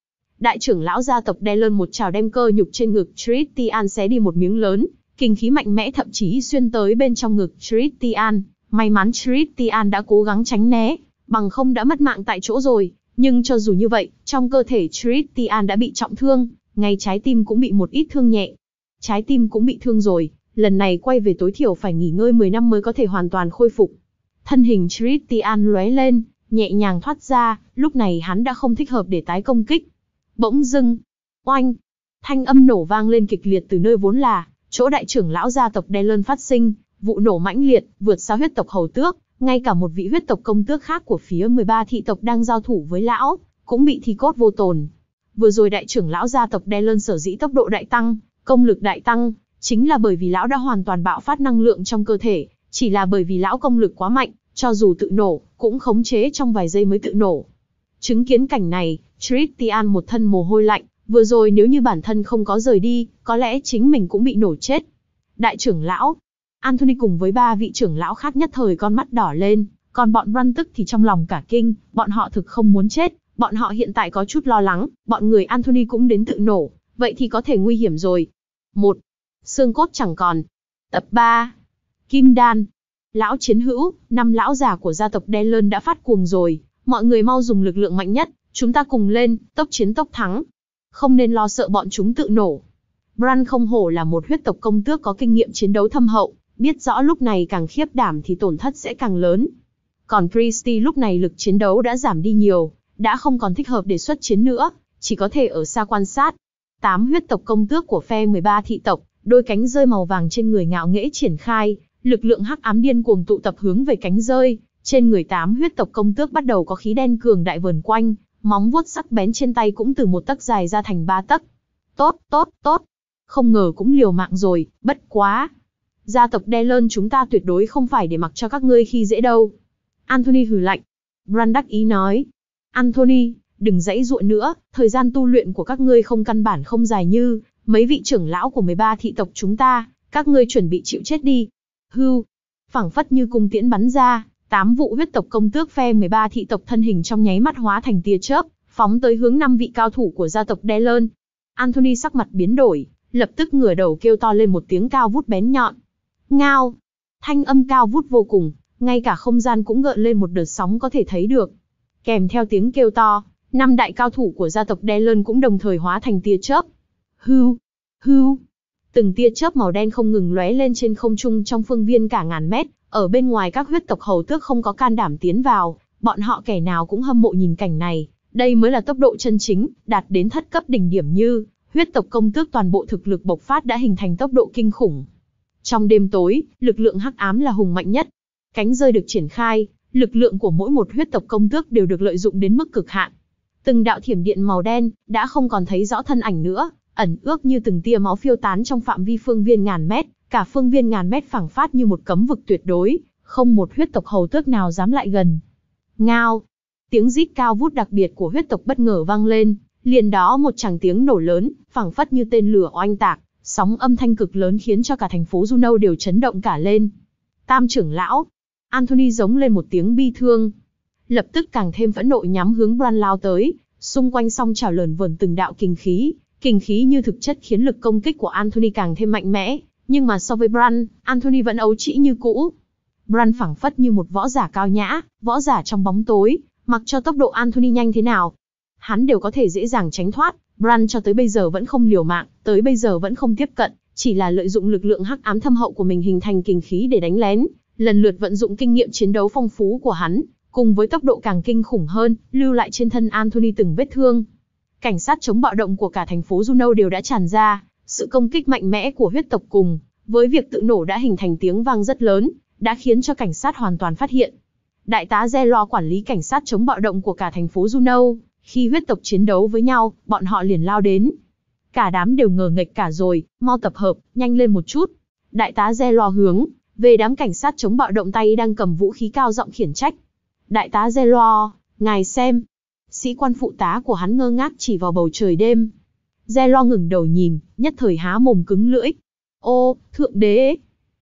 Đại trưởng lão gia tộc Delon một chảo đem cơ nhục trên ngực Christian xé đi một miếng lớn, kinh khí mạnh mẽ thậm chí xuyên tới bên trong ngực Christian. May mắn Christian đã cố gắng tránh né, bằng không đã mất mạng tại chỗ rồi. Nhưng cho dù như vậy, trong cơ thể Christian đã bị trọng thương, ngay trái tim cũng bị một ít thương nhẹ. Trái tim cũng bị thương rồi, lần này quay về tối thiểu phải nghỉ ngơi mười năm mới có thể hoàn toàn khôi phục. Thân hình Christian lóe lên, nhẹ nhàng thoát ra, lúc này hắn đã không thích hợp để tái công kích. Bỗng dưng, oanh, thanh âm nổ vang lên kịch liệt từ nơi vốn là chỗ đại trưởng lão gia tộc Delon phát sinh, vụ nổ mãnh liệt, vượt xa huyết tộc hầu tước, ngay cả một vị huyết tộc công tước khác của phía mười ba thị tộc đang giao thủ với lão, cũng bị thi cốt vô tồn. Vừa rồi đại trưởng lão gia tộc Delon sở dĩ tốc độ đại tăng, công lực đại tăng, chính là bởi vì lão đã hoàn toàn bạo phát năng lượng trong cơ thể, chỉ là bởi vì lão công lực quá mạnh, cho dù tự nổ, cũng khống chế trong vài giây mới tự nổ. Chứng kiến cảnh này, Christian một thân mồ hôi lạnh, vừa rồi nếu như bản thân không có rời đi, có lẽ chính mình cũng bị nổ chết. Đại trưởng lão, Anthony cùng với ba vị trưởng lão khác nhất thời con mắt đỏ lên, còn bọn Bran tức thì trong lòng cả kinh, bọn họ thực không muốn chết, bọn họ hiện tại có chút lo lắng, bọn người Anthony cũng đến tự nổ, vậy thì có thể nguy hiểm rồi. một. Xương cốt chẳng còn. Tập ba. Kim đan. Lão chiến hữu, năm lão già của gia tộc Delon đã phát cuồng rồi, mọi người mau dùng lực lượng mạnh nhất, chúng ta cùng lên, tốc chiến tốc thắng. Không nên lo sợ bọn chúng tự nổ. Bran không hổ là một huyết tộc công tước có kinh nghiệm chiến đấu thâm hậu, biết rõ lúc này càng khiếp đảm thì tổn thất sẽ càng lớn. Còn Christy lúc này lực chiến đấu đã giảm đi nhiều, đã không còn thích hợp để xuất chiến nữa, chỉ có thể ở xa quan sát. Tám huyết tộc công tước của phe mười ba thị tộc, đôi cánh rơi màu vàng trên người ngạo nghễ triển khai, lực lượng hắc ám điên cuồng tụ tập hướng về cánh rơi, trên người tám huyết tộc công tước bắt đầu có khí đen cường đại vờn quanh, móng vuốt sắc bén trên tay cũng từ một tấc dài ra thành ba tấc. Tốt, tốt, tốt. Không ngờ cũng liều mạng rồi, bất quá. Gia tộc Delon chúng ta tuyệt đối không phải để mặc cho các ngươi khi dễ đâu. Anthony hừ lạnh. Bran đắc ý nói. Anthony, đừng giãy giụa nữa, thời gian tu luyện của các ngươi không căn bản không dài như mấy vị trưởng lão của mười ba thị tộc chúng ta, các ngươi chuẩn bị chịu chết đi. Hưu. Phảng phất như cung tiễn bắn ra, tám vụ huyết tộc công tước phe mười ba thị tộc thân hình trong nháy mắt hóa thành tia chớp, phóng tới hướng năm vị cao thủ của gia tộc Delon. Anthony sắc mặt biến đổi, lập tức ngửa đầu kêu to lên một tiếng cao vút bén nhọn. Ngao. Thanh âm cao vút vô cùng, ngay cả không gian cũng gợn lên một đợt sóng có thể thấy được. Kèm theo tiếng kêu to, năm đại cao thủ của gia tộc Delon cũng đồng thời hóa thành tia chớp. Hưu, hưu. Từng tia chớp màu đen không ngừng lóe lên trên không trung trong phương viên cả ngàn mét, ở bên ngoài các huyết tộc hầu tước không có can đảm tiến vào, bọn họ kẻ nào cũng hâm mộ nhìn cảnh này, đây mới là tốc độ chân chính, đạt đến thất cấp đỉnh điểm như, huyết tộc công tước toàn bộ thực lực bộc phát đã hình thành tốc độ kinh khủng. Trong đêm tối, lực lượng hắc ám là hùng mạnh nhất. Cánh rơi được triển khai, lực lượng của mỗi một huyết tộc công tước đều được lợi dụng đến mức cực hạn. Từng đạo thiểm điện màu đen đã không còn thấy rõ thân ảnh nữa, ẩn ước như từng tia máu phiêu tán trong phạm vi phương viên ngàn mét, cả phương viên ngàn mét phảng phát như một cấm vực tuyệt đối, không một huyết tộc hầu tước nào dám lại gần. Ngao, tiếng rít cao vút đặc biệt của huyết tộc bất ngờ vang lên, liền đó một tràng tiếng nổ lớn, phảng phất như tên lửa oanh tạc, sóng âm thanh cực lớn khiến cho cả thành phố Juno đều chấn động cả lên. Tam trưởng lão, Anthony giống lên một tiếng bi thương, lập tức càng thêm phẫn nộ nhắm hướng Bran lao tới, xung quanh song chảo lởn vởn từng đạo kinh khí, kinh khí như thực chất khiến lực công kích của Anthony càng thêm mạnh mẽ, nhưng mà so với Bran, Anthony vẫn ấu trĩ như cũ. Bran phảng phất như một võ giả cao nhã, võ giả trong bóng tối, mặc cho tốc độ Anthony nhanh thế nào, hắn đều có thể dễ dàng tránh thoát. Bran cho tới bây giờ vẫn không liều mạng, tới bây giờ vẫn không tiếp cận, chỉ là lợi dụng lực lượng hắc ám thâm hậu của mình hình thành kinh khí để đánh lén, lần lượt vận dụng kinh nghiệm chiến đấu phong phú của hắn, cùng với tốc độ càng kinh khủng hơn, lưu lại trên thân Anthony từng vết thương. Cảnh sát chống bạo động của cả thành phố Juno đều đã tràn ra, sự công kích mạnh mẽ của huyết tộc cùng với việc tự nổ đã hình thành tiếng vang rất lớn, đã khiến cho cảnh sát hoàn toàn phát hiện. Đại tá Zelo quản lý cảnh sát chống bạo động của cả thành phố Juno, khi huyết tộc chiến đấu với nhau, bọn họ liền lao đến. Cả đám đều ngờ nghệch cả rồi, mau tập hợp, nhanh lên một chút. Đại tá Zelo hướng về đám cảnh sát chống bạo động tay đang cầm vũ khí cao giọng khiển trách. Đại tá Zelo, ngài xem. Sĩ quan phụ tá của hắn ngơ ngác chỉ vào bầu trời đêm. Zelo ngẩng đầu nhìn, nhất thời há mồm cứng lưỡi. Ô, thượng đế!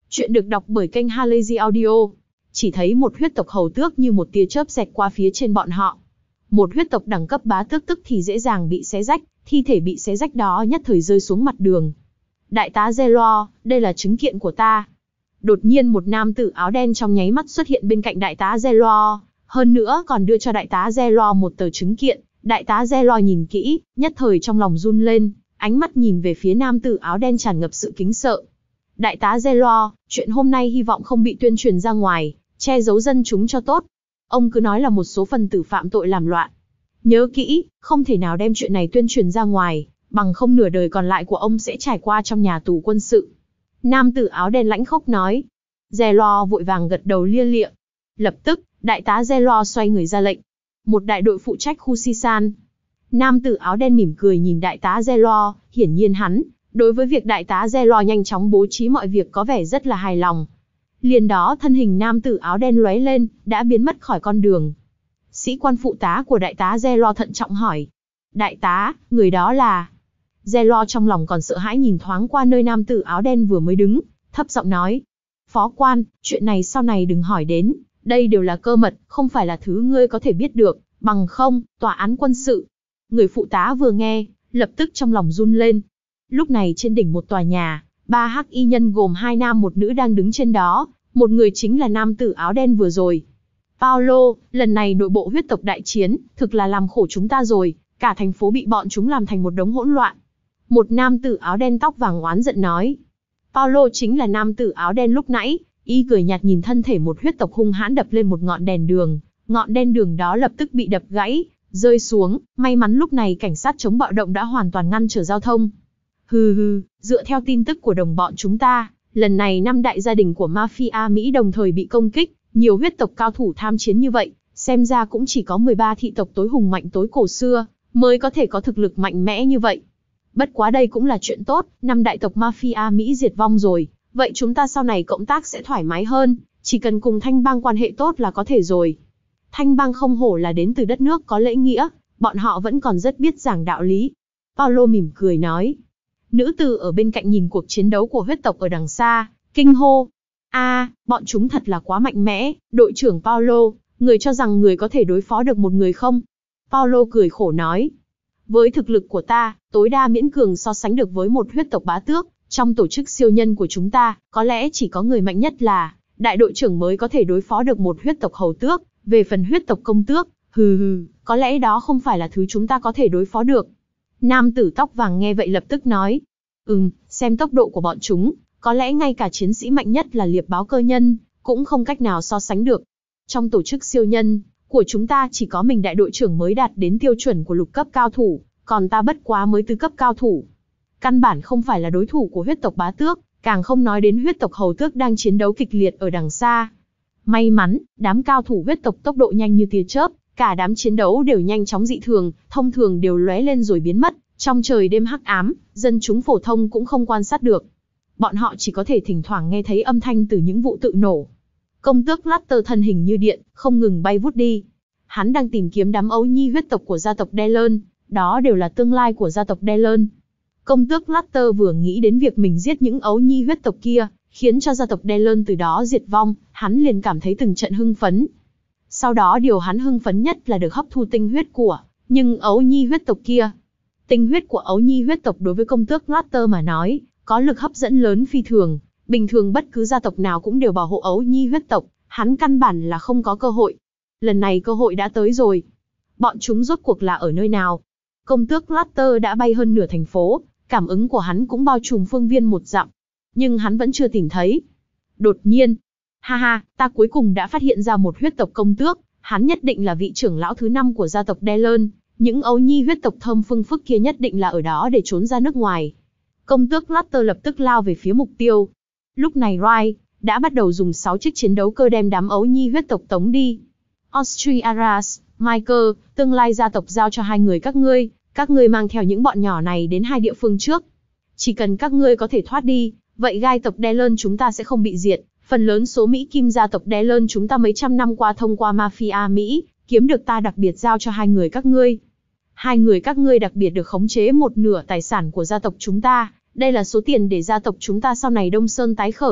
Chuyện được đọc bởi kênh Halazy Audio. Chỉ thấy một huyết tộc hầu tước như một tia chớp xẹt qua phía trên bọn họ. Một huyết tộc đẳng cấp bá tước tức thì dễ dàng bị xé rách, thi thể bị xé rách đó nhất thời rơi xuống mặt đường. Đại tá Zelo, đây là chứng kiện của ta. Đột nhiên một nam tử áo đen trong nháy mắt xuất hiện bên cạnh đại tá Zelo, hơn nữa còn đưa cho đại tá Zelo một tờ chứng kiện. Đại tá Zelo nhìn kỹ, nhất thời trong lòng run lên, ánh mắt nhìn về phía nam tử áo đen tràn ngập sự kính sợ. Đại tá Zelo, chuyện hôm nay hy vọng không bị tuyên truyền ra ngoài, che giấu dân chúng cho tốt. Ông cứ nói là một số phần tử phạm tội làm loạn. Nhớ kỹ, không thể nào đem chuyện này tuyên truyền ra ngoài, bằng không nửa đời còn lại của ông sẽ trải qua trong nhà tù quân sự. Nam tử áo đen lãnh khốc nói. Zelo vội vàng gật đầu lia lịa. Lập tức, đại tá Zelo xoay người ra lệnh. Một đại đội phụ trách khu Sisan. Nam tử áo đen mỉm cười nhìn đại tá Zelo, hiển nhiên hắn, đối với việc đại tá Zelo nhanh chóng bố trí mọi việc có vẻ rất là hài lòng. Liền đó thân hình nam tử áo đen lóe lên, đã biến mất khỏi con đường. Sĩ quan phụ tá của đại tá Zelo thận trọng hỏi. Đại tá, người đó là... Zelo trong lòng còn sợ hãi nhìn thoáng qua nơi nam tử áo đen vừa mới đứng, thấp giọng nói. Phó quan, chuyện này sau này đừng hỏi đến, đây đều là cơ mật, không phải là thứ ngươi có thể biết được, bằng không, tòa án quân sự. Người phụ tá vừa nghe, lập tức trong lòng run lên. Lúc này trên đỉnh một tòa nhà, ba hắc y nhân gồm hai nam một nữ đang đứng trên đó, một người chính là nam tử áo đen vừa rồi. Paulo, lần này nội bộ huyết tộc đại chiến, thực là làm khổ chúng ta rồi, cả thành phố bị bọn chúng làm thành một đống hỗn loạn. Một nam tử áo đen tóc vàng oán giận nói. Paulo chính là nam tử áo đen lúc nãy, y cười nhạt nhìn thân thể một huyết tộc hung hãn đập lên một ngọn đèn đường, ngọn đèn đường đó lập tức bị đập gãy, rơi xuống, may mắn lúc này cảnh sát chống bạo động đã hoàn toàn ngăn trở giao thông. Hừ hừ, dựa theo tin tức của đồng bọn chúng ta, lần này năm đại gia đình của mafia Mỹ đồng thời bị công kích, nhiều huyết tộc cao thủ tham chiến như vậy, xem ra cũng chỉ có mười ba thị tộc tối hùng mạnh tối cổ xưa, mới có thể có thực lực mạnh mẽ như vậy. Bất quá đây cũng là chuyện tốt, năm đại tộc mafia Mỹ diệt vong rồi, vậy chúng ta sau này cộng tác sẽ thoải mái hơn, chỉ cần cùng Thanh bang quan hệ tốt là có thể rồi. Thanh bang không hổ là đến từ đất nước có lễ nghĩa, bọn họ vẫn còn rất biết giảng đạo lý. Paulo mỉm cười nói. Nữ tử ở bên cạnh nhìn cuộc chiến đấu của huyết tộc ở đằng xa, kinh hô. A, à, bọn chúng thật là quá mạnh mẽ, đội trưởng Paulo, người cho rằng người có thể đối phó được một người không? Paulo cười khổ nói. Với thực lực của ta, tối đa miễn cường so sánh được với một huyết tộc bá tước, trong tổ chức siêu nhân của chúng ta, có lẽ chỉ có người mạnh nhất là đại đội trưởng mới có thể đối phó được một huyết tộc hầu tước, về phần huyết tộc công tước, hừ hừ, có lẽ đó không phải là thứ chúng ta có thể đối phó được. Nam tử tóc vàng nghe vậy lập tức nói, ừm, xem tốc độ của bọn chúng, có lẽ ngay cả chiến sĩ mạnh nhất là liệp báo cơ nhân, cũng không cách nào so sánh được. Trong tổ chức siêu nhân của chúng ta chỉ có mình đại đội trưởng mới đạt đến tiêu chuẩn của lục cấp cao thủ, còn ta bất quá mới tứ cấp cao thủ. Căn bản không phải là đối thủ của huyết tộc bá tước, càng không nói đến huyết tộc hầu tước đang chiến đấu kịch liệt ở đằng xa. May mắn, đám cao thủ huyết tộc tốc độ nhanh như tia chớp, cả đám chiến đấu đều nhanh chóng dị thường, thông thường đều lóe lên rồi biến mất, trong trời đêm hắc ám, dân chúng phổ thông cũng không quan sát được. Bọn họ chỉ có thể thỉnh thoảng nghe thấy âm thanh từ những vụ tự nổ. Công tước Latter thân hình như điện, không ngừng bay vút đi. Hắn đang tìm kiếm đám ấu nhi huyết tộc của gia tộc Delon, đó đều là tương lai của gia tộc Delon. Công tước Latter vừa nghĩ đến việc mình giết những ấu nhi huyết tộc kia, khiến cho gia tộc Delon từ đó diệt vong, hắn liền cảm thấy từng trận hưng phấn. Sau đó điều hắn hưng phấn nhất là được hấp thu tinh huyết của nhưng ấu nhi huyết tộc kia. Tinh huyết của ấu nhi huyết tộc đối với công tước Latter mà nói, có lực hấp dẫn lớn phi thường. Bình thường bất cứ gia tộc nào cũng đều bảo hộ ấu nhi huyết tộc, hắn căn bản là không có cơ hội. Lần này cơ hội đã tới rồi. Bọn chúng rốt cuộc là ở nơi nào? Công tước Latter đã bay hơn nửa thành phố, cảm ứng của hắn cũng bao trùm phương viên một dặm. Nhưng hắn vẫn chưa tìm thấy. Đột nhiên, ha ha, ta cuối cùng đã phát hiện ra một huyết tộc công tước, hắn nhất định là vị trưởng lão thứ năm của gia tộc Delon, những ấu nhi huyết tộc thơm phưng phức kia nhất định là ở đó để trốn ra nước ngoài. Công tước Latter lập tức lao về phía mục tiêu. Lúc này Wright đã bắt đầu dùng sáu chiếc chiến đấu cơ đem đám ấu nhi huyết tộc tống đi. Austriaras, Michael, tương lai gia tộc giao cho hai người các ngươi, các ngươi mang theo những bọn nhỏ này đến hai địa phương trước. Chỉ cần các ngươi có thể thoát đi, vậy gai tộc Delon chúng ta sẽ không bị diệt. Phần lớn số Mỹ Kim gia tộc Delon chúng ta mấy trăm năm qua thông qua mafia Mỹ, kiếm được ta đặc biệt giao cho hai người các ngươi. Hai người các ngươi đặc biệt được khống chế một nửa tài sản của gia tộc chúng ta. Đây là số tiền để gia tộc chúng ta sau này Đông Sơn tái khởi,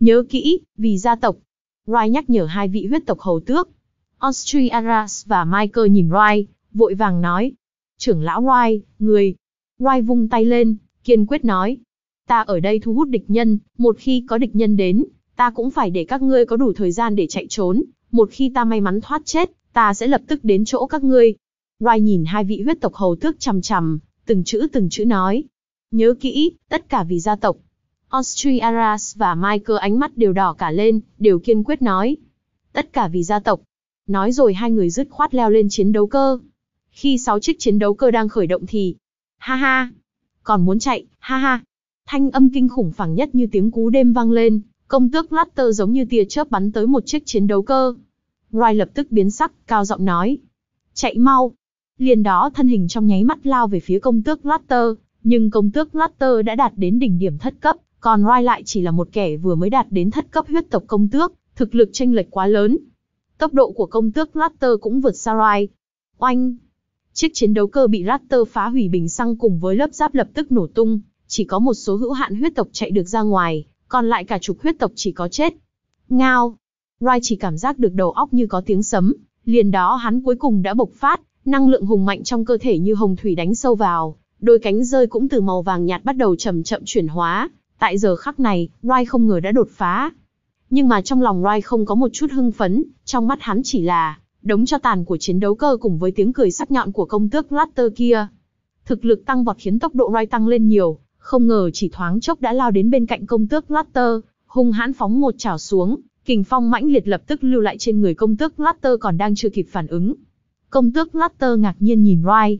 Nhớ kỹ, vì gia tộc. Roy nhắc nhở hai vị huyết tộc hầu tước. Austriaras và Michael nhìn Roy, vội vàng nói. Trưởng lão Roy, người. Roy vung tay lên, kiên quyết nói. Ta ở đây thu hút địch nhân, một khi có địch nhân đến, ta cũng phải để các ngươi có đủ thời gian để chạy trốn. Một khi ta may mắn thoát chết, ta sẽ lập tức đến chỗ các ngươi. Roy nhìn hai vị huyết tộc hầu tước chằm chằm, từng chữ từng chữ nói. Nhớ kỹ, tất cả vì gia tộc. Austriaras và Michael ánh mắt đều đỏ cả lên, đều kiên quyết nói. Tất cả vì gia tộc. Nói rồi hai người dứt khoát leo lên chiến đấu cơ. Khi sáu chiếc chiến đấu cơ đang khởi động thì... Ha ha! Còn muốn chạy, ha ha! Thanh âm kinh khủng phảng nhất như tiếng cú đêm vang lên, công tước Latter giống như tia chớp bắn tới một chiếc chiến đấu cơ. Roy lập tức biến sắc, cao giọng nói. Chạy mau! Liền đó thân hình trong nháy mắt lao về phía công tước Latter, nhưng công tước Latter đã đạt đến đỉnh điểm thất cấp, còn Roy lại chỉ là một kẻ vừa mới đạt đến thất cấp huyết tộc công tước, thực lực chênh lệch quá lớn. Tốc độ của công tước Latter cũng vượt xa Roy. Oanh! Chiếc chiến đấu cơ bị Latter phá hủy bình xăng cùng với lớp giáp lập tức nổ tung, chỉ có một số hữu hạn huyết tộc chạy được ra ngoài, còn lại cả chục huyết tộc chỉ có chết. Ngao! Roy chỉ cảm giác được đầu óc như có tiếng sấm, liền đó hắn cuối cùng đã bộc phát, năng lượng hùng mạnh trong cơ thể như hồng thủy đánh sâu vào, đôi cánh rơi cũng từ màu vàng nhạt bắt đầu chậm chậm chuyển hóa. Tại giờ khắc này, Roy không ngờ đã đột phá. Nhưng mà trong lòng Roy không có một chút hưng phấn, trong mắt hắn chỉ là đống tro tàn của chiến đấu cơ cùng với tiếng cười sắc nhọn của công tước Latter kia. Thực lực tăng vọt khiến tốc độ Roy tăng lên nhiều, không ngờ chỉ thoáng chốc đã lao đến bên cạnh công tước Latter, hung hãn phóng một chảo xuống, kình phong mãnh liệt lập tức lưu lại trên người công tước Latter còn đang chưa kịp phản ứng. Công tước Latter ngạc nhiên nhìn Roy.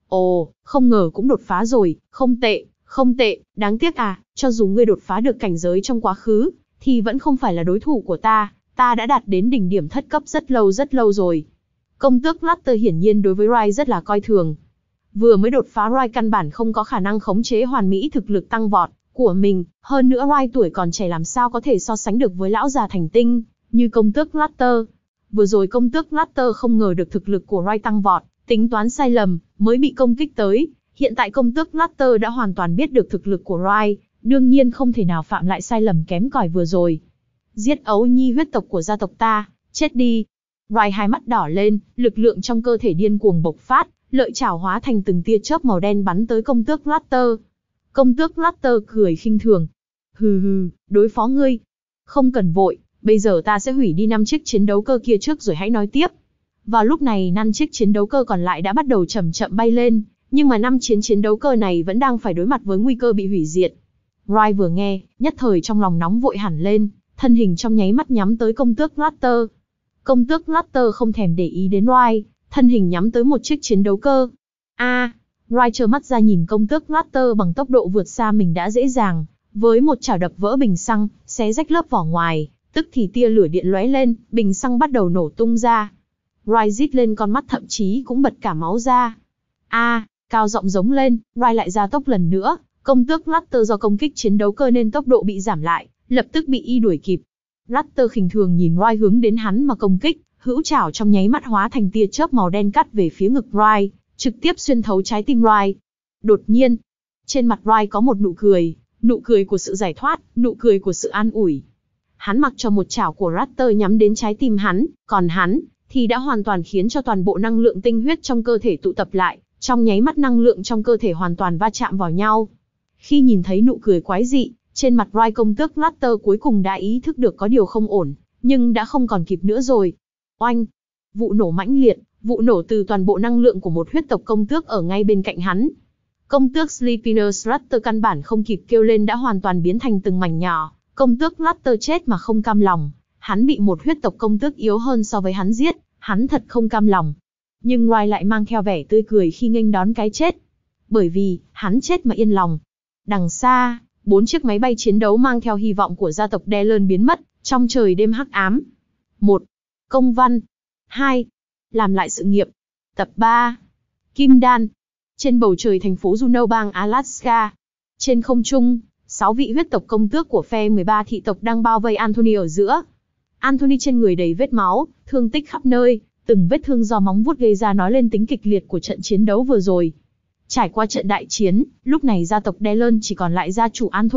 Ồ, không ngờ cũng đột phá rồi, không tệ, không tệ, đáng tiếc à, cho dù ngươi đột phá được cảnh giới trong quá khứ, thì vẫn không phải là đối thủ của ta, ta đã đạt đến đỉnh điểm thất cấp rất lâu rất lâu rồi. Công tước Latter hiển nhiên đối với Roy rất là coi thường. Vừa mới đột phá Roy căn bản không có khả năng khống chế hoàn mỹ thực lực tăng vọt của mình, hơn nữa Roy tuổi còn trẻ làm sao có thể so sánh được với lão già thành tinh, như công tước Latter. Vừa rồi công tước Latter không ngờ được thực lực của Roy tăng vọt, tính toán sai lầm, mới bị công kích tới. Hiện tại công tước Latter đã hoàn toàn biết được thực lực của Roy, đương nhiên không thể nào phạm lại sai lầm kém cỏi vừa rồi. Giết ấu nhi huyết tộc của gia tộc ta, chết đi. Roy hai mắt đỏ lên, lực lượng trong cơ thể điên cuồng bộc phát, lợi chảo hóa thành từng tia chớp màu đen bắn tới công tước Latter. Công tước Latter cười khinh thường. Hừ hừ, đối phó ngươi. Không cần vội, bây giờ ta sẽ hủy đi năm chiếc chiến đấu cơ kia trước rồi hãy nói tiếp. Vào lúc này năm chiếc chiến đấu cơ còn lại đã bắt đầu chậm chậm bay lên, nhưng mà năm chiến chiến đấu cơ này vẫn đang phải đối mặt với nguy cơ bị hủy diệt. Roy vừa nghe, nhất thời trong lòng nóng vội hẳn lên, thân hình trong nháy mắt nhắm tới công tước Latter. Công tước Latter không thèm để ý đến Roy, thân hình nhắm tới một chiếc chiến đấu cơ. A, à, Roy trơ mắt ra nhìn công tước Latter bằng tốc độ vượt xa mình đã dễ dàng, với một chảo đập vỡ bình xăng, xé rách lớp vỏ ngoài, tức thì tia lửa điện lóe lên, bình xăng bắt đầu nổ tung ra. Roy rít lên con mắt thậm chí cũng bật cả máu ra. A, à, cao giọng giống lên, Roy lại gia tốc lần nữa, công tước Latter do công kích chiến đấu cơ nên tốc độ bị giảm lại, lập tức bị y đuổi kịp. Latter khinh thường nhìn Roy hướng đến hắn mà công kích, hữu chảo trong nháy mắt hóa thành tia chớp màu đen cắt về phía ngực Roy, trực tiếp xuyên thấu trái tim Roy. Đột nhiên, trên mặt Roy có một nụ cười, nụ cười của sự giải thoát, nụ cười của sự an ủi. Hắn mặc cho một chảo của Latter nhắm đến trái tim hắn, còn hắn thì đã hoàn toàn khiến cho toàn bộ năng lượng tinh huyết trong cơ thể tụ tập lại, trong nháy mắt năng lượng trong cơ thể hoàn toàn va chạm vào nhau. Khi nhìn thấy nụ cười quái dị, trên mặt Roy công tước Latter cuối cùng đã ý thức được có điều không ổn, nhưng đã không còn kịp nữa rồi. Oanh! Vụ nổ mãnh liệt, vụ nổ từ toàn bộ năng lượng của một huyết tộc công tước ở ngay bên cạnh hắn. Công tước Sleipnir Latter căn bản không kịp kêu lên đã hoàn toàn biến thành từng mảnh nhỏ, công tước Latter chết mà không cam lòng. Hắn bị một huyết tộc công tước yếu hơn so với hắn giết, hắn thật không cam lòng. Nhưng Roy lại mang theo vẻ tươi cười khi nghênh đón cái chết. Bởi vì, hắn chết mà yên lòng. Đằng xa, bốn chiếc máy bay chiến đấu mang theo hy vọng của gia tộc Dellen biến mất, trong trời đêm hắc ám. một. Công văn. hai. Làm lại sự nghiệp. Tập ba. Kim Đan. Trên bầu trời thành phố Juneau bang Alaska. Trên không trung, sáu vị huyết tộc công tước của phe mười ba thị tộc đang bao vây Anthony ở giữa. Anthony trên người đầy vết máu, thương tích khắp nơi, từng vết thương do móng vuốt gây ra nói lên tính kịch liệt của trận chiến đấu vừa rồi. Trải qua trận đại chiến, lúc này gia tộc Dellen chỉ còn lại gia chủ Anthony,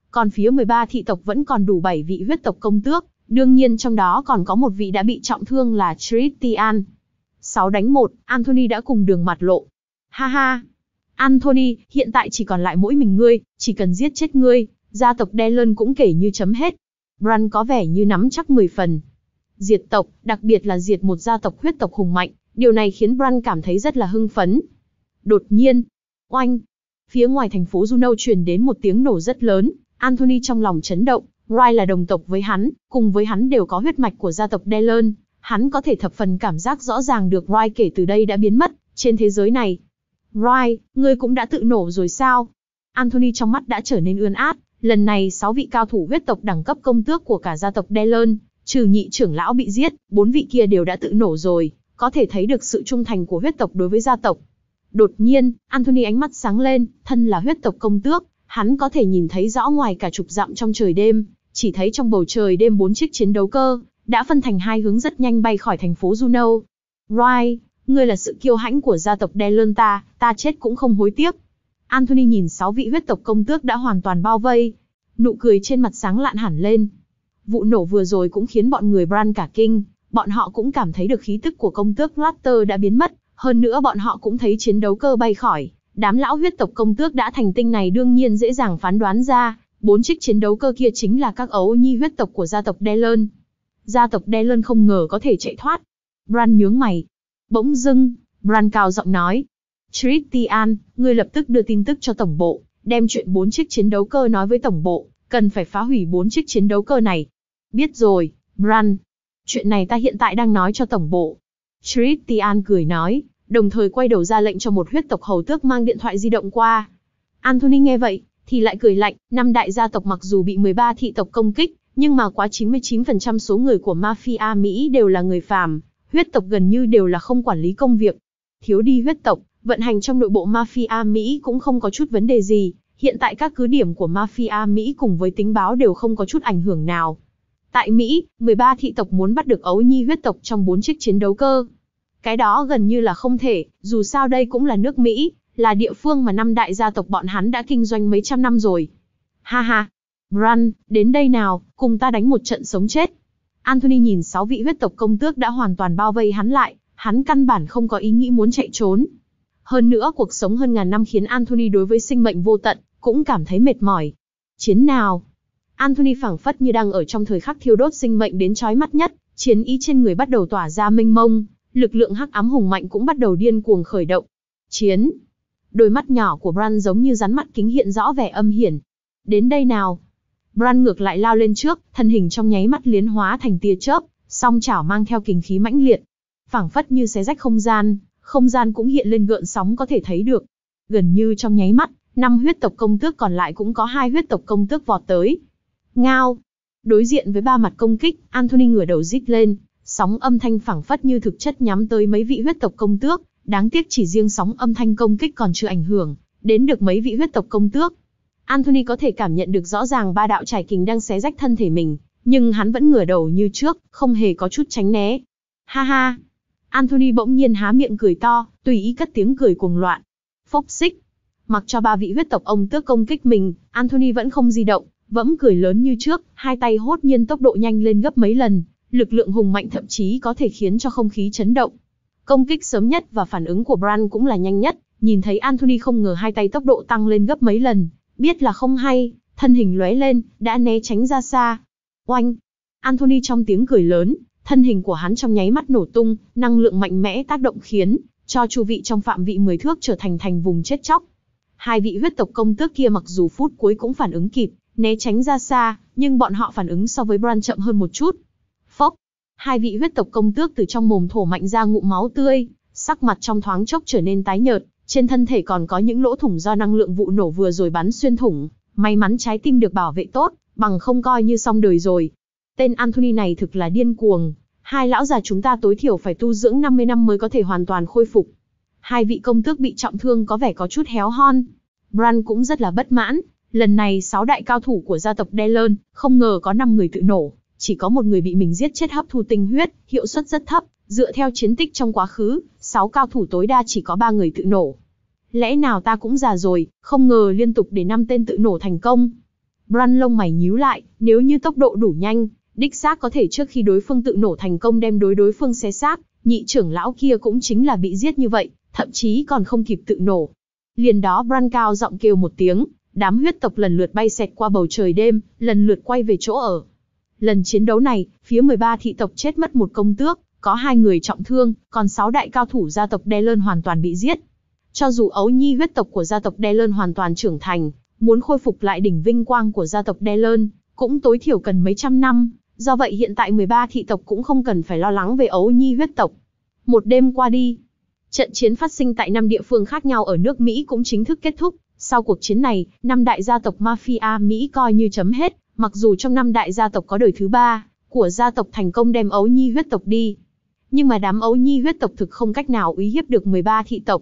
Còn phía mười ba thị tộc vẫn còn đủ bảy vị huyết tộc công tước, đương nhiên trong đó còn có một vị đã bị trọng thương là Christian. sáu đánh một, Anthony đã cùng đường mặt lộ. Ha ha! Anthony, hiện tại chỉ còn lại mỗi mình ngươi, chỉ cần giết chết ngươi, gia tộc Dallon cũng kể như chấm hết. Bran có vẻ như nắm chắc mười phần. Diệt tộc, đặc biệt là diệt một gia tộc huyết tộc hùng mạnh, điều này khiến Bran cảm thấy rất là hưng phấn. Đột nhiên, oanh! Phía ngoài thành phố Juno truyền đến một tiếng nổ rất lớn, Anthony trong lòng chấn động, Ryle là đồng tộc với hắn, cùng với hắn đều có huyết mạch của gia tộc Dallon, hắn có thể thập phần cảm giác rõ ràng được Ryle kể từ đây đã biến mất, trên thế giới này. Ryle, ngươi cũng đã tự nổ rồi sao? Anthony trong mắt đã trở nên ươn át, lần này sáu vị cao thủ huyết tộc đẳng cấp công tước của cả gia tộc Dallon, trừ nhị trưởng lão bị giết, bốn vị kia đều đã tự nổ rồi, có thể thấy được sự trung thành của huyết tộc đối với gia tộc. Đột nhiên, Anthony ánh mắt sáng lên, thân là huyết tộc công tước, hắn có thể nhìn thấy rõ ngoài cả chục dặm trong trời đêm, chỉ thấy trong bầu trời đêm bốn chiếc chiến đấu cơ, đã phân thành hai hướng rất nhanh bay khỏi thành phố Juno. Ryle, ngươi là sự kiêu hãnh của gia tộc Dallon ta, ta chết cũng không hối tiếc. Anthony nhìn sáu vị huyết tộc công tước đã hoàn toàn bao vây, nụ cười trên mặt sáng lạn hẳn lên. Vụ nổ vừa rồi cũng khiến bọn người Bran cả kinh, bọn họ cũng cảm thấy được khí tức của công tước Raptor đã biến mất, hơn nữa bọn họ cũng thấy chiến đấu cơ bay khỏi. Đám lão huyết tộc công tước đã thành tinh này đương nhiên dễ dàng phán đoán ra, bốn chiếc chiến đấu cơ kia chính là các ấu nhi huyết tộc của gia tộc Dallon. Gia tộc Dallon không ngờ có thể chạy thoát. Bran nhướng mày. Bỗng dưng, Bran cao giọng nói. Christian, ngươi lập tức đưa tin tức cho tổng bộ, đem chuyện bốn chiếc chiến đấu cơ nói với tổng bộ, cần phải phá hủy bốn chiếc chiến đấu cơ này. Biết rồi, Bran. Chuyện này ta hiện tại đang nói cho tổng bộ. Christian cười nói, đồng thời quay đầu ra lệnh cho một huyết tộc hầu tước mang điện thoại di động qua. Anthony nghe vậy, thì lại cười lạnh, năm đại gia tộc mặc dù bị mười ba thị tộc công kích, nhưng mà quá chín mươi chín phần trăm số người của mafia Mỹ đều là người phàm, huyết tộc gần như đều là không quản lý công việc. Thiếu đi huyết tộc, vận hành trong nội bộ mafia Mỹ cũng không có chút vấn đề gì, hiện tại các cứ điểm của mafia Mỹ cùng với tình báo đều không có chút ảnh hưởng nào. Tại Mỹ, mười ba thị tộc muốn bắt được ấu nhi huyết tộc trong bốn chiếc chiến đấu cơ. Cái đó gần như là không thể, dù sao đây cũng là nước Mỹ, là địa phương mà năm đại gia tộc bọn hắn đã kinh doanh mấy trăm năm rồi. Ha ha, Bran, đến đây nào, cùng ta đánh một trận sống chết. Anthony nhìn sáu vị huyết tộc công tước đã hoàn toàn bao vây hắn lại, hắn căn bản không có ý nghĩ muốn chạy trốn. Hơn nữa cuộc sống hơn ngàn năm khiến Anthony đối với sinh mệnh vô tận, cũng cảm thấy mệt mỏi. Chiến nào? Anthony phảng phất như đang ở trong thời khắc thiêu đốt sinh mệnh đến chói mắt nhất, chiến ý trên người bắt đầu tỏa ra mênh mông, lực lượng hắc ám hùng mạnh cũng bắt đầu điên cuồng khởi động. Chiến! Đôi mắt nhỏ của Bran giống như rắn mắt kính hiện rõ vẻ âm hiểm. Đến đây nào! Bran ngược lại lao lên trước, thân hình trong nháy mắt liến hóa thành tia chớp, song chảo mang theo kình khí mãnh liệt, phảng phất như xé rách không gian, không gian cũng hiện lên gợn sóng có thể thấy được. Gần như trong nháy mắt, năm huyết tộc công tước còn lại cũng có hai huyết tộc công tước vọt tới. Ngao! Đối diện với ba mặt công kích, Anthony ngửa đầu rít lên, sóng âm thanh phảng phất như thực chất nhắm tới mấy vị huyết tộc công tước, đáng tiếc chỉ riêng sóng âm thanh công kích còn chưa ảnh hưởng đến được mấy vị huyết tộc công tước. Anthony có thể cảm nhận được rõ ràng ba đạo trải kình đang xé rách thân thể mình, nhưng hắn vẫn ngửa đầu như trước, không hề có chút tránh né. Ha ha! Anthony bỗng nhiên há miệng cười to, tùy ý cất tiếng cười cuồng loạn. Phốc xích! Mặc cho ba vị huyết tộc ông tước công kích mình, Anthony vẫn không di động, vẫn cười lớn như trước, hai tay hốt nhiên tốc độ nhanh lên gấp mấy lần, lực lượng hùng mạnh thậm chí có thể khiến cho không khí chấn động. Công kích sớm nhất và phản ứng của Bran cũng là nhanh nhất, nhìn thấy Anthony không ngờ hai tay tốc độ tăng lên gấp mấy lần, biết là không hay, thân hình lóe lên, đã né tránh ra xa. Oanh! Anthony trong tiếng cười lớn, thân hình của hắn trong nháy mắt nổ tung, năng lượng mạnh mẽ tác động khiến cho chu vị trong phạm vị mười thước trở thành thành vùng chết chóc. Hai vị huyết tộc công tước kia mặc dù phút cuối cũng phản ứng kịp, né tránh ra xa, nhưng bọn họ phản ứng so với Bran chậm hơn một chút. Phốc! Hai vị huyết tộc công tước từ trong mồm thổ mạnh ra ngụm máu tươi, sắc mặt trong thoáng chốc trở nên tái nhợt, trên thân thể còn có những lỗ thủng do năng lượng vụ nổ vừa rồi bắn xuyên thủng. May mắn trái tim được bảo vệ tốt, bằng không coi như xong đời rồi. Tên Anthony này thực là điên cuồng. Hai lão già chúng ta tối thiểu phải tu dưỡng năm mươi năm mới có thể hoàn toàn khôi phục. Hai vị công tước bị trọng thương có vẻ có chút héo hon. Bran cũng rất là bất mãn. Lần này sáu đại cao thủ của gia tộc Dallon, không ngờ có năm người tự nổ. Chỉ có một người bị mình giết chết hấp thu tinh huyết, hiệu suất rất thấp. Dựa theo chiến tích trong quá khứ, sáu cao thủ tối đa chỉ có ba người tự nổ. Lẽ nào ta cũng già rồi, không ngờ liên tục để năm tên tự nổ thành công. Bran lông mày nhíu lại, nếu như tốc độ đủ nhanh, đích xác có thể trước khi đối phương tự nổ thành công đem đối đối phương xé xác, nhị trưởng lão kia cũng chính là bị giết như vậy, thậm chí còn không kịp tự nổ. Liền đó Bran cao giọng kêu một tiếng, đám huyết tộc lần lượt bay xẹt qua bầu trời đêm, lần lượt quay về chỗ ở. Lần chiến đấu này, phía mười ba thị tộc chết mất một công tước, có hai người trọng thương, còn sáu đại cao thủ gia tộc Delon hoàn toàn bị giết. Cho dù ấu nhi huyết tộc của gia tộc Delon hoàn toàn trưởng thành, muốn khôi phục lại đỉnh vinh quang của gia tộc Delon, cũng tối thiểu cần mấy trăm năm, do vậy hiện tại mười ba thị tộc cũng không cần phải lo lắng về ấu nhi huyết tộc. Một đêm qua đi, trận chiến phát sinh tại năm địa phương khác nhau ở nước Mỹ cũng chính thức kết thúc. Sau cuộc chiến này, năm đại gia tộc Mafia Mỹ coi như chấm hết, mặc dù trong năm đại gia tộc có đời thứ ba của gia tộc thành công đem ấu nhi huyết tộc đi. Nhưng mà đám ấu nhi huyết tộc thực không cách nào uy hiếp được mười ba thị tộc.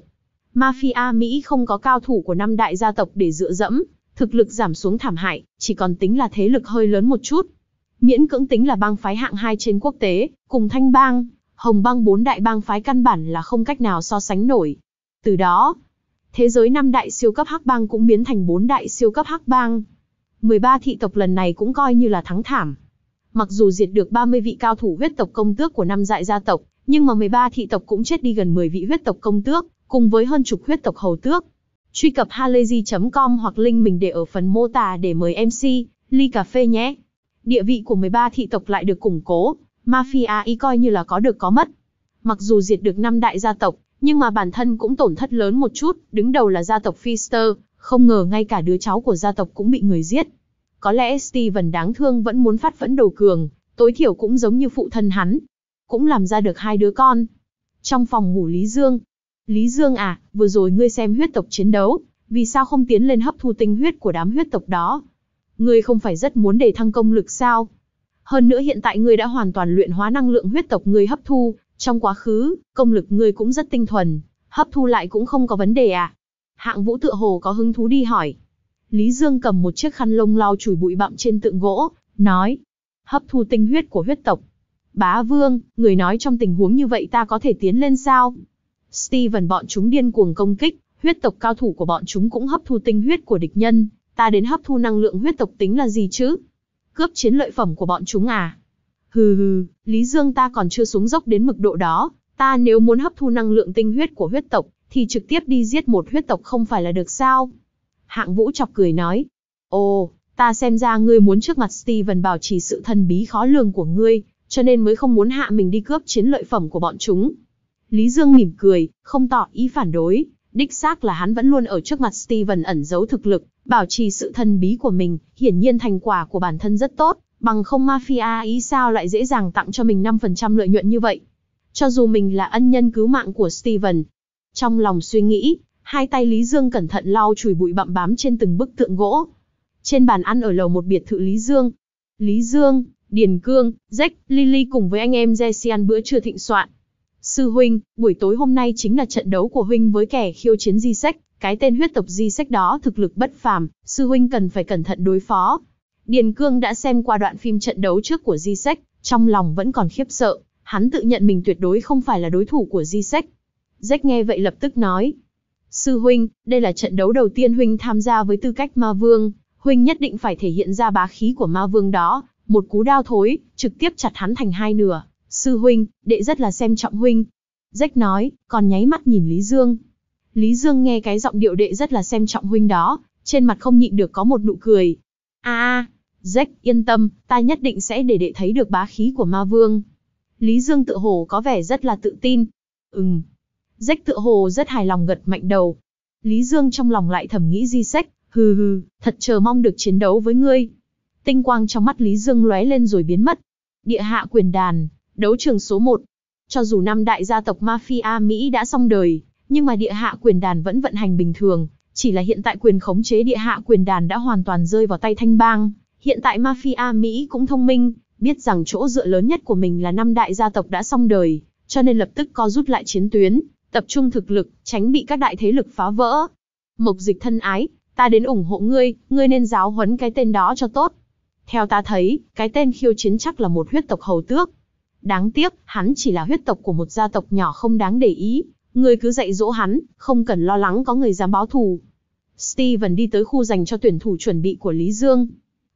Mafia Mỹ không có cao thủ của năm đại gia tộc để dựa dẫm, thực lực giảm xuống thảm hại, chỉ còn tính là thế lực hơi lớn một chút. Miễn cưỡng tính là bang phái hạng hai trên quốc tế, cùng Thanh bang, Hồng bang bốn đại bang phái căn bản là không cách nào so sánh nổi. Từ đó, thế giới năm đại siêu cấp hắc bang cũng biến thành bốn đại siêu cấp hắc bang. mười ba thị tộc lần này cũng coi như là thắng thảm. Mặc dù diệt được ba mươi vị cao thủ huyết tộc công tước của năm đại gia tộc, nhưng mà mười ba thị tộc cũng chết đi gần mười vị huyết tộc công tước, cùng với hơn chục huyết tộc hầu tước. Truy cập halayzi chấm com hoặc link mình để ở phần mô tả để mời em xê, ly cà phê nhé. Địa vị của mười ba thị tộc lại được củng cố, Mafia ý coi như là có được có mất. Mặc dù diệt được năm đại gia tộc, nhưng mà bản thân cũng tổn thất lớn một chút, đứng đầu là gia tộc Pfister, không ngờ ngay cả đứa cháu của gia tộc cũng bị người giết. Có lẽ Steven đáng thương vẫn muốn phát phẫn đầu cường, tối thiểu cũng giống như phụ thân hắn. Cũng làm ra được hai đứa con. Trong phòng ngủ Lý Dương. Lý Dương à, vừa rồi ngươi xem huyết tộc chiến đấu, vì sao không tiến lên hấp thu tinh huyết của đám huyết tộc đó? Ngươi không phải rất muốn để thăng công lực sao? Hơn nữa hiện tại ngươi đã hoàn toàn luyện hóa năng lượng huyết tộc ngươi hấp thu, trong quá khứ, công lực ngươi cũng rất tinh thuần, hấp thu lại cũng không có vấn đề à? Hạng Vũ tựa hồ có hứng thú đi hỏi. Lý Dương cầm một chiếc khăn lông lau chùi bụi bặm trên tượng gỗ, nói, hấp thu tinh huyết của huyết tộc. Bá Vương, người nói trong tình huống như vậy ta có thể tiến lên sao? Steven bọn chúng điên cuồng công kích, huyết tộc cao thủ của bọn chúng cũng hấp thu tinh huyết của địch nhân, ta đến hấp thu năng lượng huyết tộc tính là gì chứ? Cướp chiến lợi phẩm của bọn chúng à? Hừ hừ, Lý Dương ta còn chưa xuống dốc đến mực độ đó, ta nếu muốn hấp thu năng lượng tinh huyết của huyết tộc, thì trực tiếp đi giết một huyết tộc không phải là được sao? Hạng Vũ chọc cười nói, ồ, ta xem ra ngươi muốn trước mặt Steven bảo trì sự thần bí khó lường của ngươi, cho nên mới không muốn hạ mình đi cướp chiến lợi phẩm của bọn chúng. Lý Dương mỉm cười, không tỏ ý phản đối, đích xác là hắn vẫn luôn ở trước mặt Steven ẩn giấu thực lực, bảo trì sự thần bí của mình, hiển nhiên thành quả của bản thân rất tốt, bằng không Mafia ý sao lại dễ dàng tặng cho mình năm phần trăm lợi nhuận như vậy. Cho dù mình là ân nhân cứu mạng của Steven. Trong lòng suy nghĩ, hai tay Lý Dương cẩn thận lau chùi bụi bặm bám trên từng bức tượng gỗ. Trên bàn ăn ở lầu một biệt thự Lý Dương. Lý Dương, Điền Cương, Jack, Lily cùng với anh em Jesse ăn bữa trưa thịnh soạn. Sư huynh, buổi tối hôm nay chính là trận đấu của huynh với kẻ khiêu chiến Di-Sec, cái tên huyết tộc Di-Sec đó thực lực bất phàm, sư huynh cần phải cẩn thận đối phó. Điền Cương đã xem qua đoạn phim trận đấu trước của Di-Sec, trong lòng vẫn còn khiếp sợ, hắn tự nhận mình tuyệt đối không phải là đối thủ của Di-Sec. Jack nghe vậy lập tức nói, sư huynh, đây là trận đấu đầu tiên huynh tham gia với tư cách ma vương, huynh nhất định phải thể hiện ra bá khí của ma vương đó, một cú đao thối, trực tiếp chặt hắn thành hai nửa. Sư huynh, đệ rất là xem trọng huynh. Jack nói, còn nháy mắt nhìn Lý Dương. Lý Dương nghe cái giọng điệu đệ rất là xem trọng huynh đó, trên mặt không nhịn được có một nụ cười. A a, Jack, yên tâm, ta nhất định sẽ để đệ thấy được bá khí của ma vương. Lý Dương tự hồ có vẻ rất là tự tin. Ừm. Jack tự hồ rất hài lòng gật mạnh đầu. Lý Dương trong lòng lại thầm nghĩ Di-Sec, hừ hừ, thật chờ mong được chiến đấu với ngươi. Tinh quang trong mắt Lý Dương lóe lên rồi biến mất. Địa hạ quyền đàn, đấu trường số một. Cho dù năm đại gia tộc Mafia Mỹ đã xong đời, nhưng mà địa hạ quyền đàn vẫn vận hành bình thường, chỉ là hiện tại quyền khống chế địa hạ quyền đàn đã hoàn toàn rơi vào tay Thanh bang. Hiện tại Mafia Mỹ cũng thông minh, biết rằng chỗ dựa lớn nhất của mình là năm đại gia tộc đã xong đời, cho nên lập tức co rút lại chiến tuyến, tập trung thực lực, tránh bị các đại thế lực phá vỡ. Mộc Dịch thân ái, ta đến ủng hộ ngươi, ngươi nên giáo huấn cái tên đó cho tốt. Theo ta thấy, cái tên khiêu chiến chắc là một huyết tộc hầu tước. Đáng tiếc, hắn chỉ là huyết tộc của một gia tộc nhỏ không đáng để ý. Ngươi cứ dạy dỗ hắn, không cần lo lắng có người dám báo thù. Steven đi tới khu dành cho tuyển thủ chuẩn bị của Lý Dương.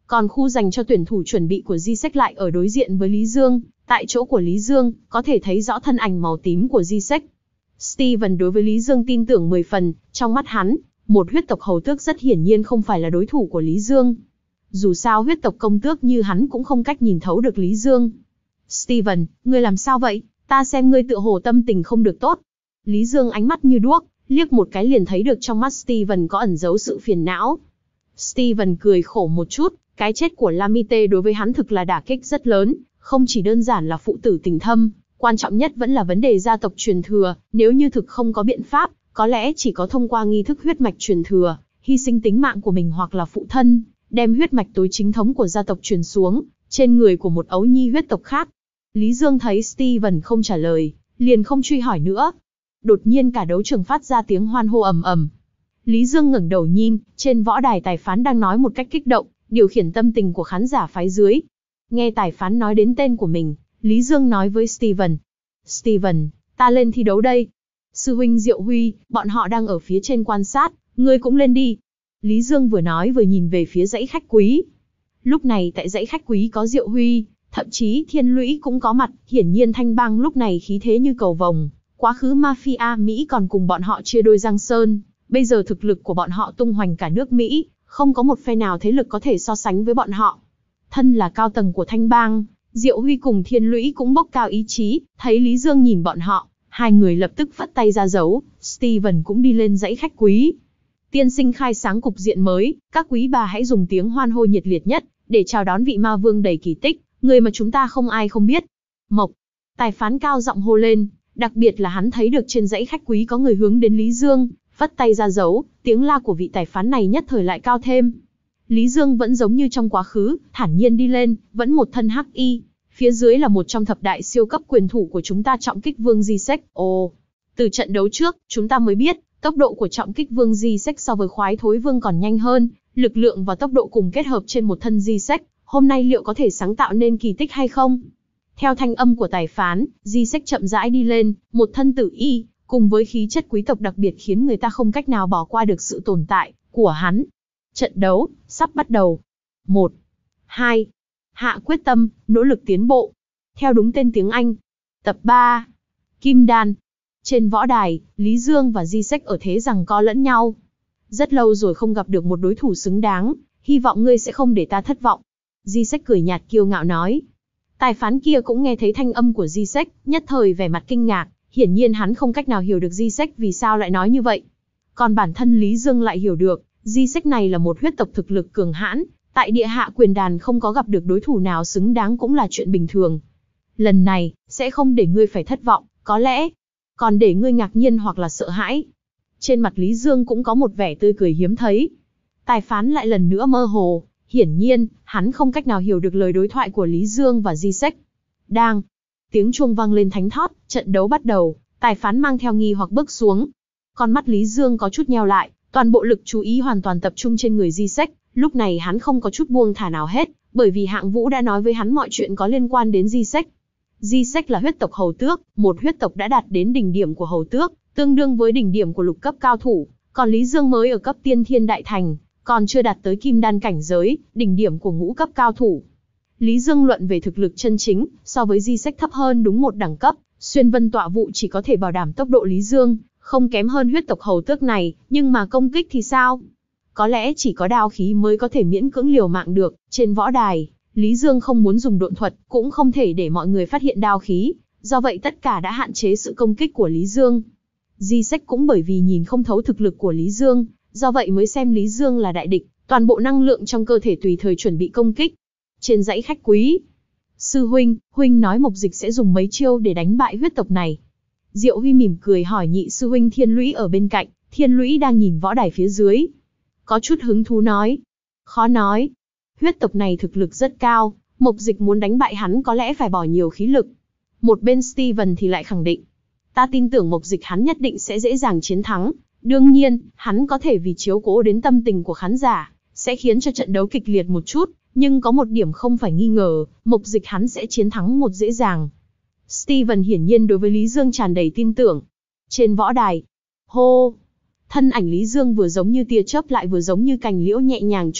Còn khu dành cho tuyển thủ chuẩn bị của Zizek lại ở đối diện với Lý Dương, tại chỗ của Lý Dương, có thể thấy rõ thân ảnh màu tím của Zizek. Steven đối với Lý Dương tin tưởng mười phần, trong mắt hắn, một huyết tộc hầu tước rất hiển nhiên không phải là đối thủ của Lý Dương. Dù sao huyết tộc công tước như hắn cũng không cách nhìn thấu được Lý Dương. Steven, ngươi làm sao vậy? Ta xem ngươi tựa hồ tâm tình không được tốt. Lý Dương ánh mắt như đuốc, liếc một cái liền thấy được trong mắt Steven có ẩn giấu sự phiền não. Steven cười khổ một chút, cái chết của Lamite đối với hắn thực là đả kích rất lớn, không chỉ đơn giản là phụ tử tình thâm, quan trọng nhất vẫn là vấn đề gia tộc truyền thừa, nếu như thực không có biện pháp, có lẽ chỉ có thông qua nghi thức huyết mạch truyền thừa, hy sinh tính mạng của mình hoặc là phụ thân, đem huyết mạch tối chính thống của gia tộc truyền xuống, trên người của một ấu nhi huyết tộc khác. Lý Dương thấy Steven không trả lời, liền không truy hỏi nữa. Đột nhiên cả đấu trường phát ra tiếng hoan hô ầm ầm. Lý Dương ngẩng đầu nhìn, trên võ đài tài phán đang nói một cách kích động, điều khiển tâm tình của khán giả phái dưới. Nghe tài phán nói đến tên của mình, Lý Dương nói với Steven. Steven, ta lên thi đấu đây. Sư huynh Diệu Huy, bọn họ đang ở phía trên quan sát, ngươi cũng lên đi. Lý Dương vừa nói vừa nhìn về phía dãy khách quý. Lúc này tại dãy khách quý có Diệu Huy, thậm chí Thiên Lũy cũng có mặt, hiển nhiên Thanh Bang lúc này khí thế như cầu vồng. Quá khứ Mafia Mỹ còn cùng bọn họ chia đôi giang sơn, bây giờ thực lực của bọn họ tung hoành cả nước Mỹ, không có một phe nào thế lực có thể so sánh với bọn họ. Thân là cao tầng của Thanh Bang, Diệu Huy cùng Thiên Lũy cũng bốc cao ý chí, thấy Lý Dương nhìn bọn họ, hai người lập tức phất tay ra dấu, Steven cũng đi lên dãy khách quý. Tiên sinh khai sáng cục diện mới, các quý bà hãy dùng tiếng hoan hô nhiệt liệt nhất, để chào đón vị ma vương đầy kỳ tích, người mà chúng ta không ai không biết. Mộc, tài phán cao giọng hô lên, đặc biệt là hắn thấy được trên dãy khách quý có người hướng đến Lý Dương, phất tay ra dấu, tiếng la của vị tài phán này nhất thời lại cao thêm. Lý Dương vẫn giống như trong quá khứ, thản nhiên đi lên, vẫn một thân hắc y, phía dưới là một trong thập đại siêu cấp quyền thủ của chúng ta Trọng Kích Vương Zizek. Ồ, từ trận đấu trước, chúng ta mới biết, tốc độ của Trọng Kích Vương Zizek so với Khoái Thối Vương còn nhanh hơn, lực lượng và tốc độ cùng kết hợp trên một thân Zizek, hôm nay liệu có thể sáng tạo nên kỳ tích hay không? Theo thanh âm của tài phán, Zizek chậm rãi đi lên, một thân tử y, cùng với khí chất quý tộc đặc biệt khiến người ta không cách nào bỏ qua được sự tồn tại của hắn. Trận đấu sắp bắt đầu. một, hai, hạ quyết tâm, nỗ lực tiến bộ. Theo đúng tên tiếng Anh. Tập ba. Kim Đan. Trên võ đài, Lý Dương và Zizek ở thế giằng co lẫn nhau. Rất lâu rồi không gặp được một đối thủ xứng đáng, hy vọng ngươi sẽ không để ta thất vọng. Zizek cười nhạt kiêu ngạo nói. Tài phán kia cũng nghe thấy thanh âm của Zizek, nhất thời vẻ mặt kinh ngạc, hiển nhiên hắn không cách nào hiểu được Zizek vì sao lại nói như vậy. Còn bản thân Lý Dương lại hiểu được, Zizek này là một huyết tộc thực lực cường hãn, tại địa hạ quyền đàn không có gặp được đối thủ nào xứng đáng cũng là chuyện bình thường. Lần này, sẽ không để ngươi phải thất vọng, có lẽ, còn để ngươi ngạc nhiên hoặc là sợ hãi. Trên mặt Lý Dương cũng có một vẻ tươi cười hiếm thấy. Tài phán lại lần nữa mơ hồ, hiển nhiên, hắn không cách nào hiểu được lời đối thoại của Lý Dương và Zizek. Đang, tiếng chuông vang lên thánh thót, trận đấu bắt đầu, tài phán mang theo nghi hoặc bước xuống. Con mắt Lý Dương có chút nheo lại, toàn bộ lực chú ý hoàn toàn tập trung trên người Zizek, lúc này hắn không có chút buông thả nào hết, bởi vì Hạng Vũ đã nói với hắn mọi chuyện có liên quan đến Zizek. Zizek là huyết tộc hầu tước, một huyết tộc đã đạt đến đỉnh điểm của hầu tước, tương đương với đỉnh điểm của lục cấp cao thủ, còn Lý Dương mới ở cấp tiên thiên đại thành, còn chưa đạt tới kim đan cảnh giới, đỉnh điểm của ngũ cấp cao thủ. Lý Dương luận về thực lực chân chính, so với Zizek thấp hơn đúng một đẳng cấp, xuyên vân tọa vụ chỉ có thể bảo đảm tốc độ Lý Dương, không kém hơn huyết tộc hầu tước này, nhưng mà công kích thì sao? Có lẽ chỉ có đao khí mới có thể miễn cưỡng liều mạng được. Trên võ đài, Lý Dương không muốn dùng độn thuật, cũng không thể để mọi người phát hiện đao khí, do vậy tất cả đã hạn chế sự công kích của Lý Dương. Zizek cũng bởi vì nhìn không thấu thực lực của Lý Dương, do vậy mới xem Lý Dương là đại địch, toàn bộ năng lượng trong cơ thể tùy thời chuẩn bị công kích. Trên dãy khách quý, sư huynh, huynh nói Mộc Dịch sẽ dùng mấy chiêu để đánh bại huyết tộc này. Diệu Huy mỉm cười hỏi nhị sư huynh Thiên Lũy ở bên cạnh, Thiên Lũy đang nhìn võ đài phía dưới. Có chút hứng thú nói. Khó nói. Huyết tộc này thực lực rất cao, Mộc Dịch muốn đánh bại hắn có lẽ phải bỏ nhiều khí lực. Một bên Steven thì lại khẳng định. Ta tin tưởng Mộc Dịch hắn nhất định sẽ dễ dàng chiến thắng. Đương nhiên, hắn có thể vì chiếu cố đến tâm tình của khán giả, sẽ khiến cho trận đấu kịch liệt một chút, nhưng có một điểm không phải nghi ngờ, Mộc Dịch hắn sẽ chiến thắng một dễ dàng. Steven hiển nhiên đối với Lý Dương tràn đầy tin tưởng. Trên võ đài, hô, thân ảnh Lý Dương vừa giống như tia chớp lại vừa giống như cành liễu nhẹ nhàng trôi,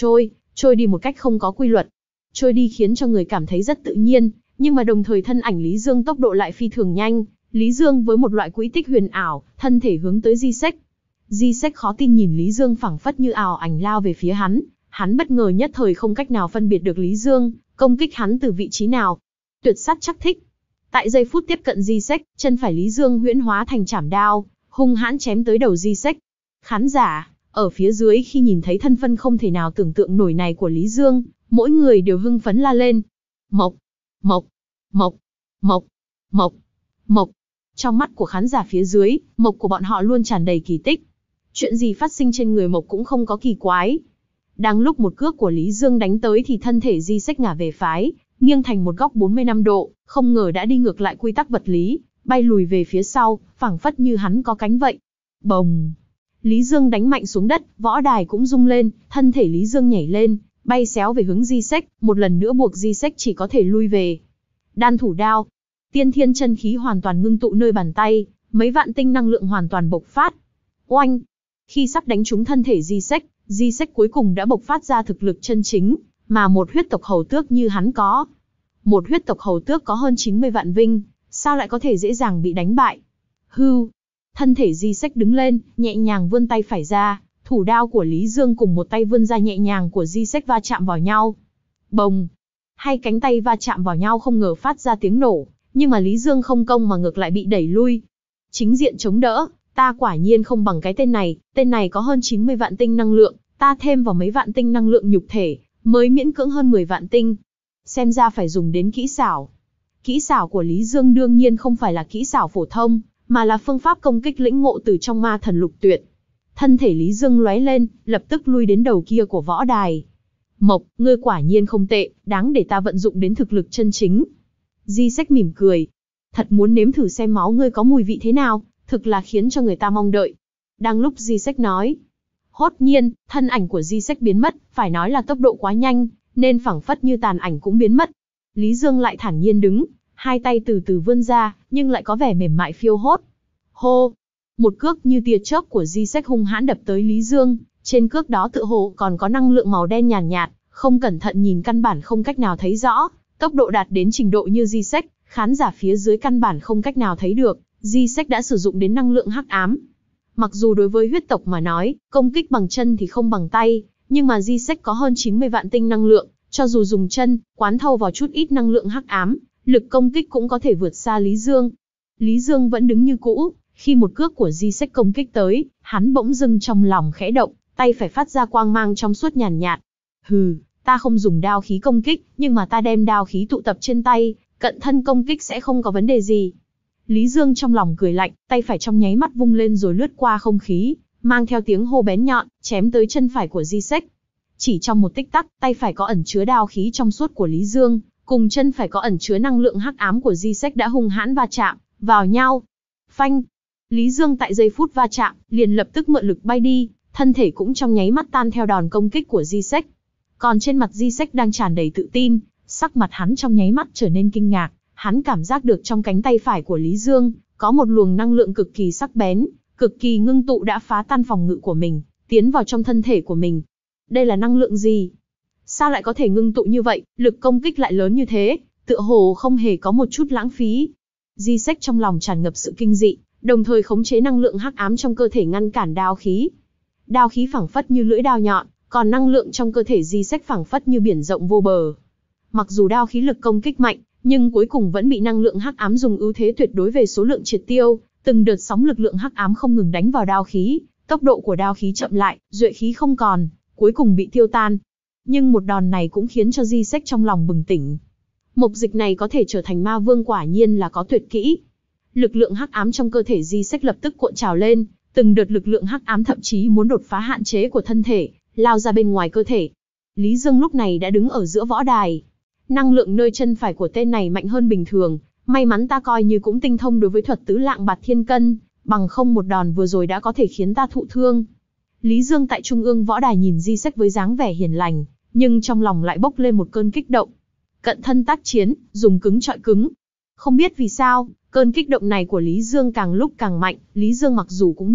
trôi đi một cách không có quy luật. Trôi đi khiến cho người cảm thấy rất tự nhiên, nhưng mà đồng thời thân ảnh Lý Dương tốc độ lại phi thường nhanh. Lý Dương với một loại quỹ tích huyền ảo, thân thể hướng tới Di Sách. Di Sách khó tin nhìn Lý Dương phảng phất như ảo ảnh lao về phía hắn. Hắn bất ngờ nhất thời không cách nào phân biệt được Lý Dương công kích hắn từ vị trí nào. Tuyệt sát chắc thích. Tại giây phút tiếp cận Di Sách, chân phải Lý Dương huyễn hóa thành chảm đao, hung hãn chém tới đầu Di Sách. Khán giả ở phía dưới khi nhìn thấy thân phân không thể nào tưởng tượng nổi này của Lý Dương, mỗi người đều hưng phấn la lên. Mộc, mộc, mộc, mộc, mộc, mộc. Trong mắt của khán giả phía dưới, mộc của bọn họ luôn tràn đầy kỳ tích. Chuyện gì phát sinh trên người mộc cũng không có kỳ quái. Đang lúc một cước của Lý Dương đánh tới thì thân thể Di Sách ngả về phái, nghiêng thành một góc bốn mươi lăm độ, không ngờ đã đi ngược lại quy tắc vật lý, bay lùi về phía sau, phảng phất như hắn có cánh vậy. Bồng! Lý Dương đánh mạnh xuống đất, võ đài cũng rung lên, thân thể Lý Dương nhảy lên, bay xéo về hướng Di Sách, một lần nữa buộc Di Sách chỉ có thể lui về. Đan thủ đao. Tiên thiên chân khí hoàn toàn ngưng tụ nơi bàn tay, mấy vạn tinh năng lượng hoàn toàn bộc phát. Oanh! Khi sắp đánh trúng thân thể Di Sách, Di Sách cuối cùng đã bộc phát ra thực lực chân chính, mà một huyết tộc hầu tước như hắn có. Một huyết tộc hầu tước có hơn chín mươi vạn vinh, sao lại có thể dễ dàng bị đánh bại? Hưu! Thân thể Di Sách đứng lên, nhẹ nhàng vươn tay phải ra, thủ đao của Lý Dương cùng một tay vươn ra nhẹ nhàng của Di Sách va chạm vào nhau. Bồng! Hai cánh tay va chạm vào nhau không ngờ phát ra tiếng nổ, nhưng mà Lý Dương không công mà ngược lại bị đẩy lui. Chính diện chống đỡ, ta quả nhiên không bằng cái tên này, tên này có hơn chín mươi vạn tinh năng lượng, ta thêm vào mấy vạn tinh năng lượng nhục thể, mới miễn cưỡng hơn mười vạn tinh. Xem ra phải dùng đến kỹ xảo. Kỹ xảo của Lý Dương đương nhiên không phải là kỹ xảo phổ thông, mà là phương pháp công kích lĩnh ngộ từ trong ma thần lục tuyệt. Thân thể Lý Dương lóe lên, lập tức lui đến đầu kia của võ đài. Mộc, ngươi quả nhiên không tệ, đáng để ta vận dụng đến thực lực chân chính. Di Sách mỉm cười. Thật muốn nếm thử xem máu ngươi có mùi vị thế nào, thực là khiến cho người ta mong đợi. Đang lúc Di Sách nói, hốt nhiên, thân ảnh của Di Sách biến mất, phải nói là tốc độ quá nhanh, nên phảng phất như tàn ảnh cũng biến mất. Lý Dương lại thản nhiên đứng, hai tay từ từ vươn ra, nhưng lại có vẻ mềm mại phiêu hốt. Hô! Một cước như tia chớp của Di Sách hung hãn đập tới Lý Dương, trên cước đó tựa hồ còn có năng lượng màu đen nhàn nhạt, nhạt, không cẩn thận nhìn căn bản không cách nào thấy rõ, tốc độ đạt đến trình độ như Di Sách, khán giả phía dưới căn bản không cách nào thấy được, Di Sách đã sử dụng đến năng lượng hắc ám. Mặc dù đối với huyết tộc mà nói, công kích bằng chân thì không bằng tay, nhưng mà Di Sách có hơn chín mươi vạn tinh năng lượng, cho dù dùng chân, quán thâu vào chút ít năng lượng hắc ám, lực công kích cũng có thể vượt xa Lý Dương. Lý Dương vẫn đứng như cũ, khi một cước của Di Sách công kích tới, hắn bỗng dưng trong lòng khẽ động, tay phải phát ra quang mang trong suốt nhàn nhạt. Hừ, ta không dùng đao khí công kích, nhưng mà ta đem đao khí tụ tập trên tay, cận thân công kích sẽ không có vấn đề gì. Lý Dương trong lòng cười lạnh, tay phải trong nháy mắt vung lên rồi lướt qua không khí, mang theo tiếng hô bén nhọn, chém tới chân phải của Di Sách. Chỉ trong một tích tắc, tay phải có ẩn chứa đao khí trong suốt của Lý Dương, cùng chân phải có ẩn chứa năng lượng hắc ám của Di Sách đã hung hãn va chạm vào nhau. Phanh! Lý Dương tại giây phút va chạm, liền lập tức mượn lực bay đi, thân thể cũng trong nháy mắt tan theo đòn công kích của Di Sách. Còn trên mặt Di Sách đang tràn đầy tự tin, sắc mặt hắn trong nháy mắt trở nên kinh ngạc, hắn cảm giác được trong cánh tay phải của Lý Dương, có một luồng năng lượng cực kỳ sắc bén, cực kỳ ngưng tụ đã phá tan phòng ngự của mình, tiến vào trong thân thể của mình. Đây là năng lượng gì? Sao lại có thể ngưng tụ như vậy, lực công kích lại lớn như thế, tựa hồ không hề có một chút lãng phí. Di Sách trong lòng tràn ngập sự kinh dị, đồng thời khống chế năng lượng hắc ám trong cơ thể ngăn cản đao khí. Đao khí phảng phất như lưỡi đao nhọn, còn năng lượng trong cơ thể Di Sách phảng phất như biển rộng vô bờ. Mặc dù đao khí lực công kích mạnh, nhưng cuối cùng vẫn bị năng lượng hắc ám dùng ưu thế tuyệt đối về số lượng triệt tiêu, từng đợt sóng lực lượng hắc ám không ngừng đánh vào đao khí, tốc độ của đao khí chậm lại, duệ khí không còn, cuối cùng bị tiêu tan. Nhưng một đòn này cũng khiến cho Di Sách trong lòng bừng tỉnh. Mộc dịch này có thể trở thành ma vương quả nhiên là có tuyệt kỹ. Lực lượng hắc ám trong cơ thể Di Sách lập tức cuộn trào lên, từng đợt lực lượng hắc ám thậm chí muốn đột phá hạn chế của thân thể, lao ra bên ngoài cơ thể. Lý Dương lúc này đã đứng ở giữa võ đài. Năng lượng nơi chân phải của tên này mạnh hơn bình thường, may mắn ta coi như cũng tinh thông đối với thuật tứ lạng bạt thiên cân, bằng không một đòn vừa rồi đã có thể khiến ta thụ thương. Lý Dương tại trung ương võ đài nhìn Di Sách với dáng vẻ hiền lành, nhưng trong lòng lại bốc lên một cơn kích động. Cận thân tác chiến, dùng cứng chọi cứng. Không biết vì sao, cơn kích động này của Lý Dương càng lúc càng mạnh, Lý Dương mặc dù cũng biết,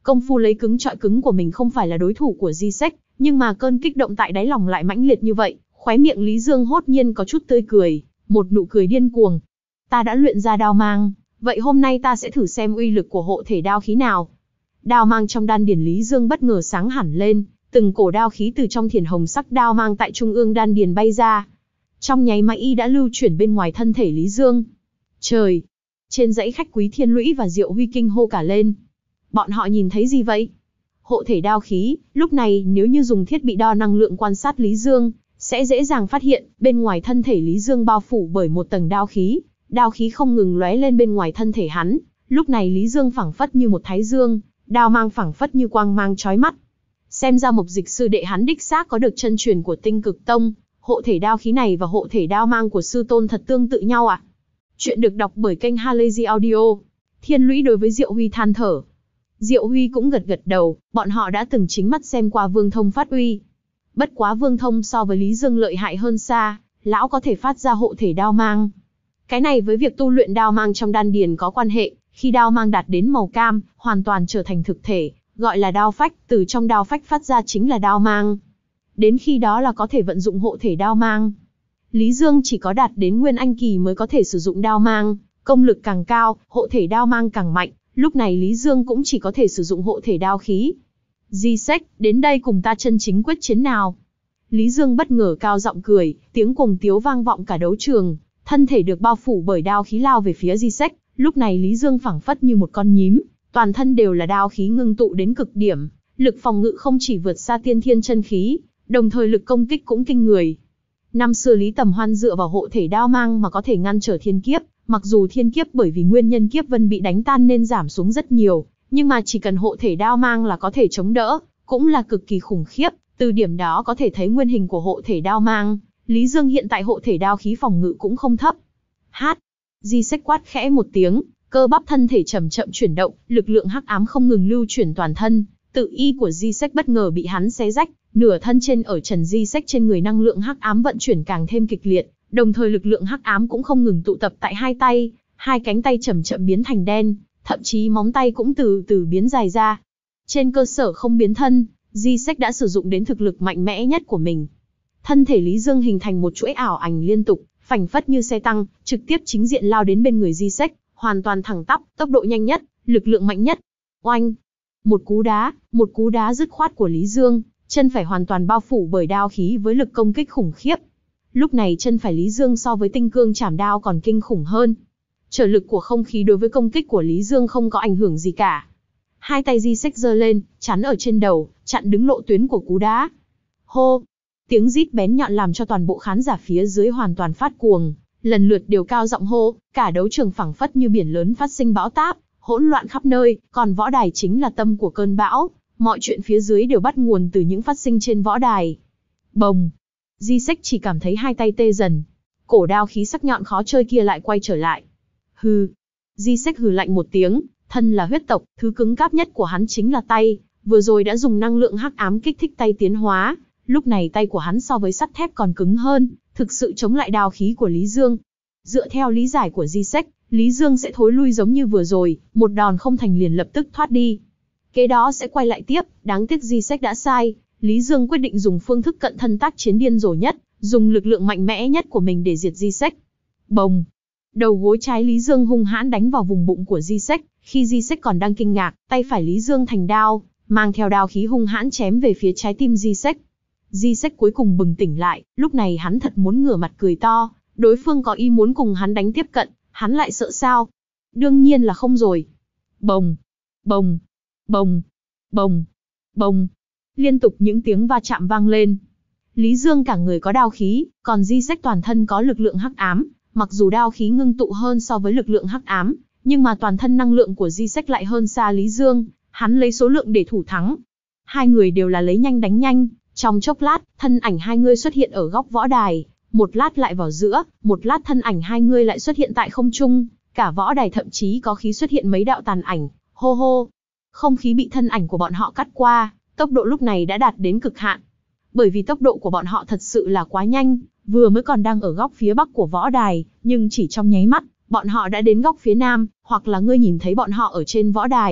Công phu lấy cứng trọi cứng của mình không phải là đối thủ của Di-Sec, nhưng mà cơn kích động tại đáy lòng lại mãnh liệt như vậy, khóe miệng Lý Dương hốt nhiên có chút tươi cười, một nụ cười điên cuồng. Ta đã luyện ra đao mang, vậy hôm nay ta sẽ thử xem uy lực của hộ thể đao khí nào. Đao mang trong đan điền Lý Dương bất ngờ sáng hẳn lên, từng cổ đao khí từ trong thiền hồng sắc đao mang tại trung ương đan điền bay ra. Trong nháy mắt y đã lưu chuyển bên ngoài thân thể Lý Dương. Trời! Trên dãy khách Quý Thiên Lũy và Diệu Huy kinh hô cả lên. Bọn họ nhìn thấy gì vậy? Hộ thể đao khí, lúc này nếu như dùng thiết bị đo năng lượng quan sát Lý Dương, sẽ dễ dàng phát hiện, bên ngoài thân thể Lý Dương bao phủ bởi một tầng đao khí, đao khí không ngừng lóe lên bên ngoài thân thể hắn. Lúc này Lý Dương phảng phất như một thái dương, đao mang phảng phất như quang mang chói mắt. Xem ra Mộc Dịch sư đệ hắn đích xác có được chân truyền của Tinh Cực Tông, hộ thể đao khí này và hộ thể đao mang của sư tôn thật tương tự nhau ạ. À? Chuyện được đọc bởi kênh Halazy Audio. Thiên Lũy đối với Diệu Huy than thở. Diệu Huy cũng gật gật đầu, bọn họ đã từng chính mắt xem qua Vương Thông phát uy. Bất quá Vương Thông so với Lý Dương lợi hại hơn xa, lão có thể phát ra hộ thể đao mang. Cái này với việc tu luyện đao mang trong đan điền có quan hệ, khi đao mang đạt đến màu cam, hoàn toàn trở thành thực thể, gọi là đao phách, từ trong đao phách phát ra chính là đao mang. Đến khi đó là có thể vận dụng hộ thể đao mang. Lý Dương chỉ có đạt đến Nguyên Anh kỳ mới có thể sử dụng đao mang, công lực càng cao, hộ thể đao mang càng mạnh, lúc này Lý Dương cũng chỉ có thể sử dụng hộ thể đao khí. Di-Sec, đến đây cùng ta chân chính quyết chiến nào. Lý Dương bất ngờ cao giọng cười, tiếng cuồng tiếu vang vọng cả đấu trường, thân thể được bao phủ bởi đao khí lao về phía Di-Sec. Lúc này Lý Dương phảng phất như một con nhím, toàn thân đều là đao khí ngưng tụ đến cực điểm, lực phòng ngự không chỉ vượt xa tiên thiên chân khí, đồng thời lực công kích cũng kinh người. Năm xưa Lý Tầm Hoan dựa vào hộ thể đao mang mà có thể ngăn trở thiên kiếp, mặc dù thiên kiếp bởi vì nguyên nhân kiếp vân bị đánh tan nên giảm xuống rất nhiều, nhưng mà chỉ cần hộ thể đao mang là có thể chống đỡ, cũng là cực kỳ khủng khiếp. Từ điểm đó có thể thấy nguyên hình của hộ thể đao mang, Lý Dương hiện tại hộ thể đao khí phòng ngự cũng không thấp. Hát! Di-Sec quát khẽ một tiếng, cơ bắp thân thể chậm chậm chuyển động, lực lượng hắc ám không ngừng lưu chuyển toàn thân. Tự y của Di-Sec bất ngờ bị hắn xé rách, nửa thân trên ở trần Di-Sec trên người năng lượng hắc ám vận chuyển càng thêm kịch liệt, đồng thời lực lượng hắc ám cũng không ngừng tụ tập tại hai tay, hai cánh tay chậm chậm biến thành đen, thậm chí móng tay cũng từ từ biến dài ra. Trên cơ sở không biến thân, Di-Sec đã sử dụng đến thực lực mạnh mẽ nhất của mình. Thân thể Lý Dương hình thành một chuỗi ảo ảnh liên tục, phành phất như xe tăng, trực tiếp chính diện lao đến bên người Di-Sec, hoàn toàn thẳng tắp, tốc độ nhanh nhất, lực lượng mạnh nhất. Oanh! Một cú đá, một cú đá dứt khoát của Lý Dương, chân phải hoàn toàn bao phủ bởi đao khí với lực công kích khủng khiếp. Lúc này chân phải Lý Dương so với tinh cương chảm đao còn kinh khủng hơn. Trở lực của không khí đối với công kích của Lý Dương không có ảnh hưởng gì cả. Hai tay Di-Sec giơ lên, chắn ở trên đầu, chặn đứng lộ tuyến của cú đá. Hô! Tiếng rít bén nhọn làm cho toàn bộ khán giả phía dưới hoàn toàn phát cuồng, lần lượt đều cao giọng hô, cả đấu trường phảng phất như biển lớn phát sinh bão táp, hỗn loạn khắp nơi, còn võ đài chính là tâm của cơn bão, mọi chuyện phía dưới đều bắt nguồn từ những phát sinh trên võ đài. Bồng! Di-Sec chỉ cảm thấy hai tay tê dần, cổ đao khí sắc nhọn khó chơi kia lại quay trở lại. Hừ! Di-Sec hừ lạnh một tiếng, thân là huyết tộc, thứ cứng cáp nhất của hắn chính là tay, vừa rồi đã dùng năng lượng hắc ám kích thích tay tiến hóa, lúc này tay của hắn so với sắt thép còn cứng hơn, thực sự chống lại đao khí của Lý Dương. Dựa theo lý giải của Di-Sec, Lý Dương sẽ thối lui giống như vừa rồi, một đòn không thành liền lập tức thoát đi. Kế đó sẽ quay lại tiếp, đáng tiếc Di-Sec đã sai, Lý Dương quyết định dùng phương thức cận thân tác chiến điên rồ nhất, dùng lực lượng mạnh mẽ nhất của mình để diệt Di-Sec. Bồng! Đầu gối trái Lý Dương hung hãn đánh vào vùng bụng của Di-Sec, khi Di-Sec còn đang kinh ngạc, tay phải Lý Dương thành đao, mang theo đao khí hung hãn chém về phía trái tim Di-Sec. Di-Sec cuối cùng bừng tỉnh lại, lúc này hắn thật muốn ngửa mặt cười to, đối phương có ý muốn cùng hắn đánh tiếp cận, hắn lại sợ sao? Đương nhiên là không rồi. Bồng! Bồng! Bồng! Bồng! Bồng! Liên tục những tiếng va chạm vang lên. Lý Dương cả người có đao khí, còn Di-Sec toàn thân có lực lượng hắc ám, mặc dù đao khí ngưng tụ hơn so với lực lượng hắc ám, nhưng mà toàn thân năng lượng của Di-Sec lại hơn xa Lý Dương, hắn lấy số lượng để thủ thắng. Hai người đều là lấy nhanh đánh nhanh, trong chốc lát, thân ảnh hai người xuất hiện ở góc võ đài, một lát lại vào giữa, một lát thân ảnh hai người lại xuất hiện tại không trung, cả võ đài thậm chí có khí xuất hiện mấy đạo tàn ảnh, hô hô. Không khí bị thân ảnh của bọn họ cắt qua, tốc độ lúc này đã đạt đến cực hạn. Bởi vì tốc độ của bọn họ thật sự là quá nhanh, vừa mới còn đang ở góc phía bắc của võ đài, nhưng chỉ trong nháy mắt, bọn họ đã đến góc phía nam, hoặc là ngươi nhìn thấy bọn họ ở trên võ đài,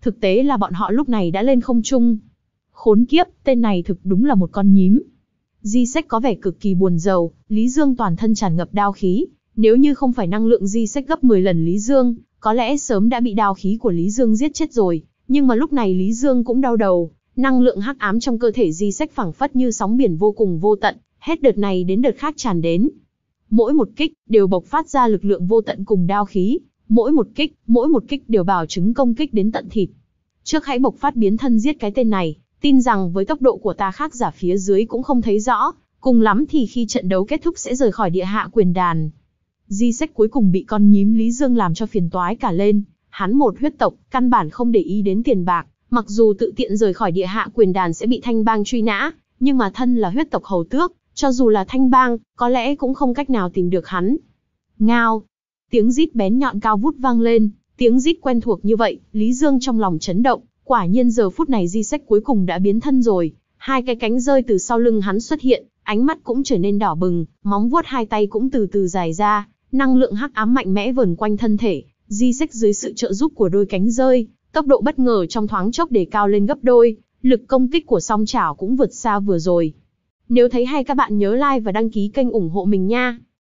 Thực tế là bọn họ lúc này đã lên không trung. Khốn kiếp, tên này thực đúng là một con nhím. Di Sách có vẻ cực kỳ buồn rầu, Lý Dương toàn thân tràn ngập đao khí. Nếu như không phải năng lượng Di Sách gấp mười lần Lý Dương, có lẽ sớm đã bị đao khí của Lý Dương giết chết rồi. Nhưng mà lúc này Lý Dương cũng đau đầu. Năng lượng hắc ám trong cơ thể Di Sách phảng phất như sóng biển vô cùng vô tận, hết đợt này đến đợt khác tràn đến. Mỗi một kích đều bộc phát ra lực lượng vô tận cùng đao khí, mỗi một kích, mỗi một kích đều bảo chứng công kích đến tận thịt. Trước hãy bộc phát biến thân giết cái tên này, tin rằng với tốc độ của ta khác giả phía dưới cũng không thấy rõ, cùng lắm thì khi trận đấu kết thúc sẽ rời khỏi địa hạ quyền đàn. Di Sách cuối cùng bị con nhím Lý Dương làm cho phiền toái cả lên, hắn một huyết tộc, căn bản không để ý đến tiền bạc, mặc dù tự tiện rời khỏi địa hạ quyền đàn sẽ bị Thanh Bang truy nã, nhưng mà thân là huyết tộc hầu tước, cho dù là Thanh Bang, có lẽ cũng không cách nào tìm được hắn. Ngao! Tiếng rít bén nhọn cao vút vang lên, tiếng rít quen thuộc như vậy, Lý Dương trong lòng chấn động, quả nhiên giờ phút này Di Sách cuối cùng đã biến thân rồi, hai cái cánh rơi từ sau lưng hắn xuất hiện, ánh mắt cũng trở nên đỏ bừng, móng vuốt hai tay cũng từ từ dài ra, năng lượng hắc ám mạnh mẽ vờn quanh thân thể, Di Sách dưới sự trợ giúp của đôi cánh rơi, tốc độ bất ngờ trong thoáng chốc đề cao lên gấp đôi, lực công kích của song chảo cũng vượt xa vừa rồi. Nếu thấy hay các bạn nhớ like và đăng ký kênh ủng hộ mình nha.